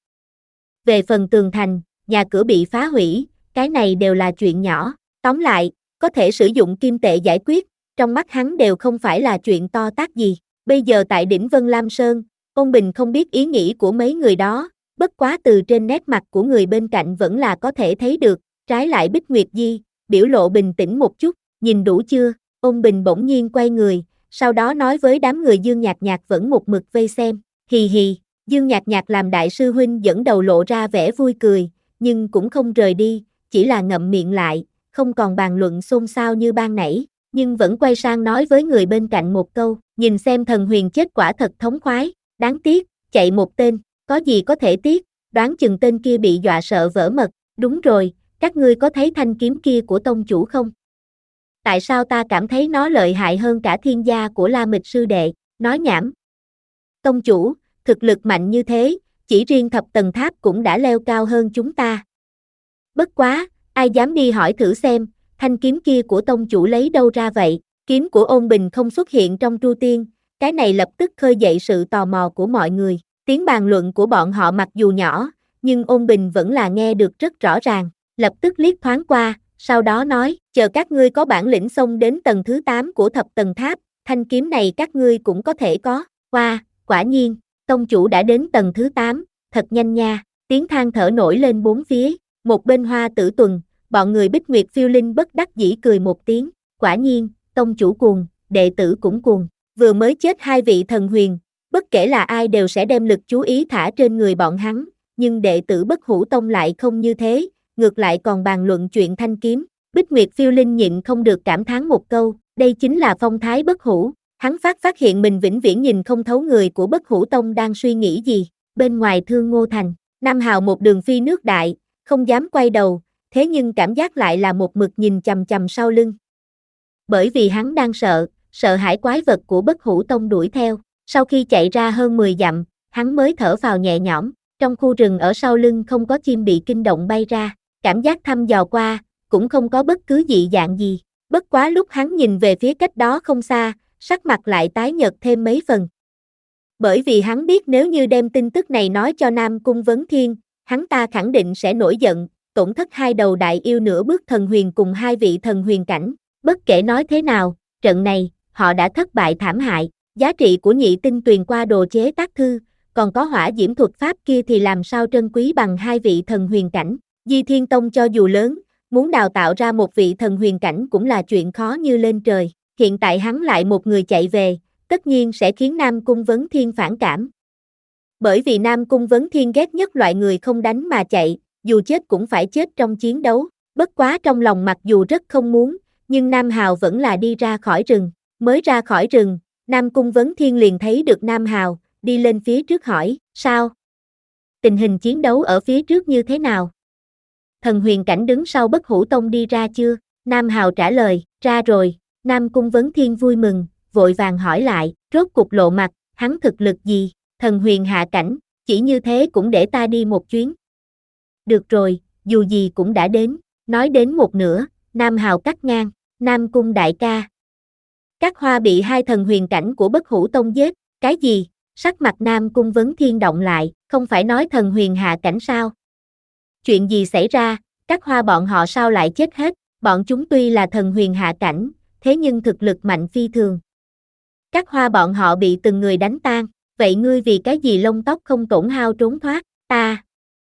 Về phần tường thành, nhà cửa bị phá hủy, cái này đều là chuyện nhỏ. Tóm lại, có thể sử dụng kim tệ giải quyết, trong mắt hắn đều không phải là chuyện to tát gì. Bây giờ tại đỉnh Vân Lam Sơn, Ôn Bình không biết ý nghĩ của mấy người đó, bất quá từ trên nét mặt của người bên cạnh vẫn là có thể thấy được, trái lại Bích Nguyệt Di, biểu lộ bình tĩnh một chút, nhìn đủ chưa? Ôn Bình bỗng nhiên quay người, sau đó nói với đám người Dương Nhạc Nhạc vẫn một mực vây xem, hì hì, Dương Nhạc Nhạc làm đại sư huynh dẫn đầu lộ ra vẻ vui cười, nhưng cũng không rời đi, chỉ là ngậm miệng lại, không còn bàn luận xôn xao như ban nãy, nhưng vẫn quay sang nói với người bên cạnh một câu, nhìn xem thần huyền chết quả thật thống khoái, đáng tiếc, chạy một tên, có gì có thể tiếc, đoán chừng tên kia bị dọa sợ vỡ mật, đúng rồi, các ngươi có thấy thanh kiếm kia của tông chủ không? Tại sao ta cảm thấy nó lợi hại hơn cả thiên gia của La Mịch sư đệ, nói nhảm. Tông chủ, thực lực mạnh như thế, chỉ riêng thập tầng tháp cũng đã leo cao hơn chúng ta. Bất quá, ai dám đi hỏi thử xem, thanh kiếm kia của tông chủ lấy đâu ra vậy? Kiếm của Ôn Bình không xuất hiện trong Tru Tiên, cái này lập tức khơi dậy sự tò mò của mọi người. Tiếng bàn luận của bọn họ mặc dù nhỏ, nhưng Ôn Bình vẫn là nghe được rất rõ ràng, lập tức liếc thoáng qua, sau đó nói, chờ các ngươi có bản lĩnh xông đến tầng thứ tám của thập tầng tháp, thanh kiếm này các ngươi cũng có thể có. Wow, quả nhiên, tông chủ đã đến tầng thứ tám, thật nhanh nha, tiếng than thở nổi lên bốn phía, một bên Hoa Tử Tuần, bọn người Bích Nguyệt Phiêu Linh bất đắc dĩ cười một tiếng, quả nhiên, tông chủ cuồng, đệ tử cũng cuồng, vừa mới chết hai vị thần huyền, bất kể là ai đều sẽ đem lực chú ý thả trên người bọn hắn, nhưng đệ tử Bất Hủ Tông lại không như thế, ngược lại còn bàn luận chuyện thanh kiếm. Bích Nguyệt Phiêu Linh nhịn không được cảm thán một câu, đây chính là phong thái bất hủ. Hắn phát phát hiện mình vĩnh viễn nhìn không thấu người của Bất Hủ Tông đang suy nghĩ gì. Bên ngoài Thương Ngô Thành, Nam Hào một đường phi nước đại, không dám quay đầu, thế nhưng cảm giác lại là một mực nhìn chằm chằm sau lưng. Bởi vì hắn đang sợ, sợ hãi quái vật của Bất Hủ Tông đuổi theo. Sau khi chạy ra hơn mười dặm, hắn mới thở phào nhẹ nhõm, trong khu rừng ở sau lưng không có chim bị kinh động bay ra. Cảm giác thăm dò qua, cũng không có bất cứ dị dạng gì. Bất quá lúc hắn nhìn về phía cách đó không xa, sắc mặt lại tái nhợt thêm mấy phần. Bởi vì hắn biết nếu như đem tin tức này nói cho Nam Cung Vấn Thiên, hắn ta khẳng định sẽ nổi giận, tổn thất hai đầu đại yêu nửa bước thần huyền cùng hai vị thần huyền cảnh. Bất kể nói thế nào, trận này, họ đã thất bại thảm hại. Giá trị của nhị tinh tuyền qua đồ chế tác thư, còn có hỏa diễm thuật pháp kia thì làm sao trân quý bằng hai vị thần huyền cảnh. Di Thiên Tông cho dù lớn, muốn đào tạo ra một vị thần huyền cảnh cũng là chuyện khó như lên trời. Hiện tại hắn lại một người chạy về, tất nhiên sẽ khiến Nam Cung Vấn Thiên phản cảm. Bởi vì Nam Cung Vấn Thiên ghét nhất loại người không đánh mà chạy, dù chết cũng phải chết trong chiến đấu. Bất quá trong lòng mặc dù rất không muốn, nhưng Nam Hào vẫn là đi ra khỏi rừng. Mới ra khỏi rừng, Nam Cung Vấn Thiên liền thấy được Nam Hào, đi lên phía trước hỏi, sao? Tình hình chiến đấu ở phía trước như thế nào? Thần huyền cảnh đứng sau Bất Hủ Tông đi ra chưa? Nam Hào trả lời, ra rồi. Nam Cung Vấn Thiên vui mừng, vội vàng hỏi lại, rốt cục lộ mặt, hắn thực lực gì? Thần huyền hạ cảnh, chỉ như thế cũng để ta đi một chuyến. Được rồi, dù gì cũng đã đến. Nói đến một nửa, Nam Hào cắt ngang, Nam Cung đại ca. Các Hoa bị hai thần huyền cảnh của Bất Hủ Tông giết, cái gì? Sắc mặt Nam Cung Vấn Thiên động lại, không phải nói thần huyền hạ cảnh sao? Chuyện gì xảy ra, các Hoa bọn họ sao lại chết hết? Bọn chúng tuy là thần huyền hạ cảnh, thế nhưng thực lực mạnh phi thường. Các Hoa bọn họ bị từng người đánh tan, vậy ngươi vì cái gì lông tóc không tổn hao trốn thoát? Ta,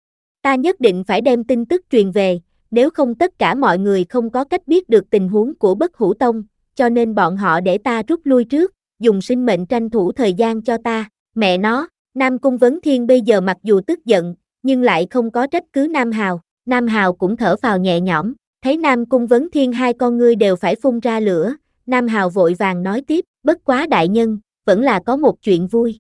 ta nhất định phải đem tin tức truyền về, nếu không tất cả mọi người không có cách biết được tình huống của Bất Hủ Tông, cho nên bọn họ để ta rút lui trước, dùng sinh mệnh tranh thủ thời gian cho ta. Mẹ nó, Nam Cung Vấn Thiên bây giờ mặc dù tức giận, nhưng lại không có trách cứ Nam Hào. Nam Hào cũng thở phào nhẹ nhõm, thấy Nam Cung Vấn Thiên hai con ngươi đều phải phun ra lửa, Nam Hào vội vàng nói tiếp, bất quá đại nhân, vẫn là có một chuyện vui.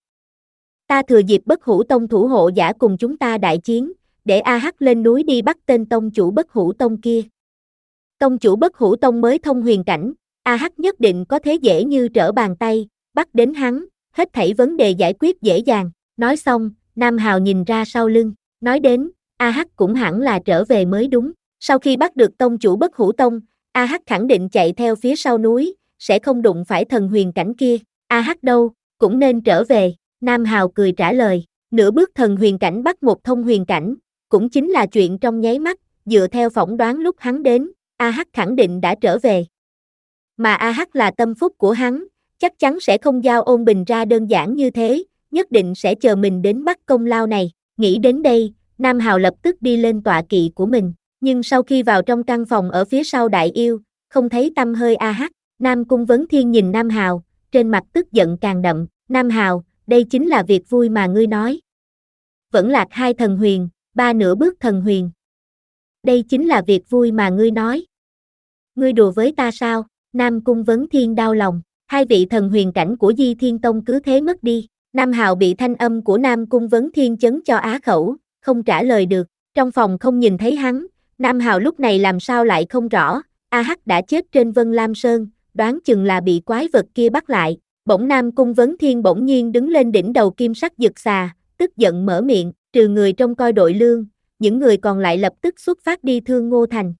Ta thừa dịp Bất Hủ Tông thủ hộ giả cùng chúng ta đại chiến, để A Hắc lên núi đi bắt tên tông chủ Bất Hủ Tông kia. Tông chủ Bất Hủ Tông mới thông huyền cảnh, A Hắc nhất định có thế dễ như trở bàn tay, bắt đến hắn, hết thảy vấn đề giải quyết dễ dàng. Nói xong, Nam Hào nhìn ra sau lưng, nói đến, A Hắc cũng hẳn là trở về mới đúng. Sau khi bắt được tông chủ Bất Hủ Tông, A Hắc khẳng định chạy theo phía sau núi, sẽ không đụng phải thần huyền cảnh kia. A Hắc đâu, cũng nên trở về. Nam Hào cười trả lời, nửa bước thần huyền cảnh bắt một thông huyền cảnh, cũng chính là chuyện trong nháy mắt, dựa theo phỏng đoán lúc hắn đến, A Hắc khẳng định đã trở về. Mà A Hắc là tâm phúc của hắn, chắc chắn sẽ không giao ôn bình ra đơn giản như thế, nhất định sẽ chờ mình đến bắt công lao này. Nghĩ đến đây, Nam Hào lập tức đi lên tọa kỵ của mình, nhưng sau khi vào trong căn phòng ở phía sau đại yêu, không thấy tăm hơi A Hắc. Nam Cung Vấn Thiên nhìn Nam Hào, trên mặt tức giận càng đậm, Nam Hào, đây chính là việc vui mà ngươi nói. Vẫn lạc hai thần huyền, ba nửa bước thần huyền. Đây chính là việc vui mà ngươi nói. Ngươi đùa với ta sao? Nam Cung Vấn Thiên đau lòng, hai vị thần huyền cảnh của Di Thiên Tông cứ thế mất đi. Nam Hào bị thanh âm của Nam Cung Vấn Thiên chấn cho á khẩu, không trả lời được. Trong phòng không nhìn thấy hắn, Nam Hào lúc này làm sao lại không rõ, A Hắc đã chết trên Vân Lam Sơn, đoán chừng là bị quái vật kia bắt lại. Bỗng Nam Cung Vấn Thiên bỗng nhiên đứng lên đỉnh đầu kim sắc giật xà, tức giận mở miệng, trừ người trông coi đội lương, những người còn lại lập tức xuất phát đi Thương Ngô Thành.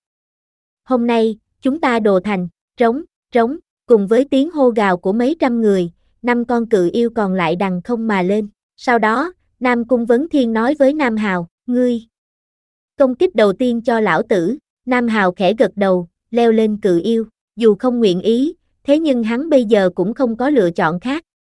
Hôm nay, chúng ta đồ thành, trống, trống, cùng với tiếng hô gào của mấy trăm người, năm con cự yêu còn lại đằng không mà lên. Sau đó, Nam Cung Vấn Thiên nói với Nam Hào, ngươi công kích đầu tiên cho lão tử. Nam Hào khẽ gật đầu, leo lên cự yêu, dù không nguyện ý, thế nhưng hắn bây giờ cũng không có lựa chọn khác,